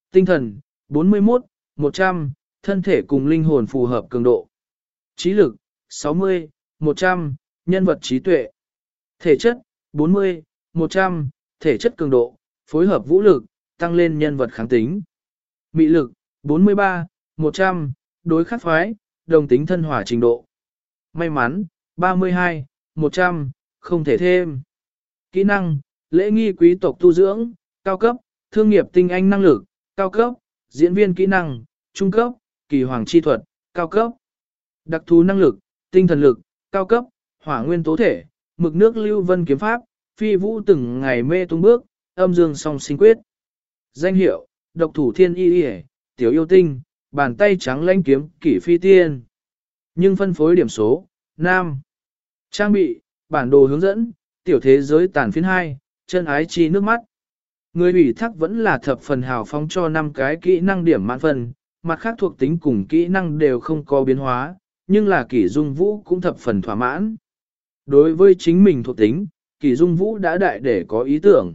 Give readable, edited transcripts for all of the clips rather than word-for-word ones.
Tinh thần, 41, 100, thân thể cùng linh hồn phù hợp cường độ. Trí lực, 60, 100, nhân vật trí tuệ. Thể chất, 40, 100, thể chất cường độ, phối hợp vũ lực, tăng lên nhân vật kháng tính. Mị lực, 43, 100, đối khắc phái, đồng tính thân hỏa trình độ. May mắn, 32, 100, không thể thêm. Kỹ năng, lễ nghi quý tộc tu dưỡng, cao cấp, thương nghiệp tinh anh năng lực, cao cấp, diễn viên kỹ năng, trung cấp, kỳ hoàng chi thuật, cao cấp. Đặc thú năng lực, tinh thần lực, cao cấp, hỏa nguyên tố thể, mực nước lưu vân kiếm pháp, phi vũ từng ngày mê tung bước, âm dương song sinh quyết. Danh hiệu, độc thủ thiên y y, tiểu yêu tinh, bàn tay trắng lãnh kiếm kỷ phi tiên. Nhưng phân phối điểm số, nam. Trang bị, bản đồ hướng dẫn, tiểu thế giới tàn phiến 2, chân ái chi nước mắt. Người ủy thác vẫn là thập phần hào phóng cho 5 cái kỹ năng điểm mãn phần, mặt khác thuộc tính cùng kỹ năng đều không có biến hóa, nhưng là Kỷ Dung Vũ cũng thập phần thỏa mãn. Đối với chính mình thuộc tính, Kỷ Dung Vũ đã đại để có ý tưởng.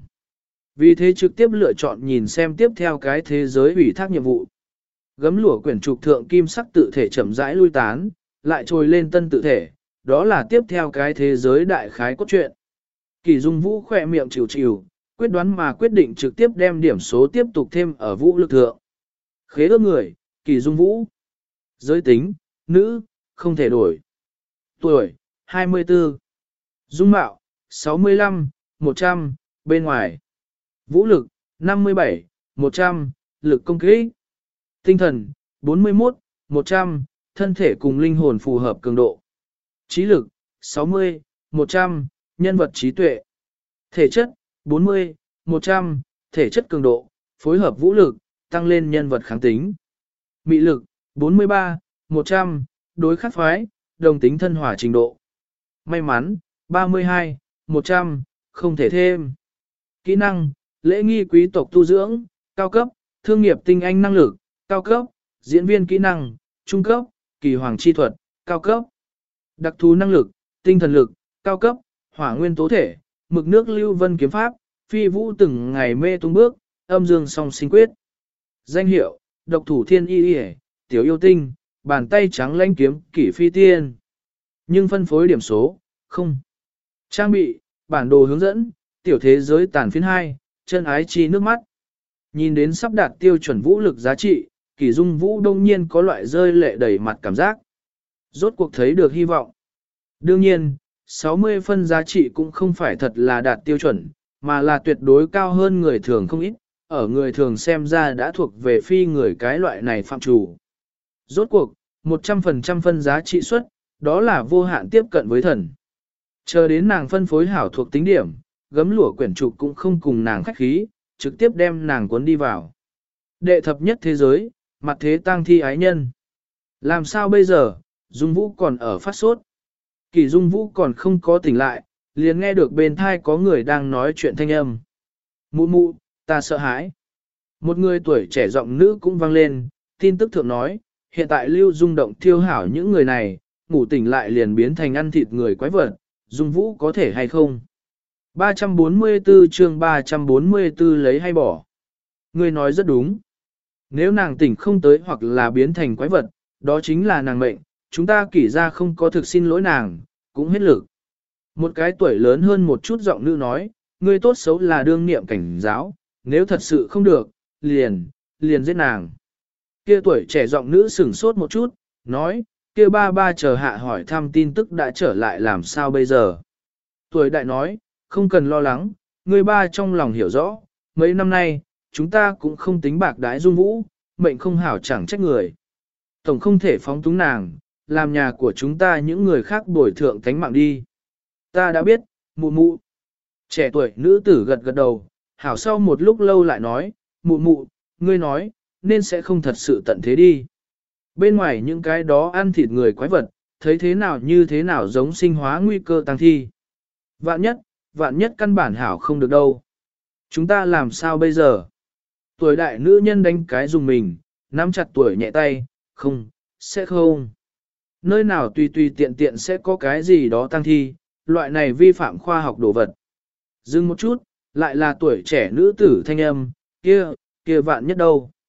Vì thế trực tiếp lựa chọn nhìn xem tiếp theo cái thế giới ủy thác nhiệm vụ. Gấm lụa quyển trục thượng kim sắc tự thể chậm rãi lui tán, lại trồi lên tân tự thể, đó là tiếp theo cái thế giới đại khái cốt truyện. Kỷ Dung Vũ khỏe miệng chịu chịu, quyết đoán mà quyết định trực tiếp đem điểm số tiếp tục thêm ở vũ lực thượng. Khế ước người, Kỷ Dung Vũ. Giới tính, nữ, không thể đổi. Tuổi, 24. Dung mạo, 65, 100, bên ngoài. Vũ lực, 57, 100, lực công kích. Tinh thần, 41, 100, thân thể cùng linh hồn phù hợp cường độ. Trí lực, 60, 100, nhân vật trí tuệ. Thể chất, 40, 100, thể chất cường độ, phối hợp vũ lực, tăng lên nhân vật kháng tính. Mị lực, 43, 100, đối khắc phái, đồng tính thân hỏa trình độ. May mắn, 32, 100, không thể thêm. Kỹ năng, lễ nghi quý tộc tu dưỡng, cao cấp, thương nghiệp tinh anh năng lực, cao cấp, diễn viên kỹ năng, trung cấp, kỳ hoàng chi thuật, cao cấp. Đặc thú năng lực, tinh thần lực, cao cấp, hỏa nguyên tố thể, mực nước lưu vân kiếm pháp, phi vũ từng ngày mê tung bước, âm dương song sinh quyết. Danh hiệu, độc thủ thiên y y, tiểu yêu tinh, bàn tay trắng lãnh kiếm kỷ phi tiên. Nhưng phân phối điểm số, không. Trang bị, bản đồ hướng dẫn, tiểu thế giới tàn phiến 2, chân ái chi nước mắt. Nhìn đến sắp đạt tiêu chuẩn vũ lực giá trị, Kỷ Dung Vũ đông nhiên có loại rơi lệ đầy mặt cảm giác. Rốt cuộc thấy được hy vọng. Đương nhiên, 60 phân giá trị cũng không phải thật là đạt tiêu chuẩn, mà là tuyệt đối cao hơn người thường không ít, ở người thường xem ra đã thuộc về phi người cái loại này phạm chủ. Rốt cuộc, 100% phân giá trị suất, đó là vô hạn tiếp cận với thần. Chờ đến nàng phân phối hảo thuộc tính điểm, gấm lụa quyển trục cũng không cùng nàng khách khí, trực tiếp đem nàng cuốn đi vào. Đệ thập nhất thế giới, mặt thế tang thi ái nhân. Làm sao bây giờ, Dung Vũ còn ở phát sốt. Kỷ Dung Vũ còn không có tỉnh lại, liền nghe được bên thai có người đang nói chuyện thanh âm. Mụ mụ, ta sợ hãi. Một người tuổi trẻ giọng nữ cũng vang lên, tin tức thượng nói, hiện tại lưu dung động thiêu hảo những người này, ngủ tỉnh lại liền biến thành ăn thịt người quái vật, Dung Vũ có thể hay không? 344 chương 344 lấy hay bỏ. Người nói rất đúng. Nếu nàng tỉnh không tới hoặc là biến thành quái vật, đó chính là nàng mệnh, chúng ta Kỷ ra không có thực xin lỗi nàng, cũng hết lực. Một cái tuổi lớn hơn một chút giọng nữ nói, ngươi tốt xấu là đương niệm cảnh giáo, nếu thật sự không được, liền giết nàng. Kia tuổi trẻ giọng nữ sửng sốt một chút, nói, kia ba chờ hạ hỏi thăm tin tức đã trở lại làm sao bây giờ. Tuổi đại nói, không cần lo lắng, ngươi ba trong lòng hiểu rõ, mấy năm nay, chúng ta cũng không tính bạc đái Dung Vũ, mệnh không hảo chẳng trách người. Tổng không thể phóng túng nàng, làm nhà của chúng ta những người khác bồi thượng thánh mạng đi. Ta đã biết, mụ mụ. Trẻ tuổi nữ tử gật gật đầu, hảo sau một lúc lâu lại nói, mụ mụ, ngươi nói, nên sẽ không thật sự tận thế đi. Bên ngoài những cái đó ăn thịt người quái vật, thấy thế nào như thế nào giống sinh hóa nguy cơ tăng thi. Vạn nhất căn bản hảo không được đâu. Chúng ta làm sao bây giờ? Tuổi đại nữ nhân đánh cái dùng mình, nắm chặt tuổi nhẹ tay, không, sẽ không. Nơi nào tùy tiện tiện sẽ có cái gì đó tăng thi, loại này vi phạm khoa học đồ vật. Dừng một chút, lại là tuổi trẻ nữ tử thanh âm, kia vạn nhất đâu.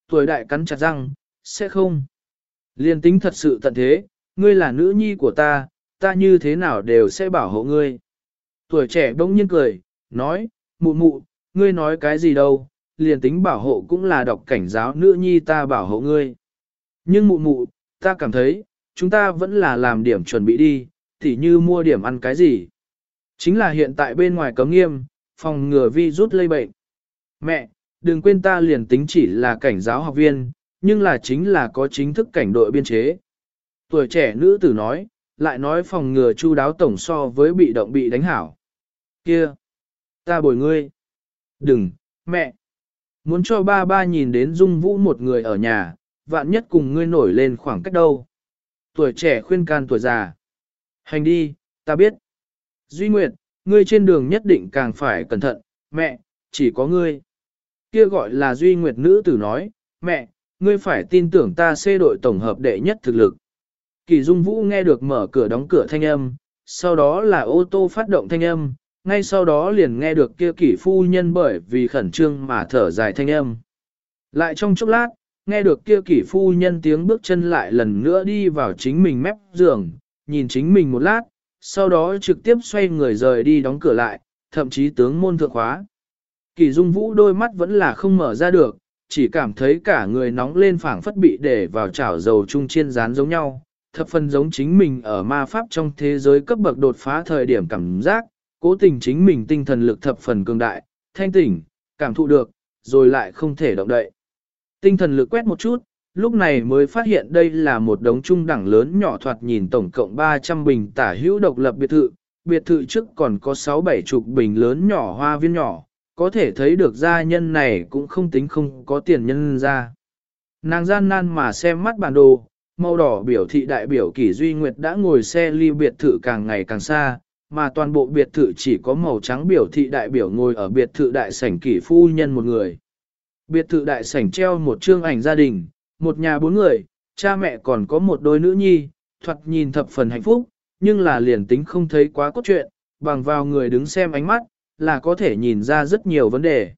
Tuổi đại cắn chặt răng, sẽ không. Liên tính thật sự tận thế, ngươi là nữ nhi của ta như thế nào đều sẽ bảo hộ ngươi. Tuổi trẻ bỗng nhiên cười, nói, mụ mụ, ngươi nói cái gì đâu, liền tính bảo hộ cũng là đọc cảnh giáo nữ nhi ta bảo hộ ngươi. Nhưng mụ mụ, ta cảm thấy, chúng ta vẫn là làm điểm chuẩn bị đi, tỉ như mua điểm ăn cái gì. Chính là hiện tại bên ngoài cấm nghiêm, phòng ngừa virus lây bệnh. Mẹ, đừng quên ta liền tính chỉ là cảnh giáo học viên, nhưng là chính là có chính thức cảnh đội biên chế. Tuổi trẻ nữ tử nói, lại nói phòng ngừa chu đáo tổng so với bị động bị đánh hảo. Kia, ta bồi ngươi. Đừng, mẹ. Muốn cho ba ba nhìn đến Dung Vũ một người ở nhà, vạn nhất cùng ngươi nổi lên khoảng cách đâu. Tuổi trẻ khuyên can tuổi già. Hành đi, ta biết. Duy Nguyệt, ngươi trên đường nhất định càng phải cẩn thận, mẹ, chỉ có ngươi. Kia gọi là Duy Nguyệt nữ tử nói, mẹ, ngươi phải tin tưởng ta xê đội tổng hợp đệ nhất thực lực. Kỳ Dung Vũ nghe được mở cửa đóng cửa thanh âm, sau đó là ô tô phát động thanh âm, ngay sau đó liền nghe được kia Kỷ phu nhân bởi vì khẩn trương mà thở dài thanh âm. Lại trong chốc lát, nghe được kia Kỷ phu nhân tiếng bước chân lại lần nữa đi vào chính mình mép giường, nhìn chính mình một lát, sau đó trực tiếp xoay người rời đi đóng cửa lại, thậm chí tướng môn thượng khóa. Kỷ Dung Vũ đôi mắt vẫn là không mở ra được, chỉ cảm thấy cả người nóng lên phảng phất bị để vào chảo dầu chung chiên rán giống nhau, thập phần giống chính mình ở ma pháp trong thế giới cấp bậc đột phá thời điểm cảm giác, cố tình chính mình tinh thần lực thập phần cường đại, thanh tỉnh, cảm thụ được, rồi lại không thể động đậy. Tinh thần lực quét một chút, lúc này mới phát hiện đây là một đống trung đẳng lớn nhỏ thoạt nhìn tổng cộng 300 bình tả hữu độc lập biệt thự trước còn có 6-7 chục bình lớn nhỏ hoa viên nhỏ, có thể thấy được gia nhân này cũng không tính không có tiền nhân ra. Nàng gian nan mà xem mắt bản đồ, màu đỏ biểu thị đại biểu Kỷ Duy Nguyệt đã ngồi xe ly biệt thự càng ngày càng xa, mà toàn bộ biệt thự chỉ có màu trắng biểu thị đại biểu ngồi ở biệt thự đại sảnh Kỷ phu nhân một người. Biệt thự đại sảnh treo một chương ảnh gia đình, một nhà 4 người, cha mẹ còn có một đôi nữ nhi, thoạt nhìn thập phần hạnh phúc, nhưng là liền tính không thấy quá cốt truyện, bằng vào người đứng xem ánh mắt, là có thể nhìn ra rất nhiều vấn đề.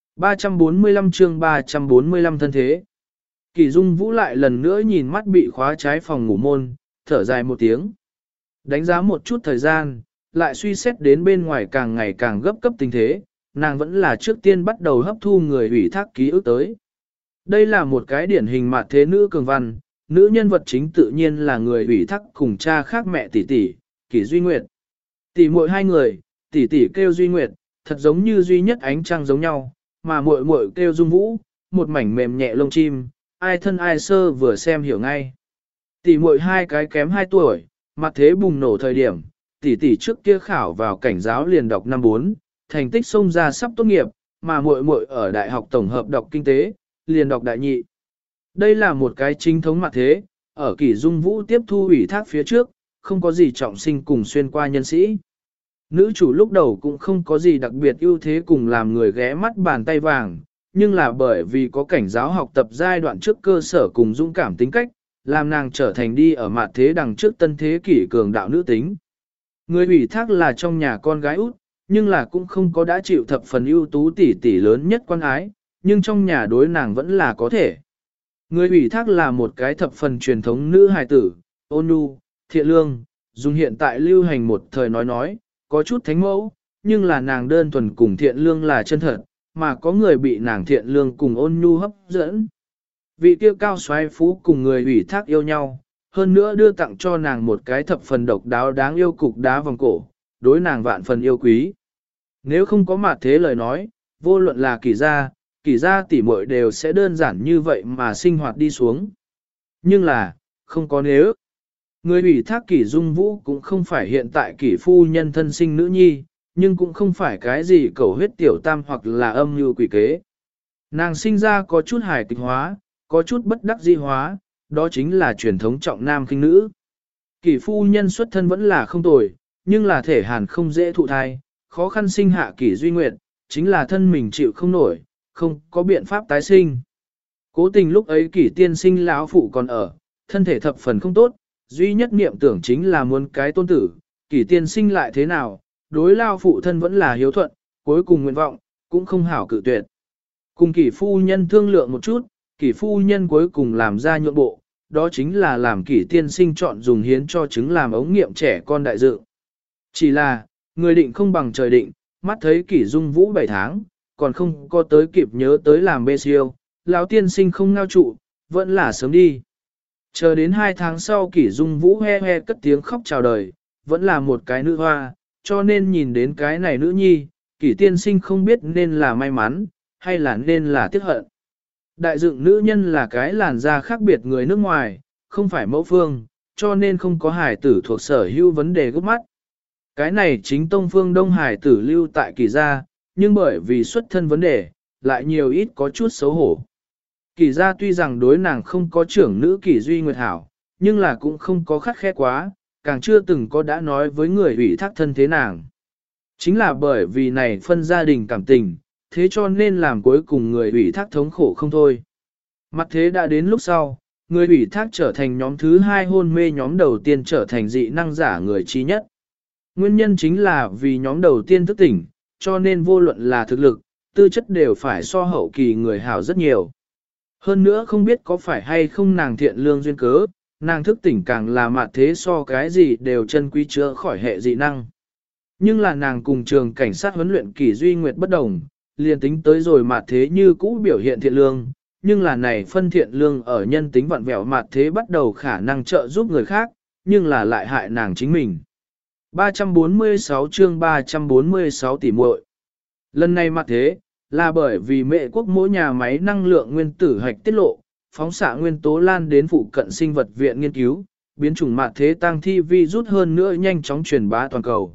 345 chương 345 thân thế. Kỳ Dung Vũ lại lần nữa nhìn mắt bị khóa trái phòng ngủ môn, thở dài một tiếng. Đánh giá một chút thời gian, lại suy xét đến bên ngoài càng ngày càng gấp cấp tình thế, nàng vẫn là trước tiên bắt đầu hấp thu người ủy thác ký ức tới. Đây là một cái điển hình mạt thế nữ cường văn, nữ nhân vật chính tự nhiên là người ủy thác cùng cha khác mẹ tỷ tỷ, Kỷ Duy Nguyệt. Tỷ muội hai người, tỷ tỷ kêu Duy Nguyệt, thật giống như duy nhất ánh trăng giống nhau, mà muội muội kêu Dung Vũ, một mảnh mềm nhẹ lông chim, ai thân ai sơ vừa xem hiểu ngay. Tỷ muội hai cái kém 2 tuổi, mặt thế bùng nổ thời điểm, tỷ tỷ trước kia khảo vào cảnh giáo liền đọc năm 4, thành tích xông ra sắp tốt nghiệp, mà muội muội ở đại học tổng hợp đọc kinh tế, liền đọc đại nhị. Đây là một cái chính thống mặt thế, ở Kỷ Dung Vũ tiếp thu ủy thác phía trước, không có gì trọng sinh cùng xuyên qua nhân sĩ. Nữ chủ lúc đầu cũng không có gì đặc biệt ưu thế cùng làm người ghé mắt bàn tay vàng, nhưng là bởi vì có cảnh giáo học tập giai đoạn trước cơ sở cùng dũng cảm tính cách, làm nàng trở thành đi ở mặt thế đằng trước tân thế kỷ cường đạo nữ tính. Người ủy thác là trong nhà con gái út, nhưng là cũng không có đã chịu thập phần ưu tú tỷ tỷ lớn nhất quan ái, nhưng trong nhà đối nàng vẫn là có thể. Người ủy thác là một cái thập phần truyền thống nữ hài tử, ôn nhu, thiện lương, dùng hiện tại lưu hành một thời nói, có chút thánh mẫu, nhưng là nàng đơn thuần cùng thiện lương là chân thật, mà có người bị nàng thiện lương cùng ôn nhu hấp dẫn. Vị tiêu cao xoáy phú cùng người ủy thác yêu nhau, hơn nữa đưa tặng cho nàng một cái thập phần độc đáo đáng yêu cục đá vòng cổ, đối nàng vạn phần yêu quý. Nếu không có mặt thế lời nói, vô luận là Kỷ gia tỷ muội đều sẽ đơn giản như vậy mà sinh hoạt đi xuống. Nhưng là, không có nếu. Người ủy thác Kỷ Dung Vũ cũng không phải hiện tại Kỷ phu nhân thân sinh nữ nhi, nhưng cũng không phải cái gì cầu huyết tiểu tam hoặc là âm như quỷ kế. Nàng sinh ra có chút hài kịch hóa, có chút bất đắc dĩ hóa, đó chính là truyền thống trọng nam khinh nữ. Kỷ phu nhân xuất thân vẫn là không tồi, nhưng là thể hàn không dễ thụ thai, khó khăn sinh hạ Kỷ Duy Nguyệt, chính là thân mình chịu không nổi, không có biện pháp tái sinh. Cố tình lúc ấy Kỷ tiên sinh lão phụ còn ở, thân thể thập phần không tốt, duy nhất niệm tưởng chính là muốn cái tôn tử, Kỷ tiên sinh lại thế nào, đối lao phụ thân vẫn là hiếu thuận, cuối cùng nguyện vọng, cũng không hảo cự tuyệt. Cùng Kỷ phu nhân thương lượng một chút, Kỷ phu nhân cuối cùng làm ra nhượng bộ, đó chính là làm Kỷ tiên sinh chọn dùng hiến cho trứng làm ống nghiệm trẻ con đại dự. Chỉ là, người định không bằng trời định, mắt thấy Kỷ Dung Vũ 7 tháng, còn không có tới kịp nhớ tới làm bê siêu, lão tiên sinh không ngao trụ, vẫn là sớm đi. Chờ đến 2 tháng sau Kỷ Dung Vũ he he cất tiếng khóc chào đời, vẫn là một cái nữ hoa, cho nên nhìn đến cái này nữ nhi, Kỷ tiên sinh không biết nên là may mắn, hay là nên là tiếc hận. Đại dựng nữ nhân là cái làn da khác biệt người nước ngoài, không phải mẫu phương, cho nên không có hài tử thuộc sở hữu vấn đề gốc mắt. Cái này chính tông phương đông hài tử lưu tại Kỷ gia, nhưng bởi vì xuất thân vấn đề, lại nhiều ít có chút xấu hổ. Kỷ gia tuy rằng đối nàng không có trưởng nữ Kỷ Duy Nguyệt hảo, nhưng là cũng không có khắt khe quá, càng chưa từng có đã nói với người ủy thác thân thế nàng. Chính là bởi vì này phân gia đình cảm tình, thế cho nên làm cuối cùng người ủy thác thống khổ không thôi. Mặt thế đã đến lúc sau, người ủy thác trở thành nhóm thứ 2 hôn mê, nhóm đầu tiên trở thành dị năng giả người trí nhất. Nguyên nhân chính là vì nhóm đầu tiên thức tỉnh, cho nên vô luận là thực lực, tư chất đều phải so hậu kỳ người hảo rất nhiều. Hơn nữa không biết có phải hay không nàng thiện lương duyên cớ, nàng thức tỉnh càng là mặt thế so cái gì đều chân quý chữa khỏi hệ dị năng. Nhưng là nàng cùng trường cảnh sát huấn luyện Kỷ Duy Nguyệt bất đồng, liền tính tới rồi mặt thế như cũ biểu hiện thiện lương, nhưng là này phân thiện lương ở nhân tính vặn vẹo mặt thế bắt đầu khả năng trợ giúp người khác, nhưng là lại hại nàng chính mình. 346 chương 346 tỷ muội. Lần này mặt thế, là bởi vì mẹ quốc mỗi nhà máy năng lượng nguyên tử hạch tiết lộ, phóng xạ nguyên tố lan đến phụ cận sinh vật viện nghiên cứu, biến chủng mặt thế tăng thi vi rút hơn nữa nhanh chóng truyền bá toàn cầu.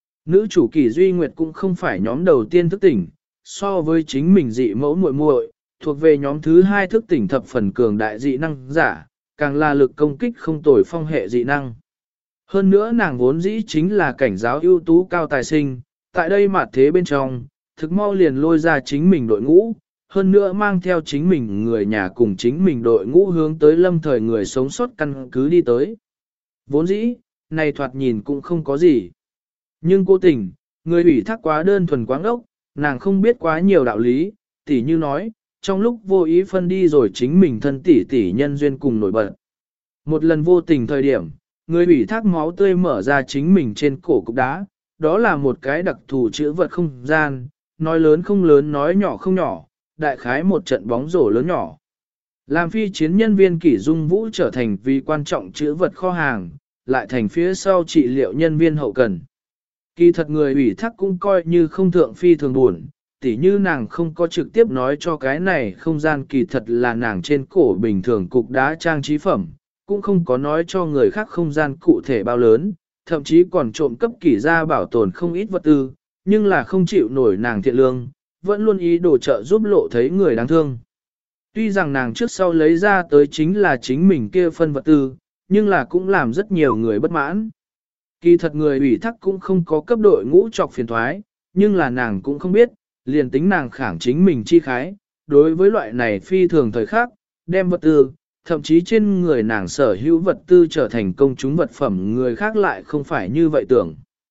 Nữ chủ Kỷ Duy Nguyệt cũng không phải nhóm đầu tiên thức tỉnh, so với chính mình dị mẫu muội muội, thuộc về nhóm thứ 2 thức tỉnh thập phần cường đại dị năng giả, càng là lực công kích không tồi phong hệ dị năng. Hơn nữa nàng vốn dĩ chính là cảnh giáo ưu tú cao tài sinh, tại đây mặt thế bên trong, thực mau liền lôi ra chính mình đội ngũ, hơn nữa mang theo chính mình người nhà cùng chính mình đội ngũ hướng tới lâm thời người sống sót căn cứ đi tới. Vốn dĩ, này thoạt nhìn cũng không có gì. Nhưng cố tình, người ủy thác quá đơn thuần quá ngốc, nàng không biết quá nhiều đạo lý, tỉ như nói, trong lúc vô ý phân đi rồi chính mình thân tỷ nhân duyên cùng nổi bật. Một lần vô tình thời điểm, người ủy thác máu tươi mở ra chính mình trên cổ cục đá, đó là một cái đặc thù chữ vật không gian, nói lớn không lớn nói nhỏ không nhỏ, đại khái một trận bóng rổ lớn nhỏ. Làm phi chiến nhân viên Kỷ Dung Vũ trở thành vì quan trọng chữ vật kho hàng, lại thành phía sau trị liệu nhân viên hậu cần. Kỳ thật người ủy thác cũng coi như không thượng phi thường buồn, tỉ như nàng không có trực tiếp nói cho cái này không gian kỳ thật là nàng trên cổ bình thường cục đá trang trí phẩm, cũng không có nói cho người khác không gian cụ thể bao lớn, thậm chí còn trộm cấp Kỷ gia bảo tồn không ít vật tư, nhưng là không chịu nổi nàng thiện lương, vẫn luôn ý đồ trợ giúp lộ thấy người đáng thương. Tuy rằng nàng trước sau lấy ra tới chính là chính mình kia phân vật tư, nhưng là cũng làm rất nhiều người bất mãn. Kỳ thật người ủy thác cũng không có cấp đội ngũ trọc phiền thoái, nhưng là nàng cũng không biết, liền tính nàng khẳng chính mình chi khái, đối với loại này phi thường thời khắc, đem vật tư, thậm chí trên người nàng sở hữu vật tư trở thành công chúng vật phẩm người khác lại không phải như vậy tưởng.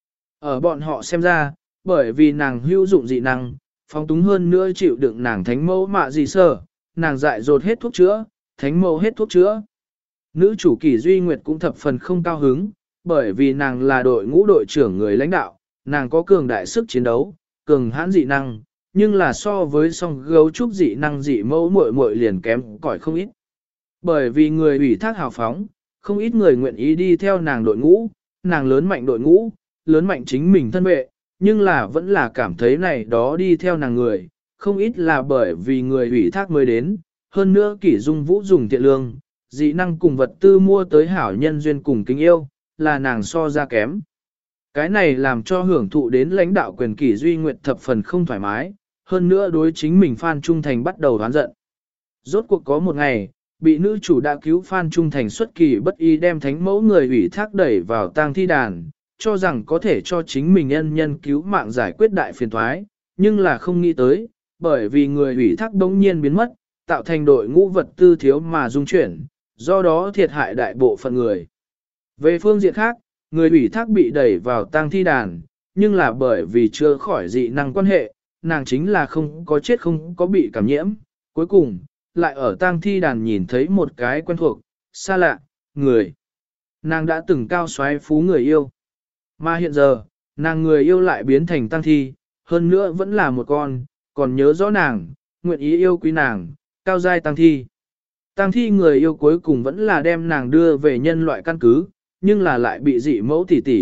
Ở bọn họ xem ra, bởi vì nàng hữu dụng dị năng, phóng túng hơn nữa chịu đựng nàng thánh mẫu mạ gì sở, nàng dại dột hết thuốc chữa, thánh mẫu hết thuốc chữa. Nữ chủ Kỷ Duy Nguyệt cũng thập phần không cao hứng, bởi vì nàng là đội ngũ đội trưởng người lãnh đạo, nàng có cường đại sức chiến đấu, cường hãn dị năng, nhưng là so với song gấu trúc dị năng dị mẫu muội muội liền kém cỏi không ít. Bởi vì người ủy thác hào phóng, không ít người nguyện ý đi theo nàng đội ngũ, nàng lớn mạnh đội ngũ, lớn mạnh chính mình thân vệ, nhưng là vẫn là cảm thấy này đó đi theo nàng người, không ít là bởi vì người ủy thác mới đến, hơn nữa Kỷ Dung Vũ dùng tiện lương, dị năng cùng vật tư mua tới hảo nhân duyên cùng kính yêu, là nàng so ra kém. Cái này làm cho hưởng thụ đến lãnh đạo quyền Kỷ Duy Nguyệt thập phần không thoải mái, hơn nữa đối chính mình Phan Trung Thành bắt đầu đoán giận. Rốt cuộc có một ngày, bị nữ chủ đã cứu Phan Trung Thành xuất kỳ bất ý đem thánh mẫu người ủy thác đẩy vào tang thi đàn, cho rằng có thể cho chính mình nhân cứu mạng giải quyết đại phiền thoái, nhưng là không nghĩ tới, bởi vì người ủy thác đống nhiên biến mất, tạo thành đội ngũ vật tư thiếu mà dung chuyển, do đó thiệt hại đại bộ phận người. Về phương diện khác, người ủy thác bị đẩy vào tang thi đàn, nhưng là bởi vì chưa khỏi dị năng quan hệ, nàng chính là không có chết không có bị cảm nhiễm, cuối cùng, lại ở tang thi đàn nhìn thấy một cái quen thuộc, xa lạ, người. Nàng đã từng cao xoáy phú người yêu. Mà hiện giờ, nàng người yêu lại biến thành tang thi, hơn nữa vẫn là một con, còn nhớ rõ nàng, nguyện ý yêu quý nàng, cao giai tang thi. Tang thi người yêu cuối cùng vẫn là đem nàng đưa về nhân loại căn cứ, nhưng là lại bị dị mẫu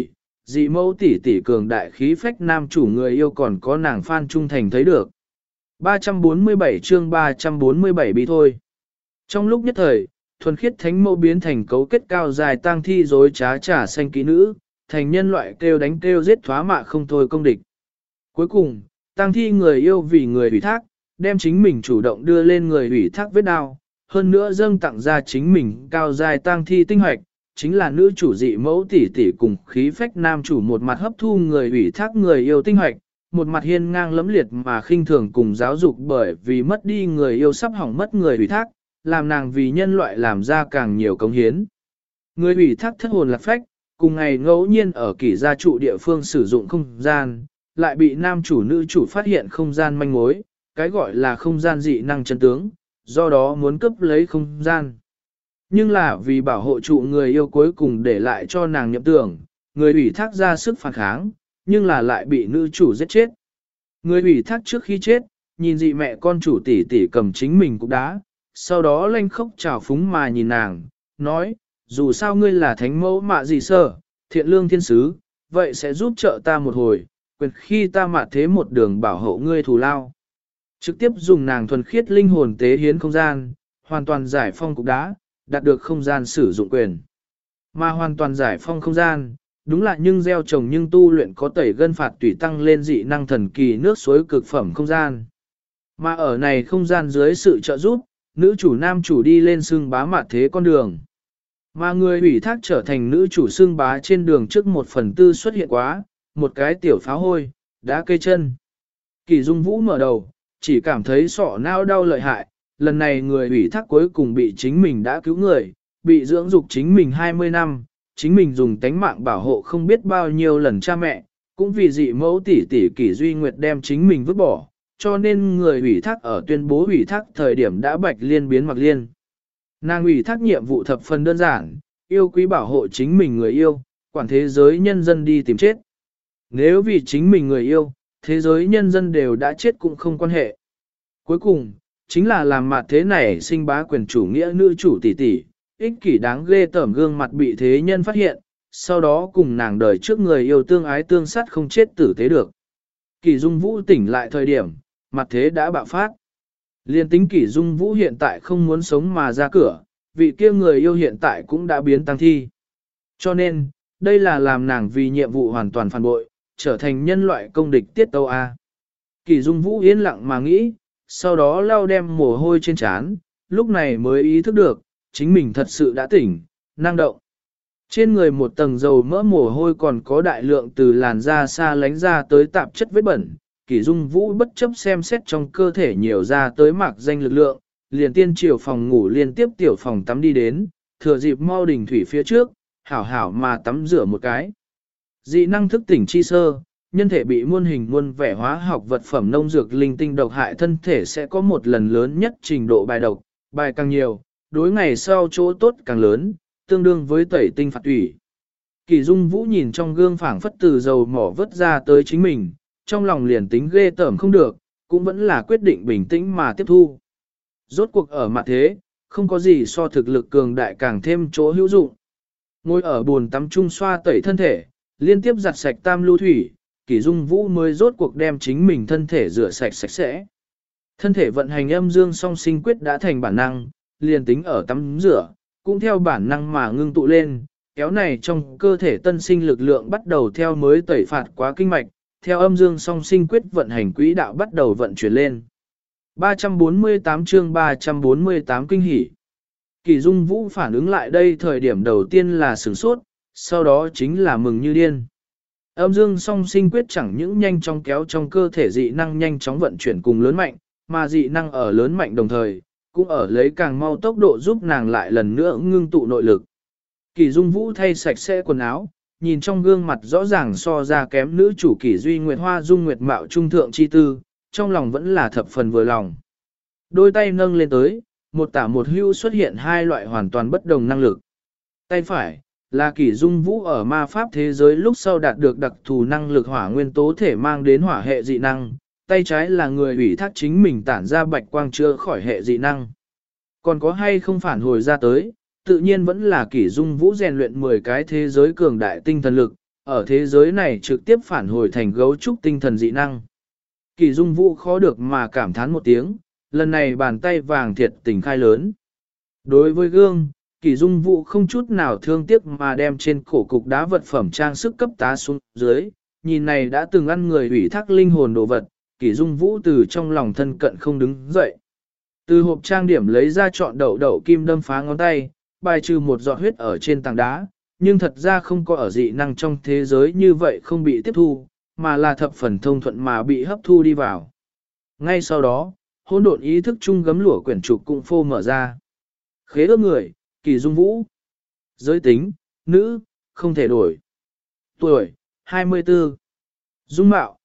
tỷ tỷ cường đại khí phách nam chủ người yêu còn có nàng fan trung thành thấy được. 347 chương 347 bị thôi. Trong lúc nhất thời, thuần khiết thánh mẫu biến thành cấu kết cao dài tang thi dối trá trả xanh kỹ nữ, thành nhân loại kêu đánh kêu giết thoá mạ không thôi công địch. Cuối cùng, tang thi người yêu vì người ủy thác, đem chính mình chủ động đưa lên người ủy thác vết đao, hơn nữa dâng tặng ra chính mình cao dài tang thi tinh hoạch, chính là nữ chủ dị mẫu tỷ tỷ cùng khí phách nam chủ một mặt hấp thu người ủy thác người yêu tinh hoạch, một mặt hiên ngang lẫm liệt mà khinh thường cùng giáo dục bởi vì mất đi người yêu sắp hỏng mất người ủy thác, làm nàng vì nhân loại làm ra càng nhiều cống hiến. Người ủy thác thất hồn lạc phách, cùng ngày ngẫu nhiên ở kỷ gia trụ địa phương sử dụng không gian, lại bị nam chủ nữ chủ phát hiện không gian manh mối, cái gọi là không gian dị năng chân tướng, do đó muốn cướp lấy không gian. Nhưng là vì bảo hộ trụ người yêu cuối cùng để lại cho nàng nhậm tưởng, người ủy thác ra sức phản kháng, nhưng là lại bị nữ chủ giết chết. Người ủy thác trước khi chết, nhìn dị mẹ con chủ tỷ tỷ cầm chính mình cục đá, sau đó lanh khóc trào phúng mà nhìn nàng, nói, dù sao ngươi là thánh mẫu mạ gì sơ, thiện lương thiên sứ, vậy sẽ giúp trợ ta một hồi, quyền khi ta mạ thế một đường bảo hộ ngươi thù lao. Trực tiếp dùng nàng thuần khiết linh hồn tế hiến không gian, hoàn toàn giải phong cục đá, đạt được không gian sử dụng quyền. Mà hoàn toàn giải phong không gian, đúng là nhưng gieo trồng nhưng tu luyện có tẩy gân phạt tùy tăng lên dị năng thần kỳ nước suối cực phẩm không gian. Mà ở này không gian dưới sự trợ giúp, nữ chủ nam chủ đi lên xưng bá mạt thế con đường. Mà người ủy thác trở thành nữ chủ xưng bá trên đường trước 1/4 xuất hiện quá, một cái tiểu pháo hôi, đá cây chân. Kỳ Dung Vũ mở đầu, chỉ cảm thấy sọ não đau lợi hại, lần này người ủy thác cuối cùng bị chính mình đã cứu người, bị dưỡng dục chính mình 20 năm, chính mình dùng tánh mạng bảo hộ không biết bao nhiêu lần cha mẹ, cũng vì dị mẫu tỷ tỷ Kỷ Duy Nguyệt đem chính mình vứt bỏ, cho nên người ủy thác ở tuyên bố ủy thác thời điểm đã bạch liên biến mặc liên. Nàng ủy thác nhiệm vụ thập phần đơn giản, yêu quý bảo hộ chính mình người yêu, quản thế giới nhân dân đi tìm chết. Nếu vì chính mình người yêu, thế giới nhân dân đều đã chết cũng không quan hệ. Cuối cùng, chính là làm mặt thế này sinh bá quyền chủ nghĩa nữ chủ tỷ tỷ, ích kỷ đáng ghê tởm gương mặt bị thế nhân phát hiện, sau đó cùng nàng đời trước người yêu tương ái tương sát không chết tử tế được. Kỷ Dung Vũ tỉnh lại thời điểm, mặt thế đã bạo phát. Liên tính Kỷ Dung Vũ hiện tại không muốn sống mà ra cửa, vị kia người yêu hiện tại cũng đã biến tăng thi. Cho nên, đây là làm nàng vì nhiệm vụ hoàn toàn phản bội, trở thành nhân loại công địch tiết tâu A. Kỷ Dung Vũ yên lặng mà nghĩ, sau đó lau đem mồ hôi trên trán, lúc này mới ý thức được, chính mình thật sự đã tỉnh, năng động. Trên người một tầng dầu mỡ mồ hôi còn có đại lượng từ làn da xa lánh ra tới tạp chất vết bẩn. Kỷ Dung Vũ bất chấp xem xét trong cơ thể nhiều ra tới mạc danh lực lượng, liền tiên triều phòng ngủ liên tiếp tiểu phòng tắm đi đến, thừa dịp mau đỉnh thủy phía trước, hảo hảo mà tắm rửa một cái. Dị năng thức tỉnh chi sơ, nhân thể bị muôn hình muôn vẻ hóa học vật phẩm nông dược linh tinh độc hại thân thể sẽ có một lần lớn nhất trình độ bài độc, bài càng nhiều, đối ngày sau chỗ tốt càng lớn, tương đương với tẩy tinh phạt thủy. Kỳ Dung Vũ nhìn trong gương phảng phất từ dầu mỏ vớt ra tới chính mình, trong lòng liền tính ghê tởm không được, cũng vẫn là quyết định bình tĩnh mà tiếp thu. Rốt cuộc ở mặt thế, không có gì so thực lực cường đại càng thêm chỗ hữu dụng. Ngồi ở bồn tắm chung xoa tẩy thân thể, liên tiếp giặt sạch tam lưu thủy, Kỷ Dung Vũ mới rốt cuộc đem chính mình thân thể rửa sạch sạch sẽ. Thân thể vận hành âm dương song sinh quyết đã thành bản năng, liền tính ở tắm rửa, cũng theo bản năng mà ngưng tụ lên, kéo này trong cơ thể tân sinh lực lượng bắt đầu theo mới tẩy phạt quá kinh mạch, theo âm dương song sinh quyết vận hành quỹ đạo bắt đầu vận chuyển lên. 348 chương 348 kinh hỉ. Kỷ Dung Vũ phản ứng lại đây thời điểm đầu tiên là sửng sốt, sau đó chính là mừng như điên. Âm dương song sinh quyết chẳng những nhanh chóng kéo trong cơ thể dị năng nhanh chóng vận chuyển cùng lớn mạnh, mà dị năng ở lớn mạnh đồng thời, cũng ở lấy càng mau tốc độ giúp nàng lại lần nữa ngưng tụ nội lực. Kỷ Dung Vũ thay sạch sẽ quần áo, nhìn trong gương mặt rõ ràng so ra kém nữ chủ Kỷ Duy Nguyệt Hoa dung nguyệt mạo trung thượng chi tư, trong lòng vẫn là thập phần vừa lòng. Đôi tay nâng lên tới, một tả một hưu xuất hiện hai loại hoàn toàn bất đồng năng lực. Tay phải, là Kỷ Dung Vũ ở ma pháp thế giới lúc sau đạt được đặc thù năng lực hỏa nguyên tố thể mang đến hỏa hệ dị năng, tay trái là người ủy thác chính mình tản ra bạch quang chữa khỏi hệ dị năng. Còn có hay không phản hồi ra tới, tự nhiên vẫn là Kỷ Dung Vũ rèn luyện 10 cái thế giới cường đại tinh thần lực, ở thế giới này trực tiếp phản hồi thành gấu trúc tinh thần dị năng. Kỷ Dung Vũ khó được mà cảm thán một tiếng, lần này bàn tay vàng thiệt tình khai lớn. Đối với gương, Kỷ Dung Vũ không chút nào thương tiếc mà đem trên cổ cục đá vật phẩm trang sức cấp tá xuống dưới, nhìn này đã từng ăn người ủy thác linh hồn đồ vật, Kỷ Dung Vũ từ trong lòng thân cận không đứng dậy. Từ hộp trang điểm lấy ra chọn đậu đậu kim đâm phá ngón tay, bài trừ một giọt huyết ở trên tảng đá, nhưng thật ra không có ở dị năng trong thế giới như vậy không bị tiếp thu, mà là thập phần thông thuận mà bị hấp thu đi vào. Ngay sau đó, hỗn độn ý thức chung gấm lụa quyển trục cũng phô mở ra. Khế ước người, Kỷ Dung Vũ. Giới tính, nữ, không thể đổi. Tuổi, 24. Dung mạo,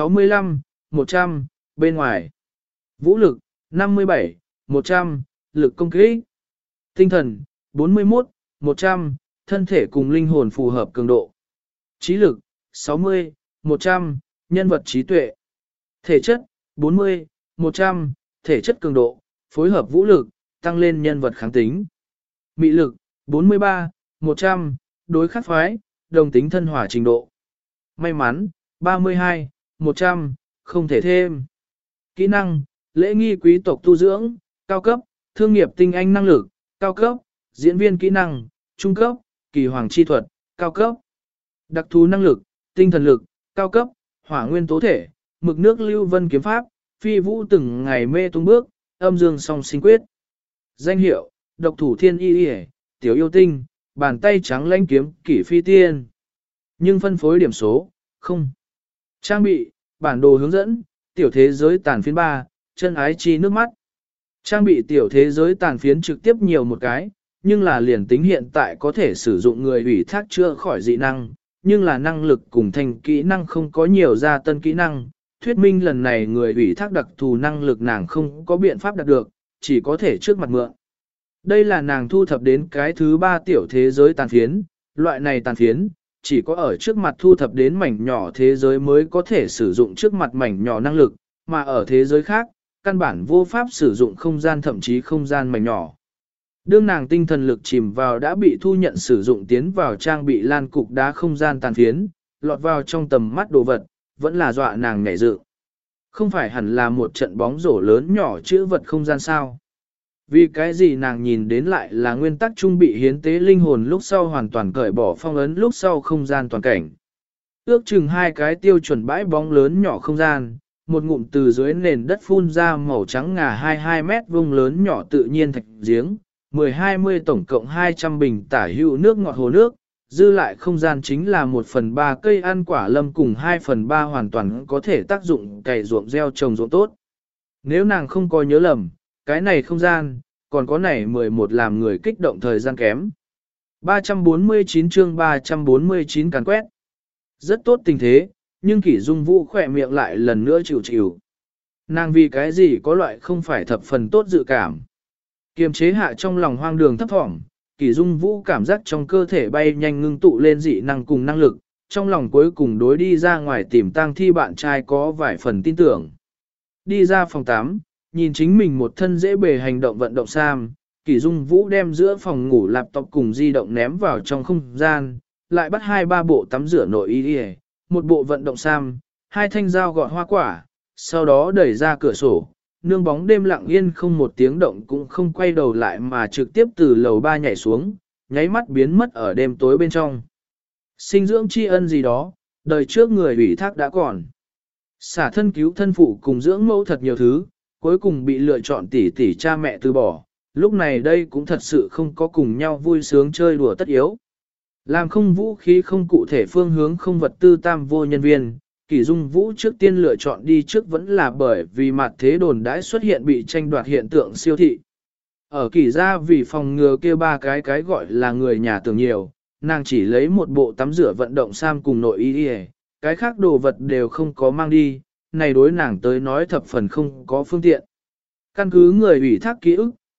65, 100, bên ngoài. Vũ lực, 57, 100, lực công kích. Tinh thần, 41, 100, thân thể cùng linh hồn phù hợp cường độ. Trí lực, 60, 100, nhân vật trí tuệ. Thể chất, 40, 100, thể chất cường độ, phối hợp vũ lực, tăng lên nhân vật kháng tính. Mị lực, 43, 100, đối khắc phái, đồng tính thân hỏa trình độ. May mắn, 32, 100, không thể thêm. Kỹ năng, lễ nghi quý tộc tu dưỡng, cao cấp, thương nghiệp tinh anh năng lực, cao cấp, diễn viên kỹ năng, trung cấp, kỳ hoàng chi thuật, cao cấp. Đặc thú năng lực, tinh thần lực, cao cấp, hỏa nguyên tố thể, mực nước lưu vân kiếm pháp, phi vũ từng ngày mê tung bước, âm dương song sinh quyết. Danh hiệu, độc thủ thiên y y, tiểu yêu tinh, bàn tay trắng lãnh kiếm kỷ phi tiên. Nhưng phân phối điểm số, không. Trang bị, bản đồ hướng dẫn, tiểu thế giới tàn phiến 3, chân ái chi nước mắt. Trang bị tiểu thế giới tàn phiến trực tiếp nhiều một cái, nhưng là liền tính hiện tại có thể sử dụng người ủy thác chữa khỏi dị năng, nhưng là năng lực cùng thành kỹ năng không có nhiều gia tân kỹ năng. Thuyết minh lần này người ủy thác đặc thù năng lực nàng không có biện pháp đạt được, chỉ có thể trước mặt mượn. Đây là nàng thu thập đến cái thứ 3 tiểu thế giới tàn phiến, loại này tàn phiến, chỉ có ở trước mặt thu thập đến mảnh nhỏ thế giới mới có thể sử dụng trước mặt mảnh nhỏ năng lực, mà ở thế giới khác, căn bản vô pháp sử dụng không gian thậm chí không gian mảnh nhỏ. Đương nàng tinh thần lực chìm vào đã bị thu nhận sử dụng tiến vào trang bị lan cục đá không gian tàn phiến, lọt vào trong tầm mắt đồ vật, vẫn là dọa nàng nhảy dựng. Không phải hẳn là một trận bóng rổ lớn nhỏ chữ vật không gian sao. Vì cái gì nàng nhìn đến lại là nguyên tắc trung bị hiến tế linh hồn lúc sau hoàn toàn cởi bỏ phong ấn lúc sau không gian toàn cảnh. Ước chừng 2 cái tiêu chuẩn bãi bóng lớn nhỏ không gian, một ngụm từ dưới nền đất phun ra màu trắng ngà 22 mét vuông lớn nhỏ tự nhiên thạch giếng, 10-20 tổng cộng 200 bình tả hữu nước ngọt hồ nước, dư lại không gian chính là 1/3 cây ăn quả lâm cùng 2/3 hoàn toàn có thể tác dụng cày ruộng gieo trồng ruộng tốt. Nếu nàng không có nhớ lầm, cái này không gian, còn có này 11 làm người kích động thời gian kém. 349 chương 349 càn quét. Rất tốt tình thế, nhưng Kỷ Dung Vũ khỏe miệng lại lần nữa chịu chịu. Nàng vì cái gì có loại không phải thập phần tốt dự cảm. Kiềm chế hạ trong lòng hoang đường thấp thỏm, Kỷ Dung Vũ cảm giác trong cơ thể bay nhanh ngưng tụ lên dị năng cùng năng lực, trong lòng cuối cùng đối đi ra ngoài tìm tang thi bạn trai có vài phần tin tưởng. Đi ra phòng 8, nhìn chính mình một thân dễ bề hành động vận động sam, Kỷ Dung Vũ đem giữa phòng ngủ laptop cùng di động ném vào trong không gian, lại bắt 2-3 bộ tắm rửa nội y, một bộ vận động sam, 2 thanh dao gọt hoa quả, sau đó đẩy ra cửa sổ, nương bóng đêm lặng yên không một tiếng động cũng không quay đầu lại mà trực tiếp từ lầu 3 nhảy xuống, nháy mắt biến mất ở đêm tối bên trong. Sinh dưỡng tri ân gì đó, đời trước người ủy thác đã còn. Xả thân cứu thân phụ cùng dưỡng mẫu thật nhiều thứ, cuối cùng bị lựa chọn tỷ tỷ cha mẹ từ bỏ, lúc này đây cũng thật sự không có cùng nhau vui sướng chơi đùa tất yếu. Làm không vũ khí không cụ thể phương hướng không vật tư tam vô nhân viên, Kỷ Dung Vũ trước tiên lựa chọn đi trước vẫn là bởi vì mặt thế đồn đãi xuất hiện bị tranh đoạt hiện tượng siêu thị. Ở Kỷ gia vì phòng ngừa kia 3 cái gọi là người nhà tưởng nhiều, nàng chỉ lấy một bộ tắm rửa vận động sam cùng nội y, cái khác đồ vật đều không có mang đi, này đối nàng tới nói thập phần không có phương tiện. Căn cứ người ủy thác ký ức,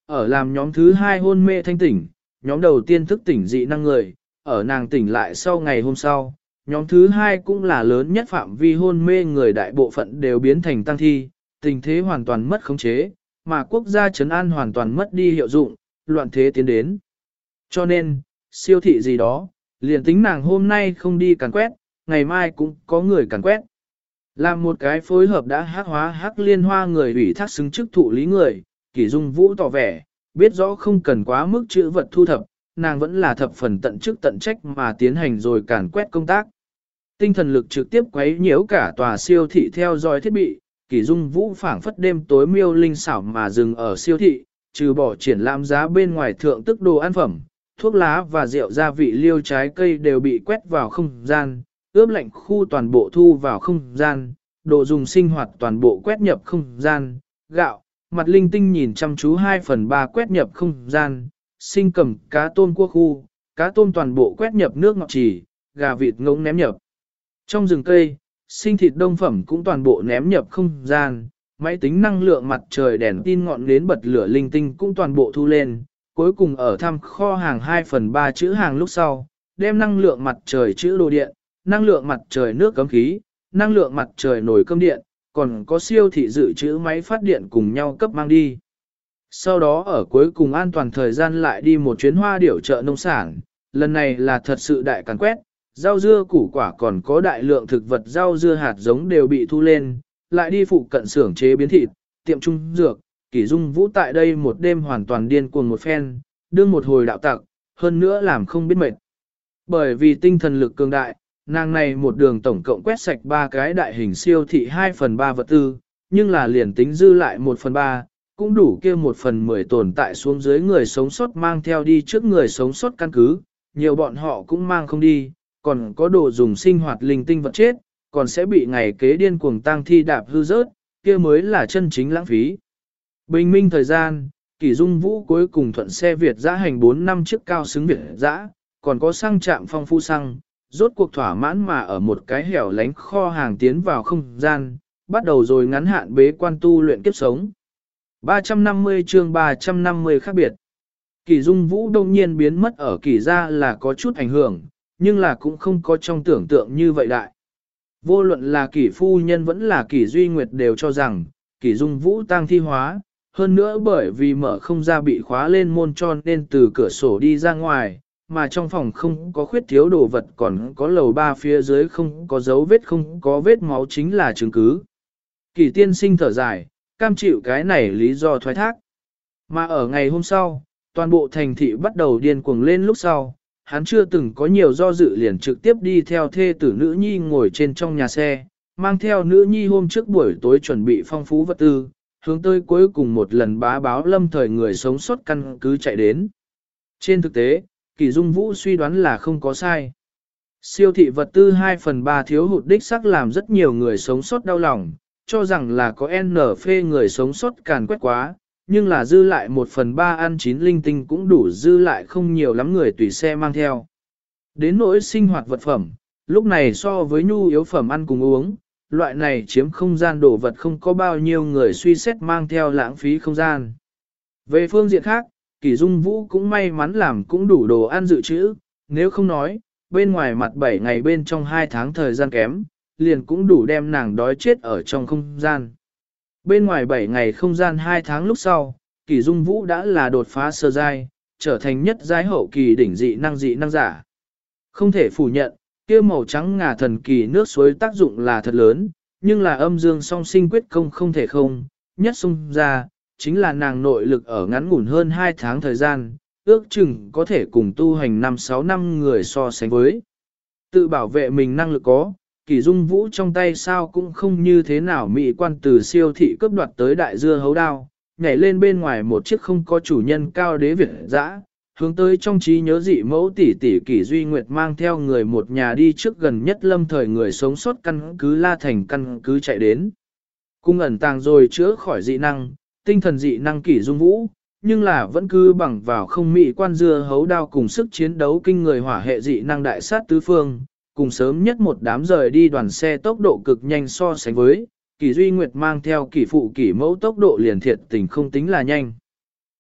ở làm nhóm thứ 2 hôn mê thanh tỉnh, nhóm đầu tiên thức tỉnh dị năng người, ở nàng tỉnh lại sau ngày hôm sau, nhóm thứ 2 cũng là lớn nhất phạm vi hôn mê người đại bộ phận đều biến thành tăng thi, tình thế hoàn toàn mất khống chế, mà quốc gia trấn an hoàn toàn mất đi hiệu dụng, loạn thế tiến đến. Cho nên, siêu thị gì đó, liền tính nàng hôm nay không đi càn quét, ngày mai cũng có người càn quét. Làm một cái phối hợp đã hắc hóa hắc liên hoa người ủy thác xứng chức thụ lý người, Kỷ Dung Vũ tỏ vẻ, biết rõ không cần quá mức chữ vật thu thập, nàng vẫn là thập phần tận chức tận trách mà tiến hành rồi càn quét công tác. Tinh thần lực trực tiếp quấy nhiễu cả tòa siêu thị theo dõi thiết bị, Kỷ Dung Vũ phảng phất đêm tối miêu linh xảo mà dừng ở siêu thị, trừ bỏ triển lãm giá bên ngoài thượng tức đồ ăn phẩm, thuốc lá và rượu gia vị liêu trái cây đều bị quét vào không gian, ướp lạnh khu toàn bộ thu vào không gian, đồ dùng sinh hoạt toàn bộ quét nhập không gian, gạo, mặt linh tinh nhìn chăm chú 2/3 quét nhập không gian, sinh cầm cá tôm cua khu, cá tôm toàn bộ quét nhập nước ngọt chỉ, gà vịt ngỗng ném nhập. Trong rừng cây, sinh thịt đông phẩm cũng toàn bộ ném nhập không gian, máy tính năng lượng mặt trời đèn tin ngọn nến bật lửa linh tinh cũng toàn bộ thu lên, cuối cùng ở thăm kho hàng 2/3 chữ hàng lúc sau, đem năng lượng mặt trời chữ đồ điện, năng lượng mặt trời nước cấm khí, năng lượng mặt trời nồi cơm điện, còn có siêu thị dự trữ máy phát điện cùng nhau cấp mang đi. Sau đó ở cuối cùng an toàn thời gian lại đi một chuyến hoa điểu chợ nông sản, lần này là thật sự đại càn quét, rau dưa củ quả còn có đại lượng thực vật rau dưa hạt giống đều bị thu lên, lại đi phụ cận xưởng chế biến thịt, tiệm trung dược, Kỷ Dung Vũ tại đây một đêm hoàn toàn điên cuồng một phen, đương một hồi đạo tặc, hơn nữa làm không biết mệt. Bởi vì tinh thần lực cường đại, nàng này một đường tổng cộng quét sạch 3 cái đại hình siêu thị 2/3 vật tư, nhưng là liền tính dư lại 1/3, cũng đủ kia 1/10 tồn tại xuống dưới người sống sót mang theo đi trước người sống sót căn cứ, nhiều bọn họ cũng mang không đi, còn có đồ dùng sinh hoạt linh tinh vật chết, còn sẽ bị ngày kế điên cuồng tang thi đạp hư rớt, kia mới là chân chính lãng phí. Bình minh thời gian, Kỷ Dung Vũ cuối cùng thuận xe Việt dã hành 4 năm chiếc cao xứng Việt dã, còn có xăng trạm phong phu xăng, rốt cuộc thỏa mãn mà ở một cái hẻo lánh kho hàng tiến vào không gian, bắt đầu rồi ngắn hạn bế quan tu luyện kiếp sống. 350 chương 350 khác biệt. Kỷ Dung Vũ đông nhiên biến mất ở Kỷ gia là có chút ảnh hưởng, nhưng là cũng không có trong tưởng tượng như vậy đại. Vô luận là Kỷ phu nhân vẫn là Kỷ Duy Nguyệt đều cho rằng, Kỷ Dung Vũ tang thi hóa, hơn nữa bởi vì mở không ra bị khóa lên môn cho nên từ cửa sổ đi ra ngoài, mà trong phòng không có khuyết thiếu đồ vật còn có lầu 3 phía dưới không có dấu vết không có vết máu chính là chứng cứ. Kỷ tiên sinh thở dài, cam chịu cái này lý do thoái thác. Mà ở ngày hôm sau, toàn bộ thành thị bắt đầu điên cuồng lên lúc sau, hắn chưa từng có nhiều do dự liền trực tiếp đi theo thê tử nữ nhi ngồi trên trong nhà xe, mang theo nữ nhi hôm trước buổi tối chuẩn bị phong phú vật tư, hướng tới cuối cùng một lần bá báo lâm thời người sống sót căn cứ chạy đến. Trên thực tế, Kỷ Dung Vũ suy đoán là không có sai. Siêu thị vật tư 2/3 thiếu hụt đích xác làm rất nhiều người sống sót đau lòng, cho rằng là có N phê người sống sót càn quét quá, nhưng là dư lại 1/3 ăn chín linh tinh cũng đủ dư lại không nhiều lắm người tùy xe mang theo. Đến nỗi sinh hoạt vật phẩm, lúc này so với nhu yếu phẩm ăn cùng uống, loại này chiếm không gian đồ vật không có bao nhiêu người suy xét mang theo lãng phí không gian. Về phương diện khác, Kỷ Dung Vũ cũng may mắn làm cũng đủ đồ ăn dự trữ, nếu không nói, bên ngoài mặt 7 ngày bên trong 2 tháng thời gian kém, liền cũng đủ đem nàng đói chết ở trong không gian. Bên ngoài 7 ngày không gian 2 tháng lúc sau, Kỷ Dung Vũ đã là đột phá sơ giai, trở thành nhất giai hậu kỳ đỉnh dị năng giả. Không thể phủ nhận, kia màu trắng ngà thần kỳ nước suối tác dụng là thật lớn, nhưng là âm dương song sinh quyết công không thể không, nhất xung ra, chính là nàng nội lực ở ngắn ngủn hơn 2 tháng thời gian, ước chừng có thể cùng tu hành 5-6 năm người so sánh với. Tự bảo vệ mình năng lực có, Kỷ Dung Vũ trong tay sao cũng không như thế nào mỹ quan từ siêu thị cướp đoạt tới đại dưa hấu đao, nhảy lên bên ngoài một chiếc không có chủ nhân cao đế Việt dã, hướng tới trong trí nhớ dị mẫu tỷ tỷ Kỷ Duy Nguyệt mang theo người một nhà đi trước gần nhất lâm thời người sống sót căn cứ La Thành căn cứ chạy đến. Cung ẩn tàng rồi chữa khỏi dị năng, tinh thần dị năng Kỷ Dung Vũ, nhưng là vẫn cứ bằng vào không mỹ quan dưa hấu đao cùng sức chiến đấu kinh người hỏa hệ dị năng đại sát tứ phương, cùng sớm nhất một đám rời đi đoàn xe tốc độ cực nhanh so sánh với, Kỷ Duy Nguyệt mang theo Kỷ phụ Kỷ mẫu tốc độ liền thiệt tình không tính là nhanh.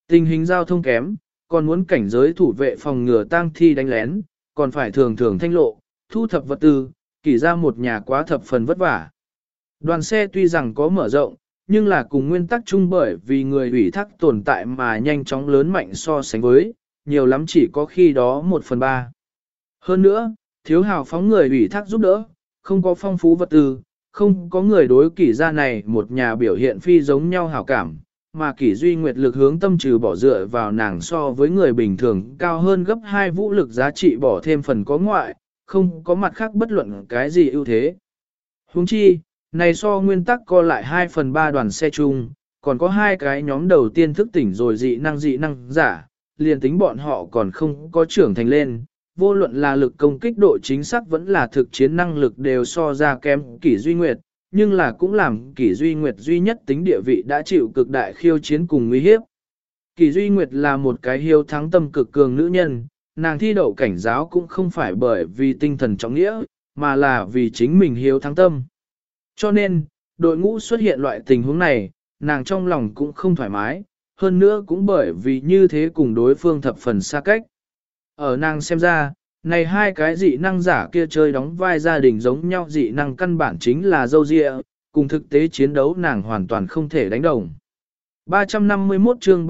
Tình hình giao thông kém, còn muốn cảnh giới thủ vệ phòng ngừa tang thi đánh lén, còn phải thường thường thanh lộ, thu thập vật tư, kỷ ra một nhà quá thập phần vất vả. Đoàn xe tuy rằng có mở rộng, nhưng là cùng nguyên tắc chung bởi vì người ủy thác tồn tại mà nhanh chóng lớn mạnh so sánh với, nhiều lắm chỉ có khi đó 1/3. Hơn nữa, thiếu hào phóng người ủy thác giúp đỡ, không có phong phú vật tư, không có người đối kỷ gia này một nhà biểu hiện phi giống nhau hảo cảm, mà kỷ duy nguyệt lực hướng tâm trừ bỏ dựa vào nàng so với người bình thường cao hơn gấp 2 vũ lực giá trị bỏ thêm phần có ngoại, không có mặt khác bất luận cái gì ưu thế. Huống chi, này so nguyên tắc co lại 2/3 đoàn xe chung, còn có hai cái nhóm đầu tiên thức tỉnh rồi dị năng giả, liền tính bọn họ còn không có trưởng thành lên, vô luận là lực công kích độ chính xác vẫn là thực chiến năng lực đều so ra kém kỷ duy nguyệt, nhưng là cũng làm kỷ duy nguyệt duy nhất tính địa vị đã chịu cực đại khiêu chiến cùng nguy hiếp. Kỷ duy nguyệt là một cái hiếu thắng tâm cực cường nữ nhân, nàng thi đậu cảnh giáo cũng không phải bởi vì tinh thần trọng nghĩa, mà là vì chính mình hiếu thắng tâm. Cho nên, đội ngũ xuất hiện loại tình huống này, nàng trong lòng cũng không thoải mái, hơn nữa cũng bởi vì như thế cùng đối phương thập phần xa cách. Ở nàng xem ra, này hai cái dị năng giả kia chơi đóng vai gia đình giống nhau dị năng căn bản chính là dâu dịa, cùng thực tế chiến đấu nàng hoàn toàn không thể đánh đồng. 351 chương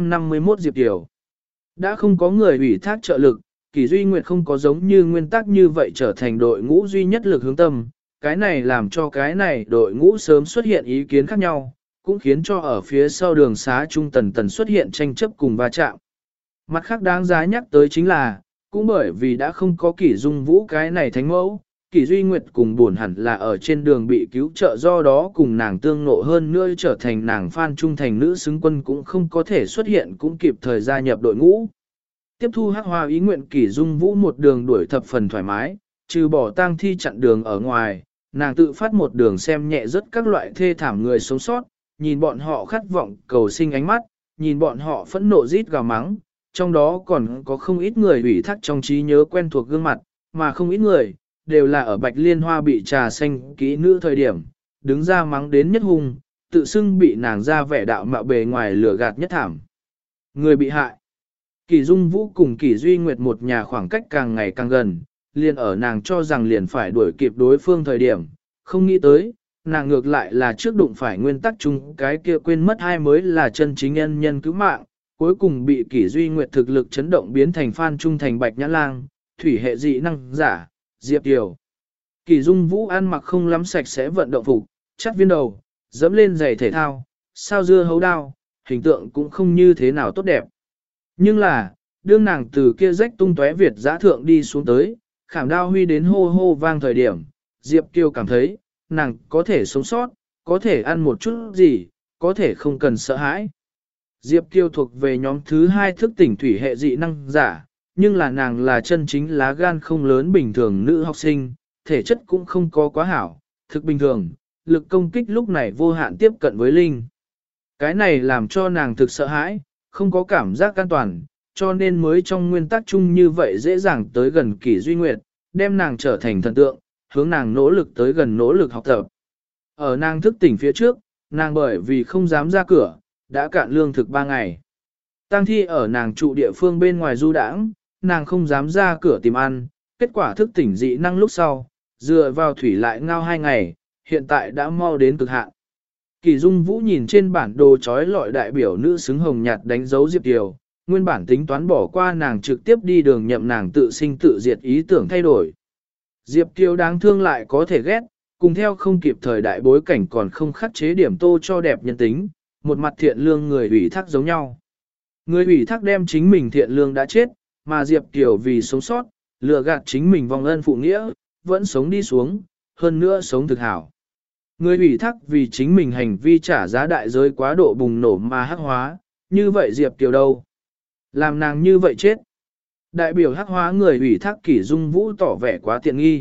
351 Diệp Kiều. Đã không có người ủy thác trợ lực, Kỷ Duy Nguyệt không có giống như nguyên tắc như vậy trở thành đội ngũ duy nhất lực hướng tâm, cái này làm cho cái này đội ngũ sớm xuất hiện ý kiến khác nhau, cũng khiến cho ở phía sau đường xá trung tần xuất hiện tranh chấp cùng va chạm. Mặt khác đáng giá nhắc tới chính là, cũng bởi vì đã không có Kỷ Dung Vũ cái này thánh mẫu, Kỷ Duy Nguyệt cùng buồn hẳn là ở trên đường bị cứu trợ do đó cùng nàng tương nộ hơn nữa trở thành nàng fan trung thành nữ xứng quân cũng không có thể xuất hiện cũng kịp thời gia nhập đội ngũ. Tiếp thu Hắc Hoa ý nguyện Kỷ Dung Vũ một đường đuổi thập phần thoải mái, trừ bỏ tang thi chặn đường ở ngoài, nàng tự phát một đường xem nhẹ rất các loại thê thảm người sống sót, nhìn bọn họ khát vọng cầu sinh ánh mắt, nhìn bọn họ phẫn nộ rít gào mắng, trong đó còn có không ít người ủy thác trong trí nhớ quen thuộc gương mặt, mà không ít người, đều là ở Bạch Liên Hoa bị trà xanh kỹ nữ thời điểm, đứng ra mắng đến nhất hung, tự xưng bị nàng ra vẻ đạo mạo bề ngoài lừa gạt nhất thảm. Người bị hại. Kỷ Dung Vũ cùng Kỷ Duy Nguyệt một nhà khoảng cách càng ngày càng gần, liền ở nàng cho rằng liền phải đuổi kịp đối phương thời điểm, không nghĩ tới, nàng ngược lại là trước đụng phải nguyên tắc chung cái kia quên mất ai mới là chân chính nhân nhân cứu mạng, cuối cùng bị Kỷ Duy Nguyệt thực lực chấn động biến thành fan trung thành Bạch Nhã Lang, thủy hệ dị năng giả, Diệp Kiều. Kỷ Dung Vũ ăn mặc không lắm sạch sẽ vận động phục, chắt viên đầu, dẫm lên giày thể thao, sao dưa hấu đao, hình tượng cũng không như thế nào tốt đẹp. Nhưng là, đương nàng từ kia rách tung tóe Việt giã thượng đi xuống tới, khảm đao huy đến hô hô vang thời điểm, Diệp Kiều cảm thấy, nàng có thể sống sót, có thể ăn một chút gì, có thể không cần sợ hãi. Diệp Kiều thuộc về nhóm thứ 2 thức tỉnh thủy hệ dị năng giả, nhưng là nàng là chân chính lá gan không lớn bình thường nữ học sinh, thể chất cũng không có quá hảo, thực bình thường, lực công kích lúc này vô hạn tiếp cận với Linh. Cái này làm cho nàng thực sợ hãi, không có cảm giác an toàn, cho nên mới trong nguyên tắc chung như vậy dễ dàng tới gần Kỷ Duy Nguyệt, đem nàng trở thành thần tượng, hướng nàng nỗ lực tới gần nỗ lực học tập. Ở nàng thức tỉnh phía trước, nàng bởi vì không dám ra cửa, đã cạn lương thực 3 ngày. Tang thi ở nàng trụ địa phương bên ngoài du đãng, nàng không dám ra cửa tìm ăn, kết quả thức tỉnh dị năng lúc sau, dựa vào thủy lại ngao 2 ngày, hiện tại đã mau đến cực hạn. Kỷ Dung Vũ nhìn trên bản đồ chói lọi đại biểu nữ xứng hồng nhạt đánh dấu Diệp Kiều, nguyên bản tính toán bỏ qua nàng trực tiếp đi đường nhậm nàng tự sinh tự diệt ý tưởng thay đổi. Diệp Kiều đáng thương lại có thể ghét, cùng theo không kịp thời đại bối cảnh còn không khắc chế điểm tô cho đẹp nhân tính, một mặt thiện lương người ủy thác giống nhau. Người ủy thác đem chính mình thiện lương đã chết, mà Diệp Kiều vì sống sót, lừa gạt chính mình vong ân phụ nghĩa, vẫn sống đi xuống, hơn nữa sống thực hảo. Người ủy thác vì chính mình hành vi trả giá đại giới quá độ bùng nổ mà hắc hóa, như vậy Diệp Kiều đâu? Làm nàng như vậy chết. Đại biểu hắc hóa người ủy thác Kỷ Dung Vũ tỏ vẻ quá tiện nghi.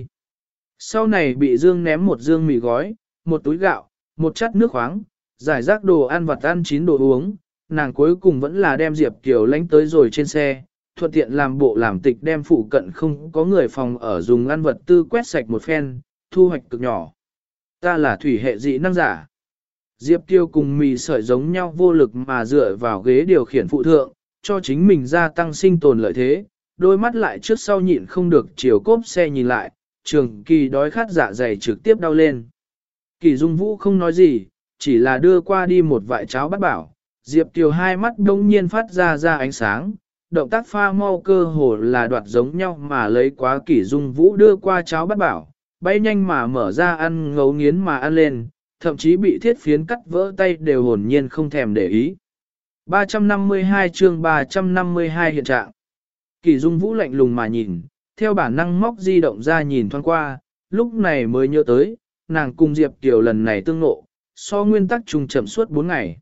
Sau này bị Dương ném một dương mì gói, một túi gạo, một chắt nước khoáng, giải rác đồ ăn vặt ăn chín đồ uống, nàng cuối cùng vẫn là đem Diệp Kiều lánh tới rồi trên xe, thuận tiện làm bộ làm tịch đem phụ cận không có người phòng ở dùng ăn vật tư quét sạch một phen, thu hoạch cực nhỏ. Ta là thủy hệ dị năng giả. Diệp Kiều cùng mì sợi giống nhau vô lực mà dựa vào ghế điều khiển phụ thượng, cho chính mình gia tăng sinh tồn lợi thế, đôi mắt lại trước sau nhịn không được chiều cốp xe nhìn lại, Trường Kỳ đói khát dạ dày trực tiếp đau lên. Kỳ Dung Vũ không nói gì, chỉ là đưa qua đi một vại cháo bát bảo, Diệp Kiều hai mắt đông nhiên phát ra ánh sáng, động tác pha mau cơ hồ là đoạt giống nhau mà lấy quá Kỳ Dung Vũ đưa qua cháo bát bảo, bay nhanh mà mở ra ăn ngấu nghiến mà ăn lên, thậm chí bị thiết phiến cắt vỡ tay đều hồn nhiên không thèm để ý. 352 chương 352 hiện trạng. Kỳ Dung Vũ lạnh lùng mà nhìn, theo bản năng móc di động ra nhìn thoáng qua, lúc này mới nhớ tới, nàng cùng Diệp Kiều lần này tương ngộ, so nguyên tắc trùng chậm suốt 4 ngày.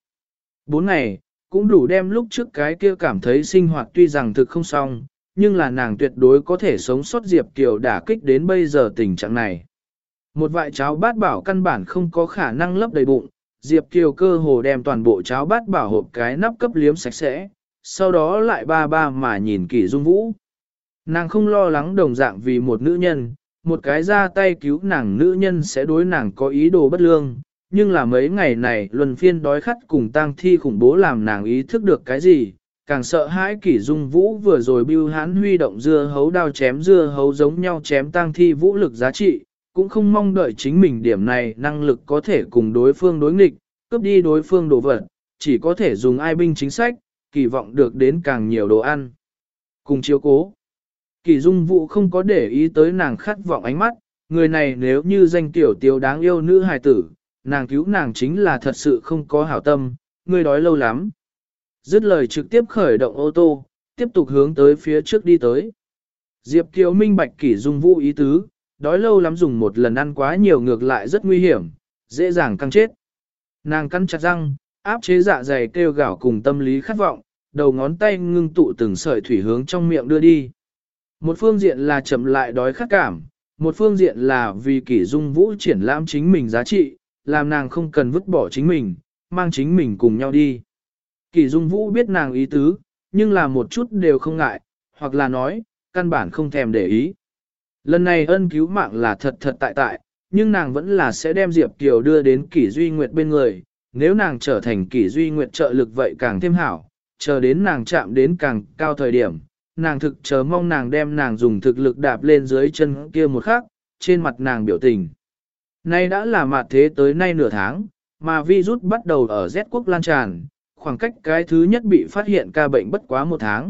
4 ngày, cũng đủ đem lúc trước cái kia cảm thấy sinh hoạt tuy rằng thực không xong, nhưng là nàng tuyệt đối có thể sống sót Diệp Kiều đả kích đến bây giờ tình trạng này. Một vại cháo bát bảo căn bản không có khả năng lấp đầy bụng, Diệp Kiều cơ hồ đem toàn bộ cháo bát bảo hộp cái nắp cấp liếm sạch sẽ, sau đó lại ba ba mà nhìn Kỷ Dung Vũ. Nàng không lo lắng đồng dạng vì một nữ nhân, một cái ra tay cứu nàng nữ nhân sẽ đối nàng có ý đồ bất lương, nhưng là mấy ngày này luân phiên đói khát cùng tang thi khủng bố làm nàng ý thức được cái gì, càng sợ hãi Kỷ Dung Vũ vừa rồi bưu hán huy động dưa hấu đao chém dưa hấu giống nhau chém tang thi vũ lực giá trị, cũng không mong đợi chính mình điểm này năng lực có thể cùng đối phương đối nghịch, cướp đi đối phương đồ vật, chỉ có thể dùng ai binh chính sách, kỳ vọng được đến càng nhiều đồ ăn. Cùng chiếu cố. Kỷ Dung Vũ không có để ý tới nàng khát vọng ánh mắt, người này nếu như danh tiểu tiếu đáng yêu nữ hài tử, nàng cứu nàng chính là thật sự không có hảo tâm, người đói lâu lắm. Dứt lời trực tiếp khởi động ô tô, tiếp tục hướng tới phía trước đi tới. Diệp Kiều minh bạch Kỷ Dung Vũ ý tứ, đói lâu lắm dùng một lần ăn quá nhiều ngược lại rất nguy hiểm, dễ dàng căng chết. Nàng cắn chặt răng, áp chế dạ dày kêu gào cùng tâm lý khát vọng, đầu ngón tay ngưng tụ từng sợi thủy hướng trong miệng đưa đi. Một phương diện là chậm lại đói khát cảm, một phương diện là vì Kỷ Dung Vũ triển lãm chính mình giá trị, làm nàng không cần vứt bỏ chính mình, mang chính mình cùng nhau đi. Kỷ Dung Vũ biết nàng ý tứ, nhưng là một chút đều không ngại, hoặc là nói, căn bản không thèm để ý. Lần này ân cứu mạng là thật thật tại tại, nhưng nàng vẫn là sẽ đem Diệp Kiều đưa đến Kỷ Duy Nguyệt bên người, nếu nàng trở thành Kỷ Duy Nguyệt trợ lực vậy càng thêm hảo, chờ đến nàng chạm đến càng cao thời điểm, nàng thực chờ mong nàng đem nàng dùng thực lực đạp lên dưới chân kia một khắc, trên mặt nàng biểu tình. Nay đã là mạt thế tới nay nửa tháng, mà virus bắt đầu ở Z quốc lan tràn, khoảng cách cái thứ nhất bị phát hiện ca bệnh bất quá 1 tháng.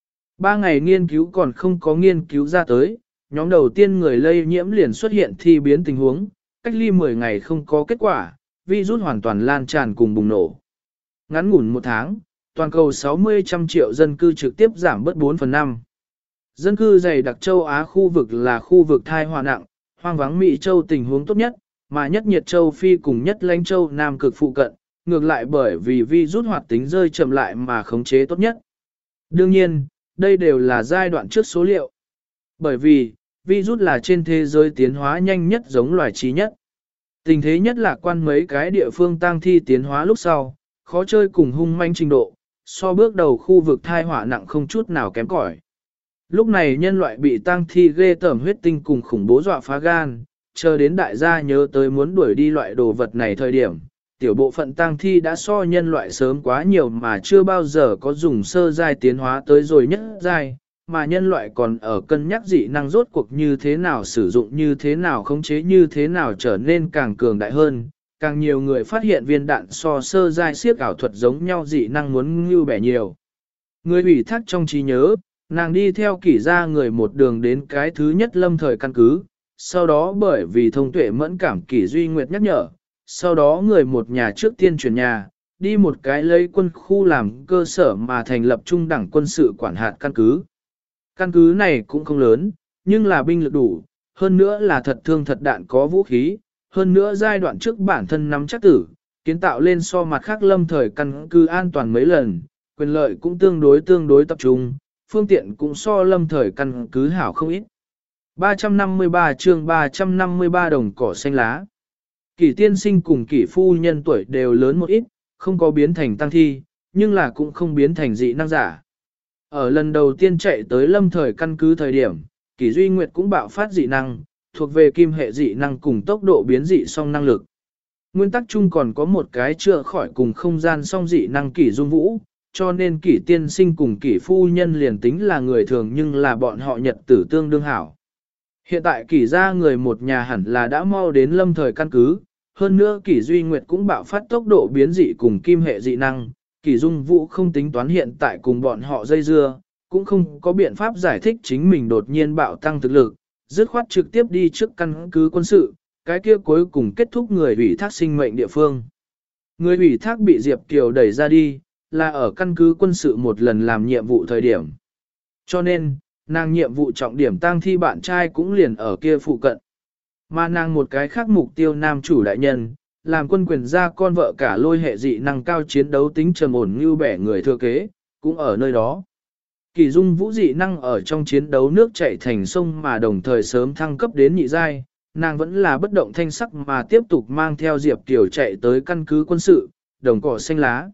3 ngày nghiên cứu còn không có nghiên cứu ra tới, nhóm đầu tiên người lây nhiễm liền xuất hiện thi biến tình huống, cách ly 10 ngày không có kết quả, virus hoàn toàn lan tràn cùng bùng nổ. Ngắn ngủn 1 tháng, toàn cầu 60 trăm triệu dân cư trực tiếp giảm bớt 4/5. Dân cư dày đặc châu Á khu vực là khu vực thai họa nặng, hoang vắng Mỹ châu tình huống tốt nhất, mà nhất nhiệt châu Phi cùng nhất lãnh châu Nam cực phụ cận, ngược lại bởi vì virus hoạt tính rơi chậm lại mà khống chế tốt nhất. Đương nhiên, đây đều là giai đoạn trước số liệu. Bởi vì, virus là trên thế giới tiến hóa nhanh nhất giống loài trí nhất. Tình thế nhất là quan mấy cái địa phương tang thi tiến hóa lúc sau, khó chơi cùng hung manh trình độ, so bước đầu khu vực thai họa nặng không chút nào kém cỏi. Lúc này nhân loại bị tang thi ghê tởm huyết tinh cùng khủng bố dọa phá gan, chờ đến đại gia nhớ tới muốn đuổi đi loại đồ vật này thời điểm, tiểu bộ phận tang thi đã so nhân loại sớm quá nhiều mà chưa bao giờ có dùng sơ giai tiến hóa tới rồi nhất giai, mà nhân loại còn ở cân nhắc dị năng rốt cuộc như thế nào sử dụng như thế nào khống chế như thế nào trở nên càng cường đại hơn. Càng nhiều người phát hiện viên đạn so sơ giai siếc ảo thuật giống nhau dị năng muốn ngưu bẻ nhiều. Người ủy thác trong trí nhớ, nàng đi theo Kỷ gia người một đường đến cái thứ nhất lâm thời căn cứ, sau đó bởi vì thông tuệ mẫn cảm Kỷ Duy Nguyệt nhắc nhở, sau đó người một nhà trước tiên chuyển nhà, đi một cái lấy quân khu làm cơ sở mà thành lập trung đẳng quân sự quản hạt căn cứ. Căn cứ này cũng không lớn, nhưng là binh lực đủ, hơn nữa là thật thương thật đạn có vũ khí, hơn nữa giai đoạn trước bản thân nắm chắc tử, kiến tạo lên so mặt khác lâm thời căn cứ an toàn mấy lần, quyền lợi cũng tương đối tập trung, phương tiện cũng so lâm thời căn cứ hảo không ít. 353 chương 353 đồng cỏ xanh lá. Kỷ tiên sinh cùng Kỷ phu nhân tuổi đều lớn một ít, không có biến thành tăng thi, nhưng là cũng không biến thành dị năng giả. Ở lần đầu tiên chạy tới lâm thời căn cứ thời điểm, Kỷ Duy Nguyệt cũng bạo phát dị năng, thuộc về kim hệ dị năng cùng tốc độ biến dị song năng lực. Nguyên tắc chung còn có một cái chữa khỏi cùng không gian song dị năng Kỷ Dung Vũ, cho nên Kỷ tiên sinh cùng Kỷ phu nhân liền tính là người thường nhưng là bọn họ nhật tử tương đương hảo. Hiện tại Kỷ gia người một nhà hẳn là đã mau đến lâm thời căn cứ, hơn nữa Kỷ Duy Nguyệt cũng bạo phát tốc độ biến dị cùng kim hệ dị năng, Kỷ Dung Vũ không tính toán hiện tại cùng bọn họ dây dưa, cũng không có biện pháp giải thích chính mình đột nhiên bạo tăng thực lực, dứt khoát trực tiếp đi trước căn cứ quân sự, cái kia cuối cùng kết thúc người ủy thác sinh mệnh địa phương. Người ủy thác bị Diệp Kiều đẩy ra đi, là ở căn cứ quân sự một lần làm nhiệm vụ thời điểm. Cho nên, nàng nhiệm vụ trọng điểm tang thi bạn trai cũng liền ở kia phụ cận. Mà nàng một cái khác mục tiêu nam chủ đại nhân, làm quân quyền gia con vợ cả lôi hệ dị năng cao chiến đấu tính trầm ổn như bẻ người thừa kế, cũng ở nơi đó. Kỳ Dung Vũ dị năng ở trong chiến đấu nước chảy thành sông mà đồng thời sớm thăng cấp đến nhị giai, nàng vẫn là bất động thanh sắc mà tiếp tục mang theo Diệp Kiều chạy tới căn cứ quân sự, đồng cỏ xanh lá.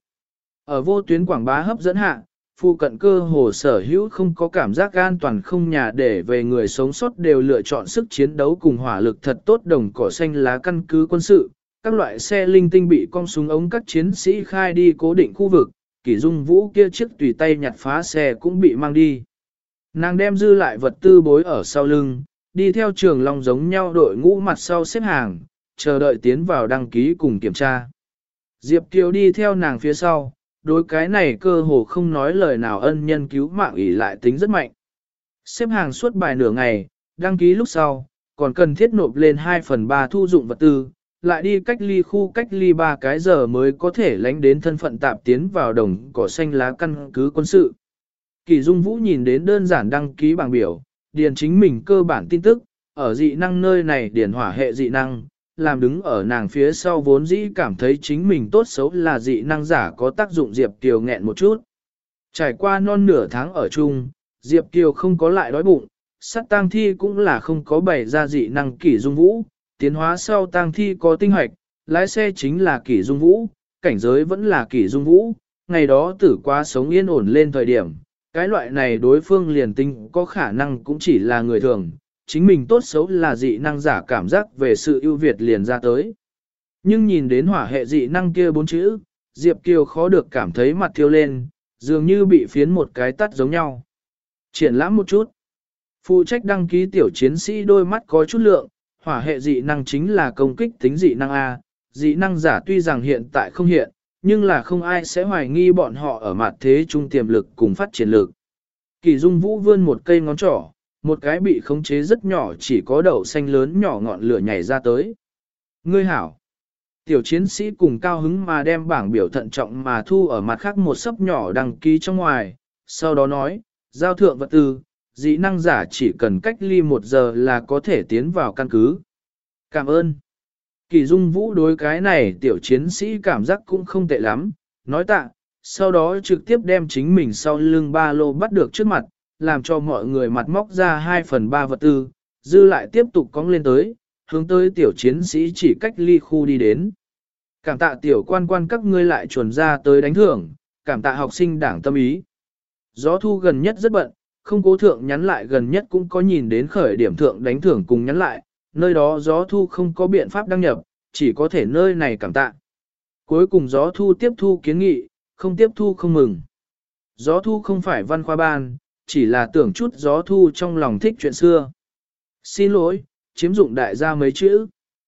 Ở vô tuyến quảng bá hấp dẫn hạ, phụ cận cơ hồ sở hữu không có cảm giác an toàn không nhà để về người sống sót đều lựa chọn sức chiến đấu cùng hỏa lực thật tốt đồng cỏ xanh lá căn cứ quân sự. Các loại xe linh tinh bị cong súng ống các chiến sĩ khai đi cố định khu vực, Kỷ Dung Vũ kia chiếc tùy tay nhặt phá xe cũng bị mang đi. Nàng đem dư lại vật tư bối ở sau lưng, đi theo trường long giống nhau đội ngũ mặt sau xếp hàng, chờ đợi tiến vào đăng ký cùng kiểm tra. Diệp Kiều đi theo nàng phía sau, đối cái này cơ hồ không nói lời nào ân nhân cứu mạng ỷ lại tính rất mạnh. Xếp hàng suốt bài nửa ngày, đăng ký lúc sau, còn cần thiết nộp lên 2/3 thu dụng vật tư, lại đi cách ly khu cách ly 3 cái giờ mới có thể lánh đến thân phận tạm tiến vào đồng cỏ xanh lá căn cứ quân sự. Kỳ Dung Vũ nhìn đến đơn giản đăng ký bảng biểu, điền chính mình cơ bản tin tức, ở dị năng nơi này điền hỏa hệ dị năng, làm đứng ở nàng phía sau vốn dĩ cảm thấy chính mình tốt xấu là dị năng giả có tác dụng Diệp Kiều nghẹn một chút. Trải qua non nửa tháng ở chung, Diệp Kiều không có lại đói bụng, sát tang thi cũng là không có bày ra dị năng Kỷ Dung Vũ, tiến hóa sau tang thi có tinh hoạch, lái xe chính là Kỷ Dung Vũ, cảnh giới vẫn là Kỷ Dung Vũ, ngày đó tử qua sống yên ổn lên thời điểm, cái loại này đối phương liền tinh có khả năng cũng chỉ là người thường, chính mình tốt xấu là dị năng giả cảm giác về sự ưu việt liền ra tới. Nhưng nhìn đến hỏa hệ dị năng kia 4 chữ, Diệp Kiều khó được cảm thấy mặt thiêu lên, dường như bị phiến một cái tắt giống nhau. Triển lãm một chút. Phụ trách đăng ký tiểu chiến sĩ đôi mắt có chút lượng, hỏa hệ dị năng chính là công kích tính dị năng A, dị năng giả tuy rằng hiện tại không hiện, nhưng là không ai sẽ hoài nghi bọn họ ở mặt thế trung tiềm lực cùng phát triển lực. Kỳ Dung Vũ vươn một cây ngón trỏ, một cái bị khống chế rất nhỏ chỉ có đậu xanh lớn nhỏ ngọn lửa nhảy ra tới. Ngươi hảo. Tiểu chiến sĩ cùng cao hứng mà đem bảng biểu thận trọng mà thu ở mặt khác một sấp nhỏ đăng ký trong ngoài, sau đó nói, giao thượng vật tư, dị năng giả chỉ cần cách ly 1 giờ là có thể tiến vào căn cứ. Cảm ơn. Kỳ Dung Vũ đối cái này tiểu chiến sĩ cảm giác cũng không tệ lắm, nói tạ, sau đó trực tiếp đem chính mình sau lưng ba lô bắt được trước mặt, làm cho mọi người mặt móc ra 2/3 vật tư, dư lại tiếp tục cong lên tới, hướng tới tiểu chiến sĩ chỉ cách ly khu đi đến. Cảm tạ tiểu quan quan các ngươi lại chuẩn ra tới đánh thưởng, cảm tạ học sinh đảng tâm ý. Gió thu gần nhất rất bận, không cố thượng nhắn lại gần nhất cũng có nhìn đến khởi điểm thượng đánh thưởng cùng nhắn lại, nơi đó gió thu không có biện pháp đăng nhập, chỉ có thể nơi này cảm tạ. Cuối cùng gió thu tiếp thu kiến nghị, không tiếp thu không mừng. Gió thu không phải văn khoa ban, chỉ là tưởng chút gió thu trong lòng thích chuyện xưa. Xin lỗi, chiếm dụng đại gia mấy chữ.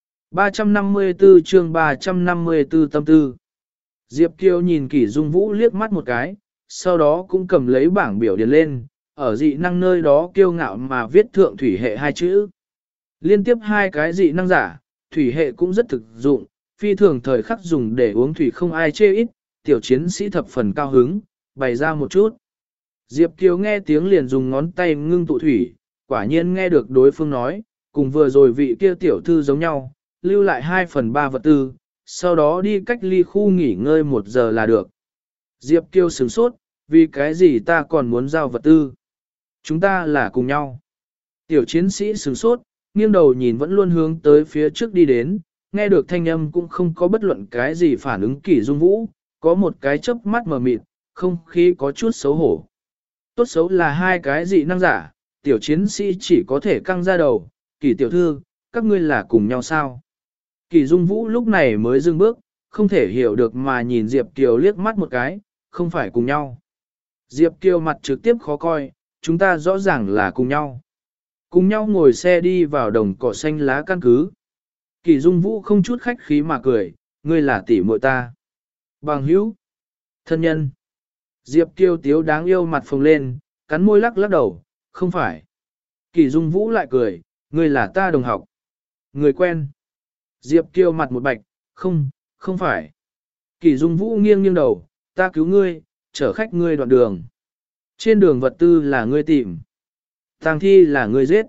354 chương 354 tâm tư. Diệp Kiều nhìn Kỷ Dung Vũ liếc mắt một cái, sau đó cũng cầm lấy bảng biểu điền lên, ở dị năng nơi đó kiêu ngạo mà viết thượng thủy hệ 2 chữ. Liên tiếp 2 cái dị năng giả, thủy hệ cũng rất thực dụng, phi thường thời khắc dùng để uống thủy không ai chê ít, tiểu chiến sĩ thập phần cao hứng, bày ra một chút. Diệp Kiều nghe tiếng liền dùng ngón tay ngưng tụ thủy, quả nhiên nghe được đối phương nói, cùng vừa rồi vị kia tiểu thư giống nhau, lưu lại 2/3 vật tư, sau đó đi cách ly khu nghỉ ngơi 1 giờ là được. Diệp Kiều sửng sốt, vì cái gì ta còn muốn giao vật tư? Chúng ta là cùng nhau. Tiểu chiến sĩ sửng sốt, nghiêng đầu nhìn vẫn luôn hướng tới phía trước đi đến, nghe được thanh âm cũng không có bất luận cái gì phản ứng Kỷ Dung Vũ, có một cái chớp mắt mờ mịt, không khí có chút xấu hổ. Tốt xấu là 2 cái dị năng giả, tiểu chiến sĩ chỉ có thể căng ra đầu, Kỷ tiểu thư, các ngươi là cùng nhau sao? Kỷ Dung Vũ lúc này mới dừng bước, không thể hiểu được mà nhìn Diệp Kiều liếc mắt một cái, không phải cùng nhau. Diệp Kiều mặt trực tiếp khó coi, chúng ta rõ ràng là cùng nhau. Cùng nhau ngồi xe đi vào đồng cỏ xanh lá căn cứ. Kỷ Dung Vũ không chút khách khí mà cười, ngươi là tỷ muội ta. Bằng hữu, thân nhân. Diệp Kiều tiếu đáng yêu mặt phồng lên, cắn môi lắc lắc đầu, không phải. Kỷ Dung Vũ lại cười, ngươi là ta đồng học. Người quen. Diệp Kiều mặt một bạch, không phải. Kỷ Dung Vũ nghiêng nghiêng đầu, ta cứu ngươi, chở khách ngươi đoạn đường. Trên đường vật tư là ngươi tìm. Tang thi là ngươi giết.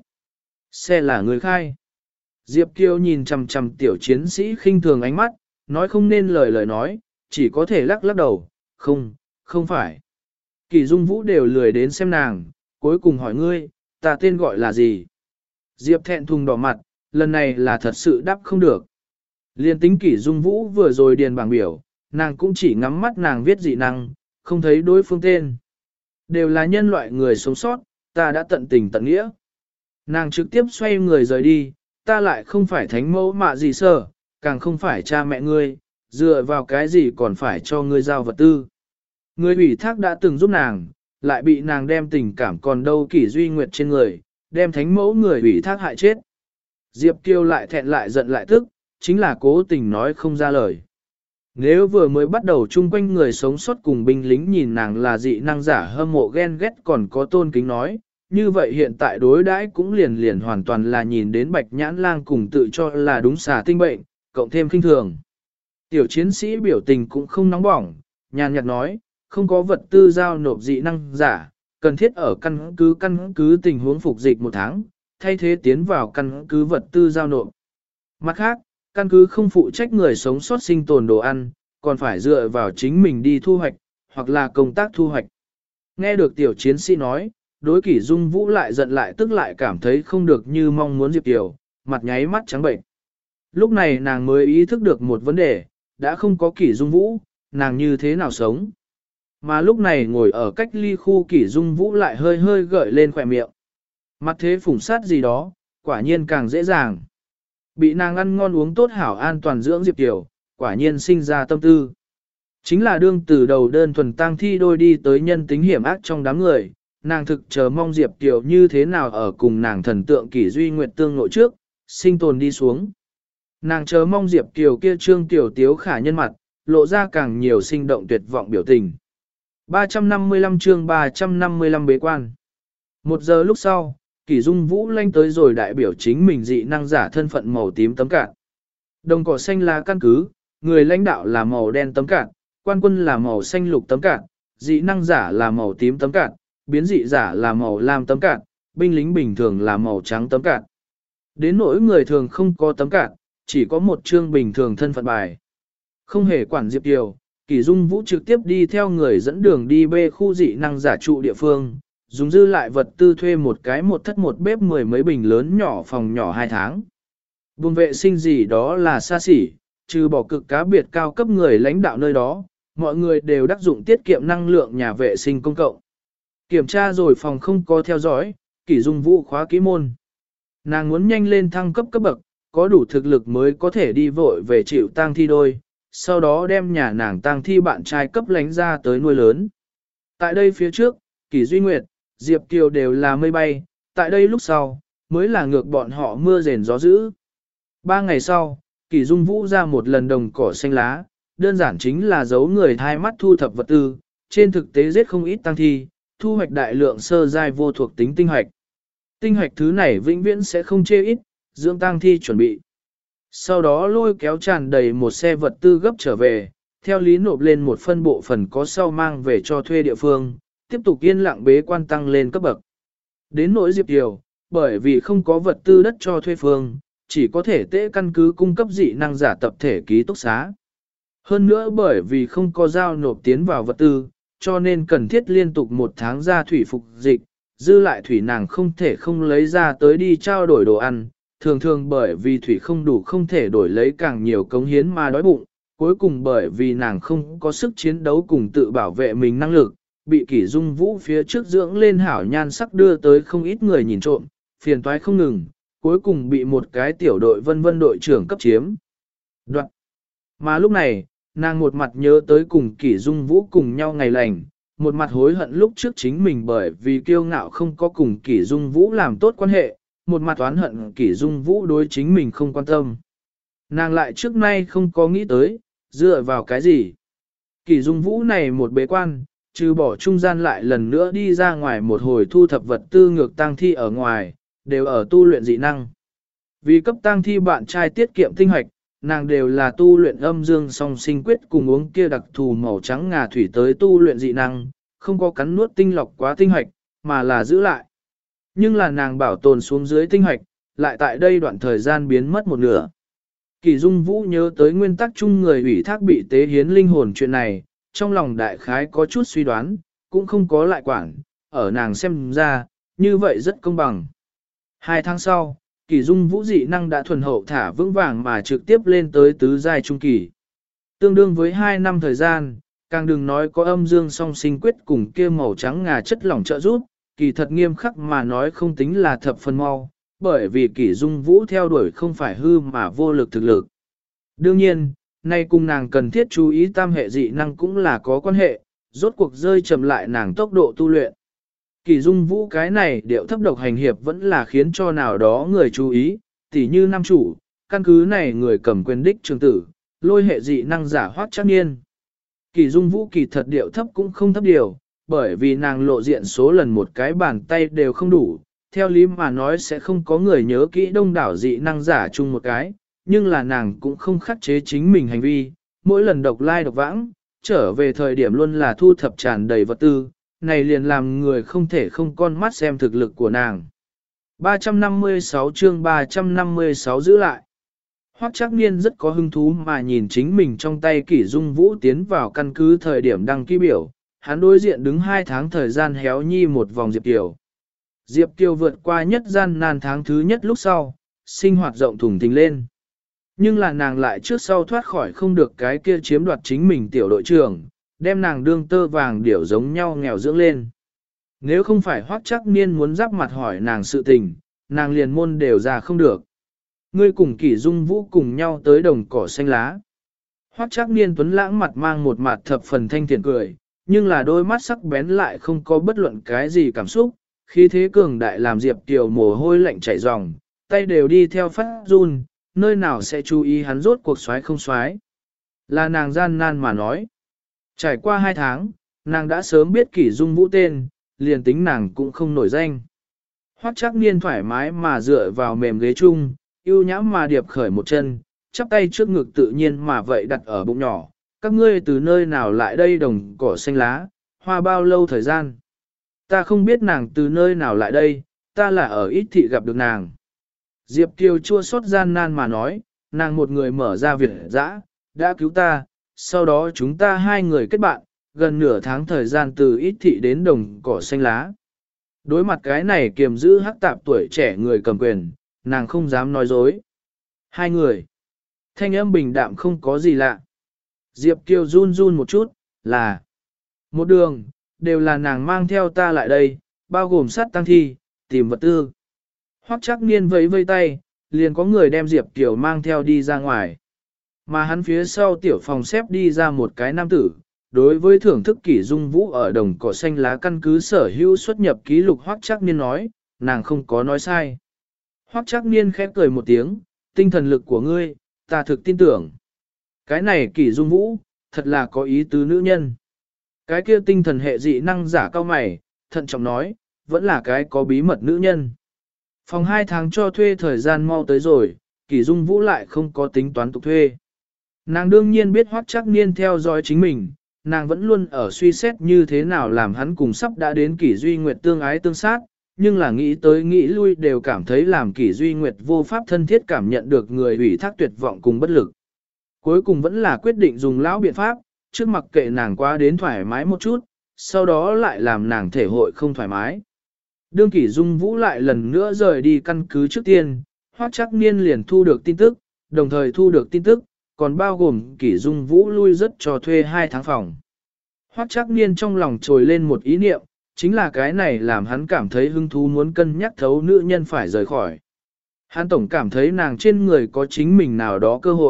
Xe là ngươi khai. Diệp Kiều nhìn chằm chằm tiểu chiến sĩ khinh thường ánh mắt, nói không nên lời nói, chỉ có thể lắc lắc đầu, không phải. Kỷ Dung Vũ đều lười đến xem nàng, cuối cùng hỏi ngươi, ta tên gọi là gì? Diệp thẹn thùng đỏ mặt, lần này là thật sự đáp không được. Liên tính Kỷ Dung Vũ vừa rồi điền bảng biểu, nàng cũng chỉ ngắm mắt nàng viết dị năng, không thấy đối phương tên. Đều là nhân loại người sống sót, ta đã tận tình tận nghĩa. Nàng trực tiếp xoay người rời đi, ta lại không phải thánh mẫu mạ gì sơ, càng không phải cha mẹ ngươi, dựa vào cái gì còn phải cho ngươi giao vật tư. Người ủy thác đã từng giúp nàng, lại bị nàng đem tình cảm còn đâu Kỷ Duy Nguyệt trên người, đem thánh mẫu người ủy thác hại chết. Diệp Kiều lại thẹn lại giận lại tức, chính là cố tình nói không ra lời. Nếu vừa mới bắt đầu chung quanh người sống sót cùng binh lính nhìn nàng là dị năng giả hâm mộ ghen ghét còn có tôn kính nói, như vậy hiện tại đối đãi cũng liền hoàn toàn là nhìn đến bạch nhãn lang cùng tự cho là đúng xà tinh bệnh, cộng thêm kinh thường. Tiểu chiến sĩ biểu tình cũng không nóng bỏng, nhàn nhạt nói, không có vật tư giao nộp dị năng giả, cần thiết ở căn cứ tình huống phục dịch một tháng, thay thế tiến vào căn cứ vật tư giao nộp. Mặt khác, căn cứ không phụ trách người sống sót sinh tồn đồ ăn, còn phải dựa vào chính mình đi thu hoạch, hoặc là công tác thu hoạch. Nghe được tiểu chiến sĩ nói, đối Kỷ Dung Vũ lại giận lại tức lại cảm thấy không được như mong muốn Diệp Kiều, mặt nháy mắt trắng bệnh. Lúc này nàng mới ý thức được một vấn đề, đã không có Kỷ Dung Vũ, nàng như thế nào sống. Mà lúc này ngồi ở cách ly khu Kỷ Dung Vũ lại hơi hơi gợi lên khỏe miệng. Mặt thế phủng sát gì đó, quả nhiên càng dễ dàng. Bị nàng ăn ngon uống tốt hảo an toàn dưỡng Diệp Kiều, quả nhiên sinh ra tâm tư. Chính là đương từ đầu đơn thuần tang thi đôi đi tới nhân tính hiểm ác trong đám người, nàng thực chờ mong Diệp Kiều như thế nào ở cùng nàng thần tượng Kỷ Duy Nguyệt tương nội trước, sinh tồn đi xuống. Nàng chờ mong Diệp Kiều kia trương tiểu tiếu khả nhân mặt, lộ ra càng nhiều sinh động tuyệt vọng biểu tình. 355 chương 355 bế quan. 1 giờ lúc sau, Kỷ Dung Vũ lanh tới rồi đại biểu chính mình dị năng giả thân phận màu tím tấm cạn. Đồng cỏ xanh là căn cứ, người lãnh đạo là màu đen tấm cạn, quan quân là màu xanh lục tấm cạn, dị năng giả là màu tím tấm cạn, biến dị giả là màu lam tấm cạn, binh lính bình thường là màu trắng tấm cạn. Đến nỗi người thường không có tấm cạn, chỉ có một chương bình thường thân phận bài. Không hề quản Diệp Kiều, Kỷ Dung Vũ trực tiếp đi theo người dẫn đường đi bê khu dị năng giả trụ địa phương, dùng dư lại vật tư thuê một cái một thất một bếp 10 mấy bình lớn nhỏ phòng nhỏ 2 tháng. Buồng vệ sinh gì đó là xa xỉ, trừ bỏ cực cá biệt cao cấp người lãnh đạo nơi đó, mọi người đều đắc dụng tiết kiệm năng lượng nhà vệ sinh công cộng. Kiểm tra rồi phòng không có theo dõi, Kỷ Dung Vũ khóa kỹ môn. Nàng muốn nhanh lên thăng cấp bậc, có đủ thực lực mới có thể đi vội về chịu tang thi đôi, sau đó đem nhà nàng tang thi bạn trai cấp lánh ra tới nuôi lớn. Tại đây phía trước, Kỷ Duy Nguyệt, Diệp Kiều đều là mây bay, tại đây lúc sau, mới là ngược bọn họ mưa rền gió dữ. 3 ngày sau, Kỷ Dung Vũ ra một lần đồng cỏ xanh lá, đơn giản chính là giấu người thai mắt thu thập vật tư, trên thực tế giết không ít tang thi, thu hoạch đại lượng sơ giai vô thuộc tính tinh hoạch. Tinh hoạch thứ này vĩnh viễn sẽ không chê ít, dưỡng tang thi chuẩn bị. Sau đó lôi kéo tràn đầy một xe vật tư gấp trở về, theo lý nộp lên một phân bộ phần có sau mang về cho thuê địa phương, tiếp tục yên lặng bế quan tăng lên cấp bậc. Đến nỗi Diệp Kiều, bởi vì không có vật tư đất cho thuê phương, chỉ có thể tế căn cứ cung cấp dị năng giả tập thể ký túc xá. Hơn nữa bởi vì không có giao nộp tiến vào vật tư, cho nên cần thiết liên tục 1 tháng ra thủy phục dịch, dư lại thủy nàng không thể không lấy ra tới đi trao đổi đồ ăn, thường thường bởi vì thủy không đủ không thể đổi lấy càng nhiều cống hiến mà đói bụng, cuối cùng bởi vì nàng không có sức chiến đấu cùng tự bảo vệ mình năng lực, bị Kỷ Dung Vũ phía trước dưỡng lên hảo nhan sắc đưa tới không ít người nhìn trộm, phiền toái không ngừng, cuối cùng bị một cái tiểu đội vân vân đội trưởng cấp chiếm. Đoạn. Mà lúc này, nàng một mặt nhớ tới cùng Kỷ Dung Vũ cùng nhau ngày lành, một mặt hối hận lúc trước chính mình bởi vì kiêu ngạo không có cùng Kỷ Dung Vũ làm tốt quan hệ, một mặt oán hận Kỷ Dung Vũ đối chính mình không quan tâm. Nàng lại trước nay không có nghĩ tới, dựa vào cái gì. Kỷ Dung Vũ này một bế quan, trừ bỏ trung gian lại lần nữa đi ra ngoài một hồi thu thập vật tư ngược tang thi ở ngoài, đều ở tu luyện dị năng. Vì cấp tang thi bạn trai tiết kiệm tinh hoạch, nàng đều là tu luyện âm dương song sinh quyết cùng uống kia đặc thù màu trắng ngà thủy tới tu luyện dị năng, không có cắn nuốt tinh lọc quá tinh hoạch, mà là giữ lại. Nhưng là nàng bảo tồn xuống dưới tinh hoạch, lại tại đây đoạn thời gian biến mất một nửa. Kỷ Dung Vũ nhớ tới nguyên tắc chung người ủy thác bị tế hiến linh hồn chuyện này, trong lòng đại khái có chút suy đoán, cũng không có lại quản, ở nàng xem ra, như vậy rất công bằng. 2 tháng sau, Kỷ Dung Vũ dị năng đã thuần hậu thả vững vàng mà trực tiếp lên tới tứ giai trung kỳ. Tương đương với 2 năm thời gian, càng đừng nói có âm dương song sinh quyết cùng kia màu trắng ngà chất lỏng trợ giúp, kỳ thật nghiêm khắc mà nói không tính là thập phần mau, bởi vì Kỷ Dung Vũ theo đuổi không phải hư mà vô lực thực lực. Đương nhiên, nay cùng nàng cần thiết chú ý tam hệ dị năng cũng là có quan hệ, rốt cuộc rơi chậm lại nàng tốc độ tu luyện. Kỷ Dung Vũ cái này điệu thấp độc hành hiệp vẫn là khiến cho nào đó người chú ý, tỉ như nam chủ, căn cứ này người cầm quyền đích trường tử, lôi hệ dị năng giả Hoắc Trác Niên. Kỷ Dung Vũ kỳ thật điệu thấp cũng không thấp điều, bởi vì nàng lộ diện số lần một cái bàn tay đều không đủ, theo lý mà nói sẽ không có người nhớ kỹ đông đảo dị năng giả chung một cái, nhưng là nàng cũng không khắc chế chính mình hành vi, mỗi lần độc lai độc vãng, trở về thời điểm luôn là thu thập tràn đầy vật tư, này liền làm người không thể không con mắt xem thực lực của nàng. 356 chương 356 giữ lại. Hoắc Trác Niên rất có hứng thú mà nhìn chính mình trong tay Kỷ Dung Vũ tiến vào căn cứ thời điểm đăng ký biểu, hắn đối diện đứng 2 tháng thời gian héo nhi một vòng Diệp Kiều. Diệp Kiều vượt qua nhất gian nan tháng thứ nhất lúc sau, sinh hoạt rộng thùng thình lên. Nhưng là nàng lại trước sau thoát khỏi không được cái kia chiếm đoạt chính mình tiểu đội trưởng, đem nàng đương tơ vàng điểu giống nhau nghèo dưỡng lên. Nếu không phải Hoắc Trác Niên muốn giáp mặt hỏi nàng sự tình, nàng liền môn đều ra không được. Ngươi cùng Kỷ Dung Vũ cùng nhau tới đồng cỏ xanh lá. Hoắc Trác Niên tuấn lãng mặt mang một mặt thập phần thanh thiện cười, nhưng là đôi mắt sắc bén lại không có bất luận cái gì cảm xúc, khí thế cường đại làm Diệp Kiều mồ hôi lạnh chảy ròng, tay đều đi theo phát run, nơi nào sẽ chú ý hắn rốt cuộc xoái không xoái. Là nàng gian nan mà nói. Trải qua 2 tháng, nàng đã sớm biết Kỷ Dung Vũ tên, liền tính nàng cũng không nổi danh. Hoắc Trác Niên thoải mái mà dựa vào mềm ghế chung, yêu nhãm mà điệp khởi một chân, chắp tay trước ngực tự nhiên mà vậy đặt ở bụng nhỏ. Các ngươi từ nơi nào lại đây đồng cỏ xanh lá, hoa bao lâu thời gian? Ta không biết nàng từ nơi nào lại đây, ta là ở ít thị gặp được nàng. Diệp Kiều chua xót gian nan mà nói, nàng một người mở ra việc dã, đã cứu ta, sau đó chúng ta 2 người kết bạn, gần nửa tháng thời gian từ ít thị đến đồng cỏ xanh lá. Đối mặt cái này kiềm giữ hắc tạp tuổi trẻ người cầm quyền, nàng không dám nói dối. 2 người. Thanh âm bình đạm không có gì lạ. Diệp Kiều run run một chút, là một đường, đều là nàng mang theo ta lại đây, bao gồm sát tăng thi, tìm vật tư. Hoắc Trác Niên vẫy vây tay, liền có người đem Diệp Kiều mang theo đi ra ngoài. Mà hắn phía sau tiểu phòng xếp đi ra một cái nam tử, đối với thưởng thức Kỷ Dung Vũ ở đồng cỏ xanh lá căn cứ sở hữu xuất nhập ký lục Hoắc Trác Niên nói, nàng không có nói sai. Hoắc Trác Niên khép cười một tiếng, tinh thần lực của ngươi, ta thực tin tưởng. Cái này Kỷ Dung Vũ, thật là có ý tứ nữ nhân. Cái kia tinh thần hệ dị năng giả cao mày, thận trọng nói, vẫn là cái có bí mật nữ nhân. Phòng 2 tháng cho thuê thời gian mau tới rồi, Kỷ Dung Vũ lại không có tính toán tục thuê. Nàng đương nhiên biết Hoắc Trác Niên theo dõi chính mình, nàng vẫn luôn ở suy xét như thế nào làm hắn cùng sắp đã đến Kỷ Duy Nguyệt tương ái tương sát, nhưng là nghĩ tới nghĩ lui đều cảm thấy làm Kỷ Duy Nguyệt vô pháp thân thiết cảm nhận được người ủy thác tuyệt vọng cùng bất lực. Cuối cùng vẫn là quyết định dùng lão biện pháp, trước mặc kệ nàng quá đến thoải mái một chút, sau đó lại làm nàng thể hội không thoải mái. Đương Kỷ Dung Vũ lại lần nữa rời đi căn cứ trước tiên, Hoắc Trác Niên liền thu được tin tức, đồng thời thu được tin tức, còn bao gồm Kỷ Dung Vũ lui rất cho thuê 2 tháng phòng. Hoắc Trác Niên trong lòng trồi lên một ý niệm, chính là cái này làm hắn cảm thấy hứng thú muốn cân nhắc thấu nữ nhân phải rời khỏi. Hắn tổng cảm thấy nàng trên người có chính mình nào đó cơ hội,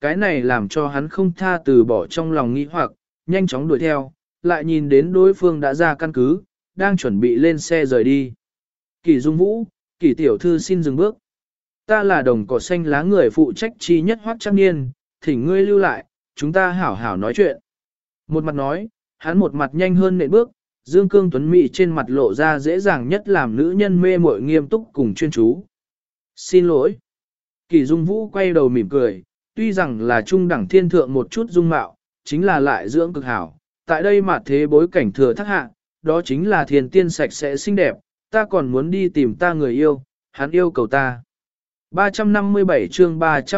cái này làm cho hắn không tha từ bỏ trong lòng nghĩ hoặc, nhanh chóng đuổi theo, lại nhìn đến đối phương đã ra căn cứ, đang chuẩn bị lên xe rời đi. Kỷ Dung Vũ, Kỷ tiểu thư xin dừng bước. Ta là đồng cỏ xanh lá người phụ trách chi nhất Hoắc Trác Niên, thỉnh ngươi lưu lại, chúng ta hảo hảo nói chuyện. Một mặt nói, hắn một mặt nhanh hơn nện bước, Dương Cương Tuấn Mỹ trên mặt lộ ra dễ dàng nhất làm nữ nhân mê muội nghiêm túc cùng chuyên chú. Xin lỗi. Kỷ Dung Vũ quay đầu mỉm cười, tuy rằng là trung đẳng thiên thượng một chút dung mạo, chính là lại dưỡng cực hảo. Tại đây mà thế bối cảnh thừa thác hạ, đó chính là thiền tiên sạch sẽ xinh đẹp, ta còn muốn đi tìm ta người yêu, hắn yêu cầu ta. 357 chương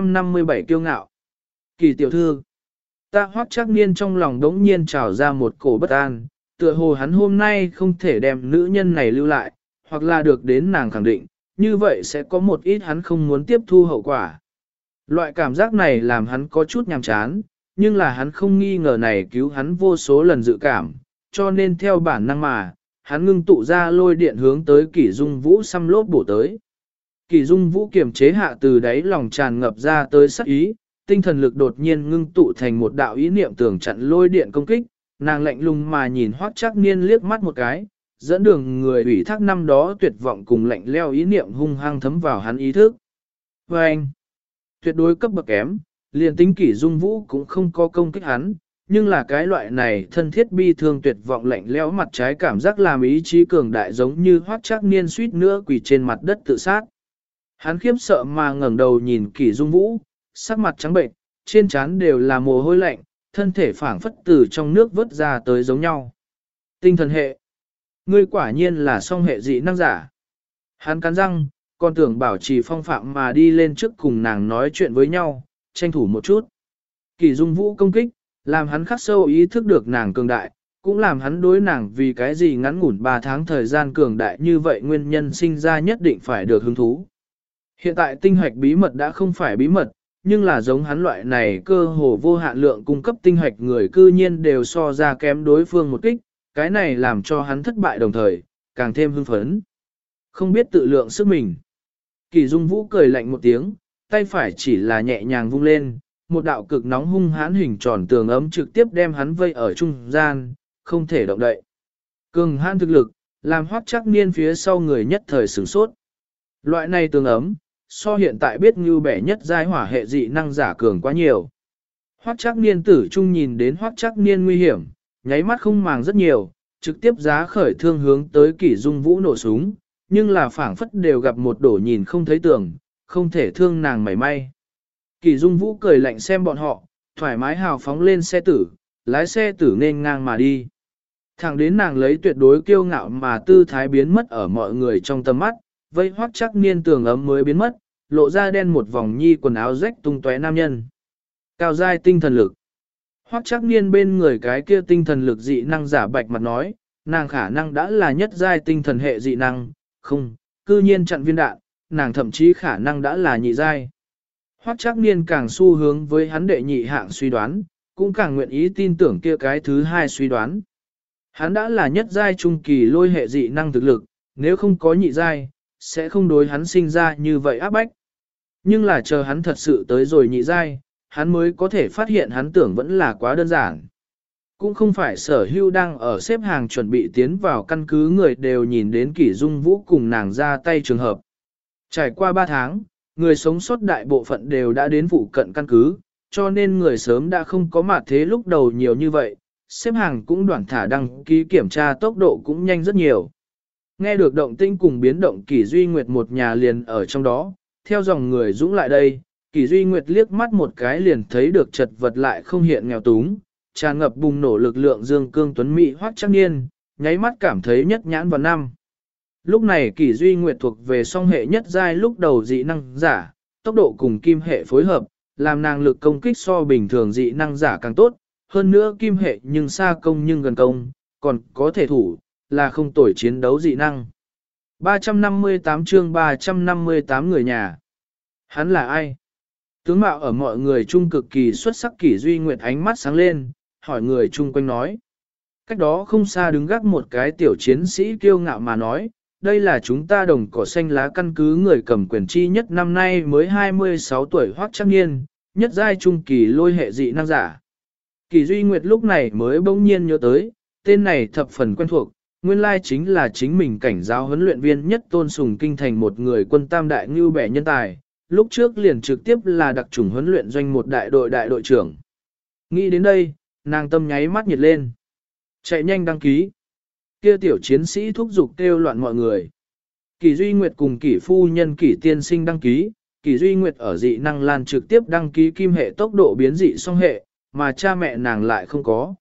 357 kiêu ngạo. Kỳ tiểu thư, ta Hoắc Trác Niên trong lòng đống nhiên trào ra một cổ bất an, tựa hồ hắn hôm nay không thể đem nữ nhân này lưu lại, hoặc là được đến nàng khẳng định, như vậy sẽ có một ít hắn không muốn tiếp thu hậu quả. Loại cảm giác này làm hắn có chút nhàm chán, nhưng là hắn không nghi ngờ này cứu hắn vô số lần dự cảm, cho nên theo bản năng mà, hắn ngưng tụ ra lôi điện hướng tới Kỷ Dung Vũ xăm lốp bổ tới. Kỷ Dung Vũ kiềm chế hạ từ đáy lòng tràn ngập ra tới sắc ý, tinh thần lực đột nhiên ngưng tụ thành một đạo ý niệm tưởng chặn lôi điện công kích, nàng lạnh lùng mà nhìn Hoắc Trác Niên liếc mắt một cái, dẫn đường người ủy thác năm đó tuyệt vọng cùng lạnh leo ý niệm hung hăng thấm vào hắn ý thức. Và anh, tuyệt đối cấp bậc kém, liền tính Kỷ Dung Vũ cũng không có công kích hắn, nhưng là cái loại này thân thiết bi thương tuyệt vọng lạnh lẽo mặt trái cảm giác làm ý chí cường đại giống như Hoắc Trác Niên suýt nữa quỳ trên mặt đất tự sát. Hắn khiếp sợ mà ngẩng đầu nhìn Kỷ Dung Vũ, sắc mặt trắng bệnh, trên trán đều là mồ hôi lạnh, thân thể phảng phất từ trong nước vớt ra tới giống nhau. Tinh thần hệ. Ngươi quả nhiên là song hệ dị năng giả. Hắn cắn răng, còn tưởng bảo trì phong phạm mà đi lên trước cùng nàng nói chuyện với nhau, tranh thủ một chút. Kỷ Dung Vũ công kích, làm hắn khắc sâu ý thức được nàng cường đại, cũng làm hắn đối nàng vì cái gì ngắn ngủn 3 tháng thời gian cường đại như vậy nguyên nhân sinh ra nhất định phải được hứng thú. Hiện tại tinh hoạch bí mật đã không phải bí mật, nhưng là giống hắn loại này cơ hồ vô hạn lượng cung cấp tinh hoạch người cư nhiên đều so ra kém đối phương một kích, cái này làm cho hắn thất bại đồng thời, càng thêm hưng phấn. Không biết tự lượng sức mình. Kỷ Dung Vũ cười lạnh một tiếng, tay phải chỉ là nhẹ nhàng vung lên, một đạo cực nóng hung hãn hình tròn tường ấm trực tiếp đem hắn vây ở trung gian, không thể động đậy. Cường hãn thực lực, làm Hoắc Trác Niên phía sau người nhất thời sửng sốt. Loại này tường ấm, so hiện tại biết như bẻ nhất giai hỏa hệ dị năng giả cường quá nhiều. Hoắc Trác Niên tử trung nhìn đến Hoắc Trác Niên nguy hiểm, nháy mắt không màng rất nhiều, trực tiếp giá khởi thương hướng tới Kỷ Dung Vũ nổ súng, nhưng là phảng phất đều gặp một đổ nhìn không thấy tường, không thể thương nàng mảy may. Kỷ Dung Vũ cười lạnh xem bọn họ, thoải mái hào phóng lên xe tử, lái xe tử nên ngang mà đi. Thẳng đến nàng lấy tuyệt đối kiêu ngạo mà tư thái biến mất ở mọi người trong tầm mắt, vây Hoắc Trác Niên tường ấm mới biến mất, lộ ra đen một vòng nhi quần áo rách tung tóe nam nhân. Cao giai tinh thần lực. Hoắc Trác Niên bên người cái kia tinh thần lực dị năng giả bạch mặt nói, nàng khả năng đã là nhất giai tinh thần hệ dị năng, không, cư nhiên chặn viên đạn, nàng thậm chí khả năng đã là nhị giai. Hoắc Trác Niên càng xu hướng với hắn đệ nhị hạng suy đoán, cũng càng nguyện ý tin tưởng kia cái thứ hai suy đoán. Hắn đã là nhất giai trung kỳ lôi hệ dị năng thực lực, nếu không có nhị giai, sẽ không đối hắn sinh ra như vậy áp bách. Nhưng là chờ hắn thật sự tới rồi nhị giai, hắn mới có thể phát hiện hắn tưởng vẫn là quá đơn giản. Cũng không phải Sở Hưu đang ở xếp hàng chuẩn bị tiến vào căn cứ người đều nhìn đến Kỷ Dung Vũ cùng nàng ra tay trường hợp. Trải qua 3 tháng, người sống sót đại bộ phận đều đã đến phụ cận căn cứ, cho nên người sớm đã không có mặt thế lúc đầu nhiều như vậy, xếp hàng cũng đoạn thả đăng ký kiểm tra tốc độ cũng nhanh rất nhiều. Nghe được động tĩnh cùng biến động Kỷ Duy Nguyệt một nhà liền ở trong đó, theo dòng người dũng lại đây, Kỷ Duy Nguyệt liếc mắt một cái liền thấy được chật vật lại không hiện nghèo túng, tràn ngập bùng nổ lực lượng Dương Cương Tuấn Mỹ Hoắc Trác Niên, nháy mắt cảm thấy nhất nhãn vào năm. Lúc này Kỷ Duy Nguyệt thuộc về song hệ nhất giai lúc đầu dị năng giả, tốc độ cùng kim hệ phối hợp, làm nàng lực công kích so bình thường dị năng giả càng tốt, hơn nữa kim hệ nhưng xa công nhưng gần công, còn có thể thủ, là không tồi chiến đấu dị năng. 358 chương 358 người nhà. Hắn là ai? Tướng mạo ở mọi người chung cực kỳ xuất sắc Kỷ Duy Nguyệt ánh mắt sáng lên, hỏi người chung quanh nói. Cách đó không xa đứng gác một cái tiểu chiến sĩ kiêu ngạo mà nói, đây là chúng ta đồng cỏ xanh lá căn cứ người cầm quyền chi nhất năm nay mới 26 tuổi Hoắc Trác Niên, nhất giai trung kỳ lôi hệ dị năng giả. Kỳ Duy Nguyệt lúc này mới bỗng nhiên nhớ tới, tên này thập phần quen thuộc, nguyên lai chính là chính mình cảnh giáo huấn luyện viên nhất Tôn Sùng Kinh thành một người quân tam đại ngưu bẻ nhân tài, lúc trước liền trực tiếp là đặc chủng huấn luyện doanh một đại đội trưởng. Nghĩ đến đây, nàng tâm nháy mắt nhiệt lên. Chạy nhanh đăng ký. Kia tiểu chiến sĩ thúc giục kêu loạn mọi người. Kỳ Duy Nguyệt cùng Kỳ phu nhân Kỳ tiên sinh đăng ký, Kỳ Duy Nguyệt ở dị năng lan trực tiếp đăng ký kim hệ tốc độ biến dị song hệ, mà cha mẹ nàng lại không có.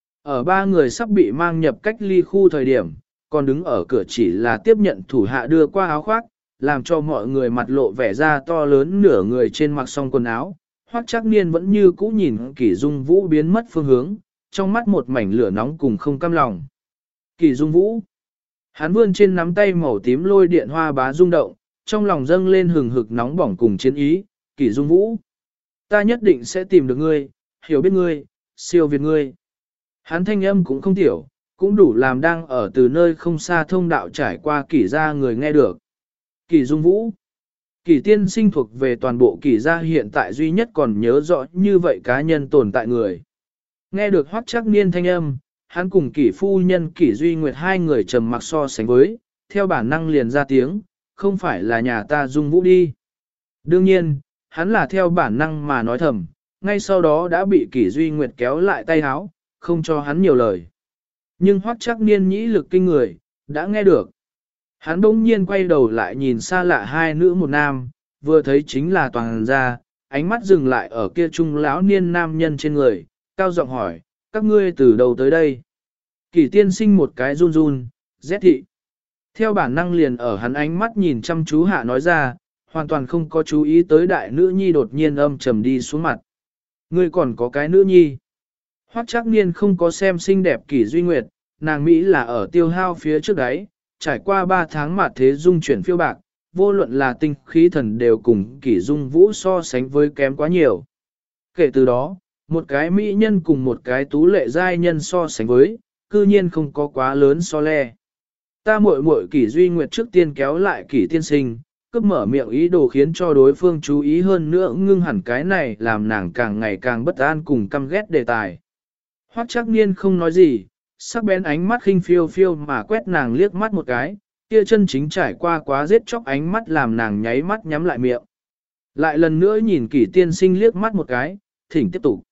Ở ba người sắp bị mang nhập cách ly khu thời điểm, còn đứng ở cửa chỉ là tiếp nhận thủ hạ đưa qua áo khoác, làm cho mọi người mặt lộ vẻ ra to lớn nửa người trên mặc xong quần áo. Hoắc Trác Niên vẫn như cũ nhìn Kỳ Dung Vũ biến mất phương hướng, trong mắt một mảnh lửa nóng cùng không cam lòng. Kỳ Dung Vũ. Hắn vươn trên nắm tay màu tím lôi điện hoa bá rung động, trong lòng dâng lên hừng hực nóng bỏng cùng chiến ý. Kỳ Dung Vũ. Ta nhất định sẽ tìm được ngươi, hiểu biết ngươi, siêu việt ngươi. Hắn thanh âm cũng không tiểu, cũng đủ làm đang ở từ nơi không xa thông đạo trải qua Kỳ gia người nghe được. Kỳ Dung Vũ. Kỳ tiên sinh thuộc về toàn bộ Kỳ gia hiện tại duy nhất còn nhớ rõ như vậy cá nhân tồn tại người. Nghe được Hoắc Trác Niên thanh âm, hắn cùng Kỳ phu nhân Kỳ Duy Nguyệt hai người trầm mặc so sánh với, theo bản năng liền ra tiếng, không phải là nhà ta Dung Vũ đi. Đương nhiên, hắn là theo bản năng mà nói thầm, ngay sau đó đã bị Kỳ Duy Nguyệt kéo lại tay háo, không cho hắn nhiều lời. Nhưng Hoắc Trác Niên nhĩ lực kinh người, đã nghe được. Hắn bỗng nhiên quay đầu lại nhìn xa lạ hai nữ một nam, vừa thấy chính là toàn gia, ánh mắt dừng lại ở kia trung lão niên nam nhân trên người, cao giọng hỏi, các ngươi từ đầu tới đây. Kỳ tiên sinh một cái run run, rét thị. Theo bản năng liền ở hắn ánh mắt nhìn chăm chú hạ nói ra, hoàn toàn không có chú ý tới đại nữ nhi đột nhiên âm trầm đi xuống mặt. Ngươi còn có cái nữ nhi. Hoắc Trác Niên không có xem xinh đẹp Kỳ Duy Nguyệt, nàng Mỹ là ở tiêu hao phía trước đấy, trải qua 3 tháng mà thế dung chuyển phiêu bạc, vô luận là tinh khí thần đều cùng Kỳ Dung Vũ so sánh với kém quá nhiều. Kể từ đó, một cái mỹ nhân cùng một cái tú lệ giai nhân so sánh với, cư nhiên không có quá lớn so le. Ta muội muội Kỳ Duy Nguyệt trước tiên kéo lại Kỳ tiên sinh, cướp mở miệng ý đồ khiến cho đối phương chú ý hơn nữa ngưng hẳn cái này làm nàng càng ngày càng bất an cùng căm ghét đề tài. Hoắc Trác Niên không nói gì, sắc bén ánh mắt khinh phiêu phiêu mà quét nàng liếc mắt một cái, kia chân chính trải qua quá giết chóc ánh mắt làm nàng nháy mắt nhắm lại miệng. Lại lần nữa nhìn Kỳ tiên sinh liếc mắt một cái, thỉnh tiếp tục.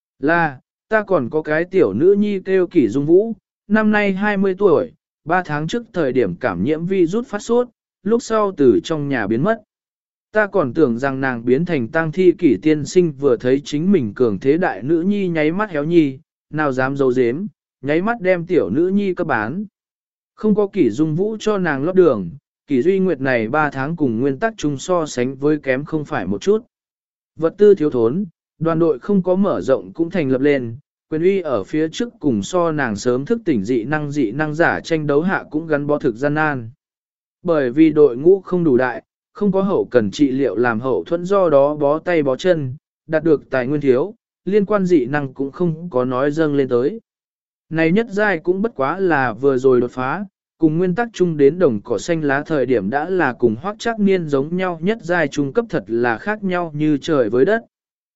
Là, ta còn có cái tiểu nữ nhi kêu Kỳ Dung Vũ, năm nay 20 tuổi, 3 tháng trước thời điểm cảm nhiễm virus phát sốt, lúc sau từ trong nhà biến mất. Ta còn tưởng rằng nàng biến thành tang thi. Kỳ tiên sinh vừa thấy chính mình cường thế đại nữ nhi nháy mắt héo nhi, nào dám giấu giếm, nháy mắt đem tiểu nữ nhi cấp bán. Không có Kỳ Dung Vũ cho nàng lót đường, Kỳ Duy Nguyệt này 3 tháng cùng nguyên tắc chung so sánh với kém không phải một chút. Vật tư thiếu thốn, đoàn đội không có mở rộng cũng thành lập lên, quyền uy ở phía trước cùng so nàng sớm thức tỉnh dị năng giả tranh đấu hạ cũng gắn bó thực gian nan. Bởi vì đội ngũ không đủ đại, không có hậu cần trị liệu làm hậu thuẫn do đó bó tay bó chân, đạt được tài nguyên thiếu, liên quan dị năng cũng không có nói dâng lên tới. Này nhất giai cũng bất quá là vừa rồi đột phá, cùng nguyên tắc chung đến đồng cỏ xanh lá thời điểm đã là cùng Hoắc Trác Niên giống nhau, nhất giai trung cấp thật là khác nhau như trời với đất.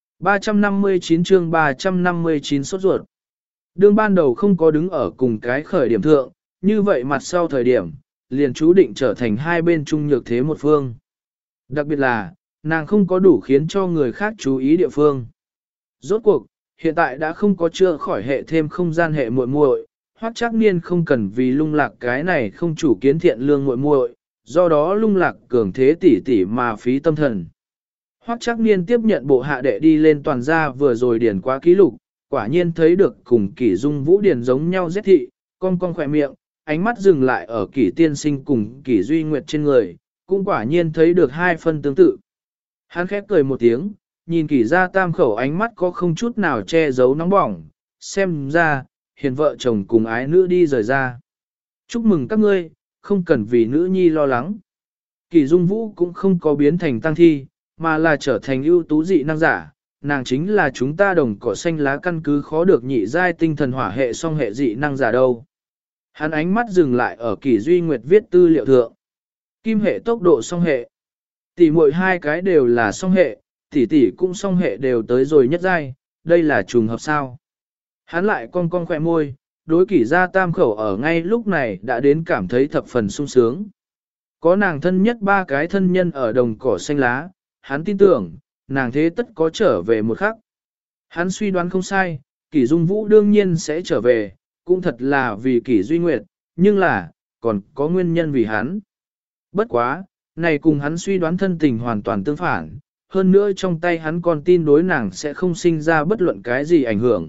359 chương 359 sốt ruột. Đương ban đầu không có đứng ở cùng cái khởi điểm thượng, như vậy mặt sau thời điểm, liền chú định trở thành hai bên chung nhược thế một phương. Đặc biệt là, nàng không có đủ khiến cho người khác chú ý địa phương. Rốt cuộc, hiện tại đã không có chữa khỏi hệ thêm không gian hệ muội muội, Hoắc Trác Niên không cần vì lung lạc cái này không chủ kiến thiện lương muội muội, do đó lung lạc cường thế tỷ tỷ mà phí tâm thần. Hoắc Trác Niên tiếp nhận bộ hạ đệ đi lên toàn gia vừa rồi điền qua ký lục, quả nhiên thấy được cùng Kỳ Dung Vũ điền giống nhau rét thị, cong khỏe miệng, ánh mắt dừng lại ở Kỳ tiên sinh cùng Kỳ Duy Nguyệt trên người, cũng quả nhiên thấy được hai phân tương tự. Hắn khép cười một tiếng, nhìn Kỳ gia tam khẩu ánh mắt có không chút nào che giấu nóng bỏng, xem ra, hiền vợ chồng cùng ái nữ đi rời ra. Chúc mừng các ngươi, không cần vì nữ nhi lo lắng. Kỳ Dung Vũ cũng không có biến thành tăng thi, mà là trở thành ưu tú dị năng giả, nàng chính là chúng ta đồng cỏ xanh lá căn cứ khó được nhị giai tinh thần hỏa hệ song hệ dị năng giả đâu. Hắn ánh mắt dừng lại ở Kỳ Duy Nguyệt viết tư liệu thượng. Kim hệ tốc độ song hệ. Tỷ muội hai cái đều là song hệ, tỷ tỷ cũng song hệ đều tới rồi nhất giai, đây là trùng hợp sao. Hắn lại cong cong khỏe môi, đối kỷ gia tam khẩu ở ngay lúc này đã đến cảm thấy thập phần sung sướng. Có nàng thân nhất ba cái thân nhân ở đồng cỏ xanh lá, hắn tin tưởng, nàng thế tất có trở về một khắc. Hắn suy đoán không sai, kỷ dung vũ đương nhiên sẽ trở về, cũng thật là vì kỷ duy nguyệt, nhưng là, còn có nguyên nhân vì hắn. Bất quá, này cùng hắn suy đoán thân tình hoàn toàn tương phản, hơn nữa trong tay hắn còn tin đối nàng sẽ không sinh ra bất luận cái gì ảnh hưởng.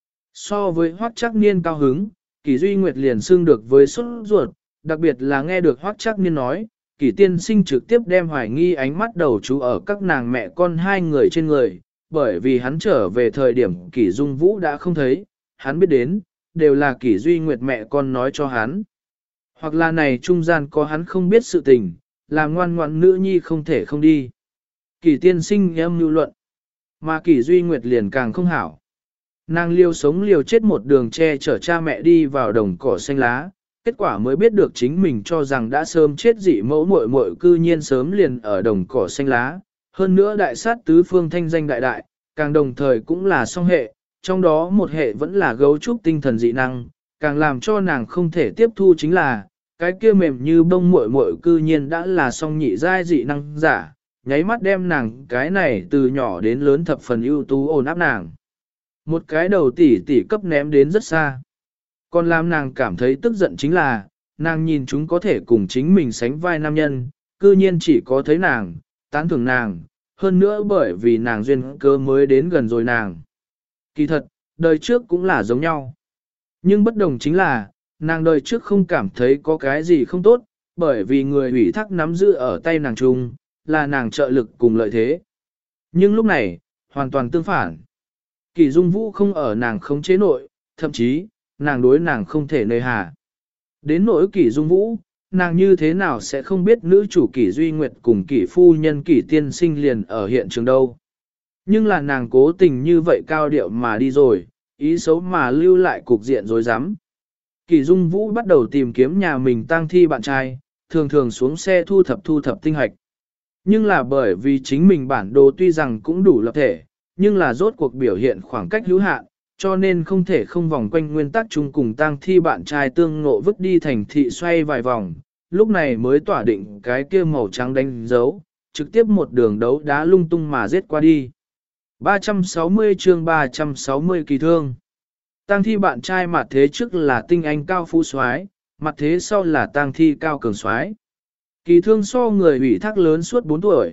So với Hoắc Trác Niên cao hứng, Kỷ Duy Nguyệt liền xưng được với sốt ruột, đặc biệt là nghe được Hoắc Trác Niên nói, Kỷ tiên sinh trực tiếp đem hoài nghi ánh mắt đầu chú ở các nàng mẹ con hai người trên người, bởi vì hắn trở về thời điểm Kỷ Dung Vũ đã không thấy, hắn biết đến, đều là Kỷ Duy Nguyệt mẹ con nói cho hắn. Hoặc là này trung gian có hắn không biết sự tình, làm ngoan ngoãn nữ nhi không thể không đi. Kỷ tiên sinh âm mưu luận, mà Kỷ Duy Nguyệt liền càng không hảo. Nàng liều sống liều chết một đường che chở cha mẹ đi vào đồng cỏ xanh lá, kết quả mới biết được chính mình cho rằng đã sớm chết dị mẫu muội muội cư nhiên sớm liền ở đồng cỏ xanh lá. Hơn nữa đại sát tứ phương thanh danh đại đại, càng đồng thời cũng là song hệ, trong đó một hệ vẫn là gấu trúc tinh thần dị năng, càng làm cho nàng không thể tiếp thu chính là, cái kia mềm như bông muội muội cư nhiên đã là song nhị giai dị năng giả, nháy mắt đem nàng cái này từ nhỏ đến lớn thập phần ưu tú ổn áp nàng. Một cái đầu tỷ cấp ném đến rất xa. Còn làm nàng cảm thấy tức giận chính là, nàng nhìn chúng có thể cùng chính mình sánh vai nam nhân, cư nhiên chỉ có thấy nàng, tán thưởng nàng, hơn nữa bởi vì nàng duyên cơ mới đến gần rồi nàng. Kỳ thật, đời trước cũng là giống nhau. Nhưng bất đồng chính là, nàng đời trước không cảm thấy có cái gì không tốt, bởi vì người ủy thác nắm giữ ở tay nàng chung, là nàng trợ lực cùng lợi thế. Nhưng lúc này, hoàn toàn tương phản. Kỷ Dung Vũ không ở nàng khống chế nội, thậm chí, nàng đối nàng không thể nơi hà. Đến nỗi Kỷ Dung Vũ, nàng như thế nào sẽ không biết nữ chủ Kỷ Duy Nguyệt cùng Kỷ phu nhân Kỷ tiên sinh liền ở hiện trường đâu. Nhưng là nàng cố tình như vậy cao điệu mà đi rồi, ý xấu mà lưu lại cục diện rối rắm. Kỷ Dung Vũ bắt đầu tìm kiếm nhà mình tang thi bạn trai, thường thường xuống xe thu thập tinh hạch. Nhưng là bởi vì chính mình bản đồ tuy rằng cũng đủ lập thể, nhưng là rốt cuộc biểu hiện khoảng cách hữu hạn, cho nên không thể không vòng quanh nguyên tắc chung cùng tang thi bạn trai tương ngộ vứt đi thành thị xoay vài vòng, lúc này mới tỏa định cái kia màu trắng đánh dấu, trực tiếp một đường đấu đá lung tung mà giết qua đi. 360 chương 360 kỳ thương. Tang thi bạn trai mặt thế trước là tinh anh cao phú soái, mặt thế sau là tang thi cao cường soái. Kỳ thương so người ủy thác lớn suốt 4 tuổi,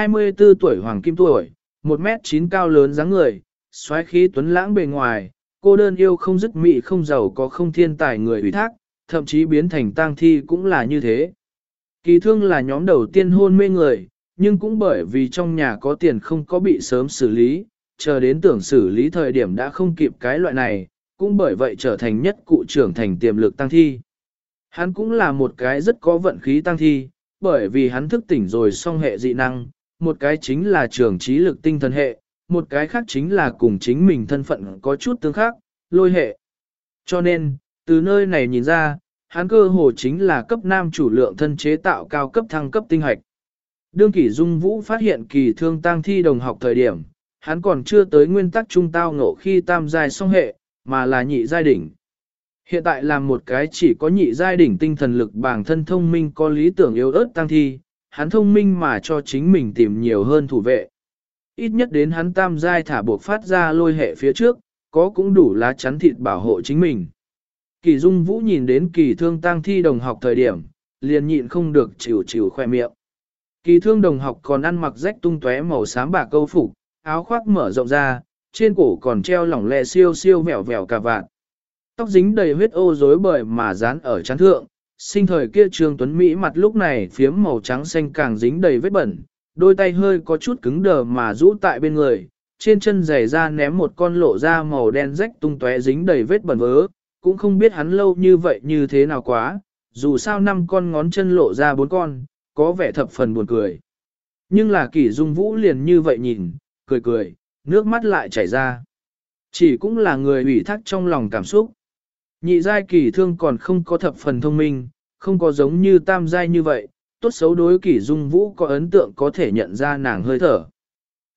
24 tuổi hoàng kim tuổi, 1m9 cao lớn dáng người, soái khí tuấn lãng bề ngoài, cô đơn yêu không dứt mị không giàu có không thiên tài người ủy thác, thậm chí biến thành tang thi cũng là như thế. Kỳ thương là nhóm đầu tiên hôn mê người, nhưng cũng bởi vì trong nhà có tiền không có bị sớm xử lý, chờ đến tưởng xử lý thời điểm đã không kịp cái loại này, cũng bởi vậy trở thành nhất cụ trưởng thành tiềm lực tang thi. Hắn cũng là một cái rất có vận khí tang thi, bởi vì hắn thức tỉnh rồi song hệ dị năng, một cái chính là trường trí lực tinh thần hệ, một cái khác chính là cùng chính mình thân phận có chút tương khác, lôi hệ. Cho nên, từ nơi này nhìn ra, hắn cơ hồ chính là cấp nam chủ lượng thân chế tạo cao cấp thăng cấp tinh hạch. Đương Kỷ Dung Vũ phát hiện kỳ thương tang thi đồng học thời điểm, hắn còn chưa tới nguyên tắc trung tao ngộ khi tam giai song hệ, mà là nhị giai đỉnh. Hiện tại là một cái chỉ có nhị giai đỉnh tinh thần lực bản thân thông minh có lý tưởng yếu ớt tang thi, hắn thông minh mà cho chính mình tìm nhiều hơn thủ vệ. Ít nhất đến hắn tam giai thả buộc phát ra lôi hệ phía trước, có cũng đủ lá chắn thịt bảo hộ chính mình. Kỳ Dung Vũ nhìn đến kỳ thương tang thi đồng học thời điểm, liền nhịn không được chịu khoe miệng. Kỳ thương đồng học còn ăn mặc rách tung tóe màu xám bạc câu phục, áo khoác mở rộng ra, trên cổ còn treo lỏng lẹ siêu vẹo vẹo cà vạt. Tóc dính đầy huyết ô rối bời mà dán ở trán thượng, sinh thời kia Trương Tuấn Mỹ mặt lúc này phiếm màu trắng xanh càng dính đầy vết bẩn, đôi tay hơi có chút cứng đờ mà rũ tại bên người, trên chân giày ra ném một con lộ ra màu đen rách tung tóe dính đầy vết bẩn vớ, cũng không biết hắn lâu như vậy như thế nào quá, dù sao 5 con ngón chân lộ ra 4 con, có vẻ thập phần buồn cười. Nhưng là Kỷ Dung Vũ liền như vậy nhìn, cười, nước mắt lại chảy ra. Chỉ cũng là người ủy thác trong lòng cảm xúc. Nhị giai Kỷ thương còn không có thập phần thông minh, không có giống như tam giai như vậy, tốt xấu đối Kỷ Dung Vũ có ấn tượng có thể nhận ra nàng hơi thở.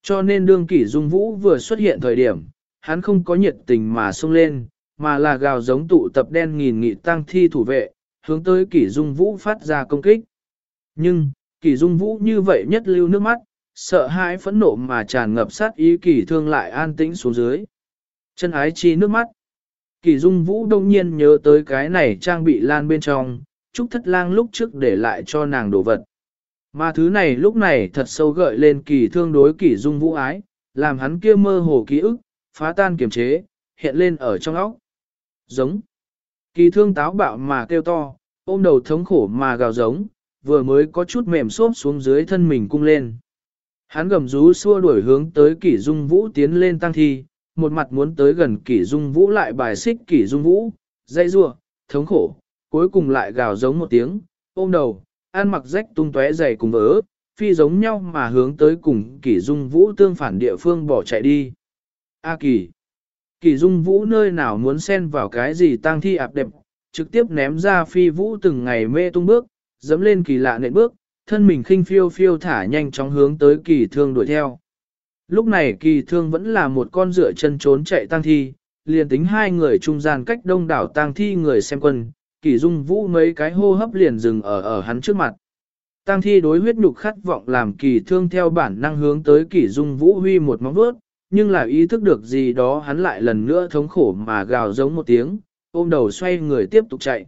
Cho nên đương Kỷ Dung Vũ vừa xuất hiện thời điểm, hắn không có nhiệt tình mà xông lên, mà là gào giống tụ tập đen nghìn nghị tăng thi thủ vệ, hướng tới Kỷ Dung Vũ phát ra công kích. Nhưng, Kỷ Dung Vũ như vậy nhất lưu nước mắt, sợ hãi phẫn nộ mà tràn ngập sát ý Kỷ Thương lại an tĩnh xuống dưới. Chân ái chi nước mắt. Kỷ Dung Vũ đông nhiên nhớ tới cái này trang bị lan bên trong, Trúc Thất Lang lúc trước để lại cho nàng đồ vật. Mà thứ này lúc này thật sâu gợi lên Kỷ Thương đối Kỷ Dung Vũ ái, làm hắn kia mơ hồ ký ức, phá tan kiềm chế, hiện lên ở trong óc. Giống. Kỷ Thương táo bạo mà kêu to, ôm đầu thống khổ mà gào giống, vừa mới có chút mềm xốp xuống dưới thân mình cung lên. Hắn gầm rú xua đuổi hướng tới Kỷ Dung Vũ tiến lên tăng thi, một mặt muốn tới gần Kỷ Dung Vũ lại bài xích Kỷ Dung Vũ, dây rua, thống khổ, cuối cùng lại gào giống một tiếng, ôm đầu, ăn mặc rách tung tóe giày cùng vỡ, phi giống nhau mà hướng tới cùng Kỷ Dung Vũ tương phản địa phương bỏ chạy đi. A Kỷ Dung Vũ nơi nào muốn xen vào cái gì tang thi ạp đẹp, trực tiếp ném ra phi vũ từng ngày mê tung bước, dẫm lên kỳ lạ nện bước, thân mình khinh phiêu phiêu thả nhanh chóng hướng tới Kỷ Thương đuổi theo. Lúc này Kỷ Thương vẫn là một con rựa chân trốn chạy tang thi, liền tính hai người trung gian cách đông đảo tang thi người xem quân, Kỷ Dung Vũ mấy cái hô hấp liền dừng ở hắn trước mặt. Tang thi đối huyết nhục khát vọng làm Kỷ Thương theo bản năng hướng tới Kỷ Dung Vũ huy một móng vuốt, nhưng là ý thức được gì đó hắn lại lần nữa thống khổ mà gào giống một tiếng, ôm đầu xoay người tiếp tục chạy.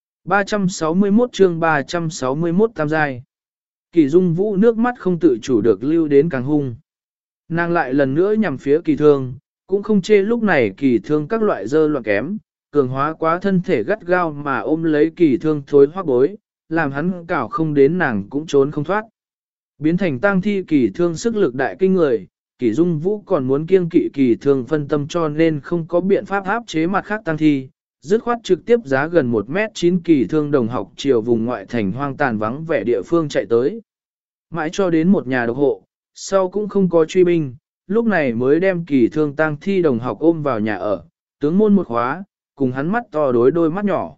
361 chương 361 tam giai. Kỷ Dung Vũ nước mắt không tự chủ được lưu đến càng hung. Nàng lại lần nữa nhằm phía Kỷ Thương, cũng không chê lúc này Kỷ Thương các loại dơ loạn kém, cường hóa quá thân thể gắt gao mà ôm lấy Kỷ Thương thối hoác bối, làm hắn cảo không đến nàng cũng trốn không thoát. Biến thành tang thi Kỷ Thương sức lực đại kinh người, Kỷ Dung Vũ còn muốn kiêng kỵ Kỷ Thương phân tâm cho nên không có biện pháp áp chế mặt khác tang thi, dứt khoát trực tiếp giá gần 1m9 Kỷ Thương đồng học chiều vùng ngoại thành hoang tàn vắng vẻ địa phương chạy tới. Mãi cho đến một nhà độc hộ, sau cũng không có truy binh, lúc này mới đem Kỷ Thương tang thi đồng học ôm vào nhà ở, tướng môn một khóa, cùng hắn mắt to đối đôi mắt nhỏ.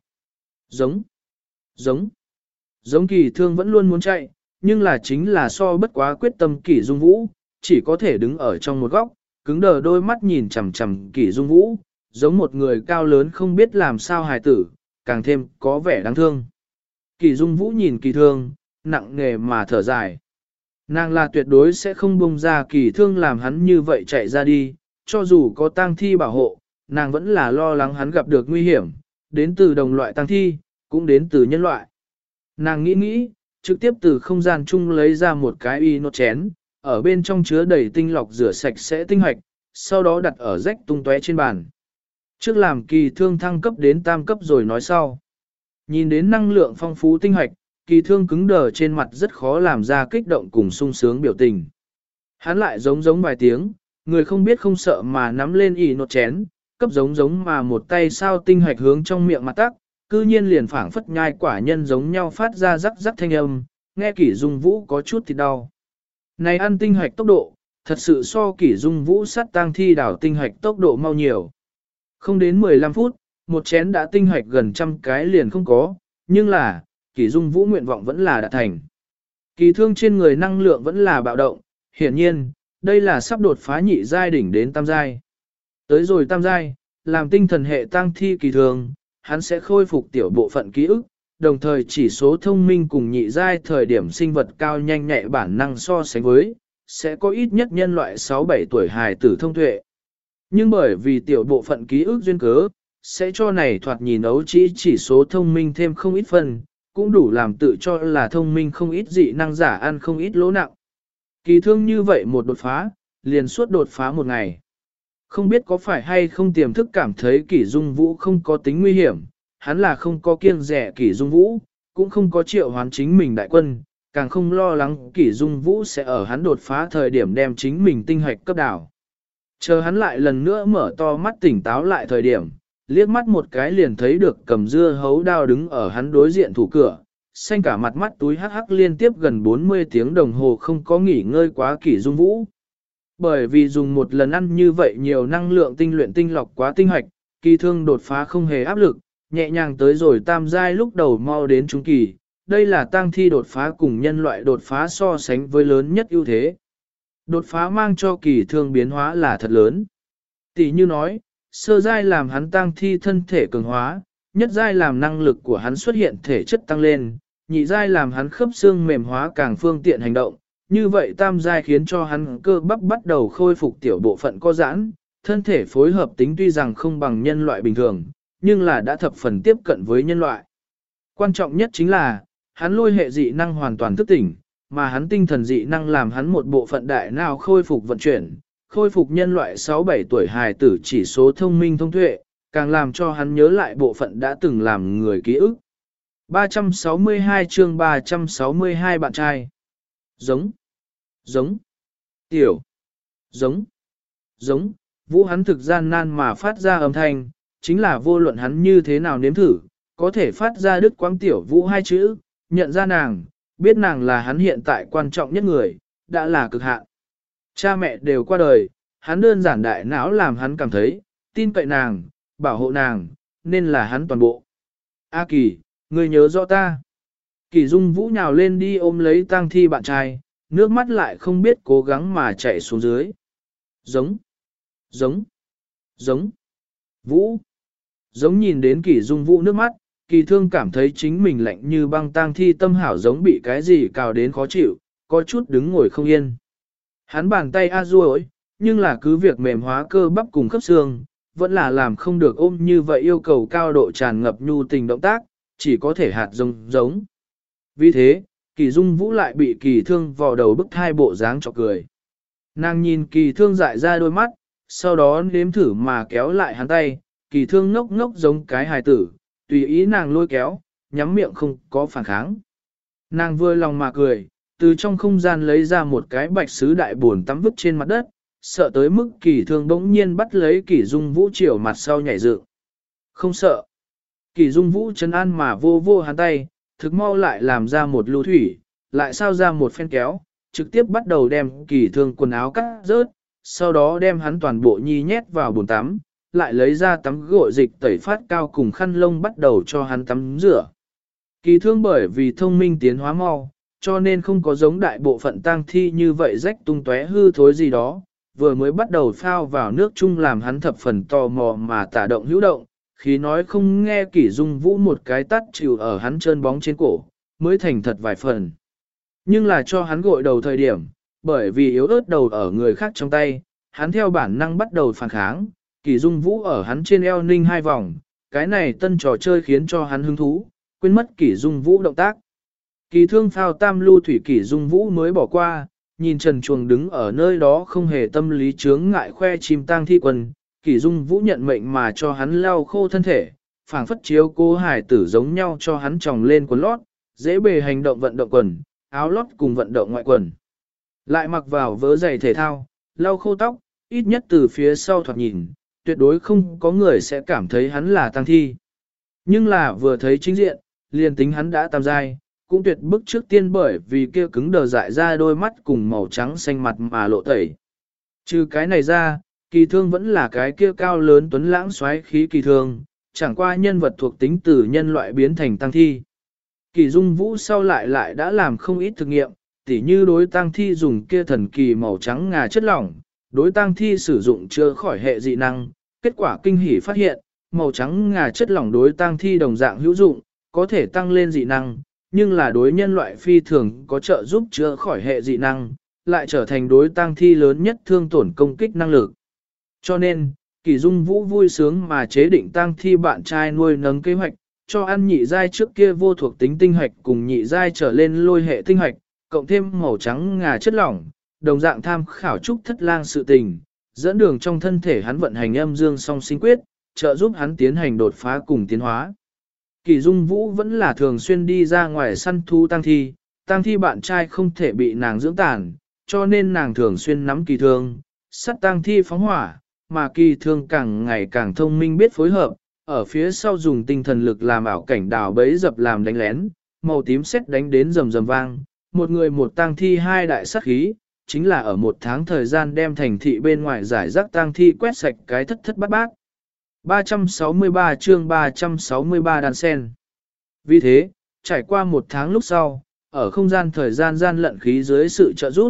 Giống Kỷ Thương vẫn luôn muốn chạy, nhưng là chính là so bất quá quyết tâm Kỷ Dung Vũ, chỉ có thể đứng ở trong một góc, cứng đờ đôi mắt nhìn chằm chằm Kỷ Dung Vũ, giống một người cao lớn không biết làm sao hài tử, càng thêm có vẻ đáng thương. Kỷ Dung Vũ nhìn Kỷ Thương, nặng nề mà thở dài. Nàng là tuyệt đối sẽ không buông ra Kỷ Thương làm hắn như vậy chạy ra đi, cho dù có tang thi bảo hộ, nàng vẫn là lo lắng hắn gặp được nguy hiểm, đến từ đồng loại tang thi, cũng đến từ nhân loại. Nàng nghĩ, trực tiếp từ không gian chung lấy ra một cái y nốt chén, ở bên trong chứa đầy tinh lọc rửa sạch sẽ tinh hoạch, sau đó đặt ở rách tung tóe trên bàn. Trước làm Kỷ Thương thăng cấp đến tam cấp rồi nói sau. Nhìn đến năng lượng phong phú tinh hoạch, Kỷ Thương cứng đờ trên mặt rất khó làm ra kích động cùng sung sướng biểu tình. Hắn lại giống vài tiếng, người không biết không sợ mà nắm lên y nốt chén, cấp giống mà một tay sao tinh hoạch hướng trong miệng mặt tắc, cư nhiên liền phảng phất nhai quả nhân giống nhau phát ra rắc rắc thanh âm, nghe Kỷ Dung Vũ có chút thì đau. Này ăn tinh hoạch tốc độ, thật sự so Kỷ Dung Vũ sát tang thi đảo tinh hoạch tốc độ mau nhiều. Không đến 15 phút, một chén đã tinh hoạch gần trăm cái liền không có, nhưng là, Kỷ Dung Vũ nguyện vọng vẫn là đã thành. Kỷ Thương trên người năng lượng vẫn là bạo động, hiển nhiên, đây là sắp đột phá nhị giai đỉnh đến tam giai. Tới rồi tam giai, làm tinh thần hệ tăng thi Kỷ Thương, hắn sẽ khôi phục tiểu bộ phận ký ức, đồng thời chỉ số thông minh cùng nhị giai thời điểm sinh vật cao nhanh nhạy bản năng so sánh với, sẽ có ít nhất nhân loại 6-7 tuổi hài tử thông tuệ. Nhưng bởi vì tiểu bộ phận ký ức duyên cớ, sẽ cho này thoạt nhìn ấu chỉ số thông minh thêm không ít phần, cũng đủ làm tự cho là thông minh không ít dị năng giả ăn không ít lỗ nặng. Kỷ Thương như vậy một đột phá, liền suốt đột phá một ngày. Không biết có phải hay không tiềm thức cảm thấy Kỷ Dung Vũ không có tính nguy hiểm, hắn là không có kiêng rẻ Kỷ Dung Vũ, cũng không có triệu hoán chính mình đại quân, càng không lo lắng Kỷ Dung Vũ sẽ ở hắn đột phá thời điểm đem chính mình tinh hoạch cấp đảo. Chờ hắn lại lần nữa mở to mắt tỉnh táo lại thời điểm, liếc mắt một cái liền thấy được cầm dưa hấu đao đứng ở hắn đối diện thủ cửa, xanh cả mặt mắt túi hắc hắc liên tiếp gần 40 tiếng đồng hồ không có nghỉ ngơi quá Kỷ Dung Vũ. Bởi vì dùng một lần ăn như vậy nhiều năng lượng tinh luyện tinh lọc quá tinh hoạch, Kỷ Thương đột phá không hề áp lực, nhẹ nhàng tới rồi tam giai lúc đầu mau đến trung kỳ, đây là tang thi đột phá cùng nhân loại đột phá so sánh với lớn nhất ưu thế. Đột phá mang cho kỳ thương biến hóa là thật lớn. Tỷ như nói, sơ giai làm hắn tăng thi thân thể cường hóa, nhất giai làm năng lực của hắn xuất hiện thể chất tăng lên, nhị giai làm hắn khớp xương mềm hóa càng phương tiện hành động, như vậy tam giai khiến cho hắn cơ bắp bắt đầu khôi phục tiểu bộ phận co giãn, thân thể phối hợp tính tuy rằng không bằng nhân loại bình thường, nhưng là đã thập phần tiếp cận với nhân loại. Quan trọng nhất chính là, hắn lôi hệ dị năng hoàn toàn thức tỉnh, mà hắn tinh thần dị năng làm hắn một bộ phận đại não khôi phục vận chuyển, khôi phục nhân loại 6-7 tuổi hài tử chỉ số thông minh thông tuệ, càng làm cho hắn nhớ lại bộ phận đã từng làm người ký ức. 362 chương 362 bạn trai. Giống, giống, tiểu, giống, giống, vũ hắn thực gian nan mà phát ra âm thanh, chính là vô luận hắn như thế nào nếm thử, có thể phát ra đứt quãng tiểu vũ hai chữ, nhận ra nàng, biết nàng là hắn hiện tại quan trọng nhất người, đã là cực hạn. Cha mẹ đều qua đời, hắn đơn giản đại não làm hắn cảm thấy, tin cậy nàng, bảo hộ nàng, nên là hắn toàn bộ. A Kỳ, ngươi nhớ rõ ta. Kỳ Dung Vũ nhào lên đi ôm lấy tang thi bạn trai, nước mắt lại không biết cố gắng mà chạy xuống dưới. Giống, giống, giống, Vũ. Giống nhìn đến Kỳ Dung Vũ nước mắt, Kỳ Thương cảm thấy chính mình lạnh như băng tang thi tâm hảo giống bị cái gì cào đến khó chịu, có chút đứng ngồi không yên. Hắn bàn tay a duỗi, nhưng là cứ việc mềm hóa cơ bắp cùng khớp xương, vẫn là làm không được ôm như vậy yêu cầu cao độ tràn ngập nhu tình động tác, chỉ có thể hạt giống. Vì thế, Kỳ Dung Vũ lại bị Kỳ Thương vò đầu bức thai bộ dáng cho cười. Nàng nhìn Kỳ Thương dại ra đôi mắt, sau đó nếm thử mà kéo lại hắn tay, Kỳ Thương ngốc ngốc giống cái hài tử, tùy ý nàng lôi kéo, nhắm miệng không có phản kháng. Nàng vừa lòng mà cười, từ trong không gian lấy ra một cái bạch sứ đại buồn tắm vứt trên mặt đất, sợ tới mức Kỳ Thương bỗng nhiên bắt lấy Kỳ Dung Vũ chiều mặt sau nhảy dựng. Không sợ. Kỳ Dung Vũ trấn an mà vô vô hắn tay, thực mau lại làm ra một lưu thủy, lại sao ra một phen kéo, trực tiếp bắt đầu đem Kỳ Thương quần áo cắt rớt, sau đó đem hắn toàn bộ nhi nhét vào bồn tắm, lại lấy ra tắm gội dịch tẩy phát cao cùng khăn lông bắt đầu cho hắn tắm rửa. Kỳ Thương bởi vì thông minh tiến hóa mau, cho nên không có giống đại bộ phận tang thi như vậy rách tung tóe hư thối gì đó, vừa mới bắt đầu phao vào nước chung làm hắn thập phần tò mò mà tả động hữu động, khi nói không nghe Kỷ Dung Vũ một cái tắt chịu ở hắn trơn bóng trên cổ, mới thành thật vài phần. Nhưng là cho hắn gội đầu thời điểm, bởi vì yếu ớt đầu ở người khác trong tay, hắn theo bản năng bắt đầu phản kháng, Kỷ Dung Vũ ở hắn trên eo ninh hai vòng, cái này tân trò chơi khiến cho hắn hứng thú, quên mất Kỷ Dung Vũ động tác. Kỳ Thương phao tam lưu thủy Kỷ Dung Vũ mới bỏ qua, nhìn Trần Chuồng đứng ở nơi đó không hề tâm lý chướng ngại khoe chim tang thi quần, Kỷ Dung Vũ nhận mệnh mà cho hắn lau khô thân thể, phảng phất chiếu cô hải tử giống nhau cho hắn tròng lên quần lót, dễ bề hành động vận động quần, áo lót cùng vận động ngoại quần. Lại mặc vào vớ giày thể thao, lau khô tóc, ít nhất từ phía sau thoạt nhìn, tuyệt đối không có người sẽ cảm thấy hắn là tang thi. Nhưng là vừa thấy chính diện, liền tính hắn đã tam giai, cũng tuyệt bức trước tiên bởi vì kia cứng đờ dại ra đôi mắt cùng màu trắng xanh mặt mà lộ tẩy. Trừ cái này ra, Kỳ Thương vẫn là cái kia cao lớn tuấn lãng xoáy khí Kỳ Thương, chẳng qua nhân vật thuộc tính từ nhân loại biến thành tăng thi. Kỳ Dung Vũ sau lại đã làm không ít thực nghiệm, tỉ như đối tăng thi dùng kia thần kỳ màu trắng ngà chất lỏng, đối tăng thi sử dụng chữa khỏi hệ dị năng, kết quả kinh hỉ phát hiện, màu trắng ngà chất lỏng đối tăng thi đồng dạng hữu dụng, có thể tăng lên dị năng, nhưng là đối nhân loại phi thường có trợ giúp chữa khỏi hệ dị năng, lại trở thành đối tăng thi lớn nhất thương tổn công kích năng lực. Cho nên, Kỳ Dung Vũ vui sướng mà chế định tăng thi bạn trai nuôi nấng kế hoạch, cho ăn nhị giai trước kia vô thuộc tính tinh hoạch cùng nhị giai trở lên lôi hệ tinh hoạch, cộng thêm màu trắng ngà chất lỏng, đồng dạng tham khảo trúc thất lang sự tình, dẫn đường trong thân thể hắn vận hành âm dương song sinh quyết, trợ giúp hắn tiến hành đột phá cùng tiến hóa. Kỳ Dung Vũ vẫn là thường xuyên đi ra ngoài săn thú tăng thi bạn trai không thể bị nàng dưỡng tàn, cho nên nàng thường xuyên nắm Kỳ Thương, sắt tăng thi phóng hỏa, mà Kỳ Thương càng ngày càng thông minh biết phối hợp, ở phía sau dùng tinh thần lực làm ảo cảnh đào bấy dập làm đánh lén, màu tím sét đánh đến rầm rầm vang, một người một tăng thi hai đại sát khí, chính là ở một tháng thời gian đem thành thị bên ngoài giải rác tăng thi quét sạch cái thất thất bát bát. 363 chương 363 đàn sen. Vì thế, trải qua một tháng lúc sau, ở không gian thời gian gian lận khí dưới sự trợ giúp,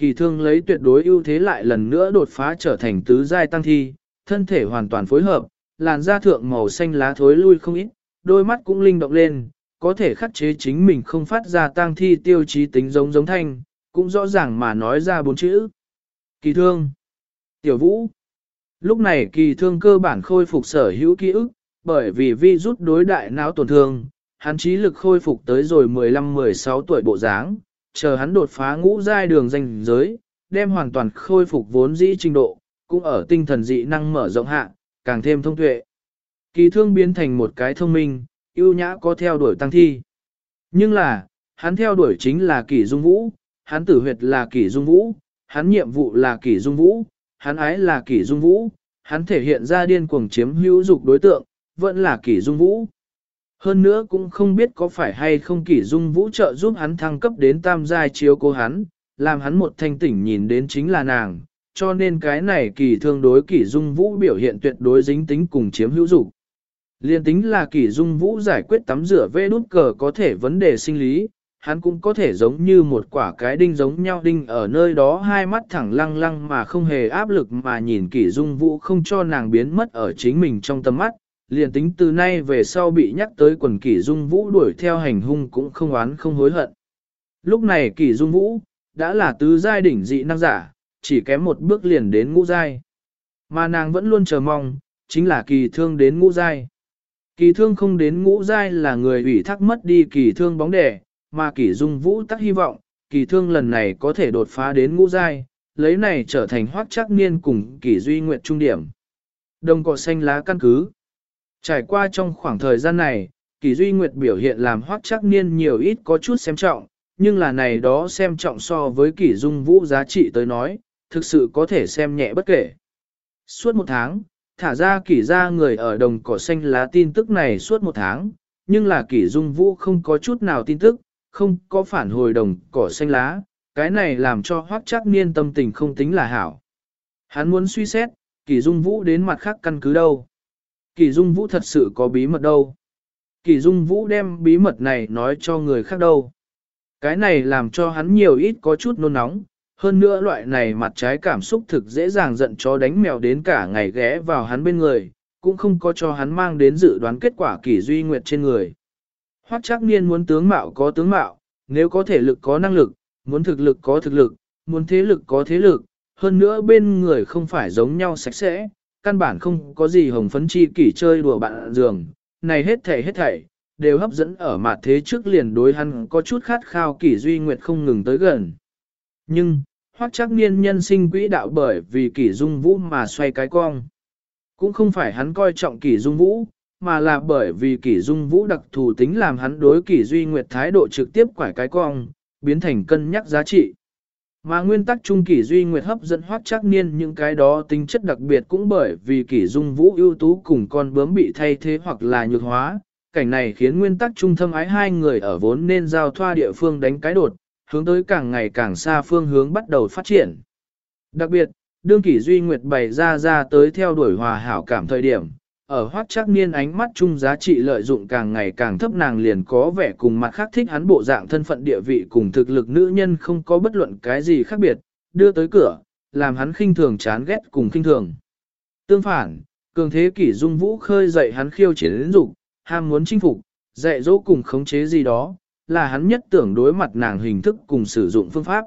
Kỳ thương lấy tuyệt đối ưu thế lại lần nữa đột phá trở thành tứ giai tăng thi, thân thể hoàn toàn phối hợp, làn da thượng màu xanh lá thối lui không ít, đôi mắt cũng linh động lên, có thể khắc chế chính mình không phát ra tăng thi tiêu chí tính giống thanh, cũng rõ ràng mà nói ra 4 chữ. Kỳ thương. Tiểu Vũ. Lúc này kỳ thương cơ bản khôi phục sở hữu ký ức, bởi vì virus đối đại não tổn thương, hắn trí lực khôi phục tới rồi 15-16 tuổi bộ dáng, chờ hắn đột phá ngũ giai đường danh giới, đem hoàn toàn khôi phục vốn dĩ trình độ, cũng ở tinh thần dị năng mở rộng hạ, càng thêm thông tuệ. Kỳ thương biến thành một cái thông minh, ưu nhã có theo đuổi tăng thi. Nhưng là, hắn theo đuổi chính là Kỷ Dung Vũ, hắn tử huyệt là Kỷ Dung Vũ, hắn nhiệm vụ là Kỷ Dung Vũ, hắn ái là Kỷ Dung Vũ, hắn thể hiện ra điên cuồng chiếm hữu dục đối tượng, vẫn là Kỷ Dung Vũ. Hơn nữa cũng không biết có phải hay không Kỷ Dung Vũ trợ giúp hắn thăng cấp đến tam giai chiếu cố hắn, làm hắn một thanh tỉnh nhìn đến chính là nàng, cho nên cái này Kỳ thương đối Kỷ Dung Vũ biểu hiện tuyệt đối dính tính cùng chiếm hữu dục. Liên tính là Kỷ Dung Vũ giải quyết tắm rửa vê đút cờ có thể vấn đề sinh lý, hắn cũng có thể giống như một quả cái đinh giống nhau đinh ở nơi đó, hai mắt thẳng lăng lăng mà không hề áp lực mà nhìn Kỷ Dung Vũ không cho nàng biến mất ở chính mình trong tầm mắt. Liền tính từ nay về sau bị nhắc tới quần Kỷ Dung Vũ đuổi theo hành hung cũng không oán không hối hận. Lúc này Kỷ Dung Vũ đã là tứ giai đỉnh dị năng giả, chỉ kém một bước liền đến ngũ giai. Mà nàng vẫn luôn chờ mong, chính là Kỳ thương đến ngũ giai. Kỳ thương không đến ngũ giai là người ủy thác mất đi Kỳ thương bóng đẻ, mà Kỷ Dung Vũ tắc hy vọng, Kỳ thương lần này có thể đột phá đến ngũ giai, lấy này trở thành Hoắc Trác Niên cùng Kỷ Duy Nguyệt trung điểm. Đồng cỏ xanh lá căn cứ. Trải qua trong khoảng thời gian này, Kỷ Duy Nguyệt biểu hiện làm Hoắc Trác Niên nhiều ít có chút xem trọng, nhưng là này đó xem trọng so với Kỷ Dung Vũ giá trị tới nói, thực sự có thể xem nhẹ bất kể. Suốt một tháng, thả ra Kỷ ra người ở đồng cỏ xanh lá tin tức này suốt một tháng, nhưng là Kỷ Dung Vũ không có chút nào tin tức, không có phản hồi đồng cỏ xanh lá, cái này làm cho Hoắc Trác Niên tâm tình không tính là hảo. Hắn muốn suy xét, Kỷ Dung Vũ đến mặt khác căn cứ đâu. Kỷ Dung Vũ thật sự có bí mật đâu. Kỷ Dung Vũ đem bí mật này nói cho người khác đâu. Cái này làm cho hắn nhiều ít có chút nôn nóng, hơn nữa loại này mặt trái cảm xúc thực dễ dàng giận chó đánh mèo đến cả ngày ghé vào hắn bên người, cũng không có cho hắn mang đến dự đoán kết quả Kỷ Duy Nguyệt trên người. Hoắc Trác Niên muốn tướng mạo có tướng mạo, nếu có thể lực có năng lực, muốn thực lực có thực lực, muốn thế lực có thế lực, hơn nữa bên người không phải giống nhau sạch sẽ, căn bản không có gì hồng phấn chi kỷ chơi đùa bạn giường, này hết thảy, đều hấp dẫn ở mặt thế trước liền đối hắn có chút khát khao Kỷ Duy Nguyệt không ngừng tới gần. Nhưng, Hoắc Trác Niên nhân sinh quỹ đạo bởi vì Kỷ Dung Vũ mà xoay cái cong. Cũng không phải hắn coi trọng Kỷ Dung Vũ, mà là bởi vì Kỷ Dung Vũ đặc thù tính làm hắn đối Kỷ Duy Nguyệt thái độ trực tiếp quải cái cong, biến thành cân nhắc giá trị. Mà nguyên tắc chung Kỷ Duy Nguyệt hấp dẫn Hoắc Trác Niên những cái đó tính chất đặc biệt cũng bởi vì Kỷ Dung Vũ ưu tú cùng con bướm bị thay thế hoặc là nhược hóa, cảnh này khiến nguyên tắc chung thâm ái hai người ở vốn nên giao thoa địa phương đánh cái đột, hướng tới càng ngày càng xa phương hướng bắt đầu phát triển. Đặc biệt, đương Kỷ Duy Nguyệt bày ra tới theo đuổi hòa hảo cảm thời điểm, ở Hoắc Trác Niên ánh mắt chung giá trị lợi dụng càng ngày càng thấp, nàng liền có vẻ cùng mặt khác thích hắn bộ dạng thân phận địa vị cùng thực lực nữ nhân không có bất luận cái gì khác biệt, đưa tới cửa, làm hắn khinh thường chán ghét cùng khinh thường. Tương phản, cường thế Kỷ Dung Vũ khơi dậy hắn khiêu chiến dục, ham muốn chinh phục, dạy dỗ cùng khống chế gì đó, là hắn nhất tưởng đối mặt nàng hình thức cùng sử dụng phương pháp.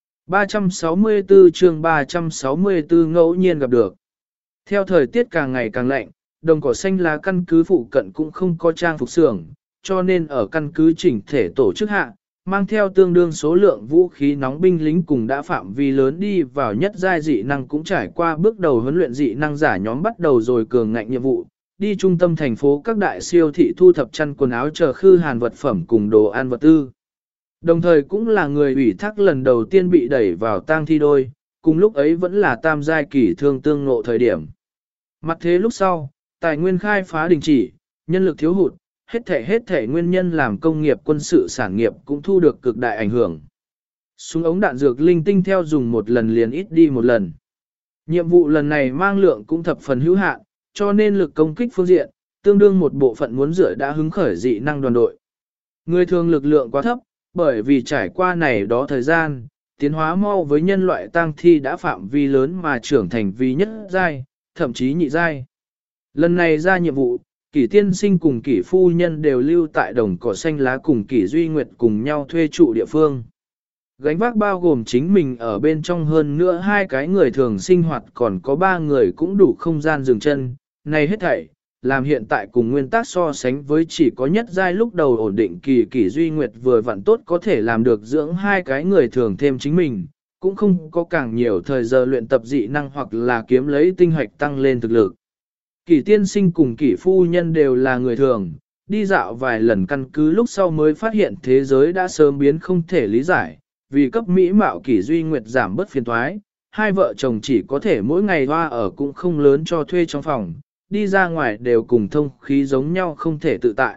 364 chương 364 ngẫu nhiên gặp được. Theo thời tiết càng ngày càng lạnh, đồng cỏ xanh lá căn cứ phụ cận cũng không có trang phục xưởng, cho nên ở căn cứ chỉnh thể tổ chức hạ, mang theo tương đương số lượng vũ khí nóng binh lính cùng đã phạm vi lớn đi vào nhất giai dị năng cũng trải qua bước đầu huấn luyện dị năng giả nhóm bắt đầu rồi cường ngạnh nhiệm vụ, đi trung tâm thành phố các đại siêu thị thu thập chăn quần áo chờ khư hàn vật phẩm cùng đồ ăn vật tư. Đồng thời cũng là người ủy thác lần đầu tiên bị đẩy vào tang thi đôi, cùng lúc ấy vẫn là tam giai Kỷ thương tương ngộ thời điểm. Mặt thế lúc sau, tài nguyên khai phá đình chỉ, nhân lực thiếu hụt, hết thể nguyên nhân làm công nghiệp quân sự sản nghiệp cũng thu được cực đại ảnh hưởng. Súng ống đạn dược linh tinh theo dùng một lần liền ít đi một lần. Nhiệm vụ lần này mang lượng cũng thập phần hữu hạn, cho nên lực công kích phương diện, tương đương một bộ phận muốn rửa đã hứng khởi dị năng đoàn đội. Người thường lực lượng quá thấp, bởi vì trải qua này đó thời gian, tiến hóa mau với nhân loại tang thi đã phạm vi lớn mà trưởng thành vì nhất giai, thậm chí nhị giai. Lần này ra nhiệm vụ, Kỷ tiên sinh cùng Kỷ phu nhân đều lưu tại đồng cỏ xanh lá cùng Kỷ Duy Nguyệt cùng nhau thuê trụ địa phương. Gánh vác bao gồm chính mình ở bên trong hơn nữa 2 cái người thường sinh hoạt còn có 3 người cũng đủ không gian dừng chân, này hết thảy, làm hiện tại cùng nguyên tắc so sánh với chỉ có nhất giai lúc đầu ổn định Kỷ Duy Nguyệt vừa vặn tốt có thể làm được dưỡng 2 cái người thường thêm chính mình, cũng không có càng nhiều thời giờ luyện tập dị năng hoặc là kiếm lấy tinh hoạch tăng lên thực lực. Kỷ tiên sinh cùng Kỷ phu nhân đều là người thường, đi dạo vài lần căn cứ lúc sau mới phát hiện thế giới đã sớm biến không thể lý giải, vì cấp mỹ mạo Kỷ Duy Nguyệt giảm bớt phiền toái, 2 vợ chồng chỉ có thể mỗi ngày hoa ở cũng không lớn cho thuê trong phòng, đi ra ngoài đều cùng thông khí giống nhau không thể tự tại.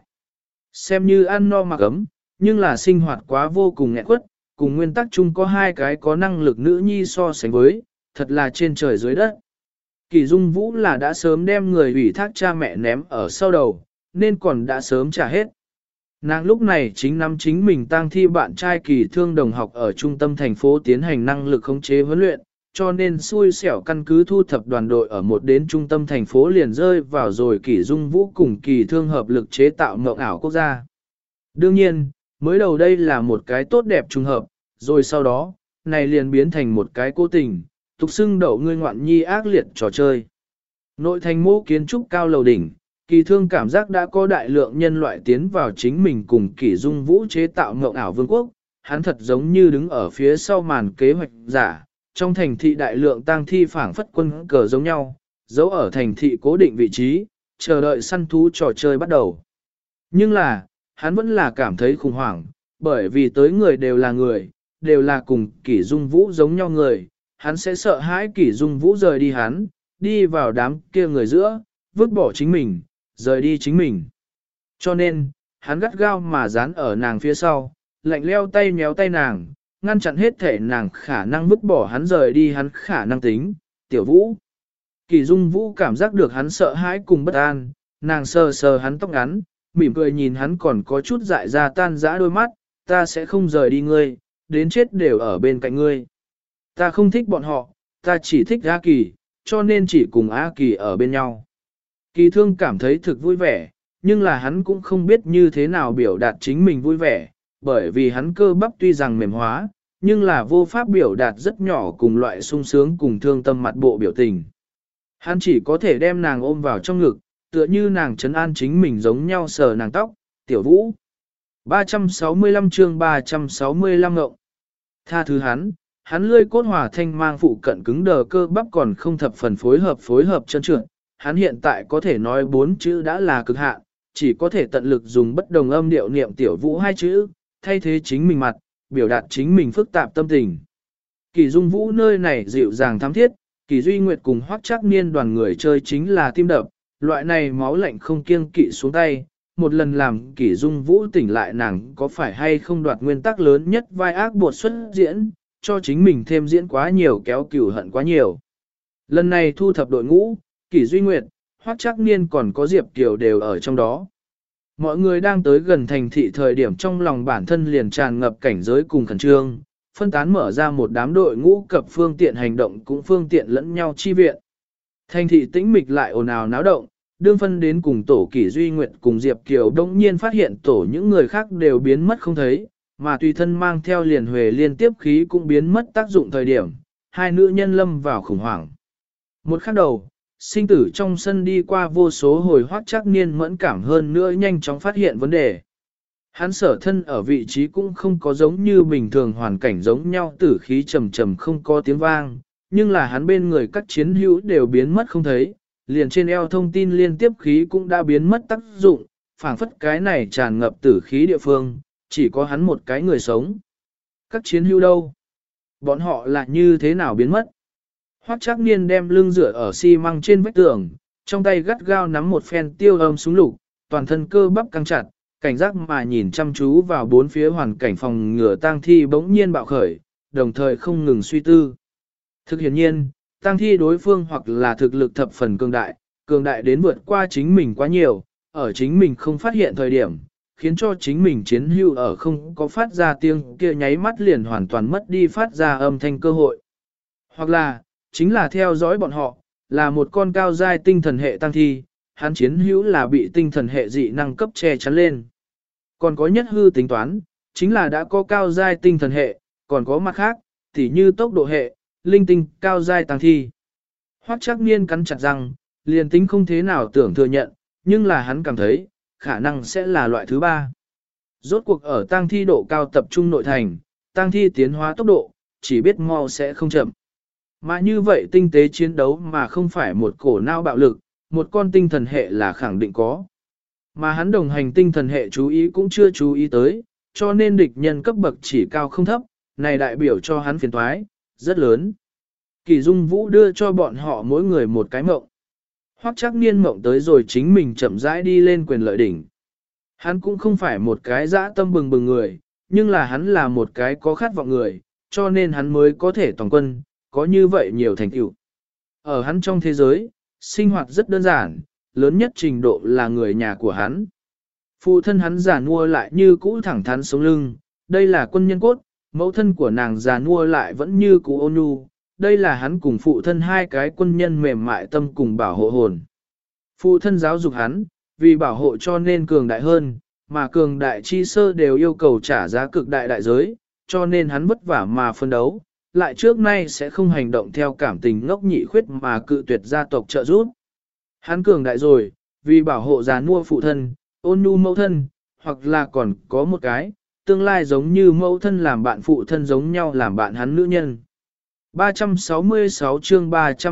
Xem như ăn no mặc ấm, nhưng là sinh hoạt quá vô cùng nghẹn quất, cùng nguyên tắc chung có 2 cái có năng lực nữ nhi so sánh với, thật là trên trời dưới đất. Kỷ Dung Vũ là đã sớm đem người ủy thác cha mẹ ném ở sau đầu, nên còn đã sớm trả hết. Nàng lúc này chính nắm chính mình tang thi bạn trai Kỳ Thương đồng học ở trung tâm thành phố tiến hành năng lực khống chế huấn luyện, cho nên xui xẻo căn cứ thu thập đoàn đội ở một đến trung tâm thành phố liền rơi vào rồi Kỷ Dung Vũ cùng Kỳ Thương hợp lực chế tạo mộng ảo quốc gia. Đương nhiên, mới đầu đây là một cái tốt đẹp trùng hợp, rồi sau đó, này liền biến thành một cái cố tình, tục xưng đậu ngươi ngoạn nhi ác liệt trò chơi. Nội thành mô kiến trúc cao lầu đỉnh, Kỳ Thương cảm giác đã có đại lượng nhân loại tiến vào chính mình cùng Kỷ Dung Vũ chế tạo mộng ảo vương quốc, hắn thật giống như đứng ở phía sau màn kế hoạch giả, trong thành thị đại lượng tang thi phảng phất quân cờ giống nhau, giấu ở thành thị cố định vị trí, chờ đợi săn thú trò chơi bắt đầu. Nhưng là, hắn vẫn là cảm thấy khủng hoảng, bởi vì tới người, đều là cùng Kỷ Dung Vũ giống nhau người, hắn sẽ sợ hãi Kỷ Dung Vũ rời đi hắn, đi vào đám kia người giữa, vứt bỏ chính mình, rời đi chính mình. Cho nên, hắn gắt gao mà dán ở nàng phía sau, lạnh leo tay méo tay nàng, ngăn chặn hết thể nàng khả năng vứt bỏ hắn rời đi hắn khả năng tính, Tiểu Vũ. Kỷ Dung Vũ cảm giác được hắn sợ hãi cùng bất an, nàng sờ sờ hắn tóc ngắn, mỉm cười nhìn hắn còn có chút dại ra tan dã đôi mắt, ta sẽ không rời đi ngươi, đến chết đều ở bên cạnh ngươi. Ta không thích bọn họ, ta chỉ thích A Kỳ, cho nên chỉ cùng A Kỳ ở bên nhau. Kỳ Thương cảm thấy thực vui vẻ, nhưng là hắn cũng không biết như thế nào biểu đạt chính mình vui vẻ, bởi vì hắn cơ bắp tuy rằng mềm hóa, nhưng là vô pháp biểu đạt rất nhỏ cùng loại sung sướng cùng thương tâm mặt bộ biểu tình. Hắn chỉ có thể đem nàng ôm vào trong ngực, tựa như nàng trấn an chính mình giống nhau sờ nàng tóc, Tiểu Vũ. 365 chương 365 ngộng. Tha thứ hắn lươi cốt hỏa thanh mang phụ cận cứng đờ cơ bắp còn không thập phần phối hợp chân trượt. Hắn hiện tại có thể nói 4 chữ đã là cực hạn, chỉ có thể tận lực dùng bất đồng âm điệu niệm Tiểu Vũ 2 chữ, thay thế chính mình mặt, biểu đạt chính mình phức tạp tâm tình. Kỷ Dung Vũ nơi này dịu dàng thắm thiết, Kỷ Duy Nguyệt cùng Hoắc Trác Niên đoàn người chơi chính là tim đập, loại này máu lạnh không kiêng kỵ xuống tay, một lần làm Kỷ Dung Vũ tỉnh lại nàng có phải hay không đoạt nguyên tắc lớn nhất vai ác bột xuất diễn, cho chính mình thêm diễn quá nhiều kéo cừu hận quá nhiều. Lần này thu thập đội ngũ, Kỷ Duy Nguyệt, Hoắc Trác Niên còn có Diệp Kiều đều ở trong đó. Mọi người đang tới gần thành thị thời điểm trong lòng bản thân liền tràn ngập cảnh giới cùng khẩn trương, phân tán mở ra một đám đội ngũ cập phương tiện hành động cũng phương tiện lẫn nhau chi viện. Thành thị tĩnh mịch lại ồn ào náo động, đương phân đến cùng tổ Kỷ Duy Nguyệt cùng Diệp Kiều đông nhiên phát hiện tổ những người khác đều biến mất không thấy, mà tùy thân mang theo liền huề liên tiếp khí cũng biến mất tác dụng thời điểm, hai nữ nhân lâm vào khủng hoảng. Một khắc đầu, sinh tử trong sân đi qua vô số hồi Hoắc Trác Niên mẫn cảm hơn nữa nhanh chóng phát hiện vấn đề. Hắn sở thân ở vị trí cũng không có giống như bình thường hoàn cảnh giống nhau tử khí trầm trầm không có tiếng vang, nhưng là hắn bên người các chiến hữu đều biến mất không thấy, liền trên eo thông tin liên tiếp khí cũng đã biến mất tác dụng, phảng phất cái này tràn ngập tử khí địa phương, chỉ có hắn một cái người sống. Các chiến hữu đâu? Bọn họ là như thế nào biến mất? Hoắc Trác Niên đem lưng dựa ở xi măng trên vách tường, trong tay gắt gao nắm một phen tiêu âm súng lục, toàn thân cơ bắp căng chặt, cảnh giác mà nhìn chăm chú vào bốn phía hoàn cảnh phòng ngừa tang thi bỗng nhiên bạo khởi, đồng thời không ngừng suy tư. Thực hiện nhiên, tang thi đối phương hoặc là thực lực thập phần cường đại đến vượt qua chính mình quá nhiều, ở chính mình không phát hiện thời điểm, khiến cho chính mình chiến hữu ở không có phát ra tiếng kia nháy mắt liền hoàn toàn mất đi phát ra âm thanh cơ hội. Hoặc là, chính là theo dõi bọn họ, là một con cao giai tinh thần hệ tăng thi, hắn chiến hữu là bị tinh thần hệ dị năng cấp che chắn lên. Còn có nhất hư tính toán, chính là đã có cao giai tinh thần hệ, còn có mặt khác, tỉ như tốc độ hệ, linh tinh, cao giai tăng thi. Hoắc Trác Niên cắn chặt răng, liền tính không thế nào tưởng thừa nhận, nhưng là hắn cảm thấy, khả năng sẽ là loại thứ ba. Rốt cuộc ở tăng thi độ cao tập trung nội thành, tăng thi tiến hóa tốc độ, chỉ biết mau sẽ không chậm. Mà như vậy tinh tế chiến đấu mà không phải một cổ não bạo lực, một con tinh thần hệ là khẳng định có. Mà hắn đồng hành tinh thần hệ chú ý cũng chưa chú ý tới, cho nên địch nhân cấp bậc chỉ cao không thấp, này đại biểu cho hắn phiền toái, rất lớn. Kỳ Dung Vũ đưa cho bọn họ mỗi người một cái mộng. Hoắc Trác Niên mộng tới rồi chính mình chậm rãi đi lên quyền lợi đỉnh. Hắn cũng không phải một cái dã tâm bừng bừng người, nhưng là hắn là một cái có khát vọng người, cho nên hắn mới có thể toàn quân, có như vậy nhiều thành tựu. Ở hắn trong thế giới, sinh hoạt rất đơn giản, lớn nhất trình độ là người nhà của hắn. Phụ thân hắn già nua lại như cũ thẳng thắn sống lưng, đây là quân nhân cốt, mẫu thân của nàng già nua lại vẫn như cũ ôn nhu, đây là hắn cùng phụ thân hai cái quân nhân mềm mại tâm cùng bảo hộ hồn. Phụ thân giáo dục hắn, vì bảo hộ cho nên cường đại hơn, mà cường đại chi sơ đều yêu cầu trả giá cực đại đại giới, cho nên hắn vất vả mà phân đấu, lại trước nay sẽ không hành động theo cảm tình ngốc nhị khuyết mà cự tuyệt gia tộc trợ giúp. Hắn cường đại rồi, vì bảo hộ già nua phụ thân, ôn nhu mẫu thân, hoặc là còn có một cái, tương lai giống như mẫu thân làm bạn phụ thân giống nhau làm bạn hắn nữ nhân. 366 chương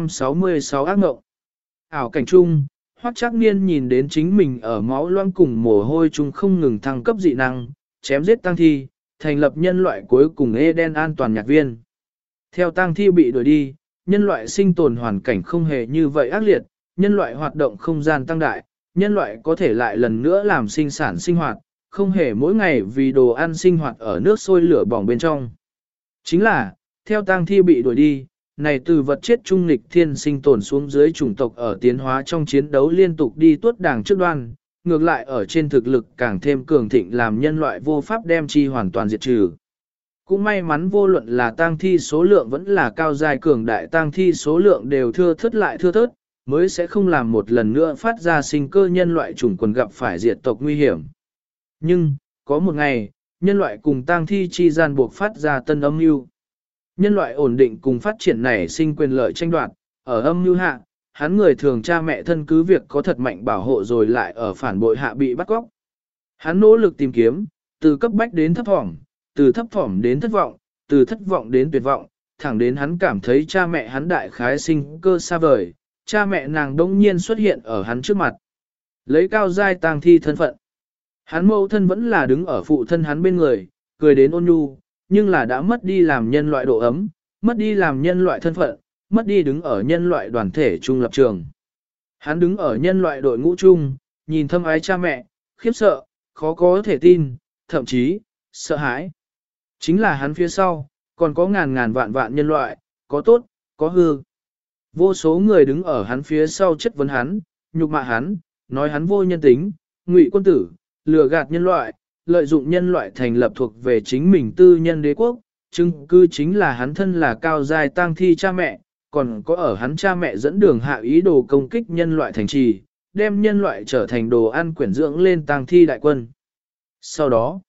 366 ác mộng. Ảo cảnh chung, Hoắc Trác Niên nhìn đến chính mình ở máu loang cùng mồ hôi chung không ngừng thăng cấp dị năng, chém giết tăng thi, thành lập nhân loại cuối cùng Eden an toàn nhạc viên. Theo tăng thi bị đuổi đi, nhân loại sinh tồn hoàn cảnh không hề như vậy ác liệt, nhân loại hoạt động không gian tăng đại, nhân loại có thể lại lần nữa làm sinh sản sinh hoạt, không hề mỗi ngày vì đồ ăn sinh hoạt ở nước sôi lửa bỏng bên trong. Chính là, theo tang thi bị đuổi đi, này từ vật chết trung nghịch thiên sinh tồn xuống dưới chủng tộc ở tiến hóa trong chiến đấu liên tục đi tuốt đàng trước đoan, ngược lại ở trên thực lực càng thêm cường thịnh làm nhân loại vô pháp đem chi hoàn toàn diệt trừ. Cũng may mắn vô luận là tang thi số lượng vẫn là cao dài cường đại tang thi số lượng đều thưa thớt lại thưa thớt, mới sẽ không làm một lần nữa phát ra sinh cơ nhân loại chủng quần gặp phải diệt tộc nguy hiểm. Nhưng, có một ngày, nhân loại cùng tang thi chi gian buộc phát ra tân âm mưu. Nhân loại ổn định cùng phát triển này sinh quyền lợi tranh đoạt, ở âm mưu hạ, hắn người thường cha mẹ thân cứ việc có thật mạnh bảo hộ rồi lại ở phản bội hạ bị bắt cóc. Hắn nỗ lực tìm kiếm, từ cấp bách đến thấp thỏm, từ thấp thỏm đến thất vọng, từ thất vọng đến tuyệt vọng, thẳng đến hắn cảm thấy cha mẹ hắn đại khái sinh cơ xa vời, cha mẹ nàng đông nhiên xuất hiện ở hắn trước mặt. Lấy cao giai tang thi thân phận. Hắn mẫu thân vẫn là đứng ở phụ thân hắn bên người, cười đến ôn nhu, nhưng là đã mất đi làm nhân loại độ ấm, mất đi làm nhân loại thân phận, mất đi đứng ở nhân loại đoàn thể chung lập trường. Hắn đứng ở nhân loại đội ngũ chung, nhìn thâm ái cha mẹ, khiếp sợ, khó có thể tin, thậm chí, sợ hãi. Chính là hắn phía sau, còn có ngàn ngàn vạn vạn nhân loại, có tốt, có hư. Vô số người đứng ở hắn phía sau chất vấn hắn, nhục mạ hắn, nói hắn vô nhân tính, ngụy quân tử, lừa gạt nhân loại, lợi dụng nhân loại thành lập thuộc về chính mình tư nhân đế quốc, chứng cứ chính là hắn thân là cao giai tang thi cha mẹ, còn có ở hắn cha mẹ dẫn đường hạ ý đồ công kích nhân loại thành trì, đem nhân loại trở thành đồ ăn quyển dưỡng lên tang thi đại quân. Sau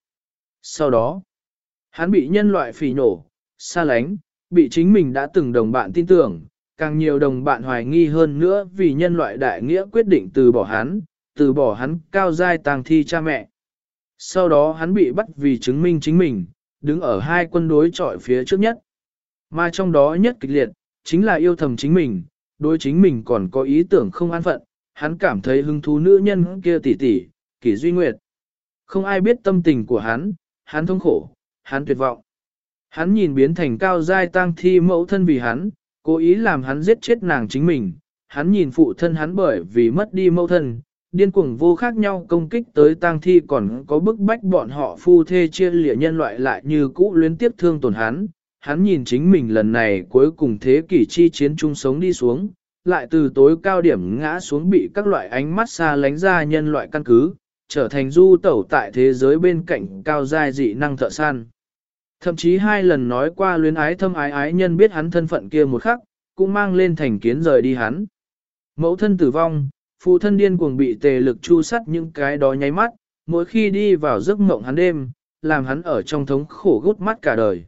đó, hắn bị nhân loại phỉ nổ, xa lánh, bị chính mình đã từng đồng bạn tin tưởng, càng nhiều đồng bạn hoài nghi hơn nữa vì nhân loại đại nghĩa quyết định từ bỏ hắn cao giai tang thi cha mẹ. Sau đó hắn bị bắt vì chứng minh chính mình, đứng ở hai quân đối chọi phía trước nhất. Mà trong đó nhất kịch liệt, chính là yêu thầm chính mình, đối chính mình còn có ý tưởng không an phận, hắn cảm thấy hứng thú nữ nhân kia tỷ tỷ, Kỷ Duy Nguyệt. Không ai biết tâm tình của hắn thống khổ, hắn tuyệt vọng. Hắn nhìn biến thành cao giai tang thi mẫu thân vì hắn, cố ý làm hắn giết chết nàng chính mình, hắn nhìn phụ thân hắn bởi vì mất đi mẫu thân, điên cuồng vô khác nhau công kích tới tang thi còn có bức bách bọn họ phu thê chia lìa nhân loại lại như cũ luyến tiếp thương tổn hắn nhìn chính mình lần này cuối cùng thế kỷ chi chiến chung sống đi xuống, lại từ tối cao điểm ngã xuống bị các loại ánh mắt xa lánh ra nhân loại căn cứ, trở thành du tẩu tại thế giới bên cạnh cao giai dị năng thợ săn. Thậm chí 2 lần nói qua luyến ái thâm ái nhân biết hắn thân phận kia một khắc, cũng mang lên thành kiến rời đi hắn. Mẫu thân tử vong, phụ thân điên cuồng bị tề lực chu sắt những cái đó nháy mắt, mỗi khi đi vào giấc mộng hắn đêm, làm hắn ở trong thống khổ gút mắt cả đời.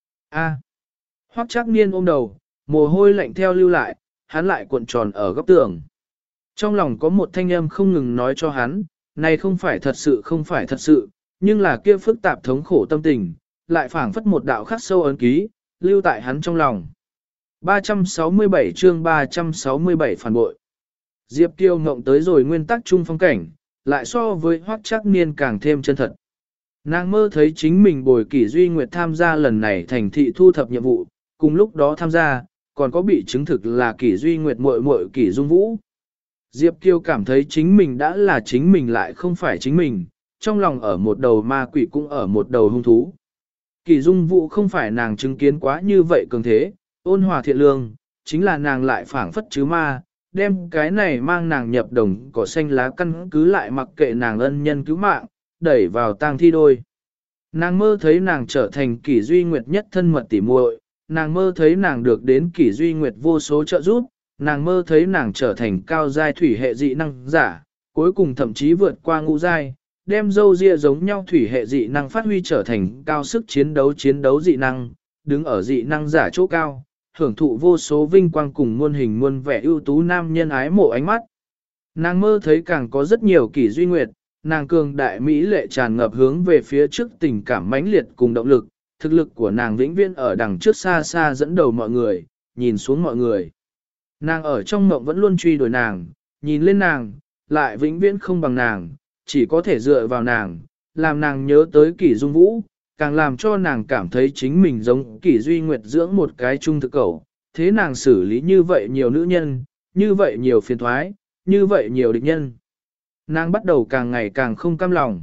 Hoắc Trác Niên ôm đầu, mồ hôi lạnh theo lưu lại, hắn lại cuộn tròn ở góc tường. Trong lòng có một thanh âm không ngừng nói cho hắn, này không phải thật sự không phải thật sự, nhưng là kia phức tạp thống khổ tâm tình, lại phảng phất một đạo khắc sâu ấn ký, lưu tại hắn trong lòng. 367 chương 367 phản bội. Diệp Kiều ngộng tới rồi nguyên tắc chung phong cảnh, lại so với Hoắc Trác Niên càng thêm chân thật. Nàng mơ thấy chính mình bồi Kỷ Duy Nguyệt tham gia lần này thành thị thu thập nhiệm vụ, cùng lúc đó tham gia, còn có bị chứng thực là Kỷ Duy Nguyệt muội muội Kỷ Dung Vũ. Diệp Kiều cảm thấy chính mình đã là chính mình lại không phải chính mình, trong lòng ở một đầu ma quỷ cũng ở một đầu hung thú. Kỷ Dung Vũ không phải nàng chứng kiến quá như vậy cường thế, ôn hòa thiện lương, chính là nàng lại phảng phất chứ ma, đem cái này mang nàng nhập đồng cỏ xanh lá căn cứ lại mặc kệ nàng ân nhân cứu mạng, đẩy vào tang thi đôi. Nàng mơ thấy nàng trở thành Kỷ Duy Nguyệt nhất thân mật tỉ muội, nàng mơ thấy nàng được đến Kỷ Duy Nguyệt vô số trợ giúp, nàng mơ thấy nàng trở thành cao giai thủy hệ dị năng giả, cuối cùng thậm chí vượt qua ngũ giai, đem dâu ria giống nhau thủy hệ dị năng phát huy trở thành cao sức chiến đấu dị năng, đứng ở dị năng giả chỗ cao, hưởng thụ vô số vinh quang cùng muôn hình muôn vẻ ưu tú nam nhân ái mộ ánh mắt. Nàng mơ thấy càng có rất nhiều Kỷ Duy Nguyệt, nàng cường đại mỹ lệ tràn ngập hướng về phía trước tình cảm mãnh liệt cùng động lực, thực lực của nàng vĩnh viễn ở đằng trước xa xa dẫn đầu mọi người, nhìn xuống mọi người. Nàng ở trong mộng vẫn luôn truy đuổi nàng, nhìn lên nàng, lại vĩnh viễn không bằng nàng, chỉ có thể dựa vào nàng, làm nàng nhớ tới Kỷ Dung Vũ, càng làm cho nàng cảm thấy chính mình giống Kỷ Duy Nguyệt dưỡng một cái trung thực cầu, thế nàng xử lý như vậy nhiều nữ nhân, như vậy nhiều phiền thoái, như vậy nhiều địch nhân. Nàng bắt đầu càng ngày càng không cam lòng.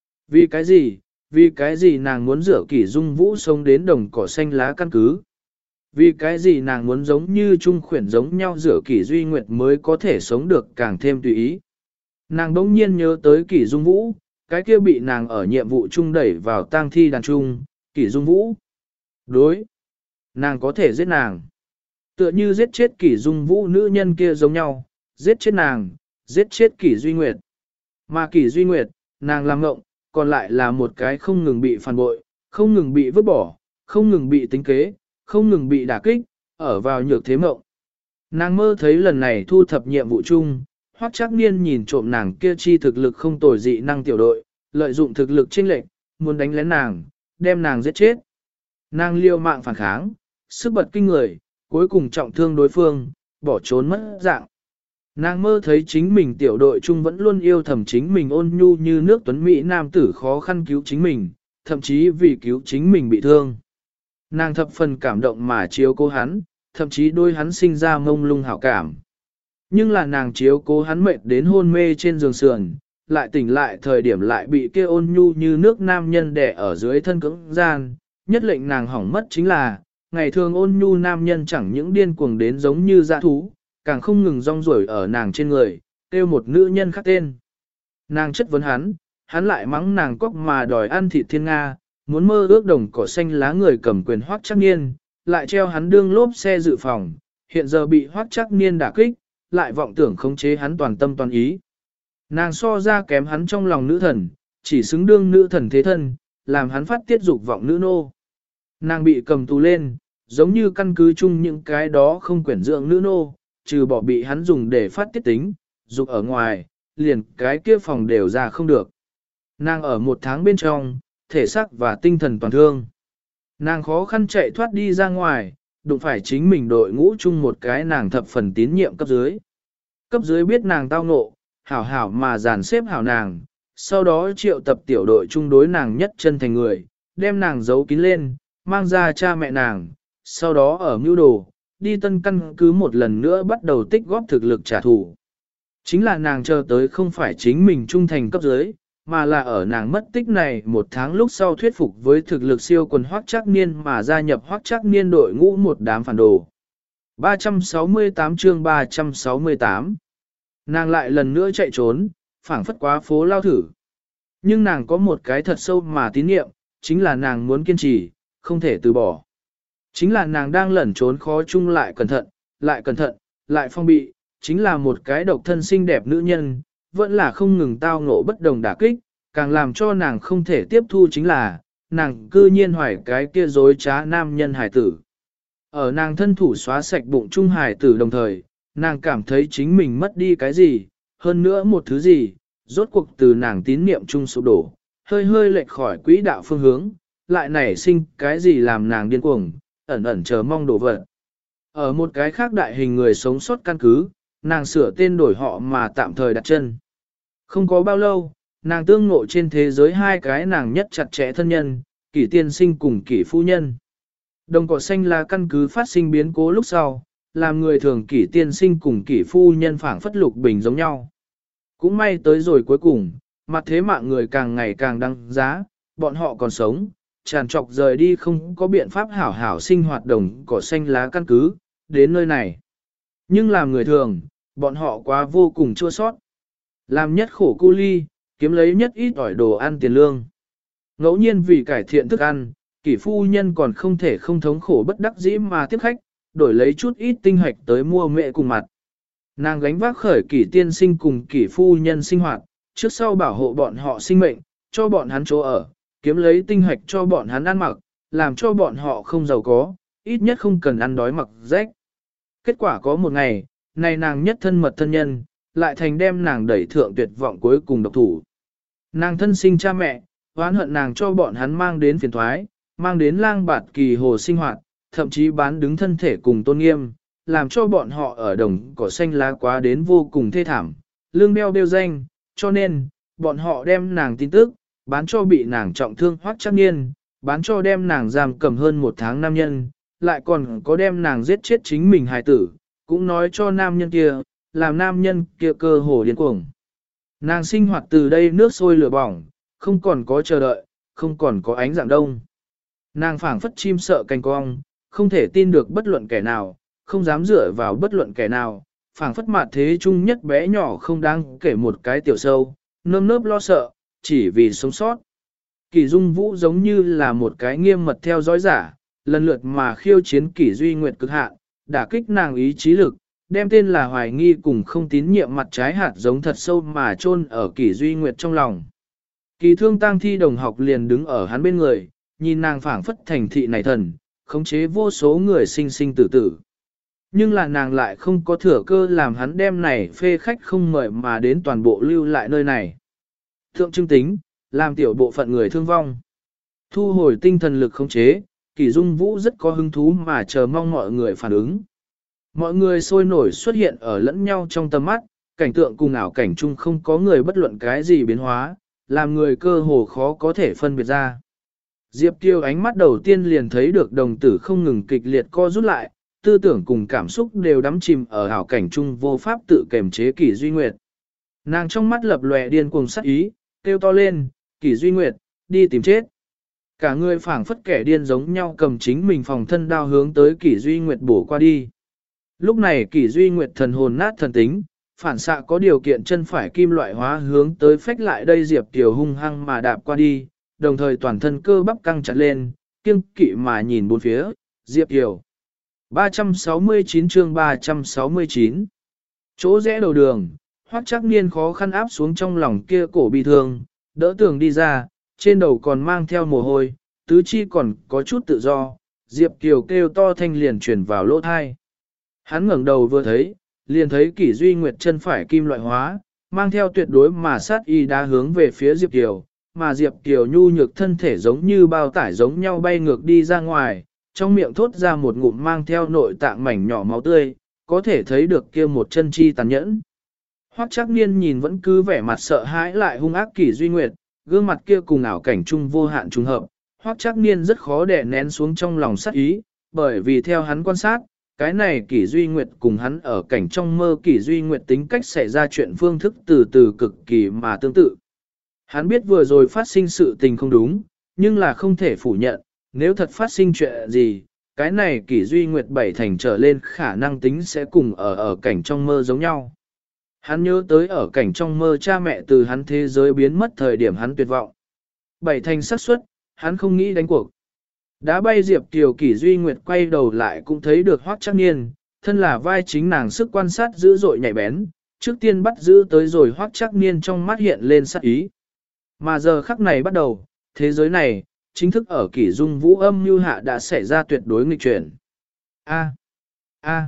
Vì cái gì? Vì cái gì nàng muốn rửa Kỷ Dung Vũ sống đến đồng cỏ xanh lá căn cứ? Vì cái gì nàng muốn giống như trung khuyển giống nhau rửa Kỷ Duy Nguyệt mới có thể sống được càng thêm tùy ý? Nàng đỗng nhiên nhớ tới Kỷ Dung Vũ, cái kia bị nàng ở nhiệm vụ chung đẩy vào tang thi đàn trung, Kỷ Dung Vũ. Đối. Nàng có thể giết nàng. Tựa như giết chết Kỷ Dung Vũ nữ nhân kia giống nhau, giết chết nàng, giết chết Kỷ Duy Nguyệt. Mà Kỷ Duy Nguyệt, nàng làm ngộng, còn lại là một cái không ngừng bị phản bội, không ngừng bị vứt bỏ, không ngừng bị tính kế, không ngừng bị đả kích, ở vào nhược thế mộng. Nàng mơ thấy lần này thu thập nhiệm vụ chung, Hoắc Trác Niên nhìn trộm nàng kia chi thực lực không tồi dị năng tiểu đội, lợi dụng thực lực chênh lệch, muốn đánh lén nàng, đem nàng giết chết. Nàng liều mạng phản kháng, sức bật kinh người, cuối cùng trọng thương đối phương, bỏ trốn mất dạng. Nàng mơ thấy chính mình tiểu đội chung vẫn luôn yêu thầm chính mình ôn nhu như nước tuấn Mỹ nam tử khó khăn cứu chính mình, thậm chí vì cứu chính mình bị thương. Nàng thập phần cảm động mà chiếu cố hắn, thậm chí đôi hắn sinh ra mông lung hảo cảm. Nhưng là nàng chiếu cố hắn mệt đến hôn mê trên giường sườn, lại tỉnh lại thời điểm lại bị kia ôn nhu như nước nam nhân đè ở dưới thân cưỡng gian, nhất lệnh nàng hỏng mất chính là, ngày thường ôn nhu nam nhân chẳng những điên cuồng đến giống như dã thú, càng không ngừng rong ruổi ở nàng trên người, kêu một nữ nhân khác tên. Nàng chất vấn hắn lại mắng nàng cóc mà đòi ăn thịt thiên Nga, muốn mơ ước đồng cỏ xanh lá người cầm quyền Hoắc Trác Niên, lại treo hắn đương lốp xe dự phòng, hiện giờ bị Hoắc Trác Niên đả kích, lại vọng tưởng khống chế hắn toàn tâm toàn ý. Nàng so ra kém hắn trong lòng nữ thần, chỉ xứng đương nữ thần thế thân, làm hắn phát tiết dục vọng nữ nô. Nàng bị cầm tù lên, giống như căn cứ chung những cái đó không quyển dưỡng nữ nô, trừ bỏ bị hắn dùng để phát tiết tính, dục ở ngoài, liền cái kia phòng đều ra không được. Nàng ở 1 tháng bên trong, thể xác và tinh thần toàn thương. Nàng khó khăn chạy thoát đi ra ngoài, đụng phải chính mình đội ngũ chung một cái nàng thập phần tín nhiệm cấp dưới. Cấp dưới biết nàng tao ngộ, hảo hảo mà dàn xếp hảo nàng, sau đó triệu tập tiểu đội chung đối nàng nhất chân thành người, đem nàng giấu kín lên, mang ra cha mẹ nàng, sau đó ở mưu đồ, đi tân căn cứ một lần nữa bắt đầu tích góp thực lực trả thù. Chính là nàng chờ tới không phải chính mình trung thành cấp dưới, mà là ở nàng mất tích này 1 tháng lúc sau thuyết phục với thực lực siêu quần Hoắc Trác Niên mà gia nhập Hoắc Trác Niên đội ngũ một đám phản đồ. 368 chương 368 Nàng lại lần nữa chạy trốn, phảng phất quá phố lao thử, Nhưng nàng có một cái thật sâu mà tín niệm, chính là nàng muốn kiên trì, không thể từ bỏ. Chính là nàng đang lẩn trốn khó chung lại cẩn thận, lại phong bị, chính là một cái độc thân xinh đẹp nữ nhân, vẫn là không ngừng tao ngộ bất đồng đả kích, càng làm cho nàng không thể tiếp thu chính là, nàng cư nhiên hoài cái kia dối trá nam nhân hài tử. Ở nàng thân thủ xóa sạch bụng trung hài tử đồng thời, nàng cảm thấy chính mình mất đi cái gì, hơn nữa một thứ gì, rốt cuộc từ nàng tín niệm trung sụp đổ, hơi hơi lệch khỏi quỹ đạo phương hướng, lại nảy sinh cái gì làm nàng điên cuồng, ẩn ẩn chờ mong đổ vật. Ở một cái khác đại hình người sống sót căn cứ, nàng sửa tên đổi họ mà tạm thời đặt chân. Không có bao lâu, nàng tương ngộ trên thế giới hai cái nàng nhất chặt chẽ thân nhân, Kỷ tiên sinh cùng Kỷ phu nhân. Đồng cỏ xanh là căn cứ phát sinh biến cố lúc sau, làm người thường Kỷ tiên sinh cùng Kỷ phu nhân phảng phất lục bình giống nhau. Cũng may tới rồi cuối cùng, mặt thế mạng người càng ngày càng đăng giá, bọn họ còn sống, tràn trọc rời đi không có biện pháp hảo hảo sinh hoạt đồng cỏ xanh lá căn cứ, đến nơi này. Nhưng làm người thường, bọn họ quá vô cùng chua sót. Làm nhất khổ cu ly, kiếm lấy nhất ít ỏi đồ ăn tiền lương. Ngẫu nhiên vì cải thiện thức ăn, Kỷ phu nhân còn không thể không thống khổ bất đắc dĩ mà tiếp khách, đổi lấy chút ít tinh hạch tới mua mẹ cùng mặt. Nàng gánh vác khởi Kỷ tiên sinh cùng Kỷ phu nhân sinh hoạt, trước sau bảo hộ bọn họ sinh mệnh, cho bọn hắn chỗ ở, kiếm lấy tinh hạch cho bọn hắn ăn mặc, làm cho bọn họ không giàu có, ít nhất không cần ăn đói mặc rách. Kết quả có một ngày, này nàng nhất thân mật thân nhân, lại thành đem nàng đẩy thượng tuyệt vọng cuối cùng độc thủ. Nàng thân sinh cha mẹ, oán hận nàng cho bọn hắn mang đến phiền thoái, mang đến lang bạt kỳ hồ sinh hoạt, thậm chí bán đứng thân thể cùng tôn nghiêm, làm cho bọn họ ở đồng cỏ xanh lá quá đến vô cùng thê thảm, lương đeo đeo danh, cho nên, bọn họ đem nàng tin tức, bán cho bị nàng trọng thương Hoắc Trác Niên, bán cho đem nàng giam cầm hơn 1 tháng nam nhân, lại còn có đem nàng giết chết chính mình hài tử, cũng nói cho nam nhân kia, làm nam nhân kia cơ hồ điên cuồng. Nàng sinh hoạt từ đây nước sôi lửa bỏng, không còn có chờ đợi, không còn có ánh dạng đông. Nàng phảng phất chim sợ cành cong, không thể tin được bất luận kẻ nào, không dám dựa vào bất luận kẻ nào, phảng phất mặt thế chung nhất bé nhỏ không đáng kể một cái tiểu sâu, nơm nớp lo sợ, chỉ vì sống sót. Kỷ Dung Vũ giống như là một cái nghiêm mật theo dõi giả, lần lượt mà khiêu chiến Kỷ Duy Nguyệt cực hạn, đả kích nàng ý chí lực, đem tên là hoài nghi cùng không tín nhiệm mặt trái hạt giống thật sâu mà chôn ở Kỷ Duy Nguyệt trong lòng. Kỳ Thương Tang Thi đồng học liền đứng ở hắn bên người, nhìn nàng phảng phất thành thị này thần, khống chế vô số người sinh sinh tử tử. Nhưng là nàng lại không có thừa cơ làm hắn đem này phê khách không mời mà đến toàn bộ lưu lại nơi này. Thượng trưng tính, làm tiểu bộ phận người thương vong. Thu hồi tinh thần lực khống chế, Kỷ Dung Vũ rất có hứng thú mà chờ mong mọi người phản ứng. Mọi người sôi nổi xuất hiện ở lẫn nhau trong tầm mắt, cảnh tượng cùng ảo cảnh chung không có người bất luận cái gì biến hóa, làm người cơ hồ khó có thể phân biệt ra. Diệp Kiều ánh mắt đầu tiên liền thấy được đồng tử không ngừng kịch liệt co rút lại, tư tưởng cùng cảm xúc đều đắm chìm ở ảo cảnh chung vô pháp tự kềm chế Kỷ Duy Nguyệt. Nàng trong mắt lập lòe điên cuồng sắc ý, kêu to lên, Kỷ Duy Nguyệt, đi tìm chết. Cả người phảng phất kẻ điên giống nhau cầm chính mình phòng thân đao hướng tới Kỷ Duy Nguyệt bổ qua đi. Lúc này Kỷ Duy Nguyệt thần hồn nát thần tính, phản xạ có điều kiện chân phải kim loại hóa hướng tới phách lại đây Diệp Kiều hung hăng mà đạp qua đi, đồng thời toàn thân cơ bắp căng chặt lên, kiêng kỵ mà nhìn bốn phía, Diệp Kiều. 369 chương 369 Chỗ rẽ đầu đường, Hoắc Trác Niên khó khăn áp xuống trong lòng kia cổ bị thương, đỡ tường đi ra, trên đầu còn mang theo mồ hôi, tứ chi còn có chút tự do, Diệp Kiều kêu to thanh liền truyền vào lỗ thai. Hắn ngẩng đầu vừa thấy, liền thấy Kỷ Duy Nguyệt chân phải kim loại hóa, mang theo tuyệt đối mà sát y đá hướng về phía Diệp Kiều, mà Diệp Kiều nhu nhược thân thể giống như bao tải giống nhau bay ngược đi ra ngoài, trong miệng thốt ra một ngụm mang theo nội tạng mảnh nhỏ máu tươi, có thể thấy được kia một chân chi tàn nhẫn. Hoắc Trác Niên nhìn vẫn cứ vẻ mặt sợ hãi lại hung ác Kỷ Duy Nguyệt, gương mặt kia cùng ảo cảnh chung vô hạn trùng hợp, Hoắc Trác Niên rất khó đè nén xuống trong lòng sát ý, bởi vì theo hắn quan sát, cái này Kỷ Duy Nguyệt cùng hắn ở cảnh trong mơ Kỷ Duy Nguyệt tính cách xảy ra chuyện phương thức từ từ cực kỳ mà tương tự. Hắn biết vừa rồi phát sinh sự tình không đúng, nhưng là không thể phủ nhận, nếu thật phát sinh chuyện gì, cái này Kỷ Duy Nguyệt 7 thành trở lên khả năng tính sẽ cùng ở cảnh trong mơ giống nhau. Hắn nhớ tới ở cảnh trong mơ cha mẹ từ hắn thế giới biến mất thời điểm hắn tuyệt vọng. Bảy thành xác suất, hắn không nghĩ đánh cuộc. Đã bay Diệp Kiều Kỷ Duy Nguyệt quay đầu lại cũng thấy được Hoắc Trác Niên, thân là vai chính nàng sức quan sát dữ dội nhạy bén, trước tiên bắt giữ tới rồi Hoắc Trác Niên trong mắt hiện lên sát ý. Mà giờ khắc này bắt đầu, thế giới này, chính thức ở Kỷ Dung Vũ âm mưu hạ đã xảy ra tuyệt đối nghịch chuyển. A, a,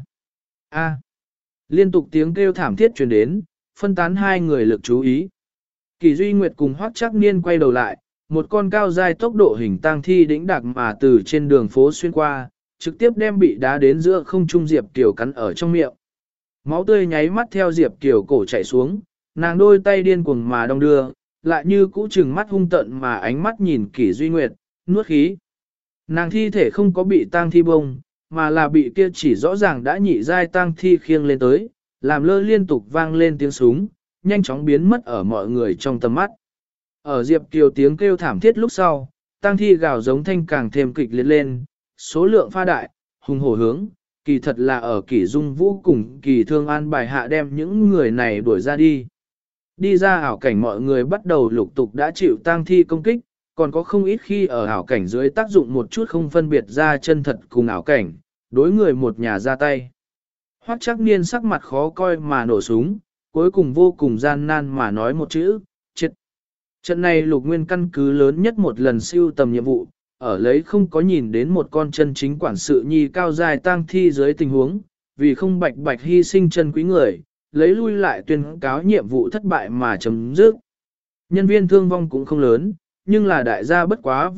a. Liên tục tiếng kêu thảm thiết truyền đến, phân tán hai người lực chú ý. Kỷ Duy Nguyệt cùng Hoắc Trác Niên quay đầu lại, một con cao dài tốc độ hình tang thi đĩnh đạc mà từ trên đường phố xuyên qua, trực tiếp đem bị đá đến giữa không trung Diệp Kiều cắn ở trong miệng. Máu tươi nháy mắt theo Diệp Kiều cổ chảy xuống, nàng đôi tay điên cuồng mà đong đưa, lại như cũ trừng mắt hung tận mà ánh mắt nhìn Kỷ Duy Nguyệt, nuốt khí. Nàng thi thể không có bị tang thi bông, mà là bị kia chỉ rõ ràng đã nhị giai tang thi khiêng lên tới, làm lơ liên tục vang lên tiếng súng, nhanh chóng biến mất ở mọi người trong tầm mắt. Ở Diệp Kiều tiếng kêu thảm thiết lúc sau, tang thi gào giống thanh càng thêm kịch liệt lên, số lượng pha đại, hùng hổ hướng, kỳ thật là ở Kỷ Dung Vũ cùng Kỳ Thương An bài hạ đem những người này đuổi ra đi. Đi ra ảo cảnh mọi người bắt đầu lục tục đã chịu tang thi công kích, còn có không ít khi ở ảo cảnh dưới tác dụng một chút không phân biệt ra chân thật cùng ảo cảnh, đối người một nhà ra tay. Hoắc Trác Niên sắc mặt khó coi mà nổ súng, cuối cùng vô cùng gian nan mà nói một chữ, chết. Trận này Lục Nguyên căn cứ lớn nhất một lần siêu tầm nhiệm vụ, ở lấy không có nhìn đến một con chân chính quản sự nhi cao dài tang thi dưới tình huống, vì không bạch bạch hy sinh chân quý người, lấy lui lại tuyên cáo nhiệm vụ thất bại mà chấm dứt. Nhân viên thương vong cũng không lớn, nhưng là đại gia bất quá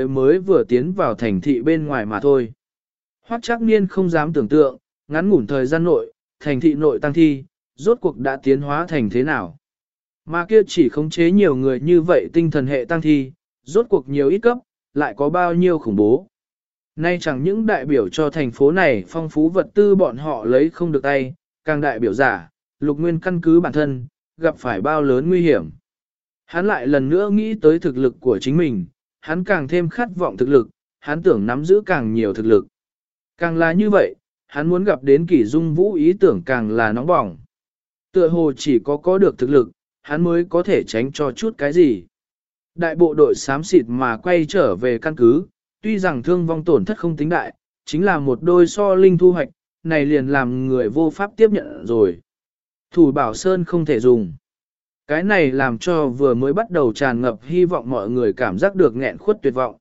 vừa tiến vào thành thị bên ngoài mà thôi. Hoắc Trác Niên không dám tưởng tượng, ngắn ngủn thời gian nội, thành thị nội tang thi, rốt cuộc đã tiến hóa thành thế nào. Mà kia chỉ khống chế nhiều người như vậy tinh thần hệ tang thi, rốt cuộc nhiều ít cấp, lại có bao nhiêu khủng bố. Nay chẳng những đại biểu cho thành phố này phong phú vật tư bọn họ lấy không được tay, càng đại biểu giả, Lục Nguyên căn cứ bản thân, gặp phải bao lớn nguy hiểm. Hắn lại lần nữa nghĩ tới thực lực của chính mình, hắn càng thêm khát vọng thực lực, hắn tưởng nắm giữ càng nhiều thực lực. Càng là như vậy, hắn muốn gặp đến Kỷ Dung Vũ ý tưởng càng là nóng bỏng. Tựa hồ chỉ có được thực lực, hắn mới có thể tránh cho chút cái gì. Đại bộ đội xám xịt mà quay trở về căn cứ, tuy rằng thương vong tổn thất không tính đại, chính là một đôi so linh thu hoạch, này liền làm người vô pháp tiếp nhận rồi. Thủ Bảo Sơn không thể dùng. Cái này làm cho vừa mới bắt đầu tràn ngập hy vọng mọi người cảm giác được nghẹn khuất tuyệt vọng.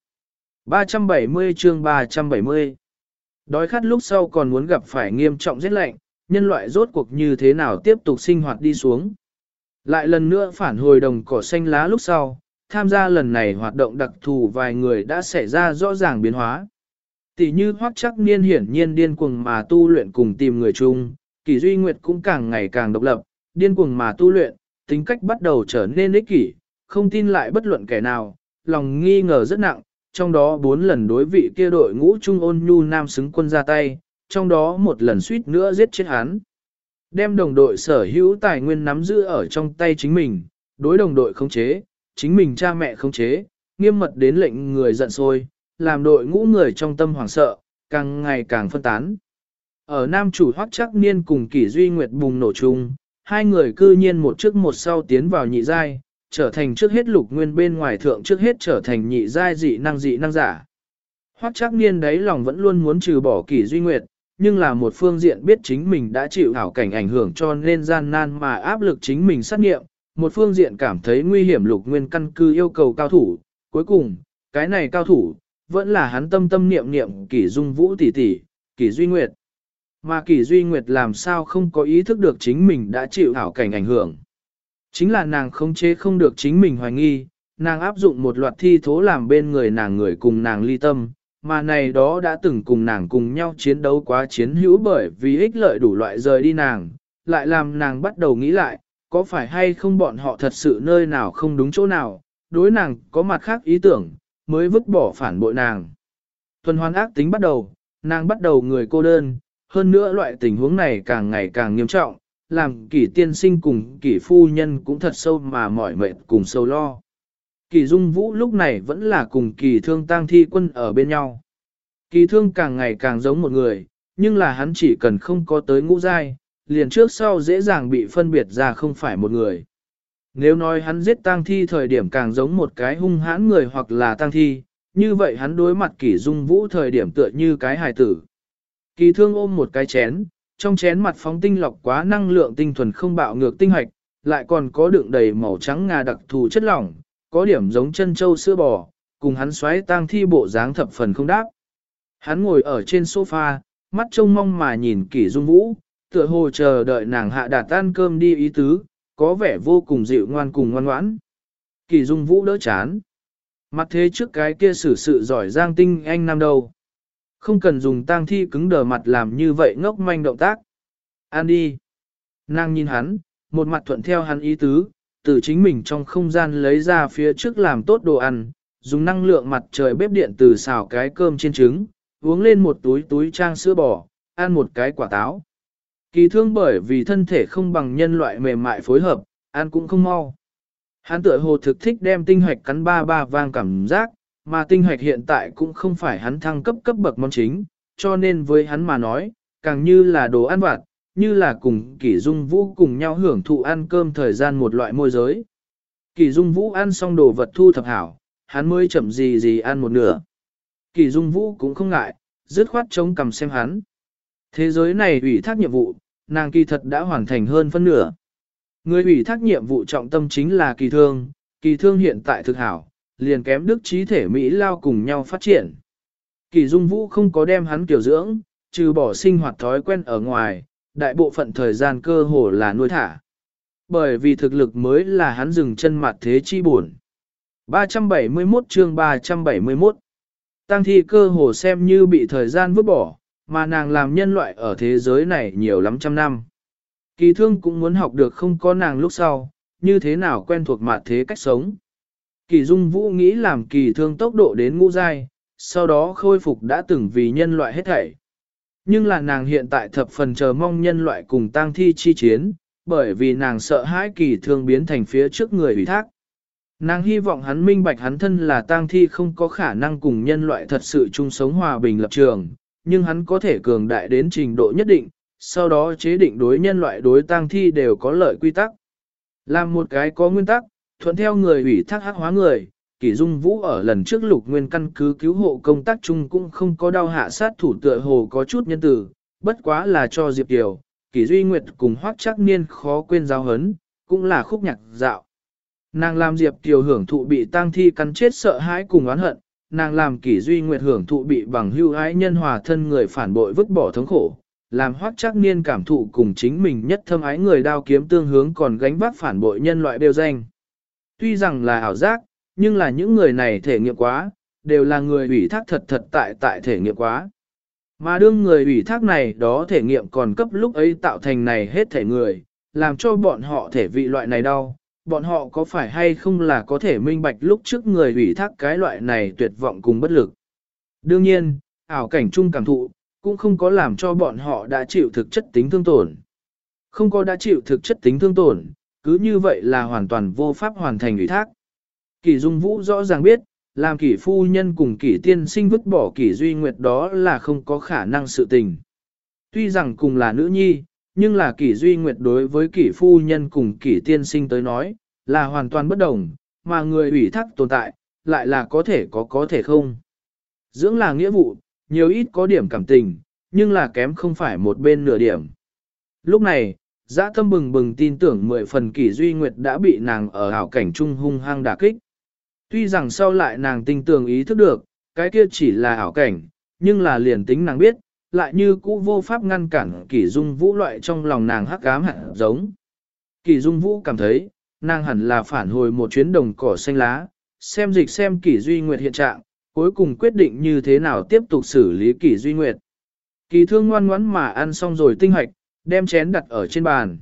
370 chương 370 Đói khát lúc sau còn muốn gặp phải nghiêm trọng rét lạnh, nhân loại rốt cuộc như thế nào tiếp tục sinh hoạt đi xuống. Lại lần nữa phản hồi đồng cỏ xanh lá lúc sau, tham gia lần này hoạt động đặc thù vài người đã xảy ra rõ ràng biến hóa. Tỷ như Hoắc Trác Niên hiển nhiên điên cuồng mà tu luyện cùng tìm người chung, Kỷ Duy Nguyệt cũng càng ngày càng độc lập, điên cuồng mà tu luyện, tính cách bắt đầu trở nên ích kỷ, không tin lại bất luận kẻ nào, lòng nghi ngờ rất nặng, trong đó 4 lần đối vị kia đội ngũ trung ôn nhu nam xứng quân ra tay, trong đó một lần suýt nữa giết chết hắn. Đem đồng đội sở hữu tài nguyên nắm giữ ở trong tay chính mình, đối đồng đội khống chế, chính mình cha mẹ khống chế, nghiêm mật đến lệnh người giận sôi, làm đội ngũ người trong tâm hoảng sợ, càng ngày càng phân tán. Ở nam chủ Hoắc Trác Niên cùng Kỷ Duy Nguyệt bùng nổ chung, hai người cư nhiên một trước một sau tiến vào nhị giai, trở thành trước hết Lục Nguyên bên ngoài thượng trước hết trở thành nhị giai dị năng giả. Hoắc Trác Niên đấy lòng vẫn luôn muốn trừ bỏ Kỷ Duy Nguyệt, nhưng là một phương diện biết chính mình đã chịu ảo cảnh ảnh hưởng cho nên gian nan mà áp lực chính mình sát nghiệm, một phương diện cảm thấy nguy hiểm Lục Nguyên căn cứ yêu cầu cao thủ, cuối cùng, cái này cao thủ, vẫn là hắn tâm niệm Kỷ Dung Vũ tỷ tỷ, Kỷ Duy Nguyệt. Mà Kỷ Duy Nguyệt làm sao không có ý thức được chính mình đã chịu ảo cảnh ảnh hưởng. Chính là nàng khống chế không được chính mình hoài nghi, nàng áp dụng một loạt thi thố làm bên người nàng người cùng nàng ly tâm, mà này đó đã từng cùng nàng cùng nhau chiến đấu quá chiến hữu bởi vì ích lợi đủ loại rời đi nàng, lại làm nàng bắt đầu nghĩ lại, có phải hay không bọn họ thật sự nơi nào không đúng chỗ nào, đối nàng có mặt khác ý tưởng, mới vứt bỏ phản bội nàng. Tuần hoàn ác tính bắt đầu, nàng bắt đầu người cô đơn, hơn nữa loại tình huống này càng ngày càng nghiêm trọng, làm Kỷ tiên sinh cùng Kỷ phu nhân cũng thật sâu mà mỏi mệt cùng sâu lo. Kỷ Dung Vũ lúc này vẫn là cùng Kỷ Thương tang thi quân ở bên nhau. Kỷ Thương càng ngày càng giống một người, nhưng là hắn chỉ cần không có tới ngũ giai, liền trước sau dễ dàng bị phân biệt ra không phải một người. Nếu nói hắn giết tang thi thời điểm càng giống một cái hung hãn người hoặc là tang thi, như vậy hắn đối mặt Kỷ Dung Vũ thời điểm tựa như cái hài tử. Kỳ Thương ôm một cái chén, trong chén mặt phóng tinh lọc quá năng lượng tinh thuần không bạo ngược tinh hoạch, lại còn có đựng đầy màu trắng ngà đặc thù chất lỏng, có điểm giống chân châu sữa bò, cùng hắn xoáy tang thi bộ dáng thập phần không đáp. Hắn ngồi ở trên sofa, mắt trông mong mà nhìn Kỷ Dung Vũ, tựa hồ chờ đợi nàng hạ đạt ăn cơm đi ý tứ, có vẻ vô cùng dịu ngoan cùng ngoan ngoãn. Kỷ Dung Vũ đỡ chán. Mặt thế trước cái kia xử sự giỏi giang tinh anh nam đâu. Không cần dùng tang thi cứng đờ mặt làm như vậy ngốc manh động tác. Ăn đi. Nàng nhìn hắn, một mặt thuận theo hắn ý tứ, từ chính mình trong không gian lấy ra phía trước làm tốt đồ ăn, dùng năng lượng mặt trời bếp điện từ xào cái cơm chiên trứng, uống lên một túi trang sữa bò, ăn một cái quả táo. Kỳ Thương bởi vì thân thể không bằng nhân loại mềm mại phối hợp, ăn cũng không mau. Hắn tựa hồ thực thích đem tinh hoạch cắn ba ba vang cảm giác, mà tinh hoạch hiện tại cũng không phải hắn thăng cấp bậc món chính, cho nên với hắn mà nói, càng như là đồ ăn vặt, như là cùng Kỷ Dung Vũ cùng nhau hưởng thụ ăn cơm thời gian một loại môi giới. Kỷ Dung Vũ ăn xong đồ vật thu thập hảo, hắn mới chậm gì ăn một nửa. Kỷ Dung Vũ cũng không ngại, dứt khoát chống cằm xem hắn. Thế giới này ủy thác nhiệm vụ, nàng kỳ thật đã hoàn thành hơn phân nửa. Người ủy thác nhiệm vụ trọng tâm chính là Kỳ Thương hiện tại thực hảo, liền kém đức trí thể Mỹ lao cùng nhau phát triển. Kỷ Dung Vũ không có đem hắn kiểu dưỡng, trừ bỏ sinh hoạt thói quen ở ngoài, đại bộ phận thời gian cơ hồ là nuôi thả. Bởi vì thực lực mới là hắn dừng chân mặt thế chi buồn. 371 chương 371 Tang thi cơ hồ xem như bị thời gian vứt bỏ, mà nàng làm nhân loại ở thế giới này nhiều lắm trăm năm. Kỳ Thương cũng muốn học được không có nàng lúc sau, như thế nào quen thuộc mặt thế cách sống. Kỳ Dung Vũ nghĩ làm Kỳ Thương tốc độ đến ngũ giai, sau đó khôi phục đã từng vì nhân loại hết thảy. Nhưng là nàng hiện tại thập phần chờ mong nhân loại cùng tang thi chi chiến, bởi vì nàng sợ hãi Kỳ Thương biến thành phía trước người ủy thác. Nàng hy vọng hắn minh bạch hắn thân là tang thi không có khả năng cùng nhân loại thật sự chung sống hòa bình lập trường, nhưng hắn có thể cường đại đến trình độ nhất định, sau đó chế định đối nhân loại đối tang thi đều có lợi quy tắc. Làm một cái có nguyên tắc, thuận theo người ủy thác hắc hóa người, Kỷ Dung Vũ ở lần trước Lục Nguyên căn cứ cứu hộ công tác chung cũng không có đau hạ sát thủ tựa hồ có chút nhân từ, bất quá là cho Diệp Kiều, Kỷ Duy Nguyệt cùng Hoắc Trác Niên khó quên giáo hấn, cũng là khúc nhạc dạo. Nàng làm Diệp Kiều hưởng thụ bị tang thi cắn chết sợ hãi cùng oán hận, nàng làm Kỷ Duy Nguyệt hưởng thụ bị bằng hữu ái nhân hòa thân người phản bội vứt bỏ thống khổ, làm Hoắc Trác Niên cảm thụ cùng chính mình nhất thâm ái người đao kiếm tương hướng còn gánh vác phản bội nhân loại đều danh. Tuy rằng là ảo giác, nhưng là những người này thể nghiệm quá, đều là người ủy thác thật tại thể nghiệm quá. Mà đương người ủy thác này đó thể nghiệm còn cấp lúc ấy tạo thành này hết thể người, làm cho bọn họ thể vị loại này đau, bọn họ có phải hay không là có thể minh bạch lúc trước người ủy thác cái loại này tuyệt vọng cùng bất lực. Đương nhiên, ảo cảnh chung cảm thụ, cũng không có làm cho bọn họ đã chịu thực chất tính thương tổn. Không có đã chịu thực chất tính thương tổn, cứ như vậy là hoàn toàn vô pháp hoàn thành ủy thác. Kỷ Dung Vũ rõ ràng biết, làm Kỷ phu nhân cùng Kỷ tiên sinh vứt bỏ Kỷ Duy Nguyệt đó là không có khả năng sự tình. Tuy rằng cùng là nữ nhi, nhưng là Kỷ Duy Nguyệt đối với Kỷ phu nhân cùng Kỷ tiên sinh tới nói, là hoàn toàn bất đồng, mà người ủy thác tồn tại, lại là có thể không. Dưỡng là nghĩa vụ, nhiều ít có điểm cảm tình, nhưng là kém không phải một bên nửa điểm. Lúc này, dã tâm bừng bừng tin tưởng 10 phần Kỷ Duy Nguyệt đã bị nàng ở ảo cảnh trung hung hăng đả kích. Tuy rằng sau lại nàng tinh tường ý thức được, cái kia chỉ là ảo cảnh, nhưng là liền tính nàng biết, lại như cũ vô pháp ngăn cản Kỷ Dung Vũ loại trong lòng nàng hắc ám hạt giống. Kỷ Dung Vũ cảm thấy, nàng hẳn là phản hồi một chuyến đồng cỏ xanh lá, xem dịch xem Kỷ Duy Nguyệt hiện trạng, cuối cùng quyết định như thế nào tiếp tục xử lý Kỷ Duy Nguyệt. Kỳ Thương ngoan ngoãn mà ăn xong rồi tinh hoạch, đem chén đặt ở trên bàn.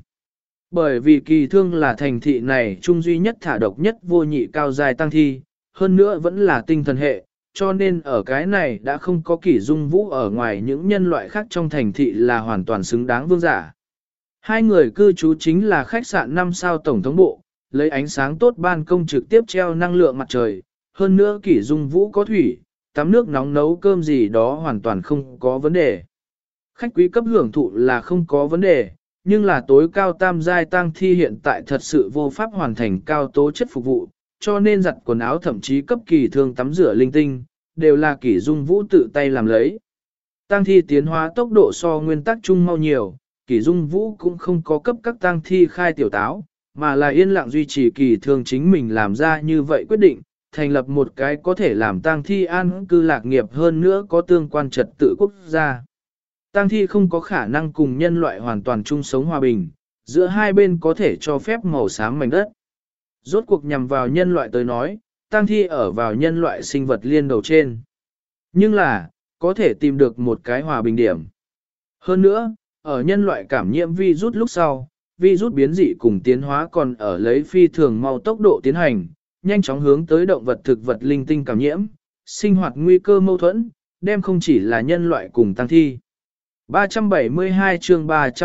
Bởi vì Kỳ Thương là thành thị này trung duy nhất thả độc nhất vô nhị cao dài tăng thi, hơn nữa vẫn là tinh thần hệ, cho nên ở cái này đã không có Kỷ Dung Vũ ở ngoài những nhân loại khác trong thành thị là hoàn toàn xứng đáng vương giả. Hai người cư trú chính là khách sạn 5 sao tổng thống bộ, lấy ánh sáng tốt ban công trực tiếp treo năng lượng mặt trời, hơn nữa Kỷ Dung Vũ có thủy, tắm nước nóng nấu cơm gì đó hoàn toàn không có vấn đề. Khách quý cấp hưởng thụ là không có vấn đề, nhưng là tối cao tam giai tang thi hiện tại thật sự vô pháp hoàn thành cao tố chất phục vụ, cho nên giặt quần áo thậm chí cấp kỳ thương tắm rửa linh tinh, đều là Kỷ Dung Vũ tự tay làm lấy. Tang thi tiến hóa tốc độ so nguyên tắc chung mau nhiều, Kỷ Dung Vũ cũng không có cấp các tang thi khai tiểu táo, mà là yên lặng duy trì kỳ thương chính mình làm ra như vậy quyết định, thành lập một cái có thể làm tang thi an cư lạc nghiệp hơn nữa có tương quan trật tự quốc gia. Tang thi không có khả năng cùng nhân loại hoàn toàn chung sống hòa bình, giữa hai bên có thể cho phép màu xám mảnh đất. Rốt cuộc nhằm vào nhân loại tới nói, tang thi ở vào nhân loại sinh vật liên đầu trên. Nhưng là, có thể tìm được một cái hòa bình điểm. Hơn nữa, ở nhân loại cảm nhiễm virus lúc sau, virus biến dị cùng tiến hóa còn ở lấy phi thường mau tốc độ tiến hành, nhanh chóng hướng tới động vật thực vật linh tinh cảm nhiễm, sinh hoạt nguy cơ mâu thuẫn, đem không chỉ là nhân loại cùng tang thi. 372 chương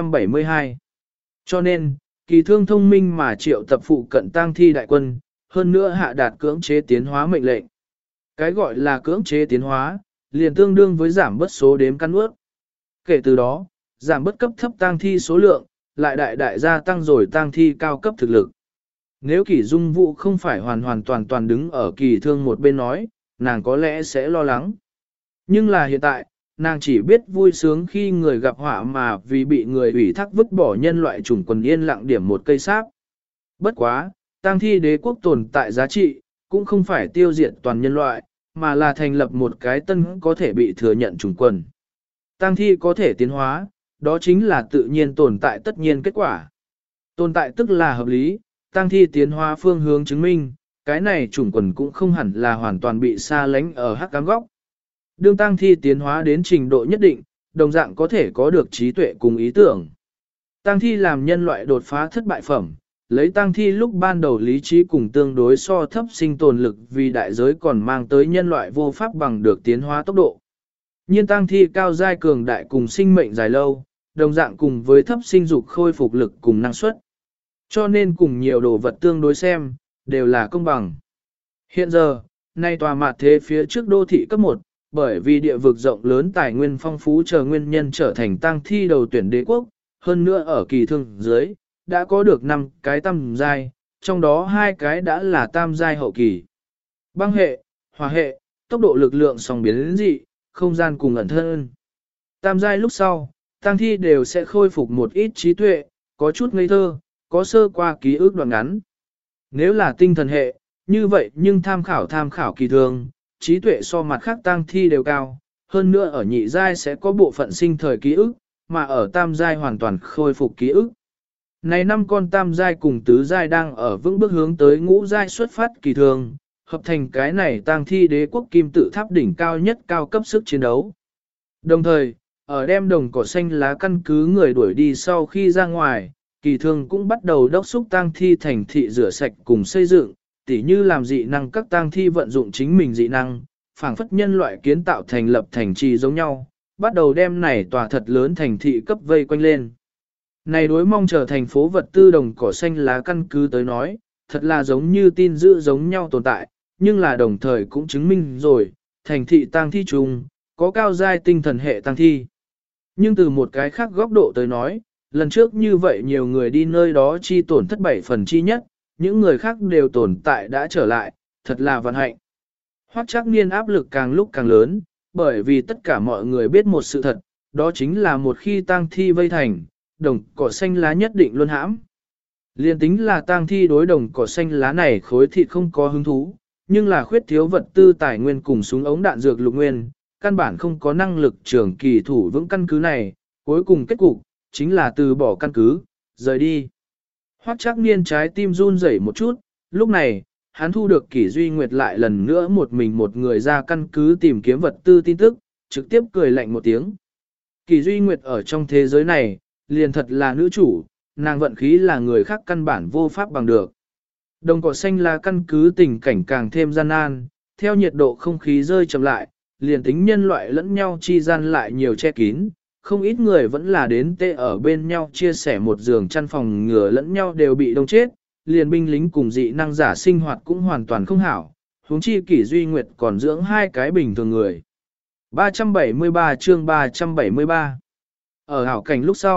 372 Cho nên, kỳ thương thông minh mà triệu tập phụ cận tang thi đại quân, hơn nữa hạ đạt cưỡng chế tiến hóa mệnh lệnh. Cái gọi là cưỡng chế tiến hóa, liền tương đương với giảm bớt số đếm căn ướt. Kể từ đó, giảm bớt cấp thấp tang thi số lượng, lại đại gia tăng rồi tang thi cao cấp thực lực. Nếu Kỷ Dung Vũ không phải hoàn toàn đứng ở kỳ thương một bên nói, nàng có lẽ sẽ lo lắng. Nhưng là hiện tại, nàng chỉ biết vui sướng khi người gặp họa mà vì bị người ủy thác vứt bỏ nhân loại chủng quần yên lặng điểm một cây sáp. Bất quá, tang thi đế quốc tồn tại giá trị, cũng không phải tiêu diệt toàn nhân loại, mà là thành lập một cái tân có thể bị thừa nhận chủng quần. Tang thi có thể tiến hóa, đó chính là tự nhiên tồn tại tất nhiên kết quả. Tồn tại tức là hợp lý, tang thi tiến hóa phương hướng chứng minh, cái này chủng quần cũng không hẳn là hoàn toàn bị xa lánh ở hắc ám góc. Đương tang thi tiến hóa đến trình độ nhất định, đồng dạng có thể có được trí tuệ cùng ý tưởng. Tang thi làm nhân loại đột phá thất bại phẩm, lấy tang thi lúc ban đầu lý trí cùng tương đối so thấp sinh tồn lực vì đại giới còn mang tới nhân loại vô pháp bằng được tiến hóa tốc độ. Nhiên tang thi cao giai cường đại cùng sinh mệnh dài lâu, đồng dạng cùng với thấp sinh dục khôi phục lực cùng năng suất. Cho nên cùng nhiều đồ vật tương đối xem, đều là công bằng. Hiện giờ, nay tòa mạt thế phía trước đô thị cấp 1, bởi vì địa vực rộng lớn tài nguyên phong phú chờ nguyên nhân trở thành tang thi đầu tuyển đế quốc, hơn nữa ở kỳ thương dưới, đã có được 5 cái tam giai, trong đó 2 cái đã là tam giai hậu kỳ. Băng hệ, hỏa hệ, tốc độ lực lượng song biến dị, không gian cùng ẩn thân. Tam giai lúc sau, tang thi đều sẽ khôi phục một ít trí tuệ, có chút ngây thơ, có sơ qua ký ức đoạn ngắn. Nếu là tinh thần hệ, như vậy nhưng tham khảo kỳ thường, trí tuệ so mặt khác tang thi đều cao, hơn nữa ở nhị giai sẽ có bộ phận sinh thời ký ức, mà ở tam giai hoàn toàn khôi phục ký ức. Này 5 con tam giai cùng tứ giai đang ở vững bước hướng tới ngũ giai xuất phát kỳ thường, hợp thành cái này tang thi đế quốc kim tự tháp đỉnh cao nhất cao cấp sức chiến đấu. Đồng thời, ở đem đồng cỏ xanh lá căn cứ người đuổi đi sau khi ra ngoài, kỳ thương cũng bắt đầu đốc xúc tang thi thành thị rửa sạch cùng xây dựng, tỉ như làm dị năng các tang thi vận dụng chính mình dị năng, phảng phất nhân loại kiến tạo thành lập thành trì giống nhau, bắt đầu đem này tòa thật lớn thành thị cấp vây quanh lên. Này đối mong chờ thành phố vật tư đồng cỏ xanh lá căn cứ tới nói, thật là giống như tin dữ giống nhau tồn tại, nhưng là đồng thời cũng chứng minh rồi, thành thị tang thi chung, có cao giai tinh thần hệ tang thi. Nhưng từ một cái khác góc độ tới nói, lần trước như vậy nhiều người đi nơi đó chi tổn thất 7 phần chi nhất, những người khác đều tồn tại đã trở lại, thật là vận hạnh. Hoắc Trác Niên áp lực càng lúc càng lớn, bởi vì tất cả mọi người biết một sự thật, đó chính là một khi tang thi vây thành, đồng cỏ xanh lá nhất định luôn hãm. Liên tính là tang thi đối đồng cỏ xanh lá này khối thịt không có hứng thú, nhưng là khuyết thiếu vật tư tài nguyên cùng súng ống đạn dược lục nguyên, căn bản không có năng lực trưởng kỳ thủ vững căn cứ này, cuối cùng kết cục, chính là từ bỏ căn cứ, rời đi. Hoắc Trác Niên trái tim run rẩy một chút, lúc này, hắn thu được Kỷ Duy Nguyệt lại lần nữa một mình một người ra căn cứ tìm kiếm vật tư tin tức, trực tiếp cười lạnh một tiếng. Kỷ Duy Nguyệt ở trong thế giới này, liền thật là nữ chủ, nàng vận khí là người khác căn bản vô pháp bằng được. Đồng cỏ xanh là căn cứ tình cảnh càng thêm gian nan, theo nhiệt độ không khí rơi chậm lại, liền tính nhân loại lẫn nhau chi gian lại nhiều che kín, không ít người vẫn là đến tê ở bên nhau chia sẻ một giường chăn phòng ngừa lẫn nhau đều bị đông chết, liền binh lính cùng dị năng giả sinh hoạt cũng hoàn toàn không hảo, huống chi Kỷ Duy Nguyệt còn dưỡng 2 cái bình thường người. 373 chương 373 Ở hảo cảnh lúc sau,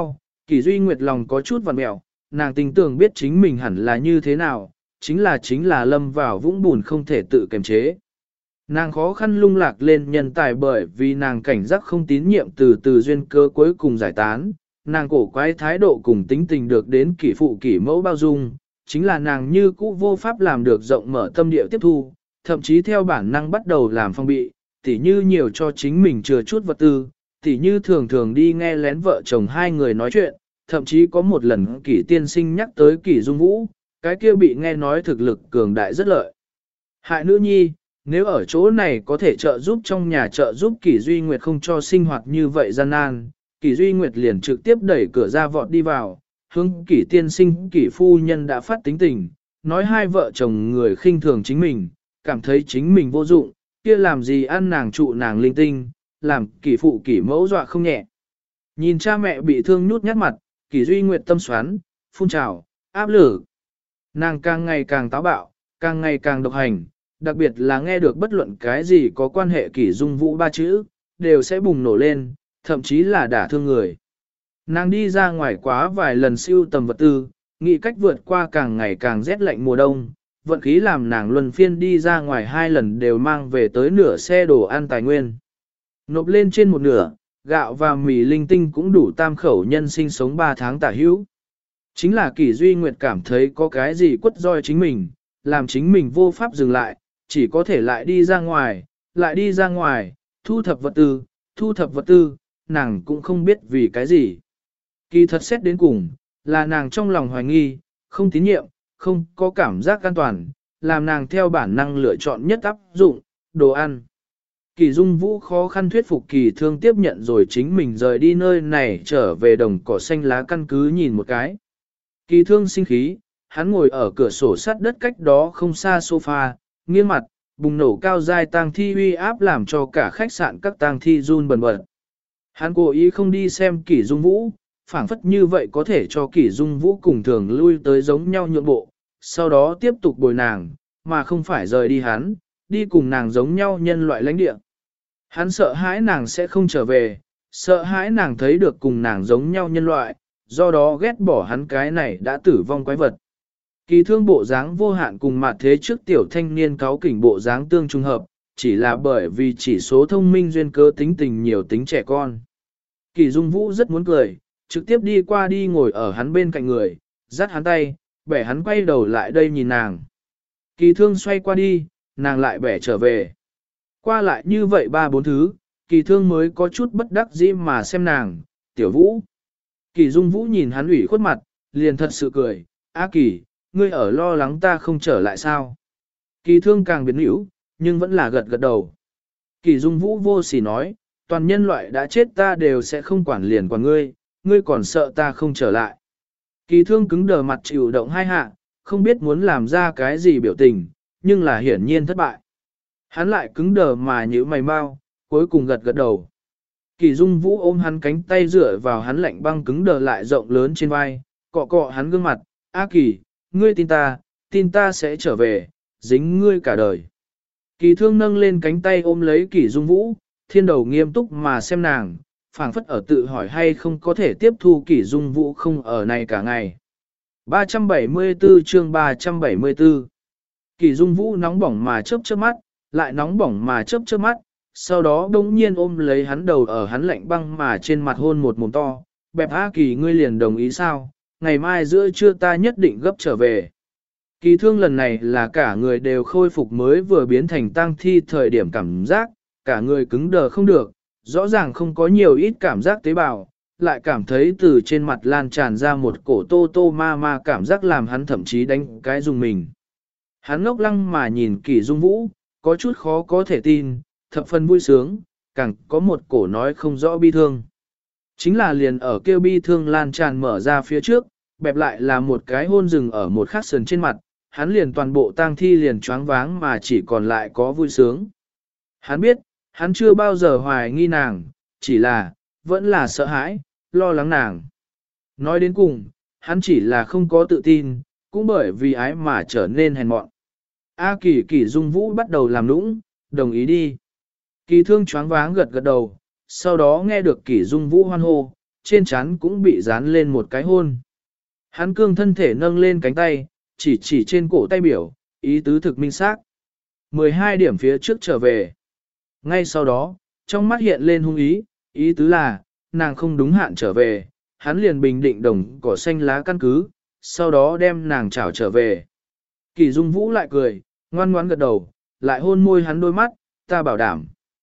Kỷ Duy Nguyệt lòng có chút vằn mẹo, nàng tình tưởng biết chính mình hẳn là như thế nào, chính là lâm vào vũng bùn không thể tự kiềm chế. Nàng khó khăn lung lạc lên nhân tài bởi vì nàng cảnh giác không tín nhiệm từ duyên cơ cuối cùng giải tán, nàng cổ quái thái độ cùng tính tình được đến kỷ phụ kỷ mẫu bao dung, chính là nàng như cũ vô pháp làm được rộng mở tâm địa tiếp thu, thậm chí theo bản năng bắt đầu làm phong bị, tỉ như nhiều cho chính mình chừa chút vật tư, tỉ như thường thường đi nghe lén vợ chồng hai người nói chuyện, thậm chí có một lần kỷ tiên sinh nhắc tới kỷ dung vũ, cái kia bị nghe nói thực lực cường đại rất lợi. Hại nữ nhi, nếu ở chỗ này có thể trợ giúp trong nhà trợ giúp kỷ Duy Nguyệt không cho sinh hoạt như vậy gian nan, kỷ Duy Nguyệt liền trực tiếp đẩy cửa ra vọt đi vào, hướng kỷ tiên sinh kỷ phu nhân đã phát tính tình, nói hai vợ chồng người khinh thường chính mình, cảm thấy chính mình vô dụng, kia làm gì ăn nàng trụ nàng linh tinh, làm kỷ phụ kỷ mẫu dọa không nhẹ. Nhìn cha mẹ bị thương nhút nhát mặt, kỷ Duy Nguyệt tâm xoắn, phun trào, áp lực. Nàng càng ngày càng táo bạo, càng ngày càng độc hành, đặc biệt là nghe được bất luận cái gì có quan hệ kỷ dung vũ ba chữ, đều sẽ bùng nổ lên, thậm chí là đả thương người. Nàng đi ra ngoài quá vài lần siêu tầm vật tư, nghĩ cách vượt qua càng ngày càng rét lạnh mùa đông, vận khí làm nàng luân phiên đi ra ngoài 2 lần đều mang về tới nửa xe đồ ăn tài nguyên. Nộp lên trên một nửa, gạo và mì linh tinh cũng đủ tam khẩu nhân sinh sống 3 tháng tả hữu. Chính là Kỷ Duy Nguyệt cảm thấy có cái gì quất roi chính mình, làm chính mình vô pháp dừng lại, chỉ có thể lại đi ra ngoài, thu thập vật tư, nàng cũng không biết vì cái gì. Kỳ thật xét đến cùng, là nàng trong lòng hoài nghi, không tín nhiệm, không có cảm giác an toàn, làm nàng theo bản năng lựa chọn nhất áp dụng, đồ ăn. Kỳ Dung Vũ khó khăn thuyết phục Kỳ Thương tiếp nhận rồi chính mình rời đi nơi này trở về đồng cỏ xanh lá căn cứ nhìn một cái. Kỳ Thương sinh khí, hắn ngồi ở cửa sổ sắt đất cách đó không xa sofa, nghiêng mặt, bùng nổ cao dai tang thi uy áp làm cho cả khách sạn các tang thi run bần bật. Hắn cố ý không đi xem Kỷ Dung Vũ, phảng phất như vậy có thể cho Kỷ Dung Vũ cùng thường lui tới giống nhau nhượng bộ, sau đó tiếp tục bồi nàng, mà không phải rời đi hắn, đi cùng nàng giống nhau nhân loại lãnh địa. Hắn sợ hãi nàng sẽ không trở về, sợ hãi nàng thấy được cùng nàng giống nhau nhân loại, do đó ghét bỏ hắn cái này đã tử vong quái vật. Kỳ Thương bộ dáng vô hạn cùng mặt thế trước tiểu thanh niên cáo kỉnh bộ dáng tương trùng hợp, chỉ là bởi vì chỉ số thông minh duyên cớ tính tình nhiều tính trẻ con. Kỳ Dung Vũ rất muốn cười, trực tiếp đi qua đi ngồi ở hắn bên cạnh người, dắt hắn tay, bẻ hắn quay đầu lại đây nhìn nàng. Kỳ Thương xoay qua đi, nàng lại bẻ trở về. Qua lại như vậy 3-4 thứ, Kỳ Thương mới có chút bất đắc dĩ mà xem nàng, Tiểu Vũ. Kỳ Dung Vũ nhìn hắn ủy khuất mặt, liền thật sự cười, "A Kỳ, ngươi ở lo lắng ta không trở lại sao?" Kỳ Thương càng biến hữu, nhưng vẫn là gật gật đầu. Kỳ Dung Vũ vô sỉ nói, "Toàn nhân loại đã chết ta đều sẽ không quản liền quản ngươi, ngươi còn sợ ta không trở lại." Kỳ Thương cứng đờ mặt chịu động hai hạ, không biết muốn làm ra cái gì biểu tình, nhưng là hiển nhiên thất bại. Hắn lại cứng đờ mà nhíu mày mau, cuối cùng gật gật đầu. Kỳ Dung Vũ ôm hắn cánh tay dựa vào hắn lạnh băng cứng đờ lại rộng lớn trên vai, cọ cọ hắn gương mặt, "A Kỳ, ngươi tin ta sẽ trở về, dính ngươi cả đời." Kỳ Thương nâng lên cánh tay ôm lấy Kỳ Dung Vũ, thiên đầu nghiêm túc mà xem nàng, phảng phất ở tự hỏi hay không có thể tiếp thu Kỳ Dung Vũ không ở này cả ngày. 374 chương 374 Kỳ Dung Vũ nóng bỏng mà chớp chớp mắt, lại nóng bỏng mà chớp chớp mắt, sau đó đông nhiên ôm lấy hắn đầu ở hắn lạnh băng mà trên mặt hôn một mồm to, "Bẹp A Kỳ, ngươi liền đồng ý sao, ngày mai giữa trưa ta nhất định gấp trở về." Kỳ Thương lần này là cả người đều khôi phục mới vừa biến thành tang thi thời điểm cảm giác, cả người cứng đờ không được, rõ ràng không có nhiều ít cảm giác tế bào, lại cảm thấy từ trên mặt lan tràn ra một cổ tô ma cảm giác làm hắn thậm chí đánh cái dùng mình. Hắn ngốc lăng mà nhìn Kỳ Dung Vũ, có chút khó có thể tin, thập phần vui sướng, càng có một cổ nói không rõ bi thương. Chính là liền ở kêu bi thương lan tràn mở ra phía trước, bẹp lại là một cái hôn rừng ở một khắc sườn trên mặt, hắn liền toàn bộ tang thi liền choáng váng mà chỉ còn lại có vui sướng. Hắn biết, hắn chưa bao giờ hoài nghi nàng, chỉ là, vẫn là sợ hãi, lo lắng nàng. Nói đến cùng, hắn chỉ là không có tự tin, cũng bởi vì ái mà trở nên hèn mọn. A Kỳ Kỳ Dung Vũ bắt đầu làm nũng, đồng ý đi. Kỳ Thương choáng váng gật gật đầu, sau đó nghe được Kỳ Dung Vũ hoan hô, trên trán cũng bị dán lên một cái hôn. Hắn cương thân thể nâng lên cánh tay, chỉ trên cổ tay biểu, ý tứ thực minh xác. 12 điểm phía trước trở về. Ngay sau đó, trong mắt hiện lên hung ý, ý tứ là, nàng không đúng hạn trở về, hắn liền bình định đồng cỏ xanh lá căn cứ, sau đó đem nàng chảo trở về. Kỳ Dung Vũ lại cười, ngoan ngoãn gật đầu, lại hôn môi hắn đôi mắt, ta bảo đảm.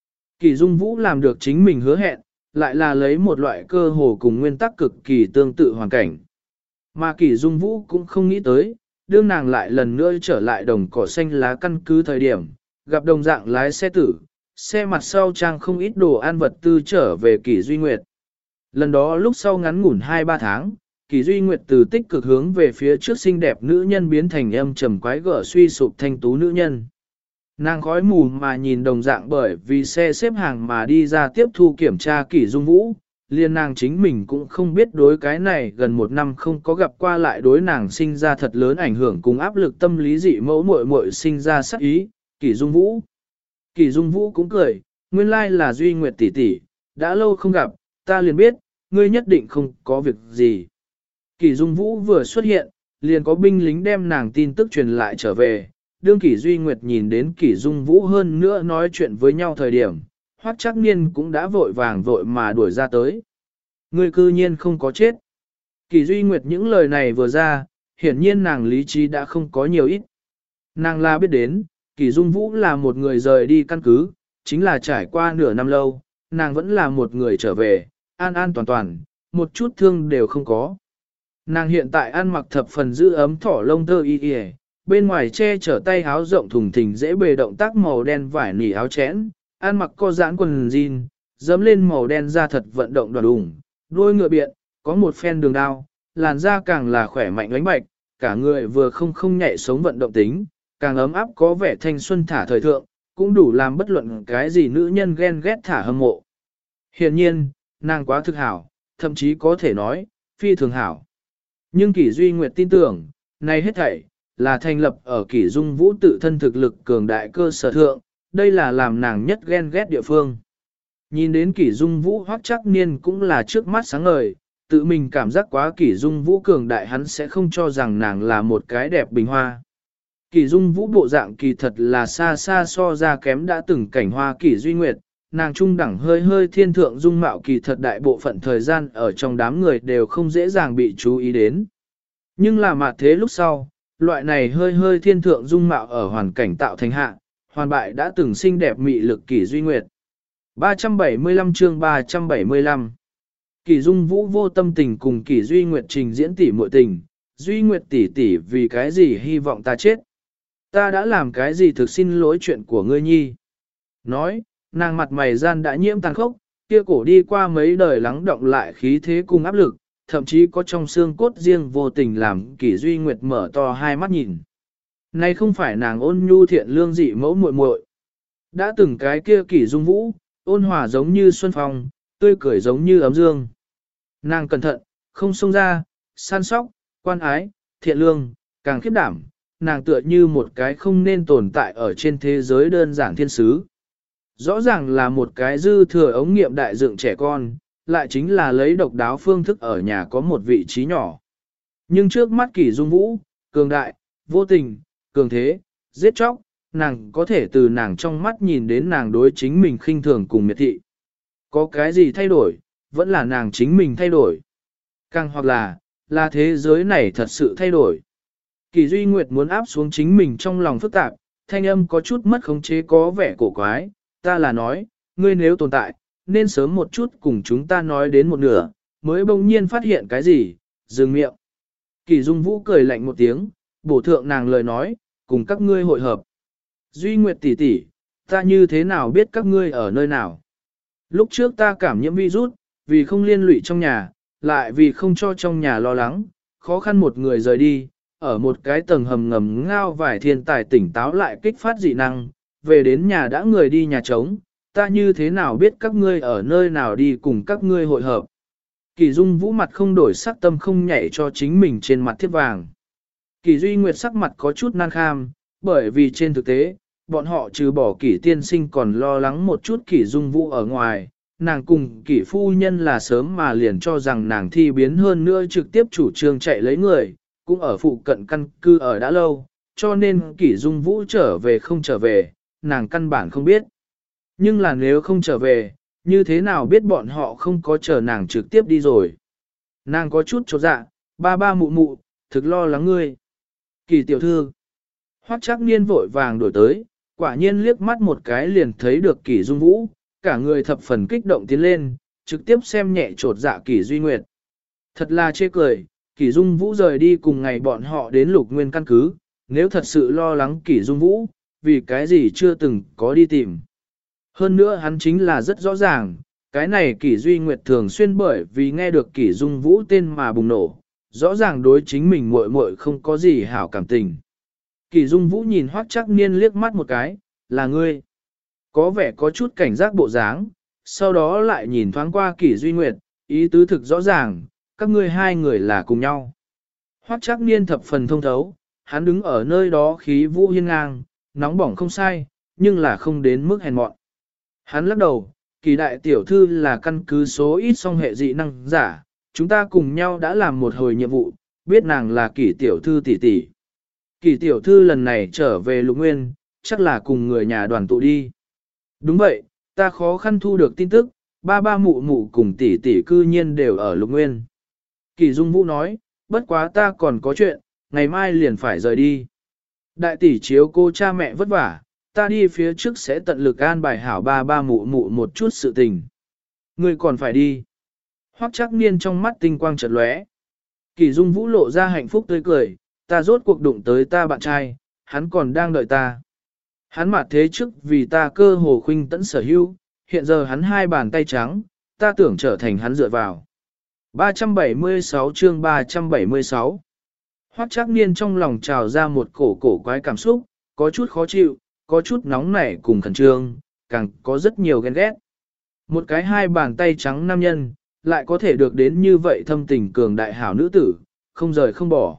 Kỳ Dung Vũ làm được chính mình hứa hẹn, lại là lấy một loại cơ hồ cùng nguyên tắc cực kỳ tương tự hoàn cảnh. Mà Kỳ Dung Vũ cũng không nghĩ tới, đương nàng lại lần nữa trở lại đồng cỏ xanh lá căn cứ thời điểm, gặp đồng dạng lái xe tử, xe mặt sau trang không ít đồ ăn vật tư trở về Kỳ Duy Nguyệt. Lần đó lúc sau ngắn ngủn 2-3 tháng, Kỳ Duy Nguyệt từ tích cực hướng về phía trước xinh đẹp nữ nhân biến thành âm trầm quái gở suy sụp thanh tú nữ nhân. Nàng khói mù mà nhìn đồng dạng bởi vì xe xếp hàng mà đi ra tiếp thu kiểm tra Kỳ Dung Vũ, liền nàng chính mình cũng không biết đối cái này gần một năm không có gặp qua lại đối nàng sinh ra thật lớn ảnh hưởng cùng áp lực tâm lý dị mẫu muội muội sinh ra sắc ý, Kỳ Dung Vũ. Kỳ Dung Vũ cũng cười, nguyên lai là Duy Nguyệt tỷ tỷ, đã lâu không gặp, ta liền biết, ngươi nhất định không có việc gì. Kỳ Dung Vũ vừa xuất hiện, liền có binh lính đem nàng tin tức truyền lại trở về, đương Kỳ Duy Nguyệt nhìn đến Kỳ Dung Vũ hơn nữa nói chuyện với nhau thời điểm, Hoắc Trác Niên cũng đã vội vàng vội mà đuổi ra tới. Ngươi cư nhiên không có chết. Kỳ Duy Nguyệt những lời này vừa ra, hiển nhiên nàng lý trí đã không có nhiều ít. Nàng là biết đến, Kỳ Dung Vũ là một người rời đi căn cứ, chính là trải qua nửa năm lâu, nàng vẫn là một người trở về, an an toàn toàn, một chút thương đều không có. Nàng hiện tại ăn mặc thập phần giữ ấm thỏ lông tơ y y, bên ngoài che chở tay áo rộng thùng thình dễ bề động tác màu đen vải nỉ áo chẽn, ăn mặc co giãn quần jean, dẫm lên màu đen da thật vận động đoàn đủng, đuôi ngựa biện, có một phen đường đao, làn da càng là khỏe mạnh ánh bạch, cả người vừa không nhạy sống vận động tính, càng ấm áp có vẻ thanh xuân thả thời thượng, cũng đủ làm bất luận cái gì nữ nhân ghen ghét thả hâm mộ. Hiển nhiên, nàng quá thực hảo, thậm chí có thể nói, phi thường hảo. Nhưng Kỷ Duy Nguyệt tin tưởng, này hết thảy, là thành lập ở Kỷ Dung Vũ tự thân thực lực cường đại cơ sở thượng, đây là làm nàng nhất ghen ghét địa phương. Nhìn đến Kỷ Dung Vũ Hoắc Trác Niên cũng là trước mắt sáng ngời, tự mình cảm giác quá Kỷ Dung Vũ cường đại hắn sẽ không cho rằng nàng là một cái đẹp bình hoa. Kỷ Dung Vũ bộ dạng kỳ thật là xa xa so ra kém đã từng cảnh hoa Kỷ Duy Nguyệt, nàng trung đẳng hơi thiên thượng dung mạo kỳ thật đại bộ phận thời gian ở trong đám người đều không dễ dàng bị chú ý đến. Nhưng là mà thế lúc sau, loại này hơi thiên thượng dung mạo ở hoàn cảnh tạo thành hạ, hoàn bại đã từng xinh đẹp mị lực Kỷ Duy Nguyệt. 375 chương 375 Kỷ Dung Vũ vô tâm tình cùng Kỷ Duy Nguyệt trình diễn tỉ muội tình, Duy Nguyệt tỷ tỷ vì cái gì hy vọng ta chết. Ta đã làm cái gì thực xin lỗi chuyện của ngươi nhi. Nói, nàng mặt mày gian đã nhiễm tàn khốc, kia cổ đi qua mấy đời lắng động lại khí thế cùng áp lực, thậm chí có trong xương cốt riêng vô tình làm Kỷ Duy Nguyệt mở to hai mắt nhìn. Này không phải nàng ôn nhu thiện lương dị mẫu muội muội. Đã từng cái kia Kỷ Dung Vũ, ôn hòa giống như xuân phong, tươi cười giống như ấm dương. Nàng cẩn thận, không xông ra, săn sóc, quan ái, thiện lương, càng khiếp đảm, nàng tựa như một cái không nên tồn tại ở trên thế giới đơn giản thiên sứ. Rõ ràng là một cái dư thừa ống nghiệm đại dựng trẻ con, lại chính là lấy độc đáo phương thức ở nhà có một vị trí nhỏ. Nhưng trước mắt Kỷ Dung Vũ, cường đại, vô tình, cường thế, giết chóc, nàng có thể từ nàng trong mắt nhìn đến nàng đối chính mình khinh thường cùng miệt thị. Có cái gì thay đổi, vẫn là nàng chính mình thay đổi. Càng hoặc là thế giới này thật sự thay đổi. Kỷ Duy Nguyệt muốn áp xuống chính mình trong lòng phức tạp, thanh âm có chút mất khống chế có vẻ cổ quái, ta là nói, ngươi nếu tồn tại, nên sớm một chút cùng chúng ta nói đến một nửa, mới bỗng nhiên phát hiện cái gì, dừng miệng. Kỷ Dung Vũ cười lạnh một tiếng, bổ thượng nàng lời nói, cùng các ngươi hội hợp. Duy Nguyệt tỷ tỷ, ta như thế nào biết các ngươi ở nơi nào? Lúc trước ta cảm nhiễm virus, vì không liên lụy trong nhà, lại vì không cho trong nhà lo lắng, khó khăn một người rời đi, ở một cái tầng hầm ngầm ngao vài thiên tài tỉnh táo lại kích phát dị năng, về đến nhà đã người đi nhà trống, ta như thế nào biết các ngươi ở nơi nào đi cùng các ngươi hội hợp. Kỷ Dung Vũ mặt không đổi sắc tâm không nhảy cho chính mình trên mặt thiết vàng. Kỷ Duy Nguyệt sắc mặt có chút nan kham, bởi vì trên thực tế, bọn họ trừ bỏ Kỷ tiên sinh còn lo lắng một chút Kỷ Dung Vũ ở ngoài, nàng cùng kỷ phu nhân là sớm mà liền cho rằng nàng thi biến hơn nữa trực tiếp chủ trương chạy lấy người, cũng ở phụ cận căn cư ở đã lâu, cho nên kỷ dung vũ trở về không trở về, nàng căn bản không biết. Nhưng là nếu không trở về, như thế nào biết bọn họ không có chờ nàng trực tiếp đi rồi. Nàng có chút chột dạ, ba mụ mụ, thực lo lắng ngươi. Kỷ tiểu thư, Hoắc Trác Niên vội vàng đổi tới, quả nhiên liếc mắt một cái liền thấy được Kỷ Dung Vũ, cả người thập phần kích động tiến lên, trực tiếp xem nhẹ chột dạ Kỷ Duy Nguyệt. Thật là chê cười, Kỷ Dung Vũ rời đi cùng ngày bọn họ đến Lục Nguyên căn cứ, nếu thật sự lo lắng Kỷ Dung Vũ, vì cái gì chưa từng có đi tìm. Hơn nữa hắn chính là rất rõ ràng, cái này Kỷ Duy Nguyệt thường xuyên bởi vì nghe được Kỷ Dung Vũ tên mà bùng nổ, rõ ràng đối chính mình muội muội không có gì hảo cảm tình. Kỷ Dung Vũ nhìn Hoắc Trác Niên liếc mắt một cái, là ngươi. Có vẻ có chút cảnh giác bộ dáng, sau đó lại nhìn thoáng qua Kỷ Duy Nguyệt, ý tứ thực rõ ràng, các ngươi hai người là cùng nhau. Hoắc Trác Niên thập phần thông thấu, hắn đứng ở nơi đó khí vũ hiên ngang, nóng bỏng không sai, nhưng là không đến mức hèn mọn. Hắn lắc đầu, Kỷ đại tiểu thư là căn cứ số ít song hệ dị năng giả, chúng ta cùng nhau đã làm một hồi nhiệm vụ, biết nàng là Kỷ tiểu thư tỷ tỷ. Kỷ tiểu thư lần này trở về Lục Nguyên, chắc là cùng người nhà đoàn tụ đi. Đúng vậy, ta khó khăn thu được tin tức, ba mụ mụ cùng tỷ tỷ cư nhiên đều ở Lục Nguyên. Kỷ Dung Vũ nói, bất quá ta còn có chuyện, ngày mai liền phải rời đi. Đại tỷ chiếu cô cha mẹ vất vả, ta đi phía trước sẽ tận lực an bài hảo ba mụ mụ một chút sự tình. Ngươi còn phải đi. Hoắc Trác Niên trong mắt tinh quang chợt lóe. Kỷ Dung Vũ lộ ra hạnh phúc tươi cười, ta rốt cuộc đụng tới ta bạn trai, hắn còn đang đợi ta. Hắn mà thế trước vì ta cơ hồ khuynh tẫn sở hữu, hiện giờ hắn hai bàn tay trắng, ta tưởng trở thành hắn dựa vào. 376 chương 376 Hoắc Trác Niên trong lòng trào ra một cổ quái cảm xúc, có chút khó chịu, có chút nóng nảy cùng khẩn trương, càng có rất nhiều ghen ghét. Một cái hai bàn tay trắng nam nhân, lại có thể được đến như vậy thâm tình cường đại hảo nữ tử, không rời không bỏ.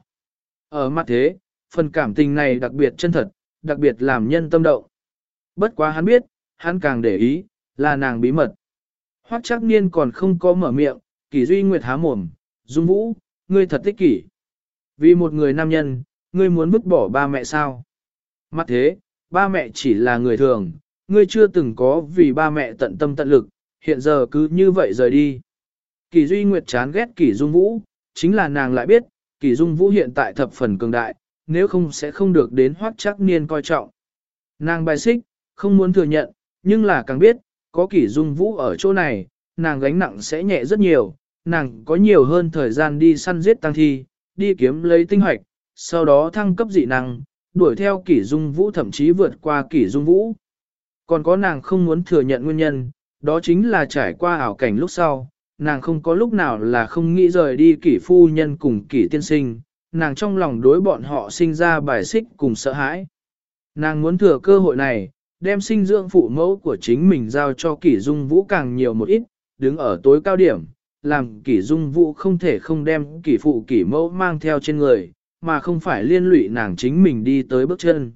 Ở mặt thế, phần cảm tình này đặc biệt chân thật, đặc biệt làm nhân tâm động. Bất quá hắn biết, hắn càng để ý, là nàng bí mật. Hoắc Trác Niên còn không có mở miệng, Kỷ Duy Nguyệt há mồm, Dung Vũ, ngươi thật tích kỷ. Vì một người nam nhân, ngươi muốn vứt bỏ ba mẹ sao? Mặt thế, ba mẹ chỉ là người thường, ngươi chưa từng có vì ba mẹ tận tâm tận lực, hiện giờ cứ như vậy rời đi. Kỷ Duy Nguyệt chán ghét Kỷ Dung Vũ, chính là nàng lại biết, Kỷ Dung Vũ hiện tại thập phần cường đại, nếu không sẽ không được đến Hoắc Trác Niên coi trọng. Nàng bài xích, không muốn thừa nhận, nhưng là càng biết, có Kỷ Dung Vũ ở chỗ này, nàng gánh nặng sẽ nhẹ rất nhiều, nàng có nhiều hơn thời gian đi săn giết tăng thi, đi kiếm lấy tinh hoạch, sau đó thăng cấp dị năng, đuổi theo Kỷ Dung Vũ thậm chí vượt qua Kỷ Dung Vũ. Còn có nàng không muốn thừa nhận nguyên nhân, đó chính là trải qua ảo cảnh lúc sau, nàng không có lúc nào là không nghĩ rời đi Kỷ phu nhân cùng Kỷ tiên sinh, nàng trong lòng đối bọn họ sinh ra bài xích cùng sợ hãi. Nàng muốn thừa cơ hội này, đem sinh dưỡng phụ mẫu của chính mình giao cho Kỷ Dung Vũ càng nhiều một ít, đứng ở tối cao điểm, làm Kỷ Dung Vũ không thể không đem Kỷ phụ Kỷ mẫu mang theo trên người, mà không phải liên lụy nàng chính mình đi tới bước chân.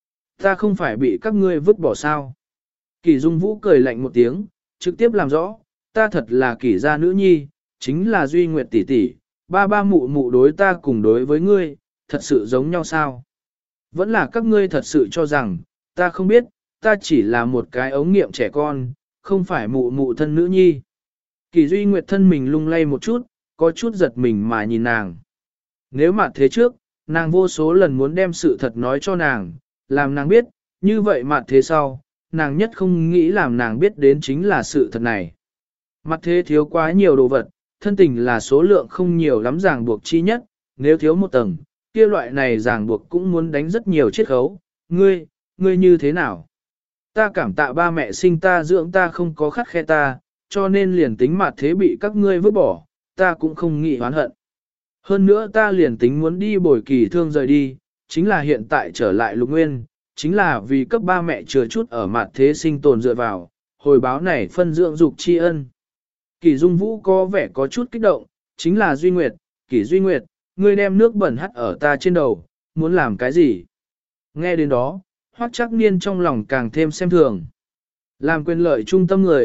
Ta không phải bị các ngươi vứt bỏ sao? Kỷ Dung Vũ cười lạnh một tiếng, trực tiếp làm rõ, ta thật là Kỷ gia nữ nhi, chính là Duy Nguyệt tỷ tỷ, ba mụ mụ đối ta cùng đối với ngươi, thật sự giống nhau sao? Vẫn là các ngươi thật sự cho rằng, ta không biết, ta chỉ là một cái ống nghiệm trẻ con, không phải mụ mụ thân nữ nhi. Kỷ Duy Nguyệt thân mình lung lay một chút, có chút giật mình mà nhìn nàng. Nếu mà thế trước, nàng vô số lần muốn đem sự thật nói cho nàng, làm nàng biết, như vậy mà thế sau, nàng nhất không nghĩ làm nàng biết đến chính là sự thật này. Mặt thế thiếu quá nhiều đồ vật, thân tình là số lượng không nhiều lắm ràng buộc chi nhất, nếu thiếu một tầng, kia loại này ràng buộc cũng muốn đánh rất nhiều chiết khấu. Ngươi như thế nào? Ta cảm tạ ba mẹ sinh ta dưỡng ta không có khắt khe ta, cho nên liền tính mặt thế bị các ngươi vứt bỏ, ta cũng không nghĩ oán hận. Hơn nữa ta liền tính muốn đi bồi kỳ thương rời đi, chính là hiện tại trở lại Lục Nguyên, chính là vì cấp ba mẹ chừa chút ở mặt thế sinh tồn dựa vào, hồi báo này phân dưỡng dục tri ân. Kỷ Dung Vũ có vẻ có chút kích động, chính là Duy Nguyệt, Kỷ Duy Nguyệt, ngươi đem nước bẩn hắt ở ta trên đầu, muốn làm cái gì? Nghe đến đó, Hoắc Trác Niên trong lòng càng thêm xem thường. Làm quyền lợi trung tâm người,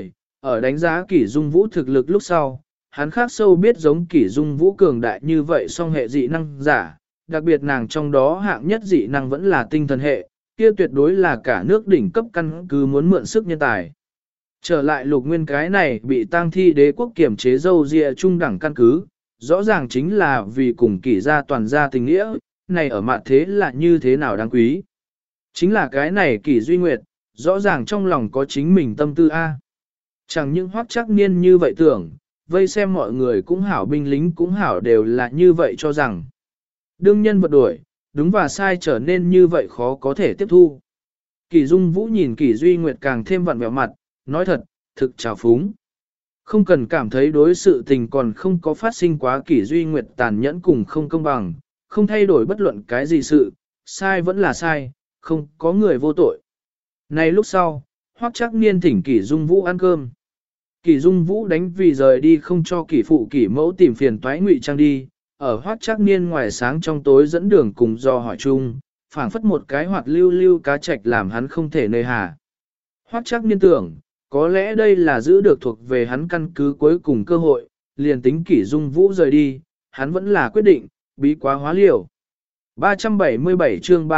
Ở đánh giá Kỷ Dung Vũ thực lực lúc sau, hắn khác sâu biết giống Kỷ Dung Vũ cường đại như vậy song hệ dị năng giả, đặc biệt nàng trong đó hạng nhất dị năng vẫn là tinh thần hệ, kia tuyệt đối là cả nước đỉnh cấp căn cứ muốn mượn sức nhân tài. Trở lại Lục Nguyên cái này bị tang thi đế quốc kiểm chế dâu dịa trung đẳng căn cứ, rõ ràng chính là vì cùng Kỷ gia toàn gia tình nghĩa, này ở mặt thế là như thế nào đáng quý. Chính là cái này Kỷ Duy Nguyệt, rõ ràng trong lòng có chính mình tâm tư A. Chẳng những Hoắc Trác Niên như vậy tưởng, vây xem mọi người cũng hảo, binh lính cũng hảo, đều là như vậy cho rằng. Đương nhân vật đổi, đúng và sai trở nên như vậy khó có thể tiếp thu. Kỷ Dung Vũ nhìn Kỷ Duy Nguyệt càng thêm vặn vẹo mặt, nói thật, thực trào phúng. Không cần cảm thấy đối sự tình còn không có phát sinh quá. Kỷ Duy Nguyệt tàn nhẫn cùng không công bằng, không thay đổi bất luận cái gì sự, sai vẫn là sai, không có người vô tội. Này lúc sau, Hoắc Trác Niên thỉnh Kỷ Dung Vũ ăn cơm. Kỷ Dung Vũ đánh vì rời đi không cho Kỷ phụ Kỷ mẫu tìm phiền toái ngụy trang đi, ở Hoắc Trác Niên ngoài sáng trong tối dẫn đường cùng do hỏi chung, phảng phất một cái hoạt lưu lưu cá trạch làm hắn không thể nơi hà. Hoắc Trác Niên tưởng, có lẽ đây là giữ được thuộc về hắn căn cứ cuối cùng cơ hội, liền tính Kỷ Dung Vũ rời đi, hắn vẫn là quyết định, bí quá hóa liều. 377 chương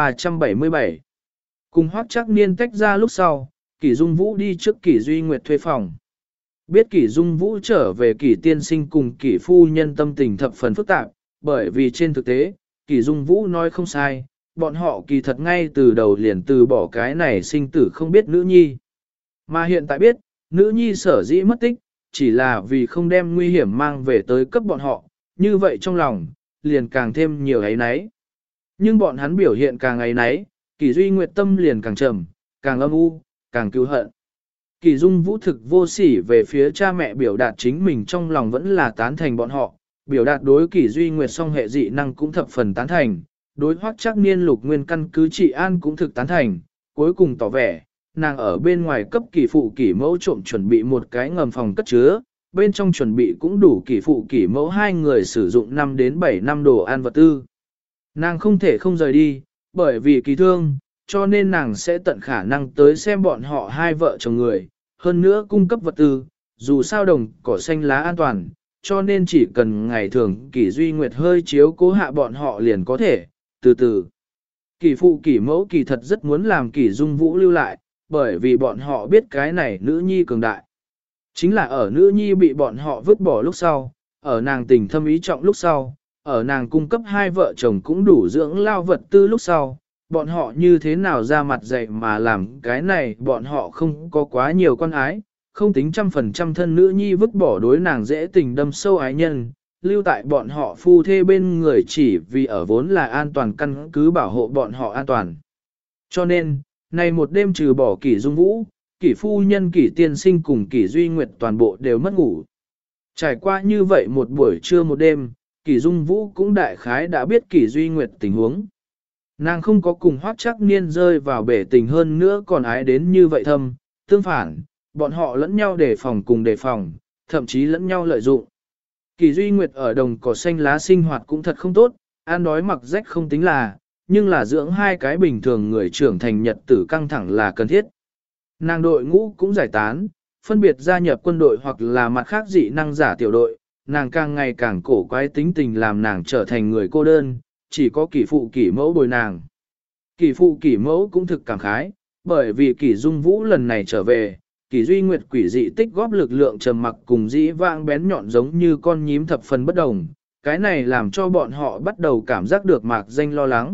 377 Cùng Hoắc Trác Niên tách ra lúc sau, Kỷ Dung Vũ đi trước Kỷ Duy Nguyệt thuê phòng. Biết Kỷ Dung Vũ trở về, Kỷ tiên sinh cùng Kỷ phu nhân tâm tình thập phần phức tạp, bởi vì trên thực tế, Kỷ Dung Vũ nói không sai, bọn họ kỳ thật ngay từ đầu liền từ bỏ cái này sinh tử không biết nữ nhi. Mà hiện tại biết, nữ nhi sở dĩ mất tích, chỉ là vì không đem nguy hiểm mang về tới cấp bọn họ, như vậy trong lòng, liền càng thêm nhiều ấy nấy. Nhưng bọn hắn biểu hiện càng ấy nấy, Kỷ Duy Nguyệt tâm liền càng trầm, càng âm u, càng cứu hận. Kỷ Dung Vũ thực vô sỉ về phía cha mẹ biểu đạt chính mình trong lòng vẫn là tán thành bọn họ, biểu đạt đối Kỷ Duy Nguyệt song hệ dị năng cũng thập phần tán thành, đối Hoắc Trác Niên Lục Nguyên căn cứ trị an cũng thực tán thành, cuối cùng tỏ vẻ, nàng ở bên ngoài cấp Kỷ phụ Kỷ mẫu trộm chuẩn bị một cái ngầm phòng cất chứa, bên trong chuẩn bị cũng đủ Kỷ phụ Kỷ mẫu hai người sử dụng 5 đến 7 năm đồ ăn vật tư. Nàng không thể không rời đi, bởi vì kỳ thương, cho nên nàng sẽ tận khả năng tới xem bọn họ hai vợ chồng người, hơn nữa cung cấp vật tư, dù sao đồng cỏ xanh lá an toàn, cho nên chỉ cần ngày thường Kỷ Duy Nguyệt hơi chiếu cố hạ bọn họ liền có thể, từ từ. Kỷ phụ Kỷ mẫu kỳ thật rất muốn làm Kỷ Dung Vũ lưu lại, bởi vì bọn họ biết cái này nữ nhi cường đại. Chính là ở nữ nhi bị bọn họ vứt bỏ lúc sau, ở nàng tình thâm ý trọng lúc sau, ở nàng cung cấp hai vợ chồng cũng đủ dưỡng lao vật tư lúc sau, bọn họ như thế nào ra mặt dạy mà làm cái này, bọn họ không có quá nhiều con ái, không tính 100% thân nữ nhi vứt bỏ đối nàng dễ tình đâm sâu ái nhân, lưu tại bọn họ phu thê bên người chỉ vì ở vốn là an toàn căn cứ bảo hộ bọn họ an toàn. Cho nên, này một đêm trừ bỏ Kỷ Dung Vũ, Kỷ phu nhân, Kỷ tiên sinh cùng Kỷ Duy Nguyệt toàn bộ đều mất ngủ. Trải qua như vậy một buổi trưa một đêm, Kỷ Dung Vũ cũng đại khái đã biết Kỷ Duy Nguyệt tình huống. Nàng không có cùng Hoắc Trác Niên rơi vào bể tình, hơn nữa còn ái đến như vậy thâm, tương phản, bọn họ lẫn nhau đề phòng cùng đề phòng, thậm chí lẫn nhau lợi dụng. Kỷ Duy Nguyệt ở đồng cỏ xanh lá sinh hoạt cũng thật không tốt, ăn đói mặc rách không tính là, nhưng là dưỡng hai cái bình thường người trưởng thành nhật tử căng thẳng là cần thiết. Nàng đội ngũ cũng giải tán, phân biệt gia nhập quân đội hoặc là mặt khác dị năng giả tiểu đội, nàng càng ngày càng cổ quái, tính tình làm nàng trở thành người cô đơn, chỉ có Kỷ phụ Kỷ mẫu bồi nàng. Kỷ phụ Kỷ mẫu cũng thực cảm khái, bởi vì Kỷ Dung Vũ lần này trở về, Kỷ Duy Nguyệt quỷ dị tích góp lực lượng trầm mặc cùng dĩ vãng bén nhọn giống như con nhím thập phần bất đồng, cái này làm cho bọn họ bắt đầu cảm giác được mạc danh lo lắng.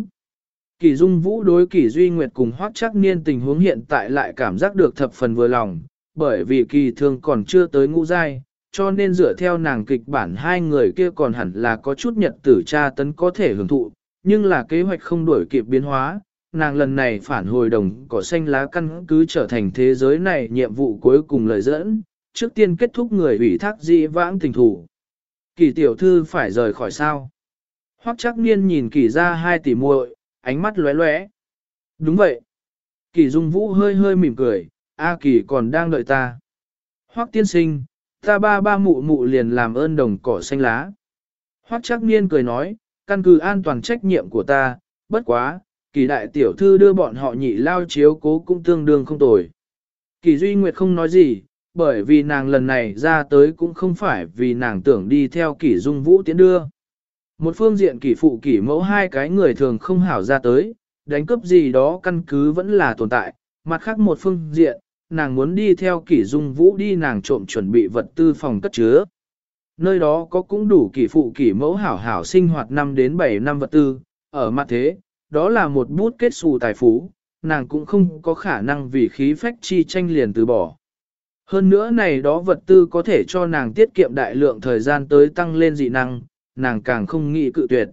Kỷ Dung Vũ đối Kỷ Duy Nguyệt cùng Hoắc Trác Niên tình huống hiện tại lại cảm giác được thập phần vừa lòng, bởi vì Kỳ Thương còn chưa tới ngũ giai, cho nên dựa theo nàng kịch bản hai người kia còn hẳn là có chút nhật tử tra tấn có thể hưởng thụ, nhưng là kế hoạch không đuổi kịp biến hóa, nàng lần này phản hồi đồng cỏ xanh lá căn cứ trở thành thế giới này nhiệm vụ cuối cùng lời dẫn, trước tiên kết thúc người ủy thác dĩ vãng tình thủ. Kỳ tiểu thư phải rời khỏi sao? Hoắc Trác Niên nhìn Kỳ ra hai tỷ muội, ánh mắt lóe lóe. Đúng vậy. Kỳ Dung Vũ hơi hơi mỉm cười, A Kỳ còn đang đợi ta. Hoắc tiên sinh, ta ba mụ mụ liền làm ơn đồng cỏ xanh lá. Hoắc Trác Niên cười nói, căn cứ an toàn trách nhiệm của ta, bất quá, Kỳ đại tiểu thư đưa bọn họ nhị lao chiếu cố cũng tương đương không tồi. Kỳ Duy Nguyệt không nói gì, bởi vì nàng lần này ra tới cũng không phải vì nàng tưởng đi theo Kỷ Dung Vũ tiến đưa. Một phương diện Kỷ phụ Kỷ mẫu hai cái người thường không hảo ra tới, đánh cướp gì đó căn cứ vẫn là tồn tại, mặt khác một phương diện, nàng muốn đi theo Kỷ Dung Vũ đi nàng trộm chuẩn bị vật tư phòng cất chứa. Nơi đó có cũng đủ Kỷ phụ Kỷ mẫu hảo hảo sinh hoạt 5 đến 7 năm vật tư, ở mặt thế, đó là một bút kết xù tài phú, nàng cũng không có khả năng vì khí phách chi tranh liền từ bỏ. Hơn nữa này đó vật tư có thể cho nàng tiết kiệm đại lượng thời gian tới tăng lên dị năng, nàng càng không nghĩ cự tuyệt.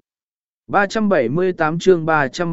378 chương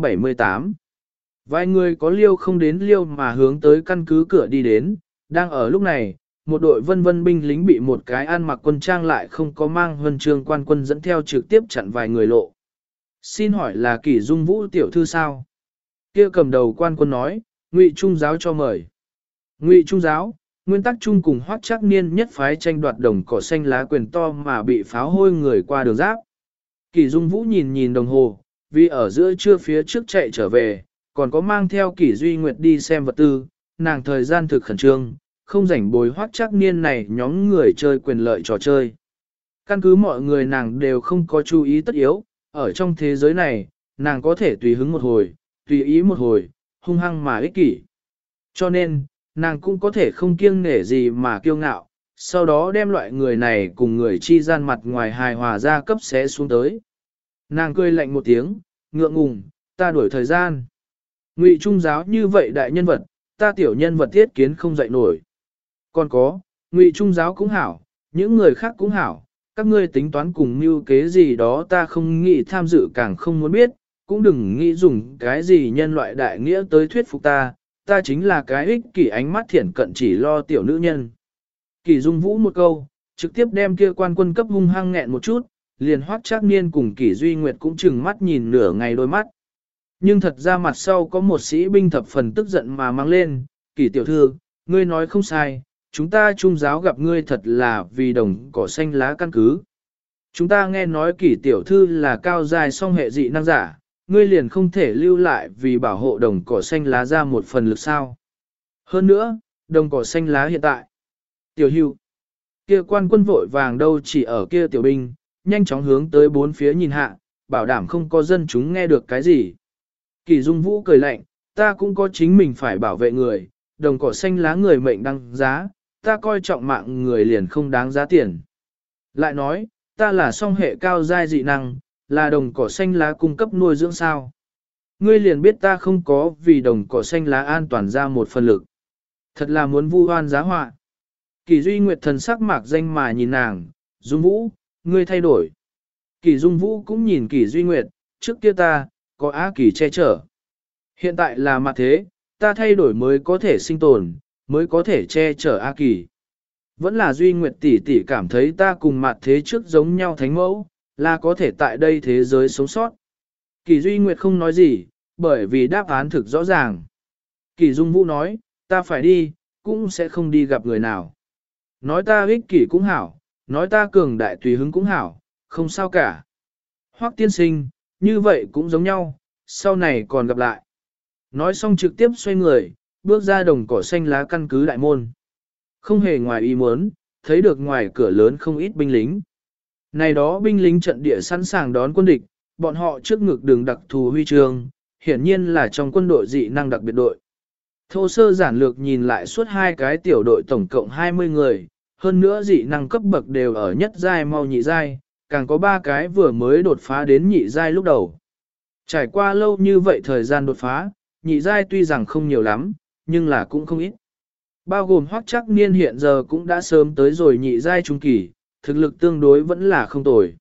378 Vài người có liêu không đến liêu mà hướng tới căn cứ cửa đi đến, đang ở lúc này, một đội vân vân binh lính bị một cái ăn mặc quân trang lại không có mang huân chương quan quân dẫn theo trực tiếp chặn vài người lộ. Xin hỏi là Kỷ Dung Vũ tiểu thư sao? Kia cầm đầu quan quân nói, Ngụy Trung giáo cho mời. Ngụy Trung giáo, nguyên tắc chung cùng Hoắc Trác Niên nhất phái tranh đoạt đồng cỏ xanh lá quyền to mà bị pháo hôi người qua đường giáp. Kỷ Dung Vũ nhìn nhìn đồng hồ, vì ở giữa trưa phía trước chạy trở về, còn có mang theo Kỷ Duy Nguyệt đi xem vật tư, nàng thời gian thực khẩn trương, không rảnh bồi Hoắc Trác Niên này nhóm người chơi quyền lợi trò chơi. Căn cứ mọi người nàng đều không có chú ý tất yếu, ở trong thế giới này, nàng có thể tùy hứng một hồi, tùy ý một hồi, hung hăng mà ích kỷ. Cho nên, nàng cũng có thể không kiêng nể gì mà kiêu ngạo, sau đó đem loại người này cùng người chi gian mặt ngoài hài hòa ra cấp xé xuống tới. Nàng cười lạnh một tiếng, ngượng ngùng, ta đuổi thời gian. Ngụy Trung giáo như vậy đại nhân vật, ta tiểu nhân vật thiết kiến không dậy nổi. Còn có, Ngụy Trung giáo cũng hảo, những người khác cũng hảo, các ngươi tính toán cùng mưu kế gì đó ta không nghĩ tham dự càng không muốn biết, cũng đừng nghĩ dùng cái gì nhân loại đại nghĩa tới thuyết phục ta, ta chính là cái ích kỷ ánh mắt thiển cận chỉ lo tiểu nữ nhân. Kỷ Dung Vũ một câu, trực tiếp đem kia quan quân cấp hung hăng nghẹn một chút, liền Hoắc Trác Niên cùng Kỷ Duy Nguyệt cũng chừng mắt nhìn nửa ngày đôi mắt. Nhưng thật ra mặt sau có một sĩ binh thập phần tức giận mà mang lên, Kỷ tiểu thư, ngươi nói không sai, chúng ta Trung giáo gặp ngươi thật là vì đồng cỏ xanh lá căn cứ. Chúng ta nghe nói Kỷ tiểu thư là cao dài song hệ dị năng giả, ngươi liền không thể lưu lại vì bảo hộ đồng cỏ xanh lá ra một phần lực sao. Hơn nữa, đồng cỏ xanh lá hiện tại. Tiểu Hưu, kia quan quân vội vàng đâu chỉ ở kia tiểu binh, nhanh chóng hướng tới bốn phía nhìn hạ, bảo đảm không có dân chúng nghe được cái gì. Kỷ Dung Vũ cười lạnh, ta cũng có chính mình phải bảo vệ người, đồng cỏ xanh lá người mệnh đăng giá, ta coi trọng mạng người liền không đáng giá tiền. Lại nói, ta là song hệ cao giai dị năng, là đồng cỏ xanh lá cung cấp nuôi dưỡng sao. Ngươi liền biết ta không có vì đồng cỏ xanh lá an toàn ra một phần lực. Thật là muốn vu oan giá họa. Kỷ Duy Nguyệt thần sắc mạc danh mà nhìn nàng, Dung Vũ, ngươi thay đổi. Kỷ Dung Vũ cũng nhìn Kỷ Duy Nguyệt, trước kia ta, có Á Kỳ che chở. Hiện tại là mặt thế, ta thay đổi mới có thể sinh tồn, mới có thể che chở A Kỳ. Vẫn là Duy Nguyệt tỷ tỷ cảm thấy ta cùng mặt thế trước giống nhau thánh mẫu, là có thể tại đây thế giới sống sót. Kỳ Duy Nguyệt không nói gì, bởi vì đáp án thực rõ ràng. Kỳ Dung Vũ nói, ta phải đi, cũng sẽ không đi gặp người nào. Nói ta ích kỷ cũng hảo, nói ta cường đại tùy hứng cũng hảo, không sao cả. Hoắc tiên sinh, như vậy cũng giống nhau, sau này còn gặp lại. Nói xong trực tiếp xoay người, bước ra đồng cỏ xanh lá căn cứ đại môn. Không hề ngoài ý muốn, thấy được ngoài cửa lớn không ít binh lính. Này đó binh lính trận địa sẵn sàng đón quân địch, bọn họ trước ngực đường đặc thù huy chương, hiển nhiên là trong quân đội dị năng đặc biệt đội. Thô sơ giản lược nhìn lại suốt hai cái tiểu đội tổng cộng 20 người, hơn nữa dị năng cấp bậc đều ở nhất giai mau nhị giai, càng có 3 cái vừa mới đột phá đến nhị giai lúc đầu. Trải qua lâu như vậy thời gian đột phá, nhị giai tuy rằng không nhiều lắm, nhưng là cũng không ít. Bao gồm Hoắc Trác Niên hiện giờ cũng đã sớm tới rồi nhị giai trung kỳ, thực lực tương đối vẫn là không tồi.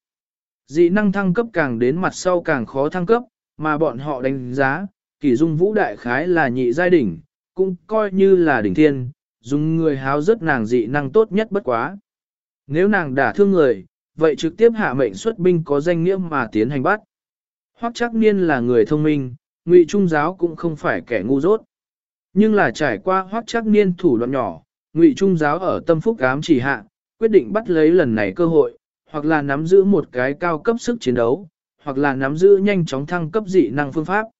Dị năng thăng cấp càng đến mặt sau càng khó thăng cấp, mà bọn họ đánh giá, Kỷ Dung Vũ đại khái là nhị giai đỉnh, cũng coi như là đỉnh thiên, dùng người háo rất nàng dị năng tốt nhất bất quá. Nếu nàng đả thương người, vậy trực tiếp hạ mệnh xuất binh có danh nghĩa mà tiến hành bắt. Hoắc Trác Niên là người thông minh, Ngụy Trung giáo cũng không phải kẻ ngu dốt. Nhưng là trải qua Hoắc Trác Niên thủ đoạn nhỏ, Ngụy Trung giáo ở tâm phúc ám chỉ hạ, quyết định bắt lấy lần này cơ hội, hoặc là nắm giữ một cái cao cấp sức chiến đấu, hoặc là nắm giữ nhanh chóng thăng cấp dị năng phương pháp.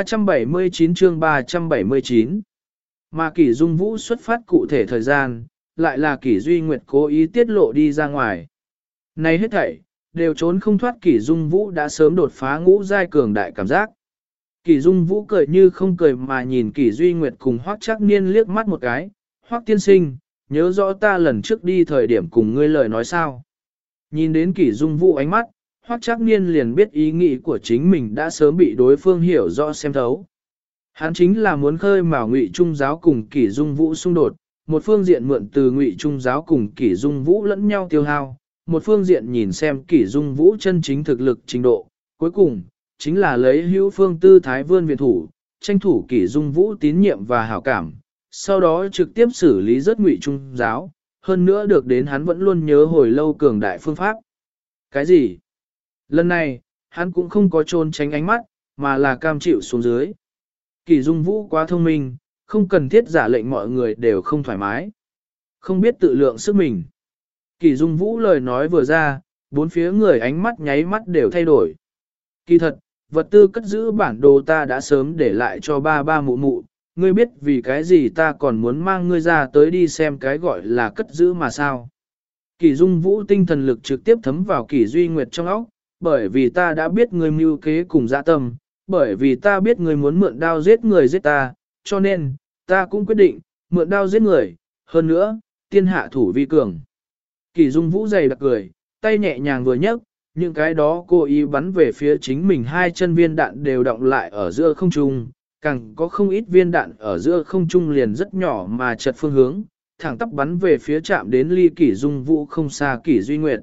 379 chương 379 Mà Kỷ Dung Vũ xuất phát cụ thể thời gian, lại là Kỷ Duy Nguyệt cố ý tiết lộ đi ra ngoài. Này hết thảy, đều trốn không thoát Kỷ Dung Vũ đã sớm đột phá ngũ giai cường đại cảm giác. Kỷ Dung Vũ cười như không cười mà nhìn Kỷ Duy Nguyệt cùng Hoắc Trác Niên liếc mắt một cái, Hoắc tiên sinh, nhớ rõ ta lần trước đi thời điểm cùng ngươi lời nói sao. Nhìn đến Kỷ Dung Vũ ánh mắt, Hoắc Trác Niên liền biết ý nghĩ của chính mình đã sớm bị đối phương hiểu rõ xem thấu. Hắn chính là muốn khơi mào Ngụy Trung giáo cùng Kỷ Dung Vũ xung đột, một phương diện mượn từ Ngụy Trung giáo cùng Kỷ Dung Vũ lẫn nhau tiêu hao, một phương diện nhìn xem Kỷ Dung Vũ chân chính thực lực trình độ, cuối cùng chính là lấy hữu phương tư thái vươn viện thủ, tranh thủ Kỷ Dung Vũ tín nhiệm và hảo cảm, sau đó trực tiếp xử lý rất Ngụy Trung giáo, hơn nữa được đến hắn vẫn luôn nhớ hồi lâu cường đại phương pháp. Cái gì? Lần này, hắn cũng không có trốn tránh ánh mắt, mà là cam chịu xuống dưới. Kỷ Dung Vũ quá thông minh, không cần thiết giả lệnh mọi người đều không thoải mái. Không biết tự lượng sức mình. Kỷ Dung Vũ lời nói vừa ra, bốn phía người ánh mắt nháy mắt đều thay đổi. Kỳ thật, vật tư cất giữ bản đồ ta đã sớm để lại cho ba ba mụ mụ, ngươi biết vì cái gì ta còn muốn mang ngươi ra tới đi xem cái gọi là cất giữ mà sao. Kỷ Dung Vũ tinh thần lực trực tiếp thấm vào Kỷ Duy Nguyệt trong óc, bởi vì ta đã biết ngươi mưu kế cùng dạ tâm, bởi vì ta biết ngươi muốn mượn đao giết người giết ta, cho nên, ta cũng quyết định, mượn đao giết người, hơn nữa, tiên hạ thủ vi cường. Kỷ Dung Vũ dày đặc cười, tay nhẹ nhàng vừa nhấc, những cái đó cố ý bắn về phía chính mình hai chân viên đạn đều động lại ở giữa không trung, càng có không ít viên đạn ở giữa không trung liền rất nhỏ mà chật phương hướng, thẳng tắp bắn về phía chạm đến ly Kỷ Dung Vũ không xa Kỷ Duy Nguyệt.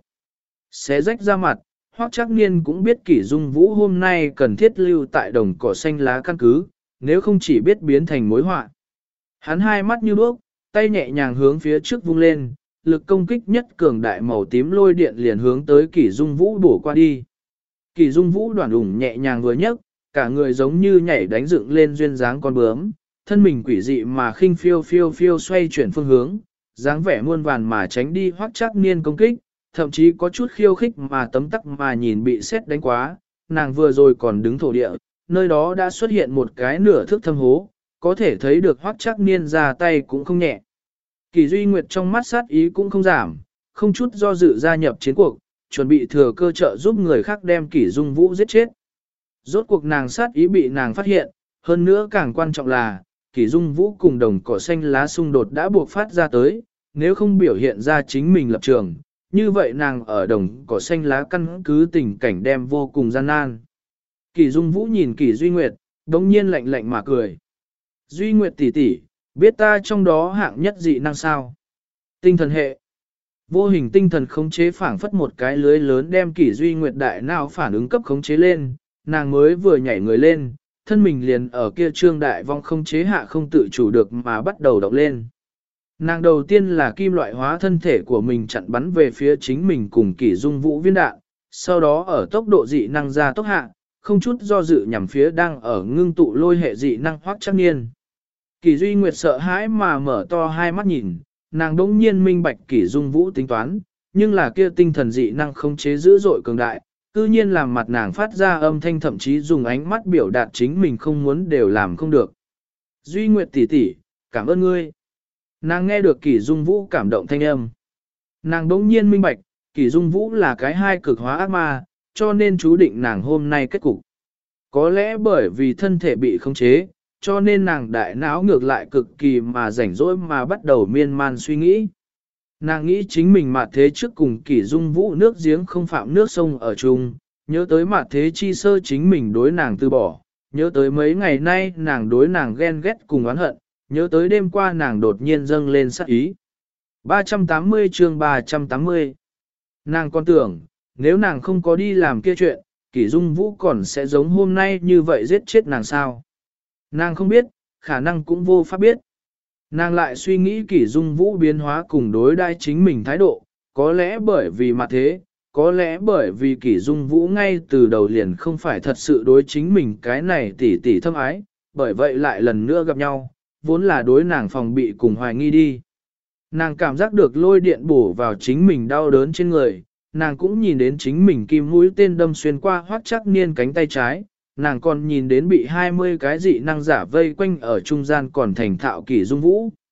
Xé rách ra mặt, Hoắc Trác Niên cũng biết Kỷ Dung Vũ hôm nay cần thiết lưu tại đồng cỏ xanh lá căn cứ, nếu không chỉ biết biến thành mối họa. Hắn hai mắt như đuốc, tay nhẹ nhàng hướng phía trước vung lên, lực công kích nhất cường đại màu tím lôi điện liền hướng tới Kỷ Dung Vũ bổ qua đi. Kỷ Dung Vũ đoạn ủng nhẹ nhàng vừa nhấc, cả người giống như nhảy đánh dựng lên duyên dáng con bướm, thân mình quỷ dị mà khinh phiêu phiêu phiêu xoay chuyển phương hướng, dáng vẻ muôn vàn mà tránh đi Hoắc Trác Niên công kích, thậm chí có chút khiêu khích mà tấm tắc mà nhìn bị sét đánh quá, nàng vừa rồi còn đứng thổ địa, nơi đó đã xuất hiện một cái nửa thước thâm hố, có thể thấy được Hoắc Trác Niên ra tay cũng không nhẹ. Kỷ Duy Nguyệt trong mắt sát ý cũng không giảm, không chút do dự gia nhập chiến cuộc, chuẩn bị thừa cơ trợ giúp người khác đem Kỷ Dung Vũ giết chết. Rốt cuộc nàng sát ý bị nàng phát hiện, hơn nữa càng quan trọng là, Kỷ Dung Vũ cùng đồng cỏ xanh lá xung đột đã buộc phát ra tới, nếu không biểu hiện ra chính mình lập trường, như vậy nàng ở đồng cỏ xanh lá căn cứ tình cảnh đem vô cùng gian nan. Kỷ Dung Vũ nhìn Kỷ Duy Nguyệt, đống nhiên lạnh lạnh mà cười. Duy Nguyệt tỷ tỷ, biết ta trong đó hạng nhất dị năng sao? Tinh thần hệ. Vô hình tinh thần khống chế phảng phất một cái lưới lớn đem Kỷ Duy Nguyệt đại não phản ứng cấp khống chế lên, nàng mới vừa nhảy người lên, thân mình liền ở kia trương đại vong khống chế hạ không tự chủ được mà bắt đầu động lên. Nàng đầu tiên là kim loại hóa thân thể của mình chặn bắn về phía chính mình cùng Kỷ Dung Vũ viên đạn, sau đó ở tốc độ dị năng ra tốc hạ, không chút do dự nhằm phía đang ở ngưng tụ lôi hệ dị năng Hoắc Trác Niên. Kỷ Duy Nguyệt sợ hãi mà mở to hai mắt nhìn, nàng đỗng nhiên minh bạch Kỷ Dung Vũ tính toán, nhưng là kia tinh thần dị năng không chế dữ dội cường đại, tự nhiên làm mặt nàng phát ra âm thanh thậm chí dùng ánh mắt biểu đạt chính mình không muốn đều làm không được. Duy Nguyệt tỷ tỷ, cảm ơn ngươi. Nàng nghe được Kỷ Dung Vũ cảm động thanh âm. Nàng đỗng nhiên minh bạch, Kỷ Dung Vũ là cái hai cực hóa ác ma, cho nên chú định nàng hôm nay kết cục. Có lẽ bởi vì thân thể bị khống chế, cho nên nàng đại não ngược lại cực kỳ mà rảnh rỗi mà bắt đầu miên man suy nghĩ. Nàng nghĩ chính mình mạt thế trước cùng Kỷ Dung Vũ nước giếng không phạm nước sông ở chung, nhớ tới mạt thế chi sơ chính mình đối nàng từ bỏ, nhớ tới mấy ngày nay nàng đối nàng ghen ghét cùng oán hận, nhớ tới đêm qua nàng đột nhiên dâng lên sát ý. 380 chương 380 Nàng còn tưởng, nếu nàng không có đi làm kia chuyện, Kỷ Dung Vũ còn sẽ giống hôm nay như vậy giết chết nàng sao. Nàng không biết, khả năng cũng vô pháp biết. Nàng lại suy nghĩ Kỷ Dung Vũ biến hóa cùng đối đãi chính mình thái độ, có lẽ bởi vì mặt thế, có lẽ bởi vì Kỷ Dung Vũ ngay từ đầu liền không phải thật sự đối chính mình cái này tỉ tỉ thâm ái, bởi vậy lại lần nữa gặp nhau, vốn là đối nàng phòng bị cùng hoài nghi đi. Nàng cảm giác được lôi điện bổ vào chính mình đau đớn trên người, nàng cũng nhìn đến chính mình kim mũi tên đâm xuyên qua Hoắc Trác Niên cánh tay trái, nàng còn nhìn đến bị 20 cái dị năng giả vây quanh ở trung gian còn thành thạo Kỷ Dung Vũ.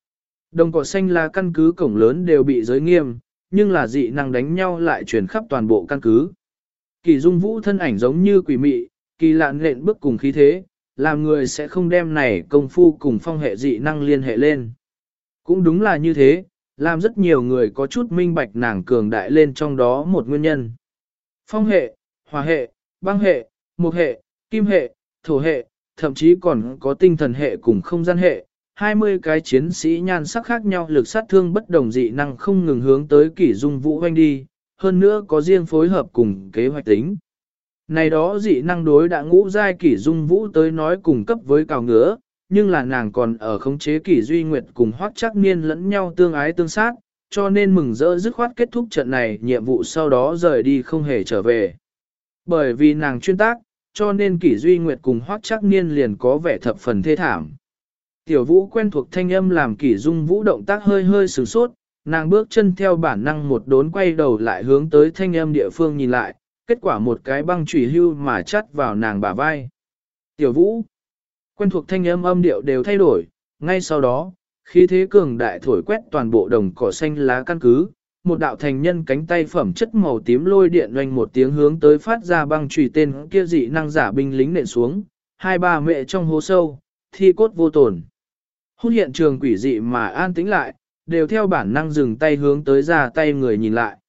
Đồng cỏ xanh là căn cứ cổng lớn đều bị giới nghiêm, nhưng là dị năng đánh nhau lại truyền khắp toàn bộ căn cứ. Kỳ Dung Vũ thân ảnh giống như quỷ mị, kỳ lạn lện bước cùng khí thế, làm người sẽ không đem này công phu cùng phong hệ dị năng liên hệ lên. Cũng đúng là như thế, làm rất nhiều người có chút minh bạch nàng cường đại lên trong đó một nguyên nhân. Phong hệ, hỏa hệ, băng hệ, mộc hệ, kim hệ, thổ hệ, thậm chí còn có tinh thần hệ cùng không gian hệ, 20 cái chiến sĩ nhan sắc khác nhau lực sát thương bất đồng dị năng không ngừng hướng tới Kỷ Dung Vũ hoanh đi, hơn nữa có riêng phối hợp cùng kế hoạch tính. Này đó dị năng đối đã ngũ giai Kỷ Dung Vũ tới nói cùng cấp với cào ngứa, nhưng là nàng còn ở khống chế Kỷ Duy Nguyệt cùng Hoắc Trác Niên lẫn nhau tương ái tương sát, cho nên mừng rỡ dứt khoát kết thúc trận này nhiệm vụ sau đó rời đi không hề trở về. Bởi vì nàng chuyên tác, cho nên Kỷ Duy Nguyệt cùng Hoắc Trác Niên liền có vẻ thập phần thê thảm. Tiểu Vũ quen thuộc thanh âm làm Kỷ Dung Vũ động tác hơi hơi sửng sốt, nàng bước chân theo bản năng một đốn quay đầu lại hướng tới thanh âm địa phương nhìn lại, kết quả một cái băng chủy hưu mà chắt vào nàng bả vai. Tiểu Vũ, quen thuộc thanh âm âm điệu đều thay đổi, ngay sau đó, khí thế cường đại thổi quét toàn bộ đồng cỏ xanh lá căn cứ, một đạo thành nhân cánh tay phẩm chất màu tím lôi điện oanh một tiếng hướng tới phát ra băng chủy tên kia dị năng giả binh lính nện xuống, hai ba mẹ trong hố sâu, thi cốt vô tổn. Hút hiện trường quỷ dị mà an tĩnh lại, đều theo bản năng dừng tay hướng tới ra tay người nhìn lại.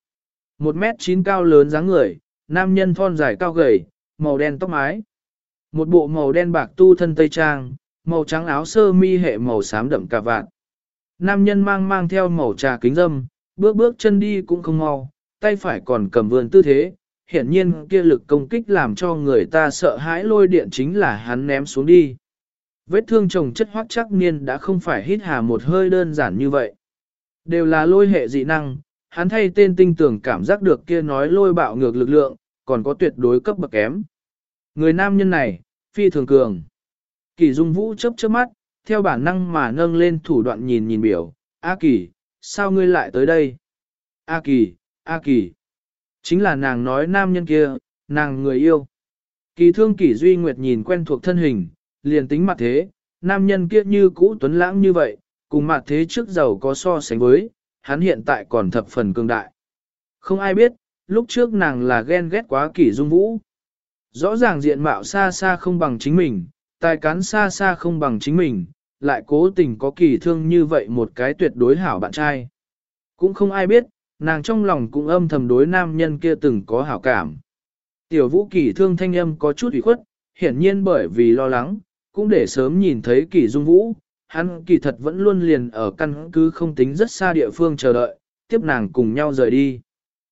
1m9 cao lớn dáng người, nam nhân thon dài cao gầy, màu đen tóc mái. Một bộ màu đen bạc tu thân tây trang, màu trắng áo sơ mi hệ màu xám đậm cà vạt. Nam nhân mang theo màu trà kính dâm, bước chân đi cũng không mau, tay phải còn cầm vườn tư thế. Hiển nhiên kia lực công kích làm cho người ta sợ hãi lôi điện chính là hắn ném xuống đi. Vết thương chồng chất Hoắc Trác Niên đã không phải hít hà một hơi đơn giản như vậy. Đều là lôi hệ dị năng, hắn thay tên tinh tưởng cảm giác được kia nói lôi bạo ngược lực lượng, còn có tuyệt đối cấp bậc kém. Người nam nhân này, phi thường cường. Kỷ Dung Vũ chớp mắt, theo bản năng mà nâng lên thủ đoạn nhìn biểu, A Kỳ, sao ngươi lại tới đây? A Kỳ, chính là nàng nói nam nhân kia, nàng người yêu. Kỳ thương Kỷ Duy Nguyệt nhìn quen thuộc thân hình, liền tính mặt thế, nam nhân kia như cũ tuấn lãng như vậy, cùng mặt thế trước giàu có so sánh với, hắn hiện tại còn thập phần cường đại. Không ai biết, lúc trước nàng là ghen ghét quá Kỷ Dung Vũ. Rõ ràng diện mạo xa xa không bằng chính mình, tài cán xa xa không bằng chính mình, lại cố tình có Kỳ thương như vậy một cái tuyệt đối hảo bạn trai. Cũng không ai biết, nàng trong lòng cũng âm thầm đối nam nhân kia từng có hảo cảm. Tiểu Vũ Kỳ thương thanh âm có chút ủy khuất, hiển nhiên bởi vì lo lắng, cũng để sớm nhìn thấy Kỷ Dung Vũ, hắn kỳ thật vẫn luôn liền ở căn cứ không tính rất xa địa phương chờ đợi, tiếp nàng cùng nhau rời đi.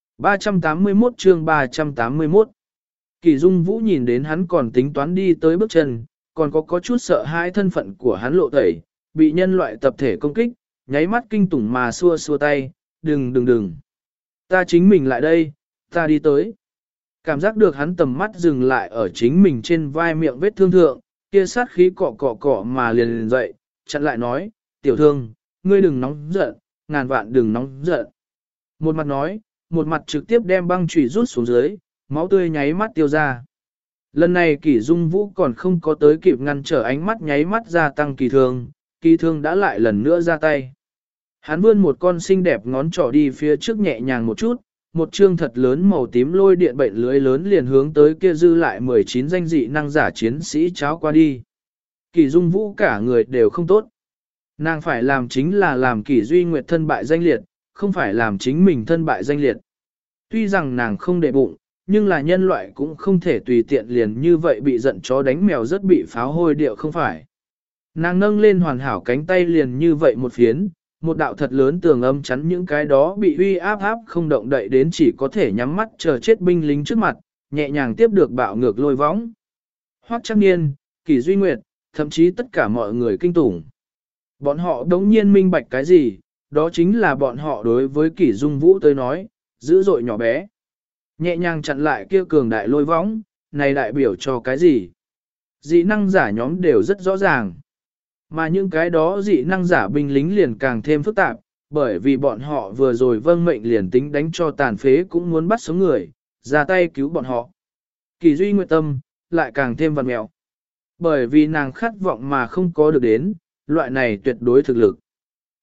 381 chương 381 Kỷ Dung Vũ nhìn đến hắn còn tính toán đi tới bước chân, còn có chút sợ hãi thân phận của hắn lộ tẩy, bị nhân loại tập thể công kích, nháy mắt kinh tủng mà xua tay, đừng. Ta chính mình lại đây, ta đi tới. Cảm giác được hắn tầm mắt dừng lại ở chính mình trên vai miệng vết thương thượng, kia sát khí cọ mà liền dậy, chặn lại nói, tiểu thương, ngươi đừng nóng giận, ngàn vạn đừng nóng giận. Một mặt nói, một mặt trực tiếp đem băng chùy rút xuống dưới, máu tươi nháy mắt tiêu ra. Lần này Kỷ Dung Vũ còn không có tới kịp ngăn trở ánh mắt nháy mắt gia tăng kỳ thương đã lại lần nữa ra tay. Hắn vươn một con xinh đẹp ngón trỏ đi phía trước nhẹ nhàng một chút, một chương thật lớn màu tím lôi điện bệnh lưới lớn liền hướng tới kia dư lại 19 danh dị năng giả chiến sĩ cháo qua đi. Kỷ Dung Vũ cả người đều không tốt. Nàng phải làm chính là làm Kỷ Duy Nguyệt thân bại danh liệt, không phải làm chính mình thân bại danh liệt. Tuy rằng nàng không để bụng, nhưng là nhân loại cũng không thể tùy tiện liền như vậy bị giận chó đánh mèo rất bị pháo hôi điệu không phải. Nàng nâng lên hoàn hảo cánh tay liền như vậy một phiến, một đạo thật lớn tường âm chắn những cái đó bị uy áp không động đậy đến chỉ có thể nhắm mắt chờ chết binh lính trước mặt, nhẹ nhàng tiếp được bạo ngược lôi võng. Hoắc Trác Niên, Kỷ Duy Nguyệt, thậm chí tất cả mọi người kinh tủng. Bọn họ đống nhiên minh bạch cái gì, đó chính là bọn họ đối với Kỷ Dung Vũ tới nói, dữ dội nhỏ bé. Nhẹ nhàng chặn lại kia cường đại lôi võng, này đại biểu cho cái gì? Dị năng giả nhóm đều rất rõ ràng. Mà những cái đó dị năng giả binh lính liền càng thêm phức tạp, bởi vì bọn họ vừa rồi vâng mệnh liền tính đánh cho tàn phế cũng muốn bắt sống người, ra tay cứu bọn họ. Kỳ Duy Nguyệt tâm, lại càng thêm vằn mẹo. Bởi vì nàng khát vọng mà không có được đến, loại này tuyệt đối thực lực.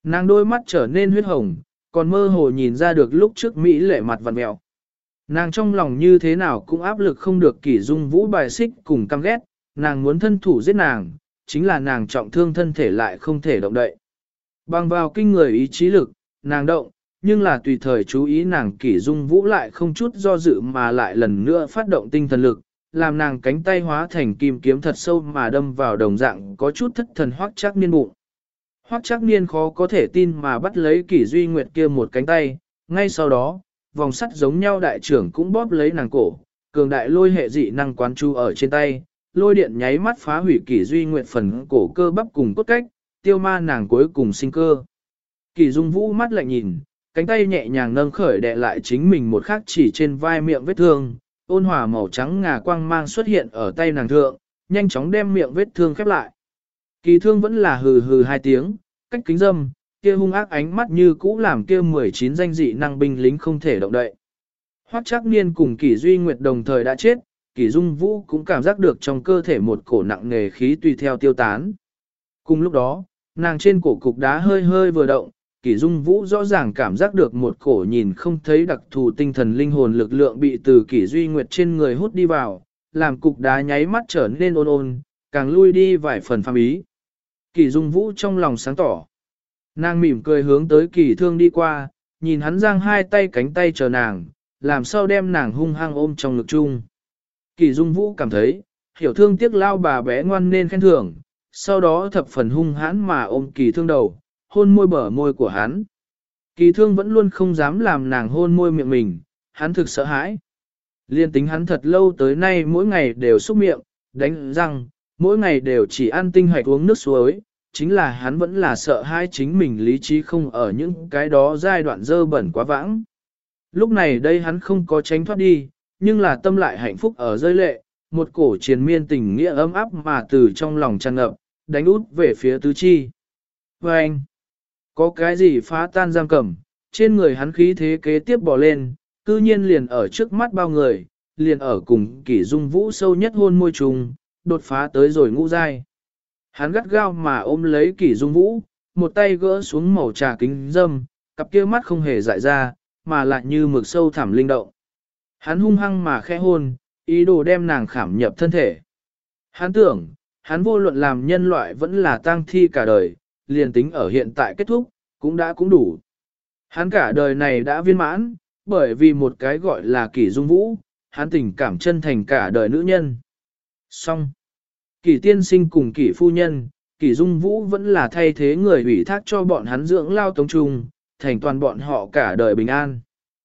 Nàng đôi mắt trở nên huyết hồng, còn mơ hồ nhìn ra được lúc trước Mỹ lệ mặt vằn mẹo. Nàng trong lòng như thế nào cũng áp lực không được Kỷ Dung Vũ bài xích cùng căm ghét, nàng muốn thân thủ giết nàng, chính là nàng trọng thương thân thể lại không thể động đậy. Bằng vào kinh người ý chí lực, nàng động, nhưng là tùy thời chú ý nàng Kỷ Dung Vũ lại không chút do dự mà lại lần nữa phát động tinh thần lực, làm nàng cánh tay hóa thành kim kiếm thật sâu mà đâm vào đồng dạng có chút thất thần Hoắc Trác Niên bụng. Hoắc Trác Niên khó có thể tin mà bắt lấy Kỷ Duy Nguyệt kia một cánh tay, ngay sau đó, vòng sắt giống nhau đại trưởng cũng bóp lấy nàng cổ, cường đại lôi hệ dị năng quán chú ở trên tay, lôi điện nháy mắt phá hủy Kỷ Duy Nguyệt phần cổ cơ bắp cùng cốt cách, tiêu ma nàng cuối cùng sinh cơ. Kỷ Dung Vũ mắt lạnh nhìn, cánh tay nhẹ nhàng nâng khởi đè lại chính mình một khắc chỉ trên vai miệng vết thương, ôn hòa màu trắng ngà quang mang xuất hiện ở tay nàng thượng, nhanh chóng đem miệng vết thương khép lại. Kỳ thương vẫn là hừ hừ hai tiếng, cách kính dâm, kia hung ác ánh mắt như cũ làm kia 19 danh dị năng binh lính không thể động đậy. Hoắc Trác Niên cùng Kỷ Duy Nguyệt đồng thời đã chết, Kỷ Dung Vũ cũng cảm giác được trong cơ thể một cổ nặng nề khí tùy theo tiêu tán. Cùng lúc đó, nàng trên cổ cục đá hơi hơi vừa động, Kỷ Dung Vũ rõ ràng cảm giác được một cổ nhìn không thấy đặc thù tinh thần linh hồn lực lượng bị từ Kỷ Duy Nguyệt trên người hút đi vào, làm cục đá nháy mắt trở nên ôn ôn, càng lui đi vài phần phàm ý. Kỷ Dung Vũ trong lòng sáng tỏ. Nàng mỉm cười hướng tới Kỷ Thương đi qua, nhìn hắn giang hai tay cánh tay chờ nàng, làm sao đem nàng hung hăng ôm trong ngực chung. Kỷ Dung Vũ cảm thấy, hiểu thương tiếc lao bà bé ngoan nên khen thưởng, sau đó thập phần hung hãn mà ôm Kỷ Thương đầu, hôn môi bờ môi của hắn. Kỷ Thương vẫn luôn không dám làm nàng hôn môi miệng mình, hắn thực sợ hãi. Liên tính hắn thật lâu tới nay mỗi ngày đều xúc miệng, đánh răng, mỗi ngày đều chỉ ăn tinh hoạch uống nước suối, chính là hắn vẫn là sợ hãi chính mình lý trí không ở những cái đó giai đoạn dơ bẩn quá vãng. Lúc này đây hắn không có tránh thoát đi, nhưng là tâm lại hạnh phúc ở rơi lệ, một cổ triền miên tình nghĩa ấm áp mà từ trong lòng tràn ngập, đánh út về phía tứ chi. Và anh, có cái gì phá tan giam cầm, trên người hắn khí thế kế tiếp bỏ lên, cư nhiên liền ở trước mắt bao người, liền ở cùng Kỷ Dung Vũ sâu nhất hôn môi trùng, đột phá tới rồi ngũ giai. Hắn gắt gao mà ôm lấy Kỷ Dung Vũ, một tay gỡ xuống màu trà kính dâm, cặp kia mắt không hề dại ra, mà lại như mực sâu thẳm linh động. Hắn hung hăng mà khẽ hôn, ý đồ đem nàng khảm nhập thân thể. Hắn tưởng, hắn vô luận làm nhân loại vẫn là tang thi cả đời, liền tính ở hiện tại kết thúc, cũng đủ. Hắn cả đời này đã viên mãn, bởi vì một cái gọi là Kỷ Dung Vũ, hắn tình cảm chân thành cả đời nữ nhân. Xong. Kỷ tiên sinh cùng Kỷ phu nhân, Kỷ Dung Vũ vẫn là thay thế người ủy thác cho bọn hắn dưỡng lao tống trung, thành toàn bọn họ cả đời bình an.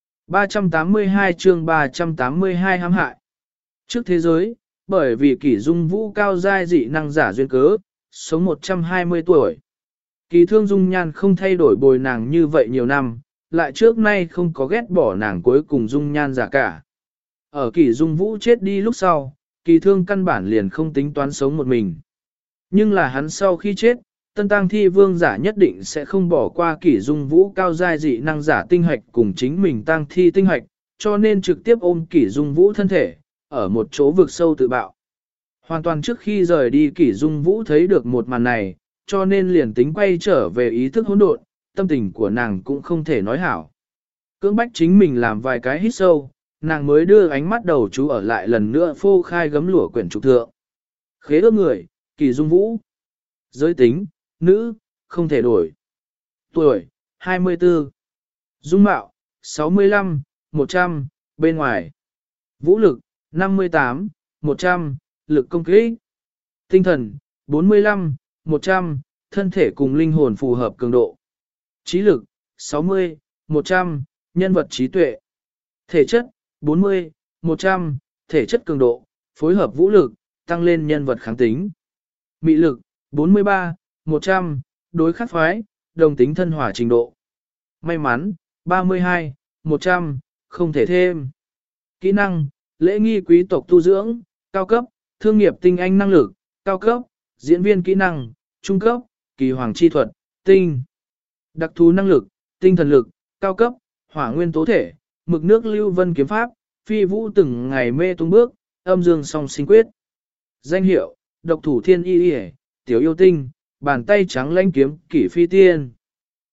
382 chương 382 hãm hại. Trước thế giới, bởi vì Kỷ Dung Vũ cao giai dị năng giả duyên cớ, sống 120 tuổi. Kỳ Thương dung nhan không thay đổi bồi nàng như vậy nhiều năm, lại trước nay không có ghét bỏ nàng cuối cùng dung nhan giả cả. Ở Kỷ Dung Vũ chết đi lúc sau, Kỳ Thương căn bản liền không tính toán sống một mình. Nhưng là hắn sau khi chết, Tân Tang Thi Vương giả nhất định sẽ không bỏ qua Kỷ Dung Vũ cao giai dị năng giả tinh hoạch cùng chính mình Tang Thi tinh hoạch, cho nên trực tiếp ôm Kỷ Dung Vũ thân thể, ở một chỗ vực sâu tự bạo. Hoàn toàn trước khi rời đi Kỷ Dung Vũ thấy được một màn này, cho nên liền tính quay trở về ý thức hỗn độn, tâm tình của nàng cũng không thể nói hảo. Cưỡng bách chính mình làm vài cái hít sâu, nàng mới đưa ánh mắt đầu chú ở lại lần nữa phô khai gấm lụa quyển trục thượng. Khế ước người, Kỷ Dung Vũ. Giới tính, nữ, không thể đổi. Tuổi, 24. Dung mạo, 65, 100, bên ngoài. Vũ lực, 58, 100, lực công kích. Tinh thần, 45, 100, thân thể cùng linh hồn phù hợp cường độ. Trí lực, 60, 100, nhân vật trí tuệ. Thể chất, 40, 100, thể chất cường độ, phối hợp vũ lực, tăng lên nhân vật kháng tính. Mị lực, 43, 100, đối khắc phái, đồng tính thân hỏa trình độ. May mắn, 32, 100, không thể thêm. Kỹ năng, lễ nghi quý tộc tu dưỡng, cao cấp, thương nghiệp tinh anh năng lực, cao cấp, diễn viên kỹ năng, trung cấp, kỳ hoàng chi thuật, tinh. Đặc thú năng lực, tinh thần lực, cao cấp, hỏa nguyên tố thể, mực nước lưu vân kiếm pháp, phi vũ từng ngày mê tung bước, âm dương song sinh quyết. Danh hiệu, độc thủ thiên y y, tiểu yêu tinh, bàn tay trắng lãnh kiếm kỷ phi tiên.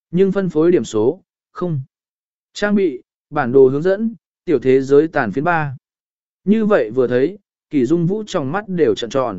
Nhưng phân phối điểm số, không. Trang bị, bản đồ hướng dẫn, tiểu thế giới tàn phiến 3. Như vậy vừa thấy, Kỷ Dung Vũ trong mắt đều trợn tròn.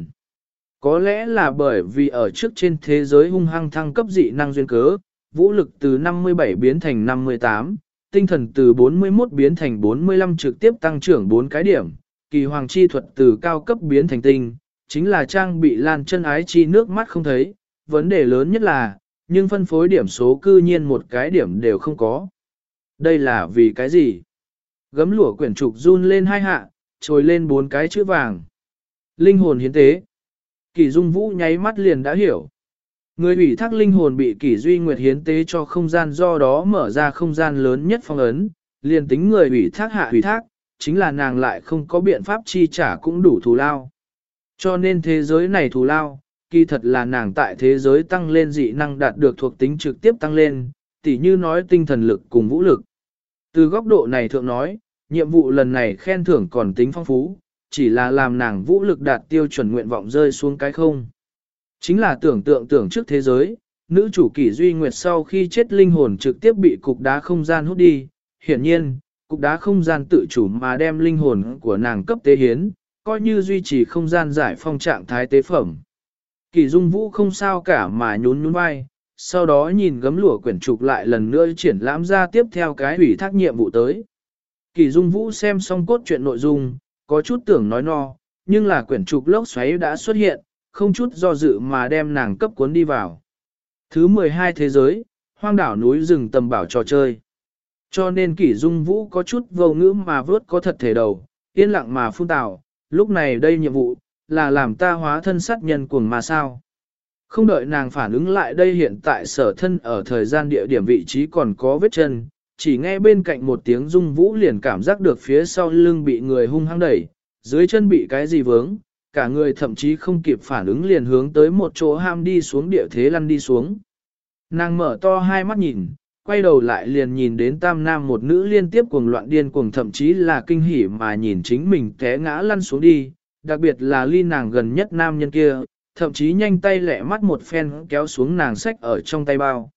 Có lẽ là bởi vì ở trước trên thế giới hung hăng thăng cấp dị năng duyên cớ, vũ lực từ 57 biến thành 58, tinh thần từ 41 biến thành 45 trực tiếp tăng trưởng 4 cái điểm, kỳ hoàng chi thuật từ cao cấp biến thành tinh, chính là trang bị lan chân ái chi nước mắt không thấy, vấn đề lớn nhất là, nhưng phân phối điểm số cư nhiên một cái điểm đều không có. Đây là vì cái gì? Gấm lụa quyển trục run lên hai hạ, trồi lên 4 cái chữ vàng. Linh hồn hiến tế. Kỷ Dung Vũ nháy mắt liền đã hiểu. Người ủy thác linh hồn bị Kỷ Duy Nguyệt hiến tế cho không gian, do đó mở ra không gian lớn nhất phong ấn, liền tính người ủy thác hạ ủy thác, chính là nàng lại không có biện pháp chi trả cũng đủ thù lao. Cho nên thế giới này thù lao, kỳ thật là nàng tại thế giới tăng lên dị năng đạt được thuộc tính trực tiếp tăng lên, tỉ như nói tinh thần lực cùng vũ lực. Từ góc độ này thượng nói, nhiệm vụ lần này khen thưởng còn tính phong phú, chỉ là làm nàng vũ lực đạt tiêu chuẩn nguyện vọng rơi xuống cái không. Chính là tưởng trước thế giới, nữ chủ Kỷ Duy Nguyệt sau khi chết linh hồn trực tiếp bị cục đá không gian hút đi, hiển nhiên, cục đá không gian tự chủ mà đem linh hồn của nàng cấp tế hiến, coi như duy trì không gian giải phong trạng thái tế phẩm. Kỷ Dung Vũ không sao cả mà nhún vai, sau đó nhìn gấm lụa quyển trục lại lần nữa triển lãm ra tiếp theo cái ủy thác nhiệm vụ tới. Kỷ Dung Vũ xem xong cốt truyện nội dung, có chút tưởng nói no, nhưng là quyển trục lốc xoáy đã xuất hiện, không chút do dự mà đem nàng cấp cuốn đi vào. Thứ 12 thế giới, hoang đảo núi rừng tầm bảo trò chơi. Cho nên Kỷ Dung Vũ có chút vô ngữ mà vớt có thật thể đầu, yên lặng mà phun tào, lúc này đây nhiệm vụ, là làm ta hóa thân sát nhân cuồng mà sao. Không đợi nàng phản ứng lại đây, hiện tại sở thân ở thời gian địa điểm vị trí còn có vết chân, chỉ nghe bên cạnh một tiếng Dung Vũ liền cảm giác được phía sau lưng bị người hung hăng đẩy, dưới chân bị cái gì vướng, cả người thậm chí không kịp phản ứng liền hướng tới một chỗ ham đi xuống địa thế lăn đi xuống. Nàng mở to hai mắt nhìn, quay đầu lại liền nhìn đến tam nam một nữ liên tiếp cuồng loạn điên cuồng, thậm chí là kinh hỉ mà nhìn chính mình té ngã lăn xuống đi, đặc biệt là ly nàng gần nhất nam nhân kia, thậm chí nhanh tay lẹ mắt một phen kéo xuống nàng sách ở trong tay bao.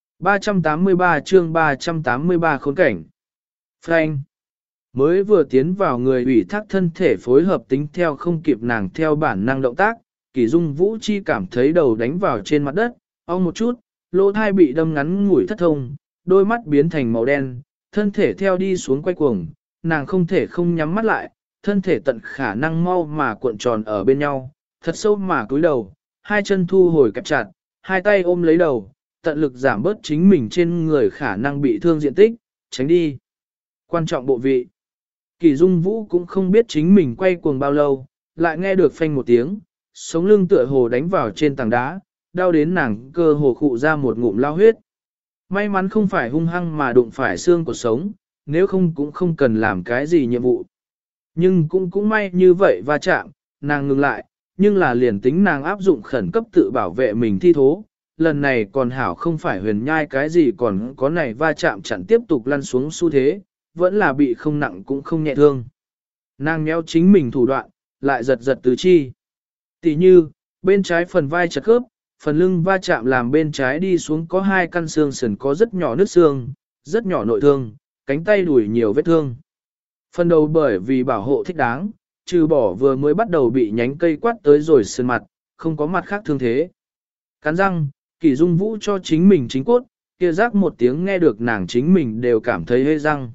383 chương 383 khốn cảnh. Frank mới vừa tiến vào, người ủy thác thân thể phối hợp tính theo không kịp nàng theo bản năng động tác, Kỷ Dung Vũ chi cảm thấy đầu đánh vào trên mặt đất, ong một chút, lỗ thai bị đâm ngắn ngủi thất thông, đôi mắt biến thành màu đen, thân thể theo đi xuống quay cuồng, nàng không thể không nhắm mắt lại, thân thể tận khả năng mau mà cuộn tròn ở bên nhau, thật sâu mà cúi đầu, hai chân thu hồi kẹp chặt, hai tay ôm lấy đầu, tận lực giảm bớt chính mình trên người khả năng bị thương diện tích, tránh đi. Quan trọng bộ vị. Kỷ Dung Vũ cũng không biết chính mình quay cuồng bao lâu, lại nghe được phanh một tiếng, sống lưng tựa hồ đánh vào trên tảng đá, đau đến nàng cơ hồ khụ ra một ngụm lao huyết. May mắn không phải hung hăng mà đụng phải xương của sống, nếu không cũng không cần làm cái gì nhiệm vụ. Nhưng cũng may như vậy va chạm, nàng ngừng lại, nhưng là liền tính nàng áp dụng khẩn cấp tự bảo vệ mình thi thố, lần này còn hảo không phải huyền nhai cái gì còn có này va chạm chẳng tiếp tục lăn xuống xu thế, vẫn là bị không nặng cũng không nhẹ thương. Nàng méo chính mình thủ đoạn, lại giật giật tứ chi. Tỷ như, bên trái phần vai chật khớp, phần lưng va chạm làm bên trái đi xuống có hai căn xương sườn có rất nhỏ nứt xương, rất nhỏ nội thương, cánh tay đùi nhiều vết thương. Phần đầu bởi vì bảo hộ thích đáng, trừ bỏ vừa mới bắt đầu bị nhánh cây quát tới rồi sườn mặt, không có mặt khác thương thế. Cắn răng, Kỷ Dung Vũ cho chính mình chính cốt, kia rác một tiếng nghe được nàng chính mình đều cảm thấy hê răng.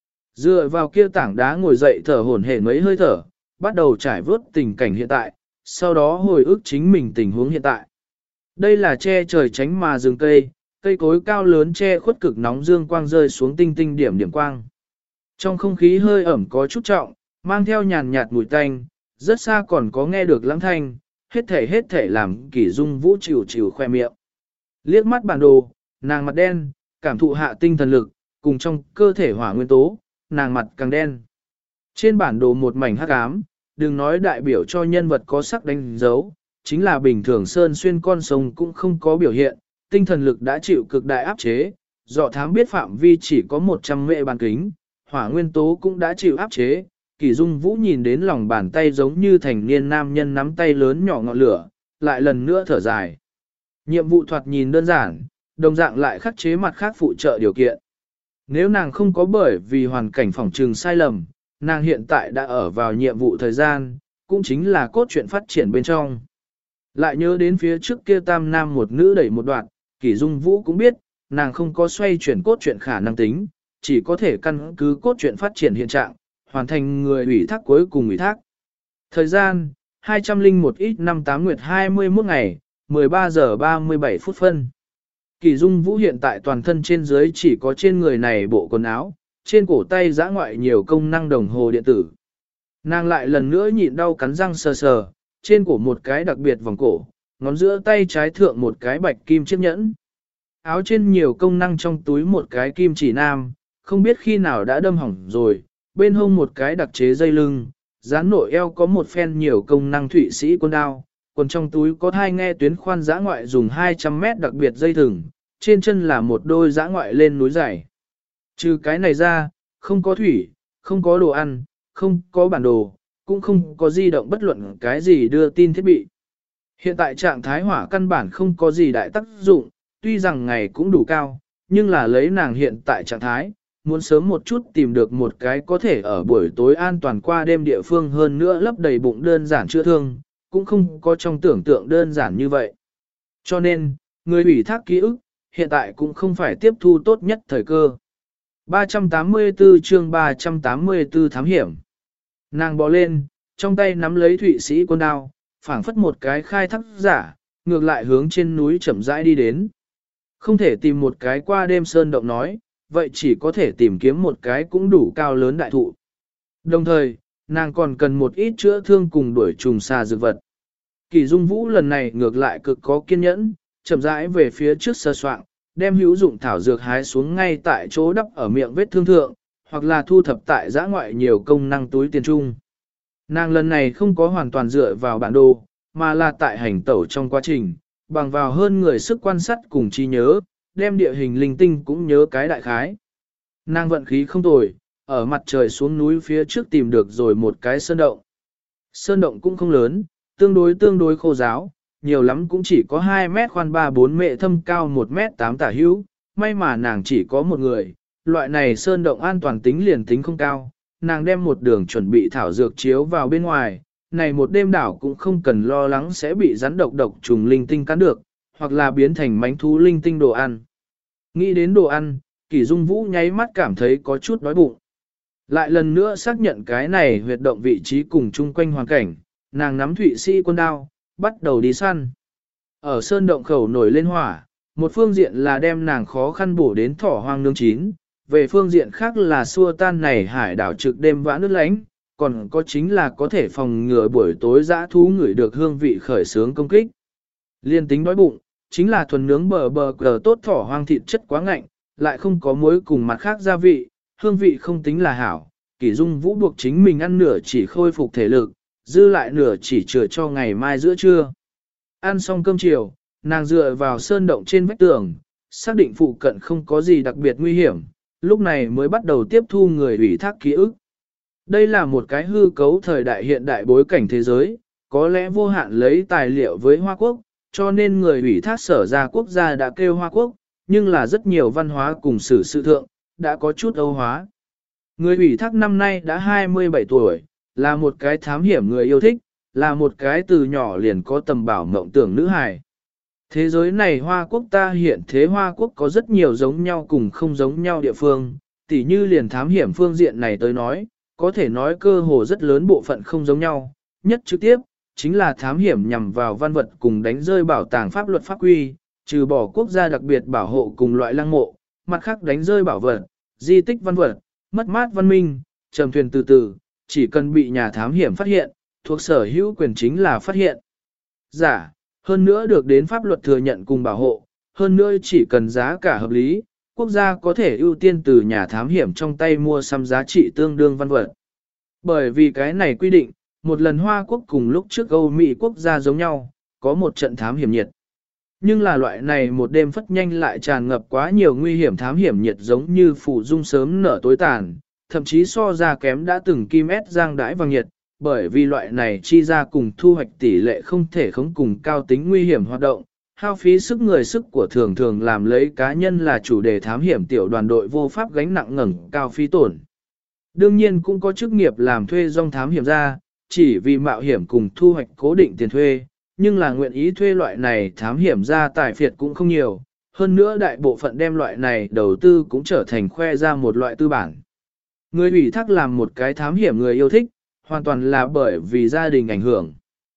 Dựa vào kia tảng đá ngồi dậy thở hổn hển mấy hơi thở, bắt đầu trải vớt tình cảnh hiện tại, sau đó hồi ức chính mình tình huống hiện tại. Đây là che trời tránh mà rừng cây, cây cối cao lớn che khuất cực nóng dương quang rơi xuống tinh tinh điểm điểm quang. Trong không khí hơi ẩm có chút trọng, mang theo nhàn nhạt mùi tanh, rất xa còn có nghe được lãng thanh, hết thể làm Kỷ Dung Vũ chịu khoe miệng. Liếc mắt bản đồ, nàng mặt đen, cảm thụ hạ tinh thần lực, cùng trong cơ thể hỏa nguyên tố, nàng mặt càng đen. Trên bản đồ một mảnh hắc ám, đừng nói đại biểu cho nhân vật có sắc đánh dấu, chính là bình thường sơn xuyên con sông cũng không có biểu hiện, tinh thần lực đã chịu cực đại áp chế, dọ thám biết phạm vi chỉ có 100 mệ bán kính, hỏa nguyên tố cũng đã chịu áp chế. Kỷ Dung Vũ nhìn đến lòng bàn tay giống như thành niên nam nhân nắm tay lớn nhỏ ngọn lửa, lại lần nữa thở dài. Nhiệm vụ thoạt nhìn đơn giản, đồng dạng lại khắc chế mặt khác phụ trợ điều kiện. Nếu nàng không có bởi vì hoàn cảnh phòng trừng sai lầm, nàng hiện tại đã ở vào nhiệm vụ thời gian, cũng chính là cốt truyện phát triển bên trong. Lại nhớ đến phía trước kia tam nam một nữ đẩy một đoạn, Kỷ Dung Vũ cũng biết, nàng không có xoay chuyển cốt truyện khả năng tính, chỉ có thể căn cứ cốt truyện phát triển hiện trạng, hoàn thành người ủy thác cuối cùng ủy thác. Thời gian, 201 ít năm 8 nguyệt 21 ngày, 13 giờ 37 phút phân. Kỷ Dung Vũ hiện tại toàn thân trên dưới chỉ có trên người này bộ quần áo, trên cổ tay giã ngoại nhiều công năng đồng hồ điện tử. Nàng lại lần nữa nhịn đau cắn răng sờ sờ, trên cổ một cái đặc biệt vòng cổ, ngón giữa tay trái thượng một cái bạch kim chiếc nhẫn. Áo trên nhiều công năng trong túi một cái kim chỉ nam, không biết khi nào đã đâm hỏng rồi, bên hông một cái đặc chế dây lưng, dán nội eo có một phen nhiều công năng thụy sĩ quân đao, còn trong túi có hai nghe tuyến khoan giã ngoại dùng 200 mét đặc biệt dây thừng, trên chân là một đôi giã ngoại lên núi dày. Trừ cái này ra, không có thủy, không có đồ ăn, không có bản đồ, cũng không có di động bất luận cái gì đưa tin thiết bị. Hiện tại trạng thái hỏa căn bản không có gì đại tác dụng, tuy rằng ngày cũng đủ cao, nhưng là lấy nàng hiện tại trạng thái, muốn sớm một chút tìm được một cái có thể ở buổi tối an toàn qua đêm địa phương hơn nữa lấp đầy bụng đơn giản chữa thương, cũng không có trong tưởng tượng đơn giản như vậy. Cho nên, người ủy thác ký ức, hiện tại cũng không phải tiếp thu tốt nhất thời cơ. 384 chương 384 thám hiểm. Nàng bò lên, trong tay nắm lấy thụy sĩ quân đao, phảng phất một cái khai thác giả, ngược lại hướng trên núi chậm rãi đi đến. Không thể tìm một cái qua đêm sơn động nói, vậy chỉ có thể tìm kiếm một cái cũng đủ cao lớn đại thụ. Đồng thời, nàng còn cần một ít chữa thương cùng đuổi trùng xà dược vật. Kỷ Dung Vũ lần này ngược lại cực có kiên nhẫn, chậm rãi về phía trước sơ soạn, đem hữu dụng thảo dược hái xuống ngay tại chỗ đắp ở miệng vết thương thượng, hoặc là thu thập tại giã ngoại nhiều công năng túi tiền trung. Nàng lần này không có hoàn toàn dựa vào bản đồ, mà là tại hành tẩu trong quá trình, bằng vào hơn người sức quan sát cùng trí nhớ, đem địa hình linh tinh cũng nhớ cái đại khái. Nàng vận khí không tồi, ở mặt trời xuống núi phía trước tìm được rồi một cái sơn động. Sơn động cũng không lớn, tương đối khô ráo, nhiều lắm cũng chỉ có 2 mét khoan 3-4 mệ thâm cao 1 mét 8 tả hữu, may mà nàng chỉ có một người, loại này sơn động an toàn tính liền tính không cao, nàng đem một đường chuẩn bị thảo dược chiếu vào bên ngoài, này một đêm đảo cũng không cần lo lắng sẽ bị rắn độc trùng linh tinh cắn được, hoặc là biến thành mánh thú linh tinh đồ ăn. Nghĩ đến đồ ăn, Kỷ Dung Vũ nháy mắt cảm thấy có chút đói bụng. Lại lần nữa xác nhận cái này huyệt động vị trí cùng chung quanh hoàn cảnh, nàng nắm thụy sĩ quân đao, bắt đầu đi săn. Ở sơn động khẩu nổi lên hỏa, một phương diện là đem nàng khó khăn bổ đến thỏ hoang nướng chín, về phương diện khác là xua tan này hải đảo trực đêm vã nước lánh, còn có chính là có thể phòng ngừa buổi tối dã thú ngửi được hương vị khởi sướng công kích. Liên tính đói bụng, chính là thuần nướng bờ cờ tốt thỏ hoang thịt chất quá ngạnh, lại không có muối cùng mặt khác gia vị, hương vị không tính là hảo. Kỷ Dung Vũ buộc chính mình ăn nửa chỉ khôi phục thể lực, dư lại nửa chỉ chừa cho ngày mai giữa trưa. Ăn xong cơm chiều, nàng dựa vào sơn động trên vách tường, xác định phụ cận không có gì đặc biệt nguy hiểm, lúc này mới bắt đầu tiếp thu người ủy thác ký ức. Đây là một cái hư cấu thời đại hiện đại bối cảnh thế giới, có lẽ vô hạn lấy tài liệu với Hoa Quốc, cho nên người ủy thác sở ra quốc gia đã kêu Hoa Quốc, nhưng là rất nhiều văn hóa cùng sử sự thượng, đã có chút Âu hóa. Người ủy thác năm nay đã 27 tuổi, là một cái thám hiểm người yêu thích, là một cái từ nhỏ liền có tầm bảo mộng tưởng nữ hài. Thế giới này Hoa Quốc ta hiện thế Hoa Quốc có rất nhiều giống nhau cùng không giống nhau địa phương, tỉ như liền thám hiểm phương diện này tới nói, có thể nói cơ hồ rất lớn bộ phận không giống nhau, nhất trực tiếp, chính là thám hiểm nhằm vào văn vật cùng đánh rơi bảo tàng pháp luật pháp quy, trừ bỏ quốc gia đặc biệt bảo hộ cùng loại lăng mộ, mặt khác đánh rơi bảo vật, di tích văn vật, mất mát văn minh, trầm thuyền từ từ, chỉ cần bị nhà thám hiểm phát hiện, thuộc sở hữu quyền chính là phát hiện. Giả, hơn nữa được đến pháp luật thừa nhận cùng bảo hộ, hơn nữa chỉ cần giá cả hợp lý, quốc gia có thể ưu tiên từ nhà thám hiểm trong tay mua xăm giá trị tương đương văn vật. Bởi vì cái này quy định, một lần Hoa Quốc cùng lúc trước Âu Mỹ quốc gia giống nhau, có một trận thám hiểm nhiệt. Nhưng là loại này một đêm phất nhanh lại tràn ngập quá nhiều nguy hiểm thám hiểm nhiệt giống như phủ dung sớm nở tối tàn, thậm chí so ra kém đã từng kim ép giang đãi vàng nhiệt, bởi vì loại này chi ra cùng thu hoạch tỷ lệ không thể khống cùng cao tính nguy hiểm hoạt động, hao phí sức người sức của thường thường làm lấy cá nhân là chủ đề thám hiểm tiểu đoàn đội vô pháp gánh nặng ngẩng cao phí tổn. Đương nhiên cũng có chức nghiệp làm thuê dòng thám hiểm ra, chỉ vì mạo hiểm cùng thu hoạch cố định tiền thuê, nhưng là nguyện ý thuê loại này thám hiểm ra tài phiệt cũng không nhiều, hơn nữa đại bộ phận đem loại này đầu tư cũng trở thành khoe ra một loại tư bản. Người ủy thác làm một cái thám hiểm người yêu thích, hoàn toàn là bởi vì gia đình ảnh hưởng.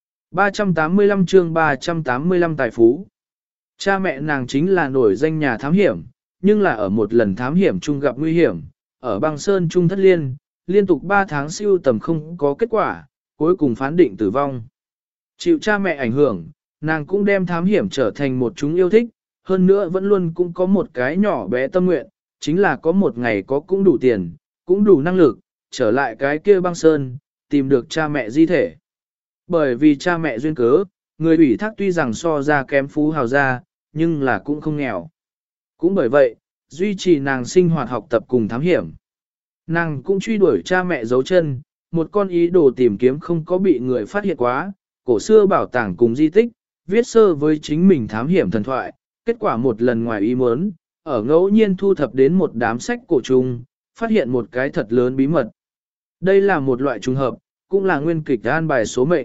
385 chương 385 tài phú. Cha mẹ nàng chính là nổi danh nhà thám hiểm, nhưng là ở một lần thám hiểm chung gặp nguy hiểm, ở băng sơn trung thất liên, liên tục 3 tháng siêu tầm không có kết quả, cuối cùng phán định tử vong. Chịu cha mẹ ảnh hưởng, nàng cũng đem thám hiểm trở thành một chúng yêu thích, hơn nữa vẫn luôn cũng có một cái nhỏ bé tâm nguyện, chính là có một ngày có cũng đủ tiền, cũng đủ năng lực, trở lại cái kia băng sơn, tìm được cha mẹ di thể. Bởi vì cha mẹ duyên cớ, người ủy thác tuy rằng so ra kém phú hào gia, nhưng là cũng không nghèo. Cũng bởi vậy, duy trì nàng sinh hoạt học tập cùng thám hiểm. Nàng cũng truy đuổi cha mẹ dấu chân, một con ý đồ tìm kiếm không có bị người phát hiện quá, cổ xưa bảo tàng cùng di tích, viết sơ với chính mình thám hiểm thần thoại, kết quả một lần ngoài ý muốn, ở ngẫu nhiên thu thập đến một đám sách cổ trùng, phát hiện một cái thật lớn bí mật. Đây là một loại trùng hợp, cũng là nguyên kịch an bài số mệnh.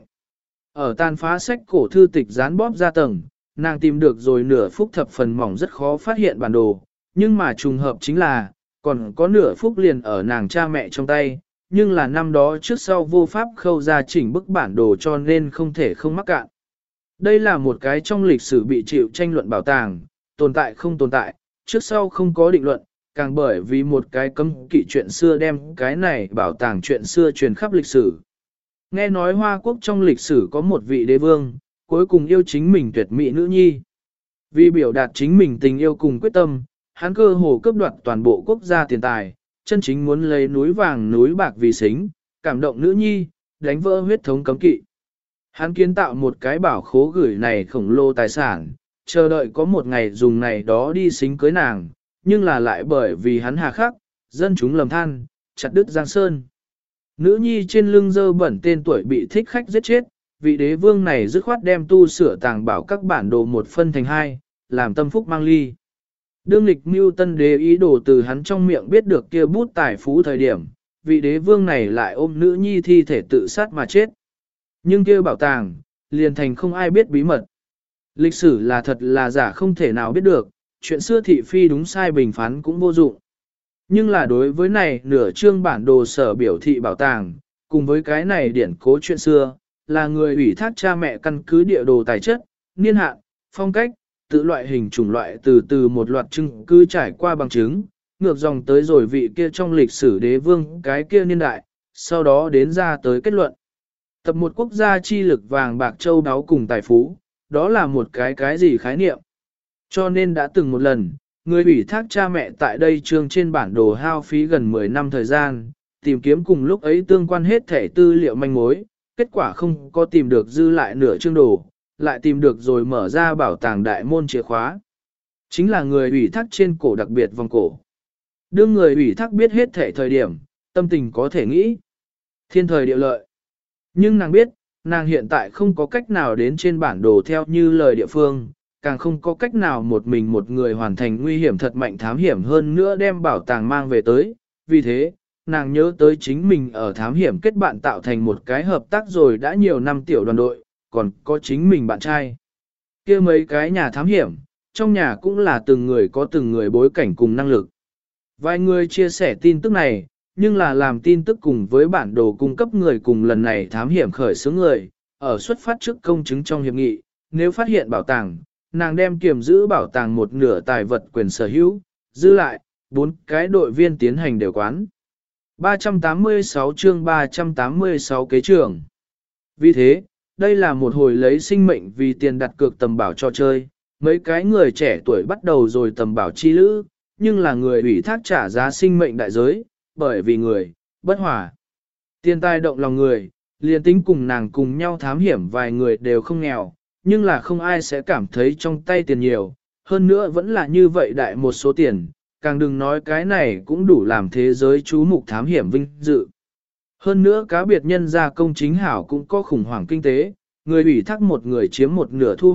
Ở tàn phá sách cổ thư tịch dán bóp ra tầng, nàng tìm được rồi nửa phút thập phần mỏng rất khó phát hiện bản đồ, nhưng mà trùng hợp chính là, còn có nửa phút liền ở nàng cha mẹ trong tay, nhưng là năm đó trước sau vô pháp khâu ra chỉnh bức bản đồ cho nên không thể không mắc cạn. Đây là một cái trong lịch sử bị chịu tranh luận bảo tàng, tồn tại không tồn tại, trước sau không có định luận, càng bởi vì một cái cấm kỵ chuyện xưa đem cái này bảo tàng chuyện xưa truyền khắp lịch sử. Nghe nói Hoa Quốc trong lịch sử có một vị đế vương, cuối cùng yêu chính mình tuyệt mỹ nữ nhi. Vì biểu đạt chính mình tình yêu cùng quyết tâm, hắn cơ hồ cướp đoạt toàn bộ quốc gia tiền tài, chân chính muốn lấy núi vàng núi bạc vì xính, cảm động nữ nhi, đánh vỡ huyết thống cấm kỵ. Hắn kiến tạo một cái bảo khố gửi này khổng lồ tài sản, chờ đợi có một ngày dùng này đó đi xính cưới nàng, nhưng là lại bởi vì hắn hà khắc, dân chúng lầm than, chặt đứt giang sơn. Nữ nhi trên lưng dơ bẩn tên tuổi bị thích khách giết chết, vị đế vương này dứt khoát đem tu sửa tàng bảo các bản đồ một phân thành hai, làm tâm phúc mang ly. Đương lịch mưu tân đế ý đồ từ hắn trong miệng biết được kia bút tài phú thời điểm, vị đế vương này lại ôm nữ nhi thi thể tự sát mà chết. Nhưng kia bảo tàng, liền thành không ai biết bí mật. Lịch sử là thật là giả không thể nào biết được, chuyện xưa thị phi đúng sai bình phán cũng vô dụng. Nhưng là đối với này nửa chương bản đồ sở biểu thị bảo tàng, cùng với cái này điển cố chuyện xưa, là người ủy thác cha mẹ căn cứ địa đồ tài chất, niên hạn, phong cách, tự loại hình chủng loại từ từ một loạt chứng cứ trải qua bằng chứng, ngược dòng tới rồi vị kia trong lịch sử đế vương cái kia niên đại, sau đó đến ra tới kết luận. Tập một quốc gia chi lực vàng bạc châu đáo cùng tài phú, đó là một cái gì khái niệm. Cho nên đã từng một lần, người ủy thác cha mẹ tại đây trương trên bản đồ hao phí gần 10 năm thời gian, tìm kiếm cùng lúc ấy tương quan hết thể tư liệu manh mối, kết quả không có tìm được dư lại nửa chương đồ, lại tìm được rồi mở ra bảo tàng đại môn chìa khóa. Chính là người ủy thác trên cổ đặc biệt vòng cổ. Đương người ủy thác biết hết thể thời điểm, tâm tình có thể nghĩ. Thiên thời địa lợi. Nhưng nàng biết, nàng hiện tại không có cách nào đến trên bản đồ theo như lời địa phương, càng không có cách nào một mình một người hoàn thành nguy hiểm thật mạnh thám hiểm hơn nữa đem bảo tàng mang về tới. Vì thế, nàng nhớ tới chính mình ở thám hiểm kết bạn tạo thành một cái hợp tác rồi đã nhiều năm tiểu đoàn đội, còn có chính mình bạn trai. Kia mấy cái nhà thám hiểm, trong nhà cũng là từng người có từng người bối cảnh cùng năng lực. Vài người chia sẻ tin tức này, nhưng là làm tin tức cùng với bản đồ cung cấp người cùng lần này thám hiểm khởi xướng người, ở xuất phát trước công chứng trong hiệp nghị, nếu phát hiện bảo tàng, nàng đem kiểm giữ bảo tàng một nửa tài vật quyền sở hữu, giữ lại, 4 cái đội viên tiến hành đều quán. 386 chương 386 kế trưởng. Vì thế, đây là một hồi lấy sinh mệnh vì tiền đặt cược tầm bảo cho chơi, mấy cái người trẻ tuổi bắt đầu rồi tầm bảo chi lữ, nhưng là người ủy thác trả giá sinh mệnh đại giới, bởi vì người, bất hòa. Tiền tài động lòng người, liền tính cùng nàng cùng nhau thám hiểm vài người đều không nghèo, nhưng là không ai sẽ cảm thấy trong tay tiền nhiều, hơn nữa vẫn là như vậy đại một số tiền, càng đừng nói cái này cũng đủ làm thế giới chú mục thám hiểm vinh dự. Hơn nữa cá biệt nhân gia công chính hảo cũng có khủng hoảng kinh tế, người ủy thác một người chiếm một nửa thu hoạch,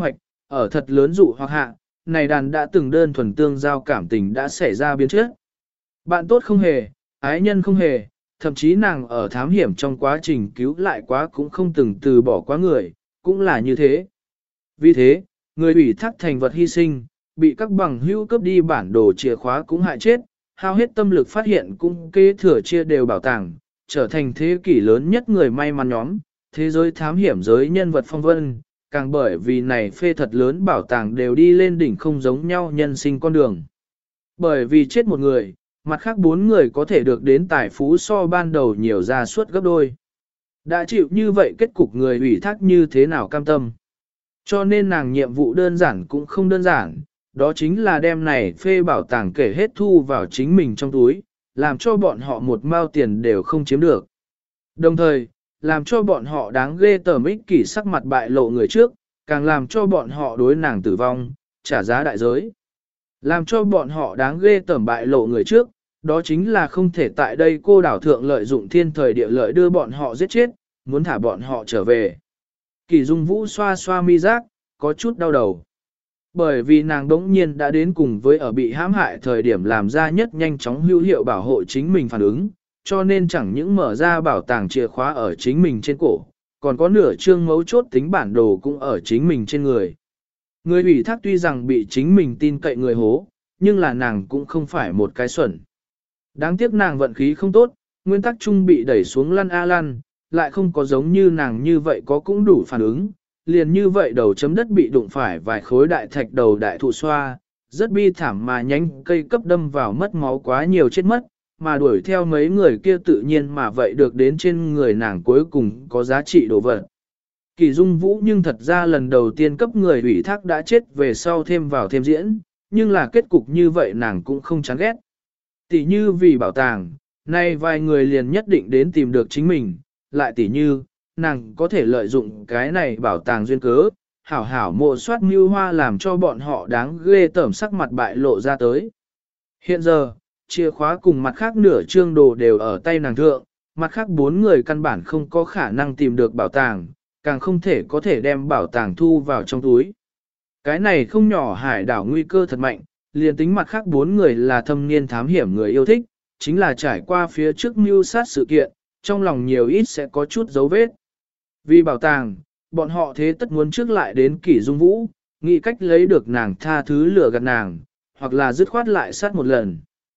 Ở thật lớn dụ hoặc hạ, này đàn đã từng đơn thuần tương giao cảm tình đã xảy ra biến chất. Bạn tốt không hề, ái nhân không hề, thậm chí nàng ở thám hiểm trong quá trình cứu lại quá cũng không từng từ bỏ quá người, cũng là như thế. Vì thế, người ủy thác thành vật hy sinh, bị các bằng hữu cướp đi bản đồ chìa khóa cũng hại chết, hao hết tâm lực phát hiện cũng kế thừa chia đều bảo tàng, trở thành thế kỷ lớn nhất người may mắn nhóm, thế giới thám hiểm giới nhân vật phong vân, càng bởi vì này phê thật lớn bảo tàng đều đi lên đỉnh không giống nhau nhân sinh con đường. Bởi vì chết một người, mặt khác 4 người có thể được đến tài phú so ban đầu nhiều ra suốt gấp đôi. Đã chịu như vậy kết cục người ủy thác như thế nào cam tâm. Cho nên nàng nhiệm vụ đơn giản cũng không đơn giản, đó chính là đem này phê bảo tàng kể hết thu vào chính mình trong túi, làm cho bọn họ một mao tiền đều không chiếm được. Đồng thời, làm cho bọn họ đáng ghê tởm ích kỷ sắc mặt bại lộ người trước, càng làm cho bọn họ đối nàng tử vong, trả giá đại giới. Làm cho bọn họ đáng ghê tởm bại lộ người trước, đó chính là không thể tại đây cô đảo thượng lợi dụng thiên thời địa lợi đưa bọn họ giết chết, muốn thả bọn họ trở về. Kỳ Dung Vũ xoa xoa mi giác, có chút đau đầu. Bởi vì nàng đống nhiên đã đến cùng với ở bị hãm hại thời điểm làm ra nhất nhanh chóng hữu hiệu bảo hộ chính mình phản ứng, cho nên chẳng những mở ra bảo tàng chìa khóa ở chính mình trên cổ, còn có nửa chương mấu chốt tính bản đồ cũng ở chính mình trên người. Người ủy thác tuy rằng bị chính mình tin cậy người hố, nhưng là nàng cũng không phải một cái xuẩn. Đáng tiếc nàng vận khí không tốt, nguyên tắc chung bị đẩy xuống lăn a lăn, lại không có giống như nàng như vậy có cũng đủ phản ứng, liền như vậy đầu chấm đất bị đụng phải vài khối đại thạch đầu đại thụ xoa, rất bi thảm mà nhánh cây cấp đâm vào mất máu quá nhiều chết mất, mà đuổi theo mấy người kia tự nhiên mà vậy được đến trên người nàng cuối cùng có giá trị đồ vật. Kỳ Dung Vũ nhưng thật ra lần đầu tiên cấp người ủy thác đã chết về sau thêm vào thêm diễn, nhưng là kết cục như vậy nàng cũng không chán ghét. Tỷ như vì bảo tàng, nay vài người liền nhất định đến tìm được chính mình, lại tỷ như, nàng có thể lợi dụng cái này bảo tàng duyên cớ, hảo hảo mộ soát mưu hoa làm cho bọn họ đáng ghê tởm sắc mặt bại lộ ra tới. Hiện giờ, chìa khóa cùng mặt khác nửa chương đồ đều ở tay nàng thượng, mặt khác 4 người căn bản không có khả năng tìm được bảo tàng, càng không thể có thể đem bảo tàng thu vào trong túi. Cái này không nhỏ hải đảo nguy cơ thật mạnh, liền tính mặt khác 4 người là thâm niên thám hiểm người yêu thích, chính là trải qua phía trước mưu sát sự kiện, trong lòng nhiều ít sẽ có chút dấu vết. Vì bảo tàng, bọn họ thế tất muốn trước lại đến Kỷ Dung Vũ, nghĩ cách lấy được nàng tha thứ lừa gạt nàng, hoặc là dứt khoát lại sát một lần.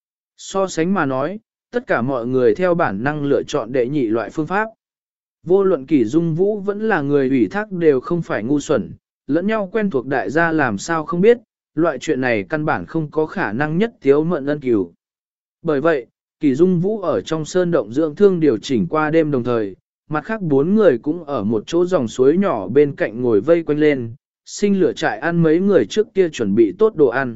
So sánh mà nói, tất cả mọi người theo bản năng lựa chọn đệ nhị loại phương pháp. Vô luận Kỷ Dung Vũ vẫn là người ủy thác đều không phải ngu xuẩn, lẫn nhau quen thuộc đại gia làm sao không biết, loại chuyện này căn bản không có khả năng nhất thiếu mận ân cửu. Bởi vậy, Kỷ Dung Vũ ở trong sơn động dưỡng thương điều chỉnh qua đêm đồng thời, mặt khác 4 người cũng ở một chỗ dòng suối nhỏ bên cạnh ngồi vây quanh lên, sinh lửa trại ăn mấy người trước kia chuẩn bị tốt đồ ăn.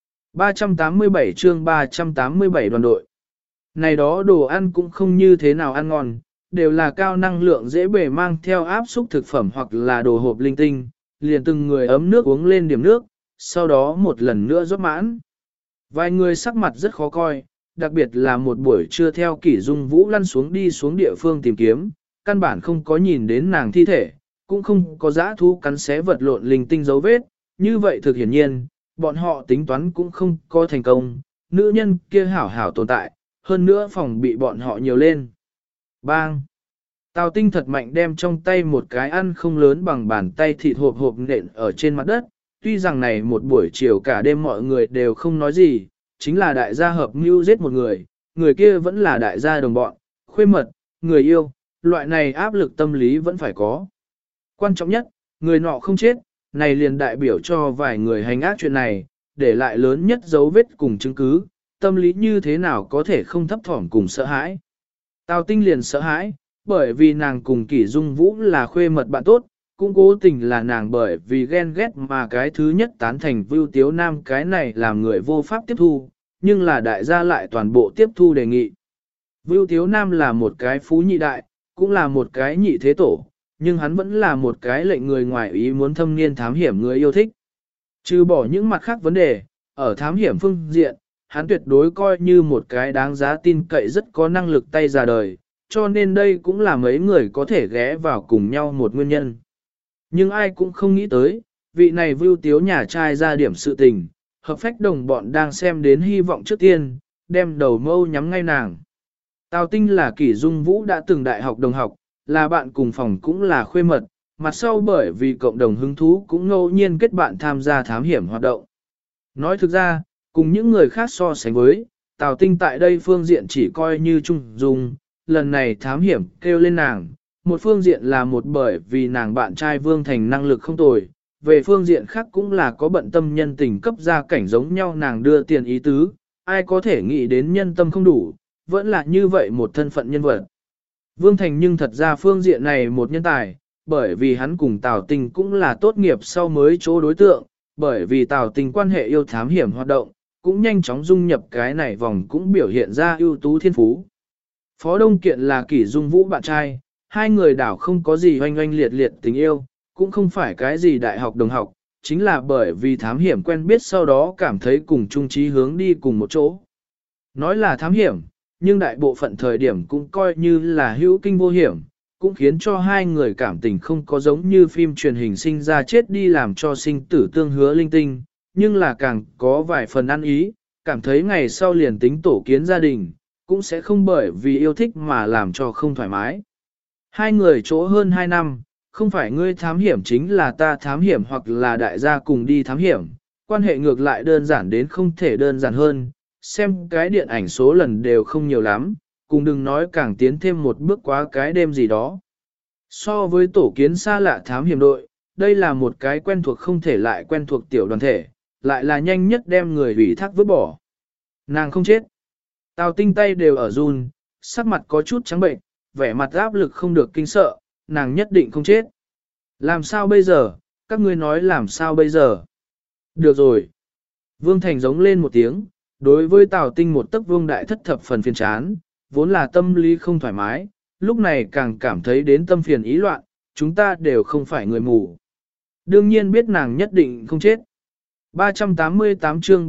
387 chương 387 đoàn đội. Này đó đồ ăn cũng không như thế nào ăn ngon, đều là cao năng lượng dễ bề mang theo áp xúc thực phẩm hoặc là đồ hộp linh tinh, liền từng người ấm nước uống lên điểm nước, sau đó một lần nữa rót mãn. Vài người sắc mặt rất khó coi, đặc biệt là một buổi trưa theo Kỷ Dung Vũ lăn xuống đi xuống địa phương tìm kiếm, căn bản không có nhìn đến nàng thi thể, cũng không có dã thú cắn xé vật lộn linh tinh dấu vết, như vậy thực hiển nhiên, bọn họ tính toán cũng không có thành công, nữ nhân kia hảo hảo tồn tại, hơn nữa phòng bị bọn họ nhiều lên. Bang! Tào Tinh thật mạnh đem trong tay một cái ăn không lớn bằng bàn tay thịt hộp hộp nện ở trên mặt đất, tuy rằng này một buổi chiều cả đêm mọi người đều không nói gì, chính là đại gia hợp mưu giết một người kia vẫn là đại gia đồng bọn, khuê mật, người yêu, loại này áp lực tâm lý vẫn phải có. Quan trọng nhất, người nọ không chết, này liền đại biểu cho vài người hành ác chuyện này, để lại lớn nhất dấu vết cùng chứng cứ, tâm lý như thế nào có thể không thấp thỏm cùng sợ hãi. Tào Tinh liền sợ hãi, bởi vì nàng cùng Kỷ Dung Vũ là khuê mật bạn tốt, cũng cố tình là nàng bởi vì ghen ghét mà cái thứ nhất tán thành Vưu Tiếu Nam cái này làm người vô pháp tiếp thu, nhưng là đại gia lại toàn bộ tiếp thu đề nghị. Vưu Tiếu Nam là một cái phú nhị đại, cũng là một cái nhị thế tổ, nhưng hắn vẫn là một cái lệnh người ngoài ý muốn thâm niên thám hiểm người yêu thích. Trừ bỏ những mặt khác vấn đề, ở thám hiểm phương diện, hắn tuyệt đối coi như một cái đáng giá tin cậy rất có năng lực tay ra đời, cho nên đây cũng là mấy người có thể ghé vào cùng nhau một nguyên nhân. Nhưng ai cũng không nghĩ tới, vị này Vưu Tiếu nhà trai ra điểm sự tình, hợp phách đồng bọn đang xem đến hy vọng trước tiên, đem đầu mâu nhắm ngay nàng. Tào Tinh là Kỷ Dung Vũ đã từng đại học đồng học, là bạn cùng phòng cũng là khuê mật, mặt sau bởi vì cộng đồng hứng thú cũng ngẫu nhiên kết bạn tham gia thám hiểm hoạt động. Nói thực ra, cùng những người khác so sánh với, Tào Tinh tại đây phương diện chỉ coi như trung dung, lần này thám hiểm kêu lên nàng, một phương diện là một bởi vì nàng bạn trai Vương Thành năng lực không tồi, về phương diện khác cũng là có bận tâm nhân tình cấp gia cảnh giống nhau nàng đưa tiền ý tứ, ai có thể nghĩ đến nhân tâm không đủ, vẫn là như vậy một thân phận nhân vật. Vương Thành nhưng thật ra phương diện này một nhân tài, bởi vì hắn cùng Tào Tinh cũng là tốt nghiệp sau mới chỗ đối tượng, bởi vì Tào Tinh quan hệ yêu thám hiểm hoạt động, cũng nhanh chóng dung nhập cái này vòng cũng biểu hiện ra ưu tú thiên phú. Phó Đông Kiện là Kỷ Dung Vũ bạn trai, hai người đảo không có gì oanh oanh liệt liệt tình yêu, cũng không phải cái gì đại học đồng học, chính là bởi vì thám hiểm quen biết sau đó cảm thấy cùng chung chí hướng đi cùng một chỗ. Nói là thám hiểm, nhưng đại bộ phận thời điểm cũng coi như là hữu kinh vô hiểm, cũng khiến cho hai người cảm tình không có giống như phim truyền hình sinh ra chết đi làm cho sinh tử tương hứa linh tinh, nhưng là càng có vài phần ăn ý, cảm thấy ngày sau liền tính tổ kiến gia đình, cũng sẽ không bởi vì yêu thích mà làm cho không thoải mái. Hai người chỗ hơn 2 năm, không phải ngươi thám hiểm chính là ta thám hiểm hoặc là đại gia cùng đi thám hiểm, quan hệ ngược lại đơn giản đến không thể đơn giản hơn, xem cái điện ảnh số lần đều không nhiều lắm, cùng đừng nói càng tiến thêm một bước quá cái đêm gì đó. So với tổ kiến xa lạ thám hiểm đội, đây là một cái quen thuộc không thể lại quen thuộc tiểu đoàn thể, lại là nhanh nhất đem người ủy thác vứt bỏ. Nàng không chết. Tào Tinh tay đều ở run, sắc mặt có chút trắng bệnh, vẻ mặt áp lực không được kinh sợ, nàng nhất định không chết. Làm sao bây giờ, các ngươi nói làm sao bây giờ? Được rồi. Vương Thành giống lên một tiếng, đối với Tào Tinh một tấc vương đại thất thập phần phiền chán, vốn là tâm lý không thoải mái, lúc này càng cảm thấy đến tâm phiền ý loạn, chúng ta đều không phải người mù. Đương nhiên biết nàng nhất định không chết. 388 chương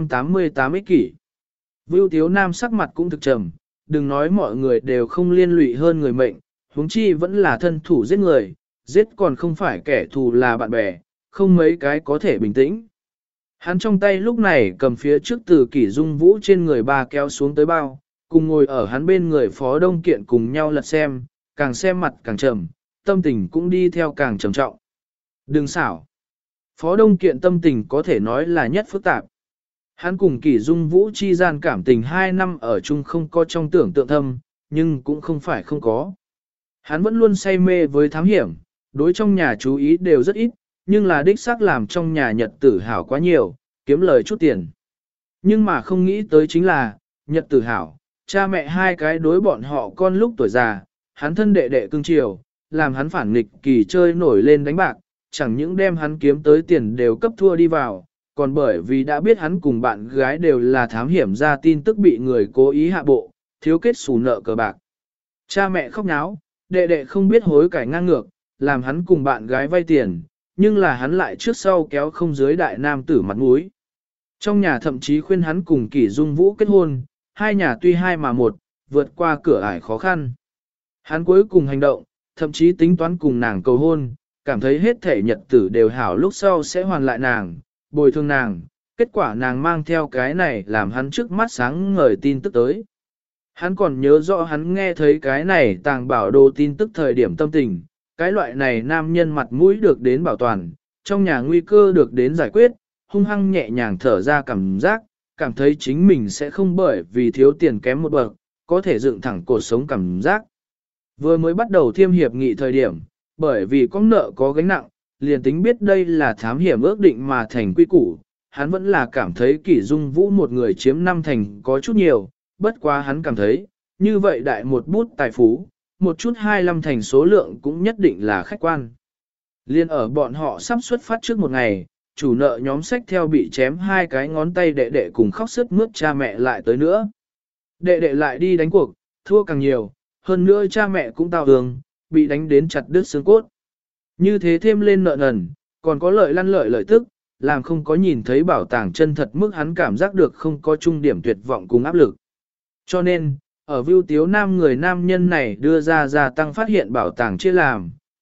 388 ích kỷ. Vưu Tiếu Nam sắc mặt cũng thực trầm, đừng nói mọi người đều không liên lụy hơn người mệnh, huống chi vẫn là thân thủ giết người, giết còn không phải kẻ thù là bạn bè, không mấy cái có thể bình tĩnh. Hắn trong tay lúc này cầm phía trước từ Kỷ Dung Vũ trên người ba kéo xuống tới bao, cùng ngồi ở hắn bên người Phó Đông Kiện cùng nhau lật xem, càng xem mặt càng trầm, tâm tình cũng đi theo càng trầm trọng. Đừng xảo. Phó Đông Kiện tâm tình có thể nói là nhất phức tạp. Hắn cùng Kỷ Dung Vũ chi gian cảm tình 2 năm ở chung không có trong tưởng tượng thâm, nhưng cũng không phải không có. Hắn vẫn luôn say mê với thám hiểm, đối trong nhà chú ý đều rất ít, nhưng là đích xác làm trong nhà nhật tử hảo quá nhiều, kiếm lời chút tiền. Nhưng mà không nghĩ tới chính là, nhật tử hảo, cha mẹ hai cái đối bọn họ con lúc tuổi già, hắn thân đệ đệ cưng chiều, làm hắn phản nghịch kỳ chơi nổi lên đánh bạc, chẳng những đem hắn kiếm tới tiền đều cấp thua đi vào, còn bởi vì đã biết hắn cùng bạn gái đều là thám hiểm ra tin tức bị người cố ý hạ bộ, thiếu kết xù nợ cờ bạc. Cha mẹ khóc náo, đệ đệ không biết hối cải ngang ngược, làm hắn cùng bạn gái vay tiền, nhưng là hắn lại trước sau kéo không dưới đại nam tử mặt mũi. Trong nhà thậm chí khuyên hắn cùng Kỷ Dung Vũ kết hôn, hai nhà tuy hai mà một, vượt qua cửa ải khó khăn. Hắn cuối cùng hành động, thậm chí tính toán cùng nàng cầu hôn, cảm thấy hết thể nhật tử đều hảo lúc sau sẽ hoàn lại nàng, bồi thường nàng, kết quả nàng mang theo cái này làm hắn trước mắt sáng ngời tin tức tới. Hắn còn nhớ rõ hắn nghe thấy cái này tàng bảo đồ tin tức thời điểm tâm tình, cái loại này nam nhân mặt mũi được đến bảo toàn, trong nhà nguy cơ được đến giải quyết, hung hăng nhẹ nhàng thở ra cảm giác, cảm thấy chính mình sẽ không bởi vì thiếu tiền kém một bậc, có thể dựng thẳng cuộc sống cảm giác. Vừa mới bắt đầu thiêm hiệp nghị thời điểm, bởi vì có nợ có gánh nặng, liền tính biết đây là thám hiểm ước định mà thành quy củ, hắn vẫn là cảm thấy Kỷ Dung Vũ một người chiếm 5 thành có chút nhiều, bất quá hắn cảm thấy, như vậy đại một bút tài phú, một chút 25 thành số lượng cũng nhất định là khách quan. Liên ở bọn họ sắp xuất phát trước một ngày, chủ nợ nhóm sách theo bị chém 2 cái ngón tay đệ đệ cùng khóc sướt mướt cha mẹ lại tới nữa. Đệ đệ lại đi đánh cuộc, thua càng nhiều, hơn nữa cha mẹ cũng tao tường, bị đánh đến chặt đứt xương cốt. Như thế thêm lên nợ nần, còn có lợi lăn lợi tức, làm không có nhìn thấy bảo tàng chân thật mức hắn cảm giác được không có trung điểm tuyệt vọng cùng áp lực. Cho nên, ở Vưu Tiếu Nam người nam nhân này đưa ra gia tăng phát hiện bảo tàng chia làm,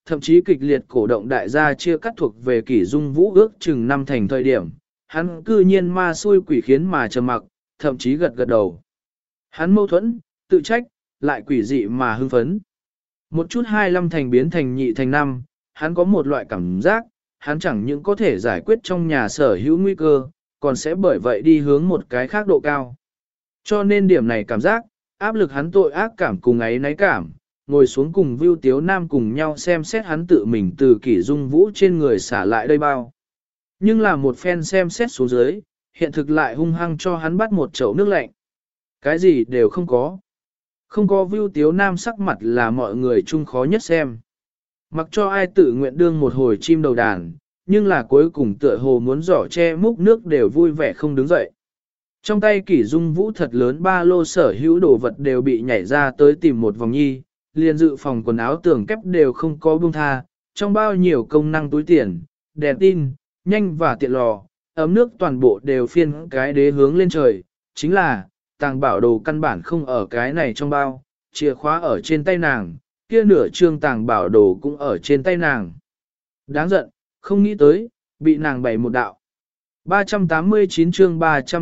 thậm chí kịch liệt cổ động đại gia chia cắt thuộc về Kỷ Dung Vũ ước chừng năm thành thời điểm, hắn cư nhiên ma xui quỷ khiến mà trầm mặc, thậm chí gật gật đầu. Hắn mâu thuẫn, tự trách, lại quỷ dị mà hưng phấn. Một chút 25 thành biến thành nhị thành năm, hắn có một loại cảm giác, hắn chẳng những có thể giải quyết trong nhà sở hữu nguy cơ, còn sẽ bởi vậy đi hướng một cái khác độ cao. Cho nên điểm này cảm giác, áp lực hắn tội ác cảm cùng ấy náy cảm, ngồi xuống cùng Vưu Tiếu Nam cùng nhau xem xét hắn tự mình từ Kỷ Dung Vũ trên người xả lại đây bao. Nhưng là một phen xem xét xuống dưới, hiện thực lại hung hăng cho hắn bắt một chậu nước lạnh. Cái gì đều không có. Không có Vưu Tiếu Nam sắc mặt là mọi người chung khó nhất xem. Mặc cho ai tự nguyện đương một hồi chim đầu đàn, nhưng là cuối cùng tựa hồ muốn giỏ che múc nước đều vui vẻ không đứng dậy. Trong tay Kỷ Dung Vũ thật lớn ba lô sở hữu đồ vật đều bị nhảy ra tới tìm một vòng nhi, liền dự phòng quần áo tường kép đều không có buông tha, trong bao nhiêu công năng túi tiền, đèn tin, nhanh và tiện lò, ấm nước toàn bộ đều phiên cái đế hướng lên trời, chính là, tàng bảo đồ căn bản không ở cái này trong bao, chìa khóa ở trên tay nàng, kia nửa trương tàng bảo đồ cũng ở trên tay nàng. Đáng giận, không nghĩ tới, bị nàng bày một đạo. 389 chương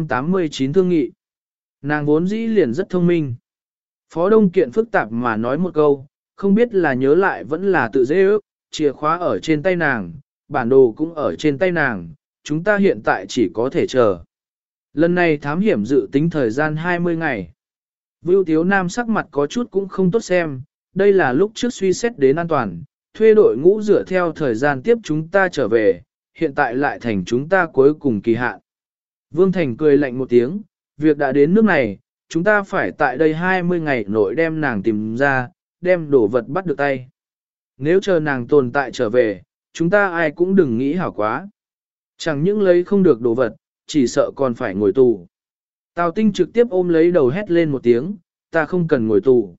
389 thương nghị. Nàng vốn dĩ liền rất thông minh. Phó Đông Kiện phức tạp mà nói một câu, không biết là nhớ lại vẫn là tự dễ ước, chìa khóa ở trên tay nàng, bản đồ cũng ở trên tay nàng, chúng ta hiện tại chỉ có thể chờ. Lần này thám hiểm dự tính thời gian 20 ngày. Vưu Tiếu Nam sắc mặt có chút cũng không tốt xem, đây là lúc trước suy xét đến an toàn, thuê đội ngũ dựa theo thời gian tiếp chúng ta trở về, hiện tại lại thành chúng ta cuối cùng kỳ hạn. Vương Thành cười lạnh một tiếng, việc đã đến nước này, chúng ta phải tại đây 20 ngày nội đem nàng tìm ra, đem đồ vật bắt được tay. Nếu chờ nàng tồn tại trở về, chúng ta ai cũng đừng nghĩ hảo quá. Chẳng những lấy không được đồ vật, chỉ sợ còn phải ngồi tù. Tào Tinh trực tiếp ôm lấy đầu hét lên một tiếng, ta không cần ngồi tù.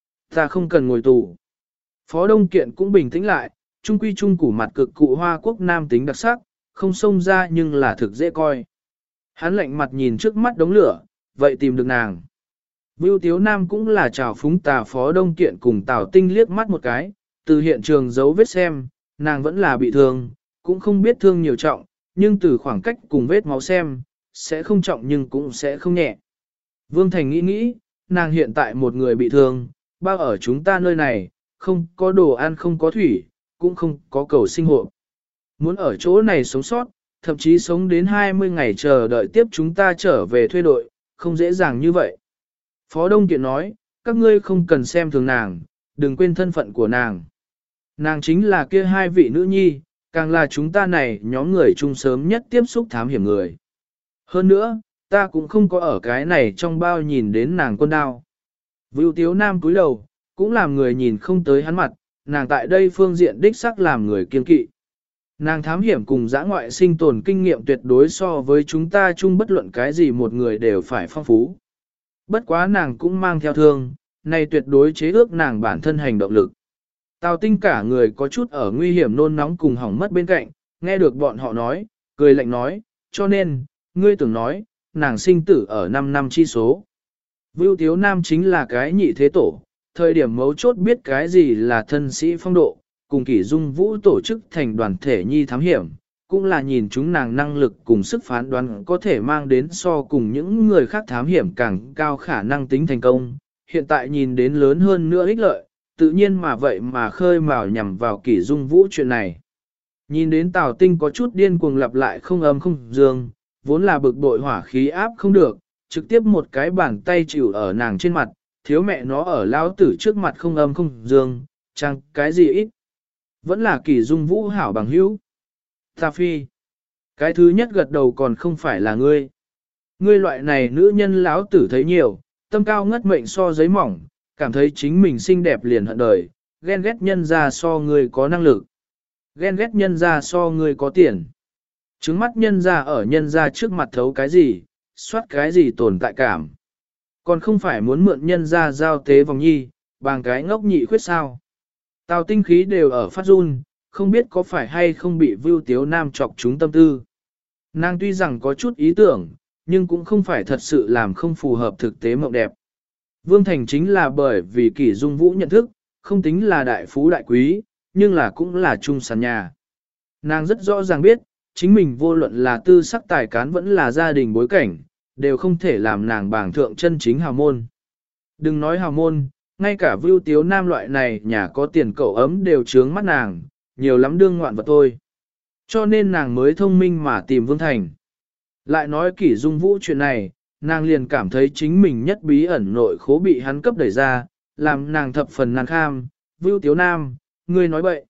Ta không cần ngồi tù. Phó Đông Kiện cũng bình tĩnh lại, trung quy trung củ mặt cực cụ Hoa Quốc nam tính đặc sắc, không xông ra nhưng là thực dễ coi. Hắn lạnh mặt nhìn trước mắt đống lửa, vậy tìm được nàng. Vưu Tiếu Nam cũng là chào phúng tà Phó Đông Kiện cùng Tào Tinh liếc mắt một cái, từ hiện trường dấu vết xem, nàng vẫn là bị thương, cũng không biết thương nhiều trọng, nhưng từ khoảng cách cùng vết máu xem, sẽ không trọng nhưng cũng sẽ không nhẹ. Vương Thành nghĩ, nàng hiện tại một người bị thương, bao ở chúng ta nơi này, không có đồ ăn không có thủy, cũng không có cầu sinh hộ. Muốn ở chỗ này sống sót, thậm chí sống đến 20 ngày chờ đợi tiếp chúng ta trở về thuê đội, không dễ dàng như vậy. Phó Đông Kiện nói, các ngươi không cần xem thường nàng, đừng quên thân phận của nàng. Nàng chính là kia hai vị nữ nhi, càng là chúng ta này nhóm người chung sớm nhất tiếp xúc thám hiểm người. Hơn nữa, ta cũng không có ở cái này trong bao nhìn đến nàng quân đao. Vưu Tiếu Nam cúi đầu, cũng làm người nhìn không tới hắn mặt, nàng tại đây phương diện đích sắc làm người kiên kỵ. Nàng thám hiểm cùng dã ngoại sinh tồn kinh nghiệm tuyệt đối so với chúng ta chung bất luận cái gì một người đều phải phong phú. Bất quá nàng cũng mang theo thương, này tuyệt đối chế ước nàng bản thân hành động lực. Tào Tinh cả người có chút ở nguy hiểm nôn nóng cùng hỏng mất bên cạnh, nghe được bọn họ nói, cười lạnh nói, cho nên, ngươi tưởng nói, nàng sinh tử ở 5 năm chi số. Vưu Tiếu Nam chính là cái nhị thế tổ, thời điểm mấu chốt biết cái gì là thân sĩ phong độ, cùng Kỷ Dung Vũ tổ chức thành đoàn thể nhi thám hiểm, cũng là nhìn chúng nàng năng lực cùng sức phán đoán có thể mang đến so cùng những người khác thám hiểm càng cao khả năng tính thành công, hiện tại nhìn đến lớn hơn nữa ích lợi, tự nhiên mà vậy mà khơi mào nhằm vào Kỷ Dung Vũ chuyện này. Nhìn đến Tào Tinh có chút điên cuồng lặp lại không âm không dương, vốn là bực bội hỏa khí áp không được, trực tiếp một cái bàn tay chịu ở nàng trên mặt, thiếu mẹ nó ở lao tử trước mặt không âm không dương, chẳng cái gì ít. Vẫn là Kỷ Dung Vũ hảo bằng hữu. Ta phi. Cái thứ nhất gật đầu còn không phải là ngươi. Ngươi loại này nữ nhân lão tử thấy nhiều, tâm cao ngất mệnh so giấy mỏng, cảm thấy chính mình xinh đẹp liền hận đời, ghen ghét nhân ra so ngươi có năng lực. Ghen ghét nhân ra so ngươi có tiền. Trứng mắt nhân ra ở nhân ra trước mặt thấu cái gì, soát cái gì tồn tại cảm. Còn không phải muốn mượn nhân ra giao tế vòng nhi, bằng cái ngốc nhị khuyết sao. Tào Tinh khí đều ở phát run, không biết có phải hay không bị Vưu Tiếu Nam chọc chúng tâm tư. Nàng tuy rằng có chút ý tưởng, nhưng cũng không phải thật sự làm không phù hợp thực tế mộng đẹp. Vương Thành chính là bởi vì Kỷ Dung Vũ nhận thức, không tính là đại phú đại quý, nhưng là cũng là chung sàn nhà. Nàng rất rõ ràng biết, chính mình vô luận là tư sắc tài cán vẫn là gia đình bối cảnh, đều không thể làm nàng bảng thượng chân chính hào môn. Đừng nói hào môn, ngay cả Vưu Tiếu Nam loại này nhà có tiền cậu ấm đều trướng mắt nàng, nhiều lắm đương ngoạn vật thôi. Cho nên nàng mới thông minh mà tìm Vương Thành. Lại nói Kỷ Dung Vũ chuyện này, nàng liền cảm thấy chính mình nhất bí ẩn nội khố bị hắn cấp đẩy ra, làm nàng thập phần nàng kham. Vưu Tiếu Nam, ngươi nói bậy.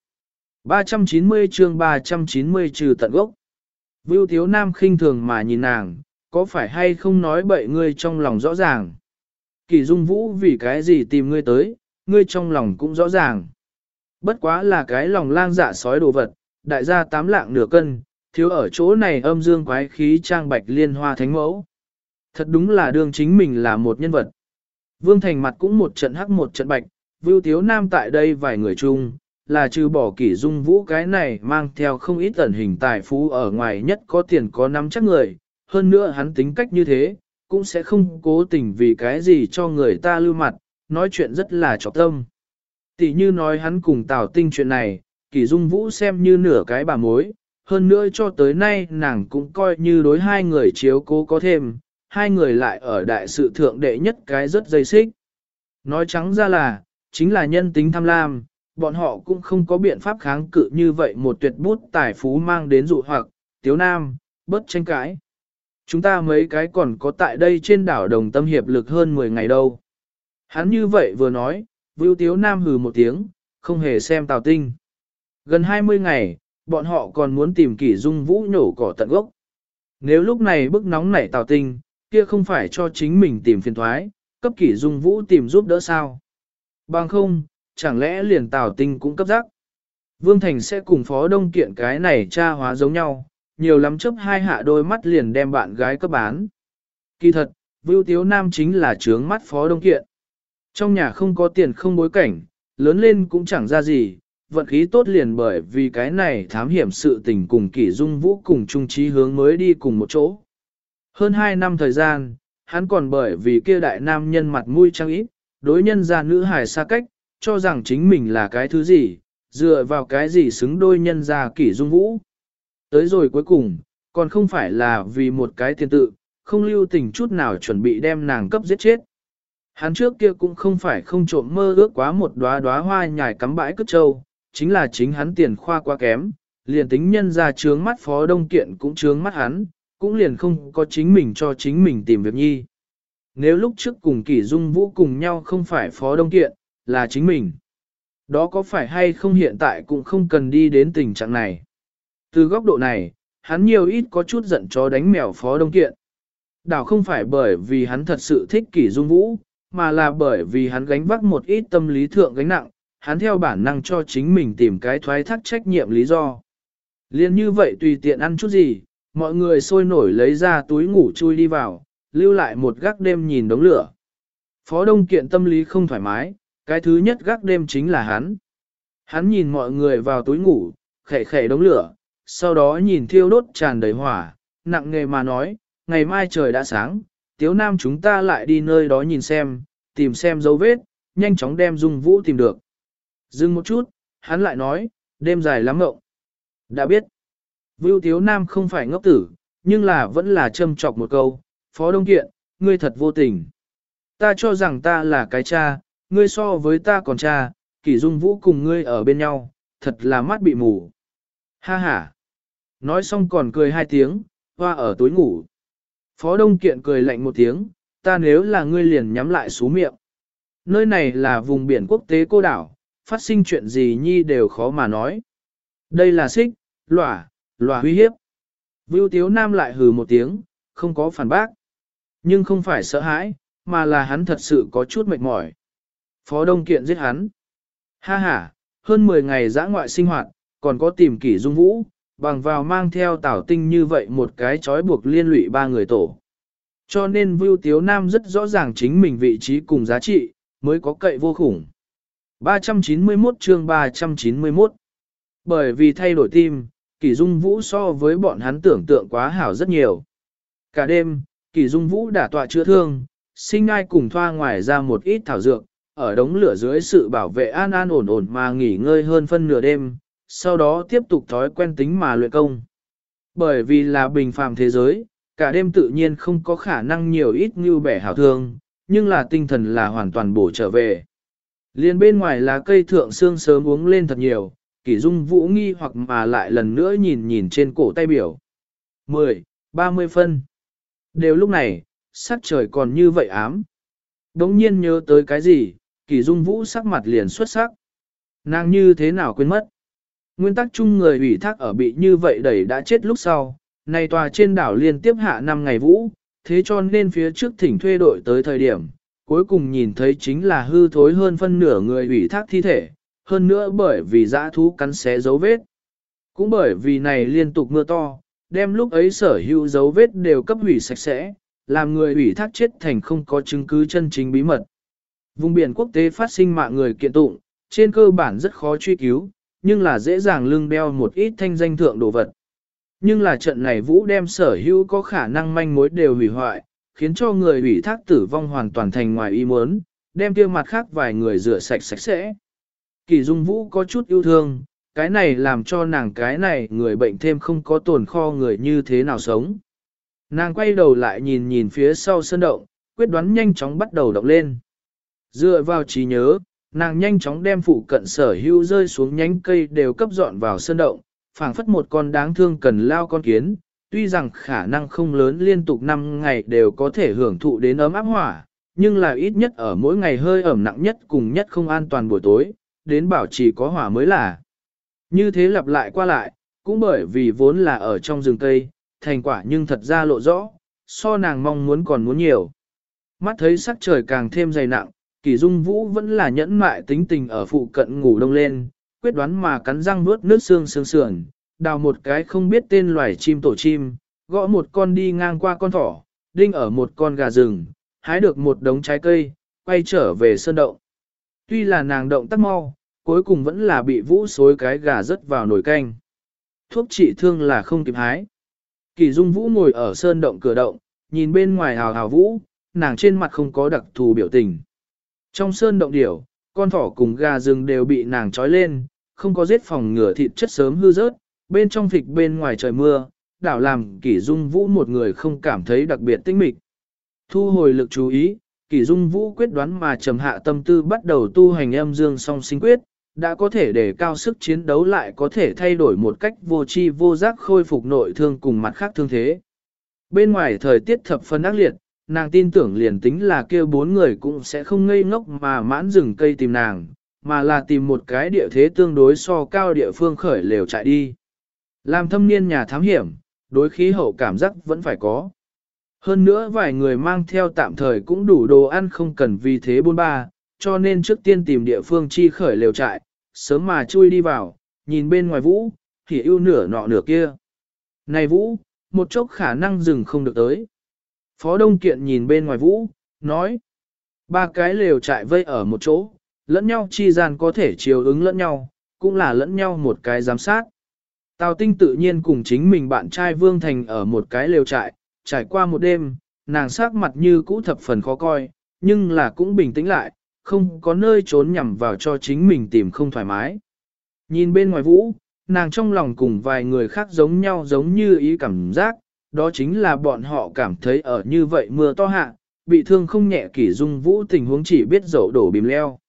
390 chương 390 trừ tận gốc. Vưu Tiếu Nam khinh thường mà nhìn nàng, có phải hay không nói bậy ngươi trong lòng rõ ràng. Kỷ Dung Vũ vì cái gì tìm ngươi tới, ngươi trong lòng cũng rõ ràng. Bất quá là cái lòng lang dạ sói đồ vật, đại gia 8 lạng nửa cân, thiếu ở chỗ này âm dương quái khí trang bạch liên hoa thánh mẫu. Thật đúng là đương chính mình là một nhân vật. Vương Thành mặt cũng một trận hắc một trận bạch, Vưu Tiếu Nam tại đây vài người chung, là trừ bỏ Kỷ Dung Vũ cái này mang theo không ít ẩn hình tài phú ở ngoài nhất có tiền có nắm chắc người, hơn nữa hắn tính cách như thế, cũng sẽ không cố tình vì cái gì cho người ta lưu mặt, nói chuyện rất là trọc tâm. Tỷ như nói hắn cùng Tào Tinh chuyện này, Kỷ Dung Vũ xem như nửa cái bà mối, hơn nữa cho tới nay nàng cũng coi như đối hai người chiếu cố có thêm, hai người lại ở đại sự thượng đệ nhất cái rất dây xích. Nói trắng ra là, chính là nhân tính tham lam, bọn họ cũng không có biện pháp kháng cự như vậy một tuyệt bút tài phú mang đến dụ hoặc, Tiếu Nam, bớt tranh cãi. Chúng ta mấy cái còn có tại đây trên đảo Đồng Tâm hiệp lực hơn 10 ngày đâu. Hắn như vậy vừa nói, Vưu Tiếu Nam hừ một tiếng, không hề xem Tào Tinh. Gần 20 ngày, bọn họ còn muốn tìm Kỷ Dung Vũ nhổ cỏ tận gốc. Nếu lúc này bức nóng nảy Tào Tinh, kia không phải cho chính mình tìm phiền thoái, cấp Kỷ Dung Vũ tìm giúp đỡ sao. Bằng không, chẳng lẽ liền Tào Tinh cũng cấp giác. Vương Thành sẽ cùng Phó Đông Kiện cái này tra hóa giống nhau, nhiều lắm chấp hai hạ đôi mắt liền đem bạn gái cấp bán. Kỳ thật, Vưu Tiếu Nam chính là trướng mắt Phó Đông Kiện. Trong nhà không có tiền không bối cảnh, lớn lên cũng chẳng ra gì, vận khí tốt liền bởi vì cái này thám hiểm sự tình cùng Kỷ Dung Vũ cùng chung chí hướng mới đi cùng một chỗ. Hơn 2 năm thời gian, hắn còn bởi vì kia đại nam nhân mặt mũi trang ít, đối nhân gia nữ hài xa cách, cho rằng chính mình là cái thứ gì, dựa vào cái gì xứng đôi nhân gia Kỷ Dung Vũ. Tới rồi cuối cùng, còn không phải là vì một cái tiền tự, không lưu tình chút nào chuẩn bị đem nàng cấp giết chết. Hắn trước kia cũng không phải không trộm mơ ước quá một đóa đóa hoa nhài cắm bãi cất trâu, chính là chính hắn tiền khoa quá kém, liền tính nhân ra trướng mắt Phó Đông Kiện cũng trướng mắt hắn, cũng liền không có chính mình cho chính mình tìm việc nhi. Nếu lúc trước cùng Kỷ Dung Vũ cùng nhau không phải Phó Đông Kiện, là chính mình. Đó có phải hay không hiện tại cũng không cần đi đến tình trạng này. Từ góc độ này, hắn nhiều ít có chút giận chó đánh mèo Phó Đông Kiện. Đảo không phải bởi vì hắn thật sự thích Kỷ Dung Vũ, mà là bởi vì hắn gánh vác một ít tâm lý thượng gánh nặng, hắn theo bản năng cho chính mình tìm cái thoái thác trách nhiệm lý do. Liên như vậy tùy tiện ăn chút gì, mọi người sôi nổi lấy ra túi ngủ chui đi vào, lưu lại một gác đêm nhìn đống lửa. Phó Đông Kiện tâm lý không thoải mái, cái thứ nhất gác đêm chính là hắn. Hắn nhìn mọi người vào túi ngủ, khẽ khẽ đống lửa, sau đó nhìn thiêu đốt tràn đầy hỏa, nặng nề mà nói, ngày mai trời đã sáng, Tiếu Nam chúng ta lại đi nơi đó nhìn xem, tìm xem dấu vết, nhanh chóng đem Dung Vũ tìm được. Dừng một chút, hắn lại nói, đêm dài lắm ngộng. Đã biết, Vưu Tiếu Nam không phải ngốc tử, nhưng là vẫn là châm chọc một câu, Phó Đông Kiện, ngươi thật vô tình. Ta cho rằng ta là cái cha, ngươi so với ta còn cha, Kỷ Dung Vũ cùng ngươi ở bên nhau, thật là mắt bị mù. Ha ha. Nói xong còn cười 2 tiếng, hoa ở túi ngủ. Phó Đông Kiện cười lạnh một tiếng, ta nếu là ngươi liền nhắm lại sú miệng. Nơi này là vùng biển quốc tế cô đảo, phát sinh chuyện gì nhi đều khó mà nói. Đây là xích, lỏa uy hiếp. Vưu Tiếu Nam lại hừ một tiếng, không có phản bác. Nhưng không phải sợ hãi, mà là hắn thật sự có chút mệt mỏi. Phó Đông Kiện giết hắn. Ha ha, hơn 10 ngày dã ngoại sinh hoạt, còn có tìm Kỷ Dung Vũ, bằng vào mang theo Tảo Tinh như vậy một cái trói buộc liên lụy 3 người tổ. Cho nên Vưu Tiếu Nam rất rõ ràng chính mình vị trí cùng giá trị, mới có cậy vô khủng. 391 chương 391. Bởi vì thay đổi tim, Kỷ Dung Vũ so với bọn hắn tưởng tượng quá hảo rất nhiều. Cả đêm, Kỷ Dung Vũ đã tọa chữa thương, sinh ai cùng thoa ngoài ra một ít thảo dược, ở đống lửa dưới sự bảo vệ an an ổn ổn mà nghỉ ngơi hơn phân nửa đêm, sau đó tiếp tục thói quen tính mà luyện công. Bởi vì là bình phàm thế giới, cả đêm tự nhiên không có khả năng nhiều ít như bẻ hảo thương, nhưng là tinh thần là hoàn toàn bổ trở về. Liên bên ngoài lá cây thượng sương sớm uống lên thật nhiều, Kỷ Dung Vũ nghi hoặc mà lại lần nữa nhìn nhìn trên cổ tay biểu. 10, 30 phân. Đều lúc này, sắc trời còn như vậy ám. Đống nhiên nhớ tới cái gì, Kỷ Dung Vũ sắc mặt liền xuất sắc. Nàng như thế nào quên mất. Nguyên tắc chung người ủy thác ở bị như vậy đẩy đã chết lúc sau, này tòa trên đảo liên tiếp hạ 5 ngày vũ, thế cho nên phía trước thỉnh thuê đội tới thời điểm, cuối cùng nhìn thấy chính là hư thối hơn phân nửa người ủy thác thi thể, hơn nữa bởi vì dã thú cắn xé dấu vết. Cũng bởi vì này liên tục mưa to, đem lúc ấy sở hữu dấu vết đều cấp hủy sạch sẽ, làm người ủy thác chết thành không có chứng cứ chân chính bí mật. Vùng biển quốc tế phát sinh mạng người kiện tụng, trên cơ bản rất khó truy cứu, nhưng là dễ dàng lưng đeo một ít thanh danh thượng đồ vật. Nhưng là trận này Vũ đem sở hữu có khả năng manh mối đều hủy hoại, khiến cho người ủy thác tử vong hoàn toàn thành ngoài ý muốn, đem kia mặt khác vài người rửa sạch sạch sẽ. Kỳ Dung Vũ có chút yêu thương, cái này làm cho nàng cái này người bệnh thêm không có tồn kho người như thế nào sống. Nàng quay đầu lại nhìn nhìn phía sau sân động, quyết đoán nhanh chóng bắt đầu động lên. Dựa vào trí nhớ, nàng nhanh chóng đem phụ cận sở hữu rơi xuống nhánh cây đều cấp dọn vào sân động, phảng phất một con đáng thương cần lao con kiến, tuy rằng khả năng không lớn liên tục 5 ngày đều có thể hưởng thụ đến ấm áp hỏa, nhưng là ít nhất ở mỗi ngày hơi ẩm nặng nhất cùng nhất không an toàn buổi tối, đến bảo trì có hỏa mới là. Như thế lặp lại qua lại, cũng bởi vì vốn là ở trong rừng cây, thành quả nhưng thật ra lộ rõ, so nàng mong muốn còn muốn nhiều. Mắt thấy sắc trời càng thêm dày nặng, Kỳ Dung Vũ vẫn là nhẫn mại tính tình ở phụ cận ngủ đông lên, quyết đoán mà cắn răng nuốt nước xương sườn sườn, đào một cái không biết tên loài chim tổ chim, gõ một con đi ngang qua con thỏ, đinh ở một con gà rừng, hái được một đống trái cây, quay trở về sơn động. Tuy là nàng động tác mau, cuối cùng vẫn là bị Vũ xối cái gà rớt vào nồi canh. Thuốc trị thương là không kịp hái. Kỳ Dung Vũ ngồi ở sơn động cửa động, nhìn bên ngoài hào hào Vũ, nàng trên mặt không có đặc thù biểu tình. Trong sơn động điểu, con thỏ cùng gà rừng đều bị nàng trói lên, không có giết phòng ngừa thịt chất sớm hư rớt, bên trong phịch bên ngoài trời mưa, đảo làm Kỷ Dung Vũ một người không cảm thấy đặc biệt tinh mịch. Thu hồi lực chú ý, Kỷ Dung Vũ quyết đoán mà trầm hạ tâm tư bắt đầu tu hành âm dương song sinh quyết, đã có thể để cao sức chiến đấu lại có thể thay đổi một cách vô tri vô giác khôi phục nội thương cùng mặt khác thương thế. Bên ngoài thời tiết thập phân ác liệt, nàng tin tưởng liền tính là kêu 4 người cũng sẽ không ngây ngốc mà mãn rừng cây tìm nàng, mà là tìm một cái địa thế tương đối so cao địa phương khởi lều chạy đi. Làm thâm niên nhà thám hiểm, đối khí hậu cảm giác vẫn phải có. Hơn nữa vài người mang theo tạm thời cũng đủ đồ ăn không cần vì thế bôn ba, cho nên trước tiên tìm địa phương chi khởi lều trại, sớm mà chui đi vào, nhìn bên ngoài Vũ, thì ưu nửa nọ nửa kia. Này Vũ, một chốc khả năng dừng không được tới. Phó Đông Kiện nhìn bên ngoài Vũ, nói, 3 cái lều trại vây ở một chỗ, lẫn nhau chi gian có thể chiều ứng lẫn nhau, cũng là lẫn nhau một cái giám sát. Tào Tinh tự nhiên cùng chính mình bạn trai Vương Thành ở một cái lều trại, trải qua một đêm, nàng sắc mặt như cũ thập phần khó coi, nhưng là cũng bình tĩnh lại, không có nơi trốn nhằm vào cho chính mình tìm không thoải mái. Nhìn bên ngoài Vũ, nàng trong lòng cùng vài người khác giống nhau giống như ý cảm giác, đó chính là bọn họ cảm thấy ở như vậy mưa to hạ, bị thương không nhẹ Kỷ Dung Vũ tình huống chỉ biết dậu đổ bìm leo.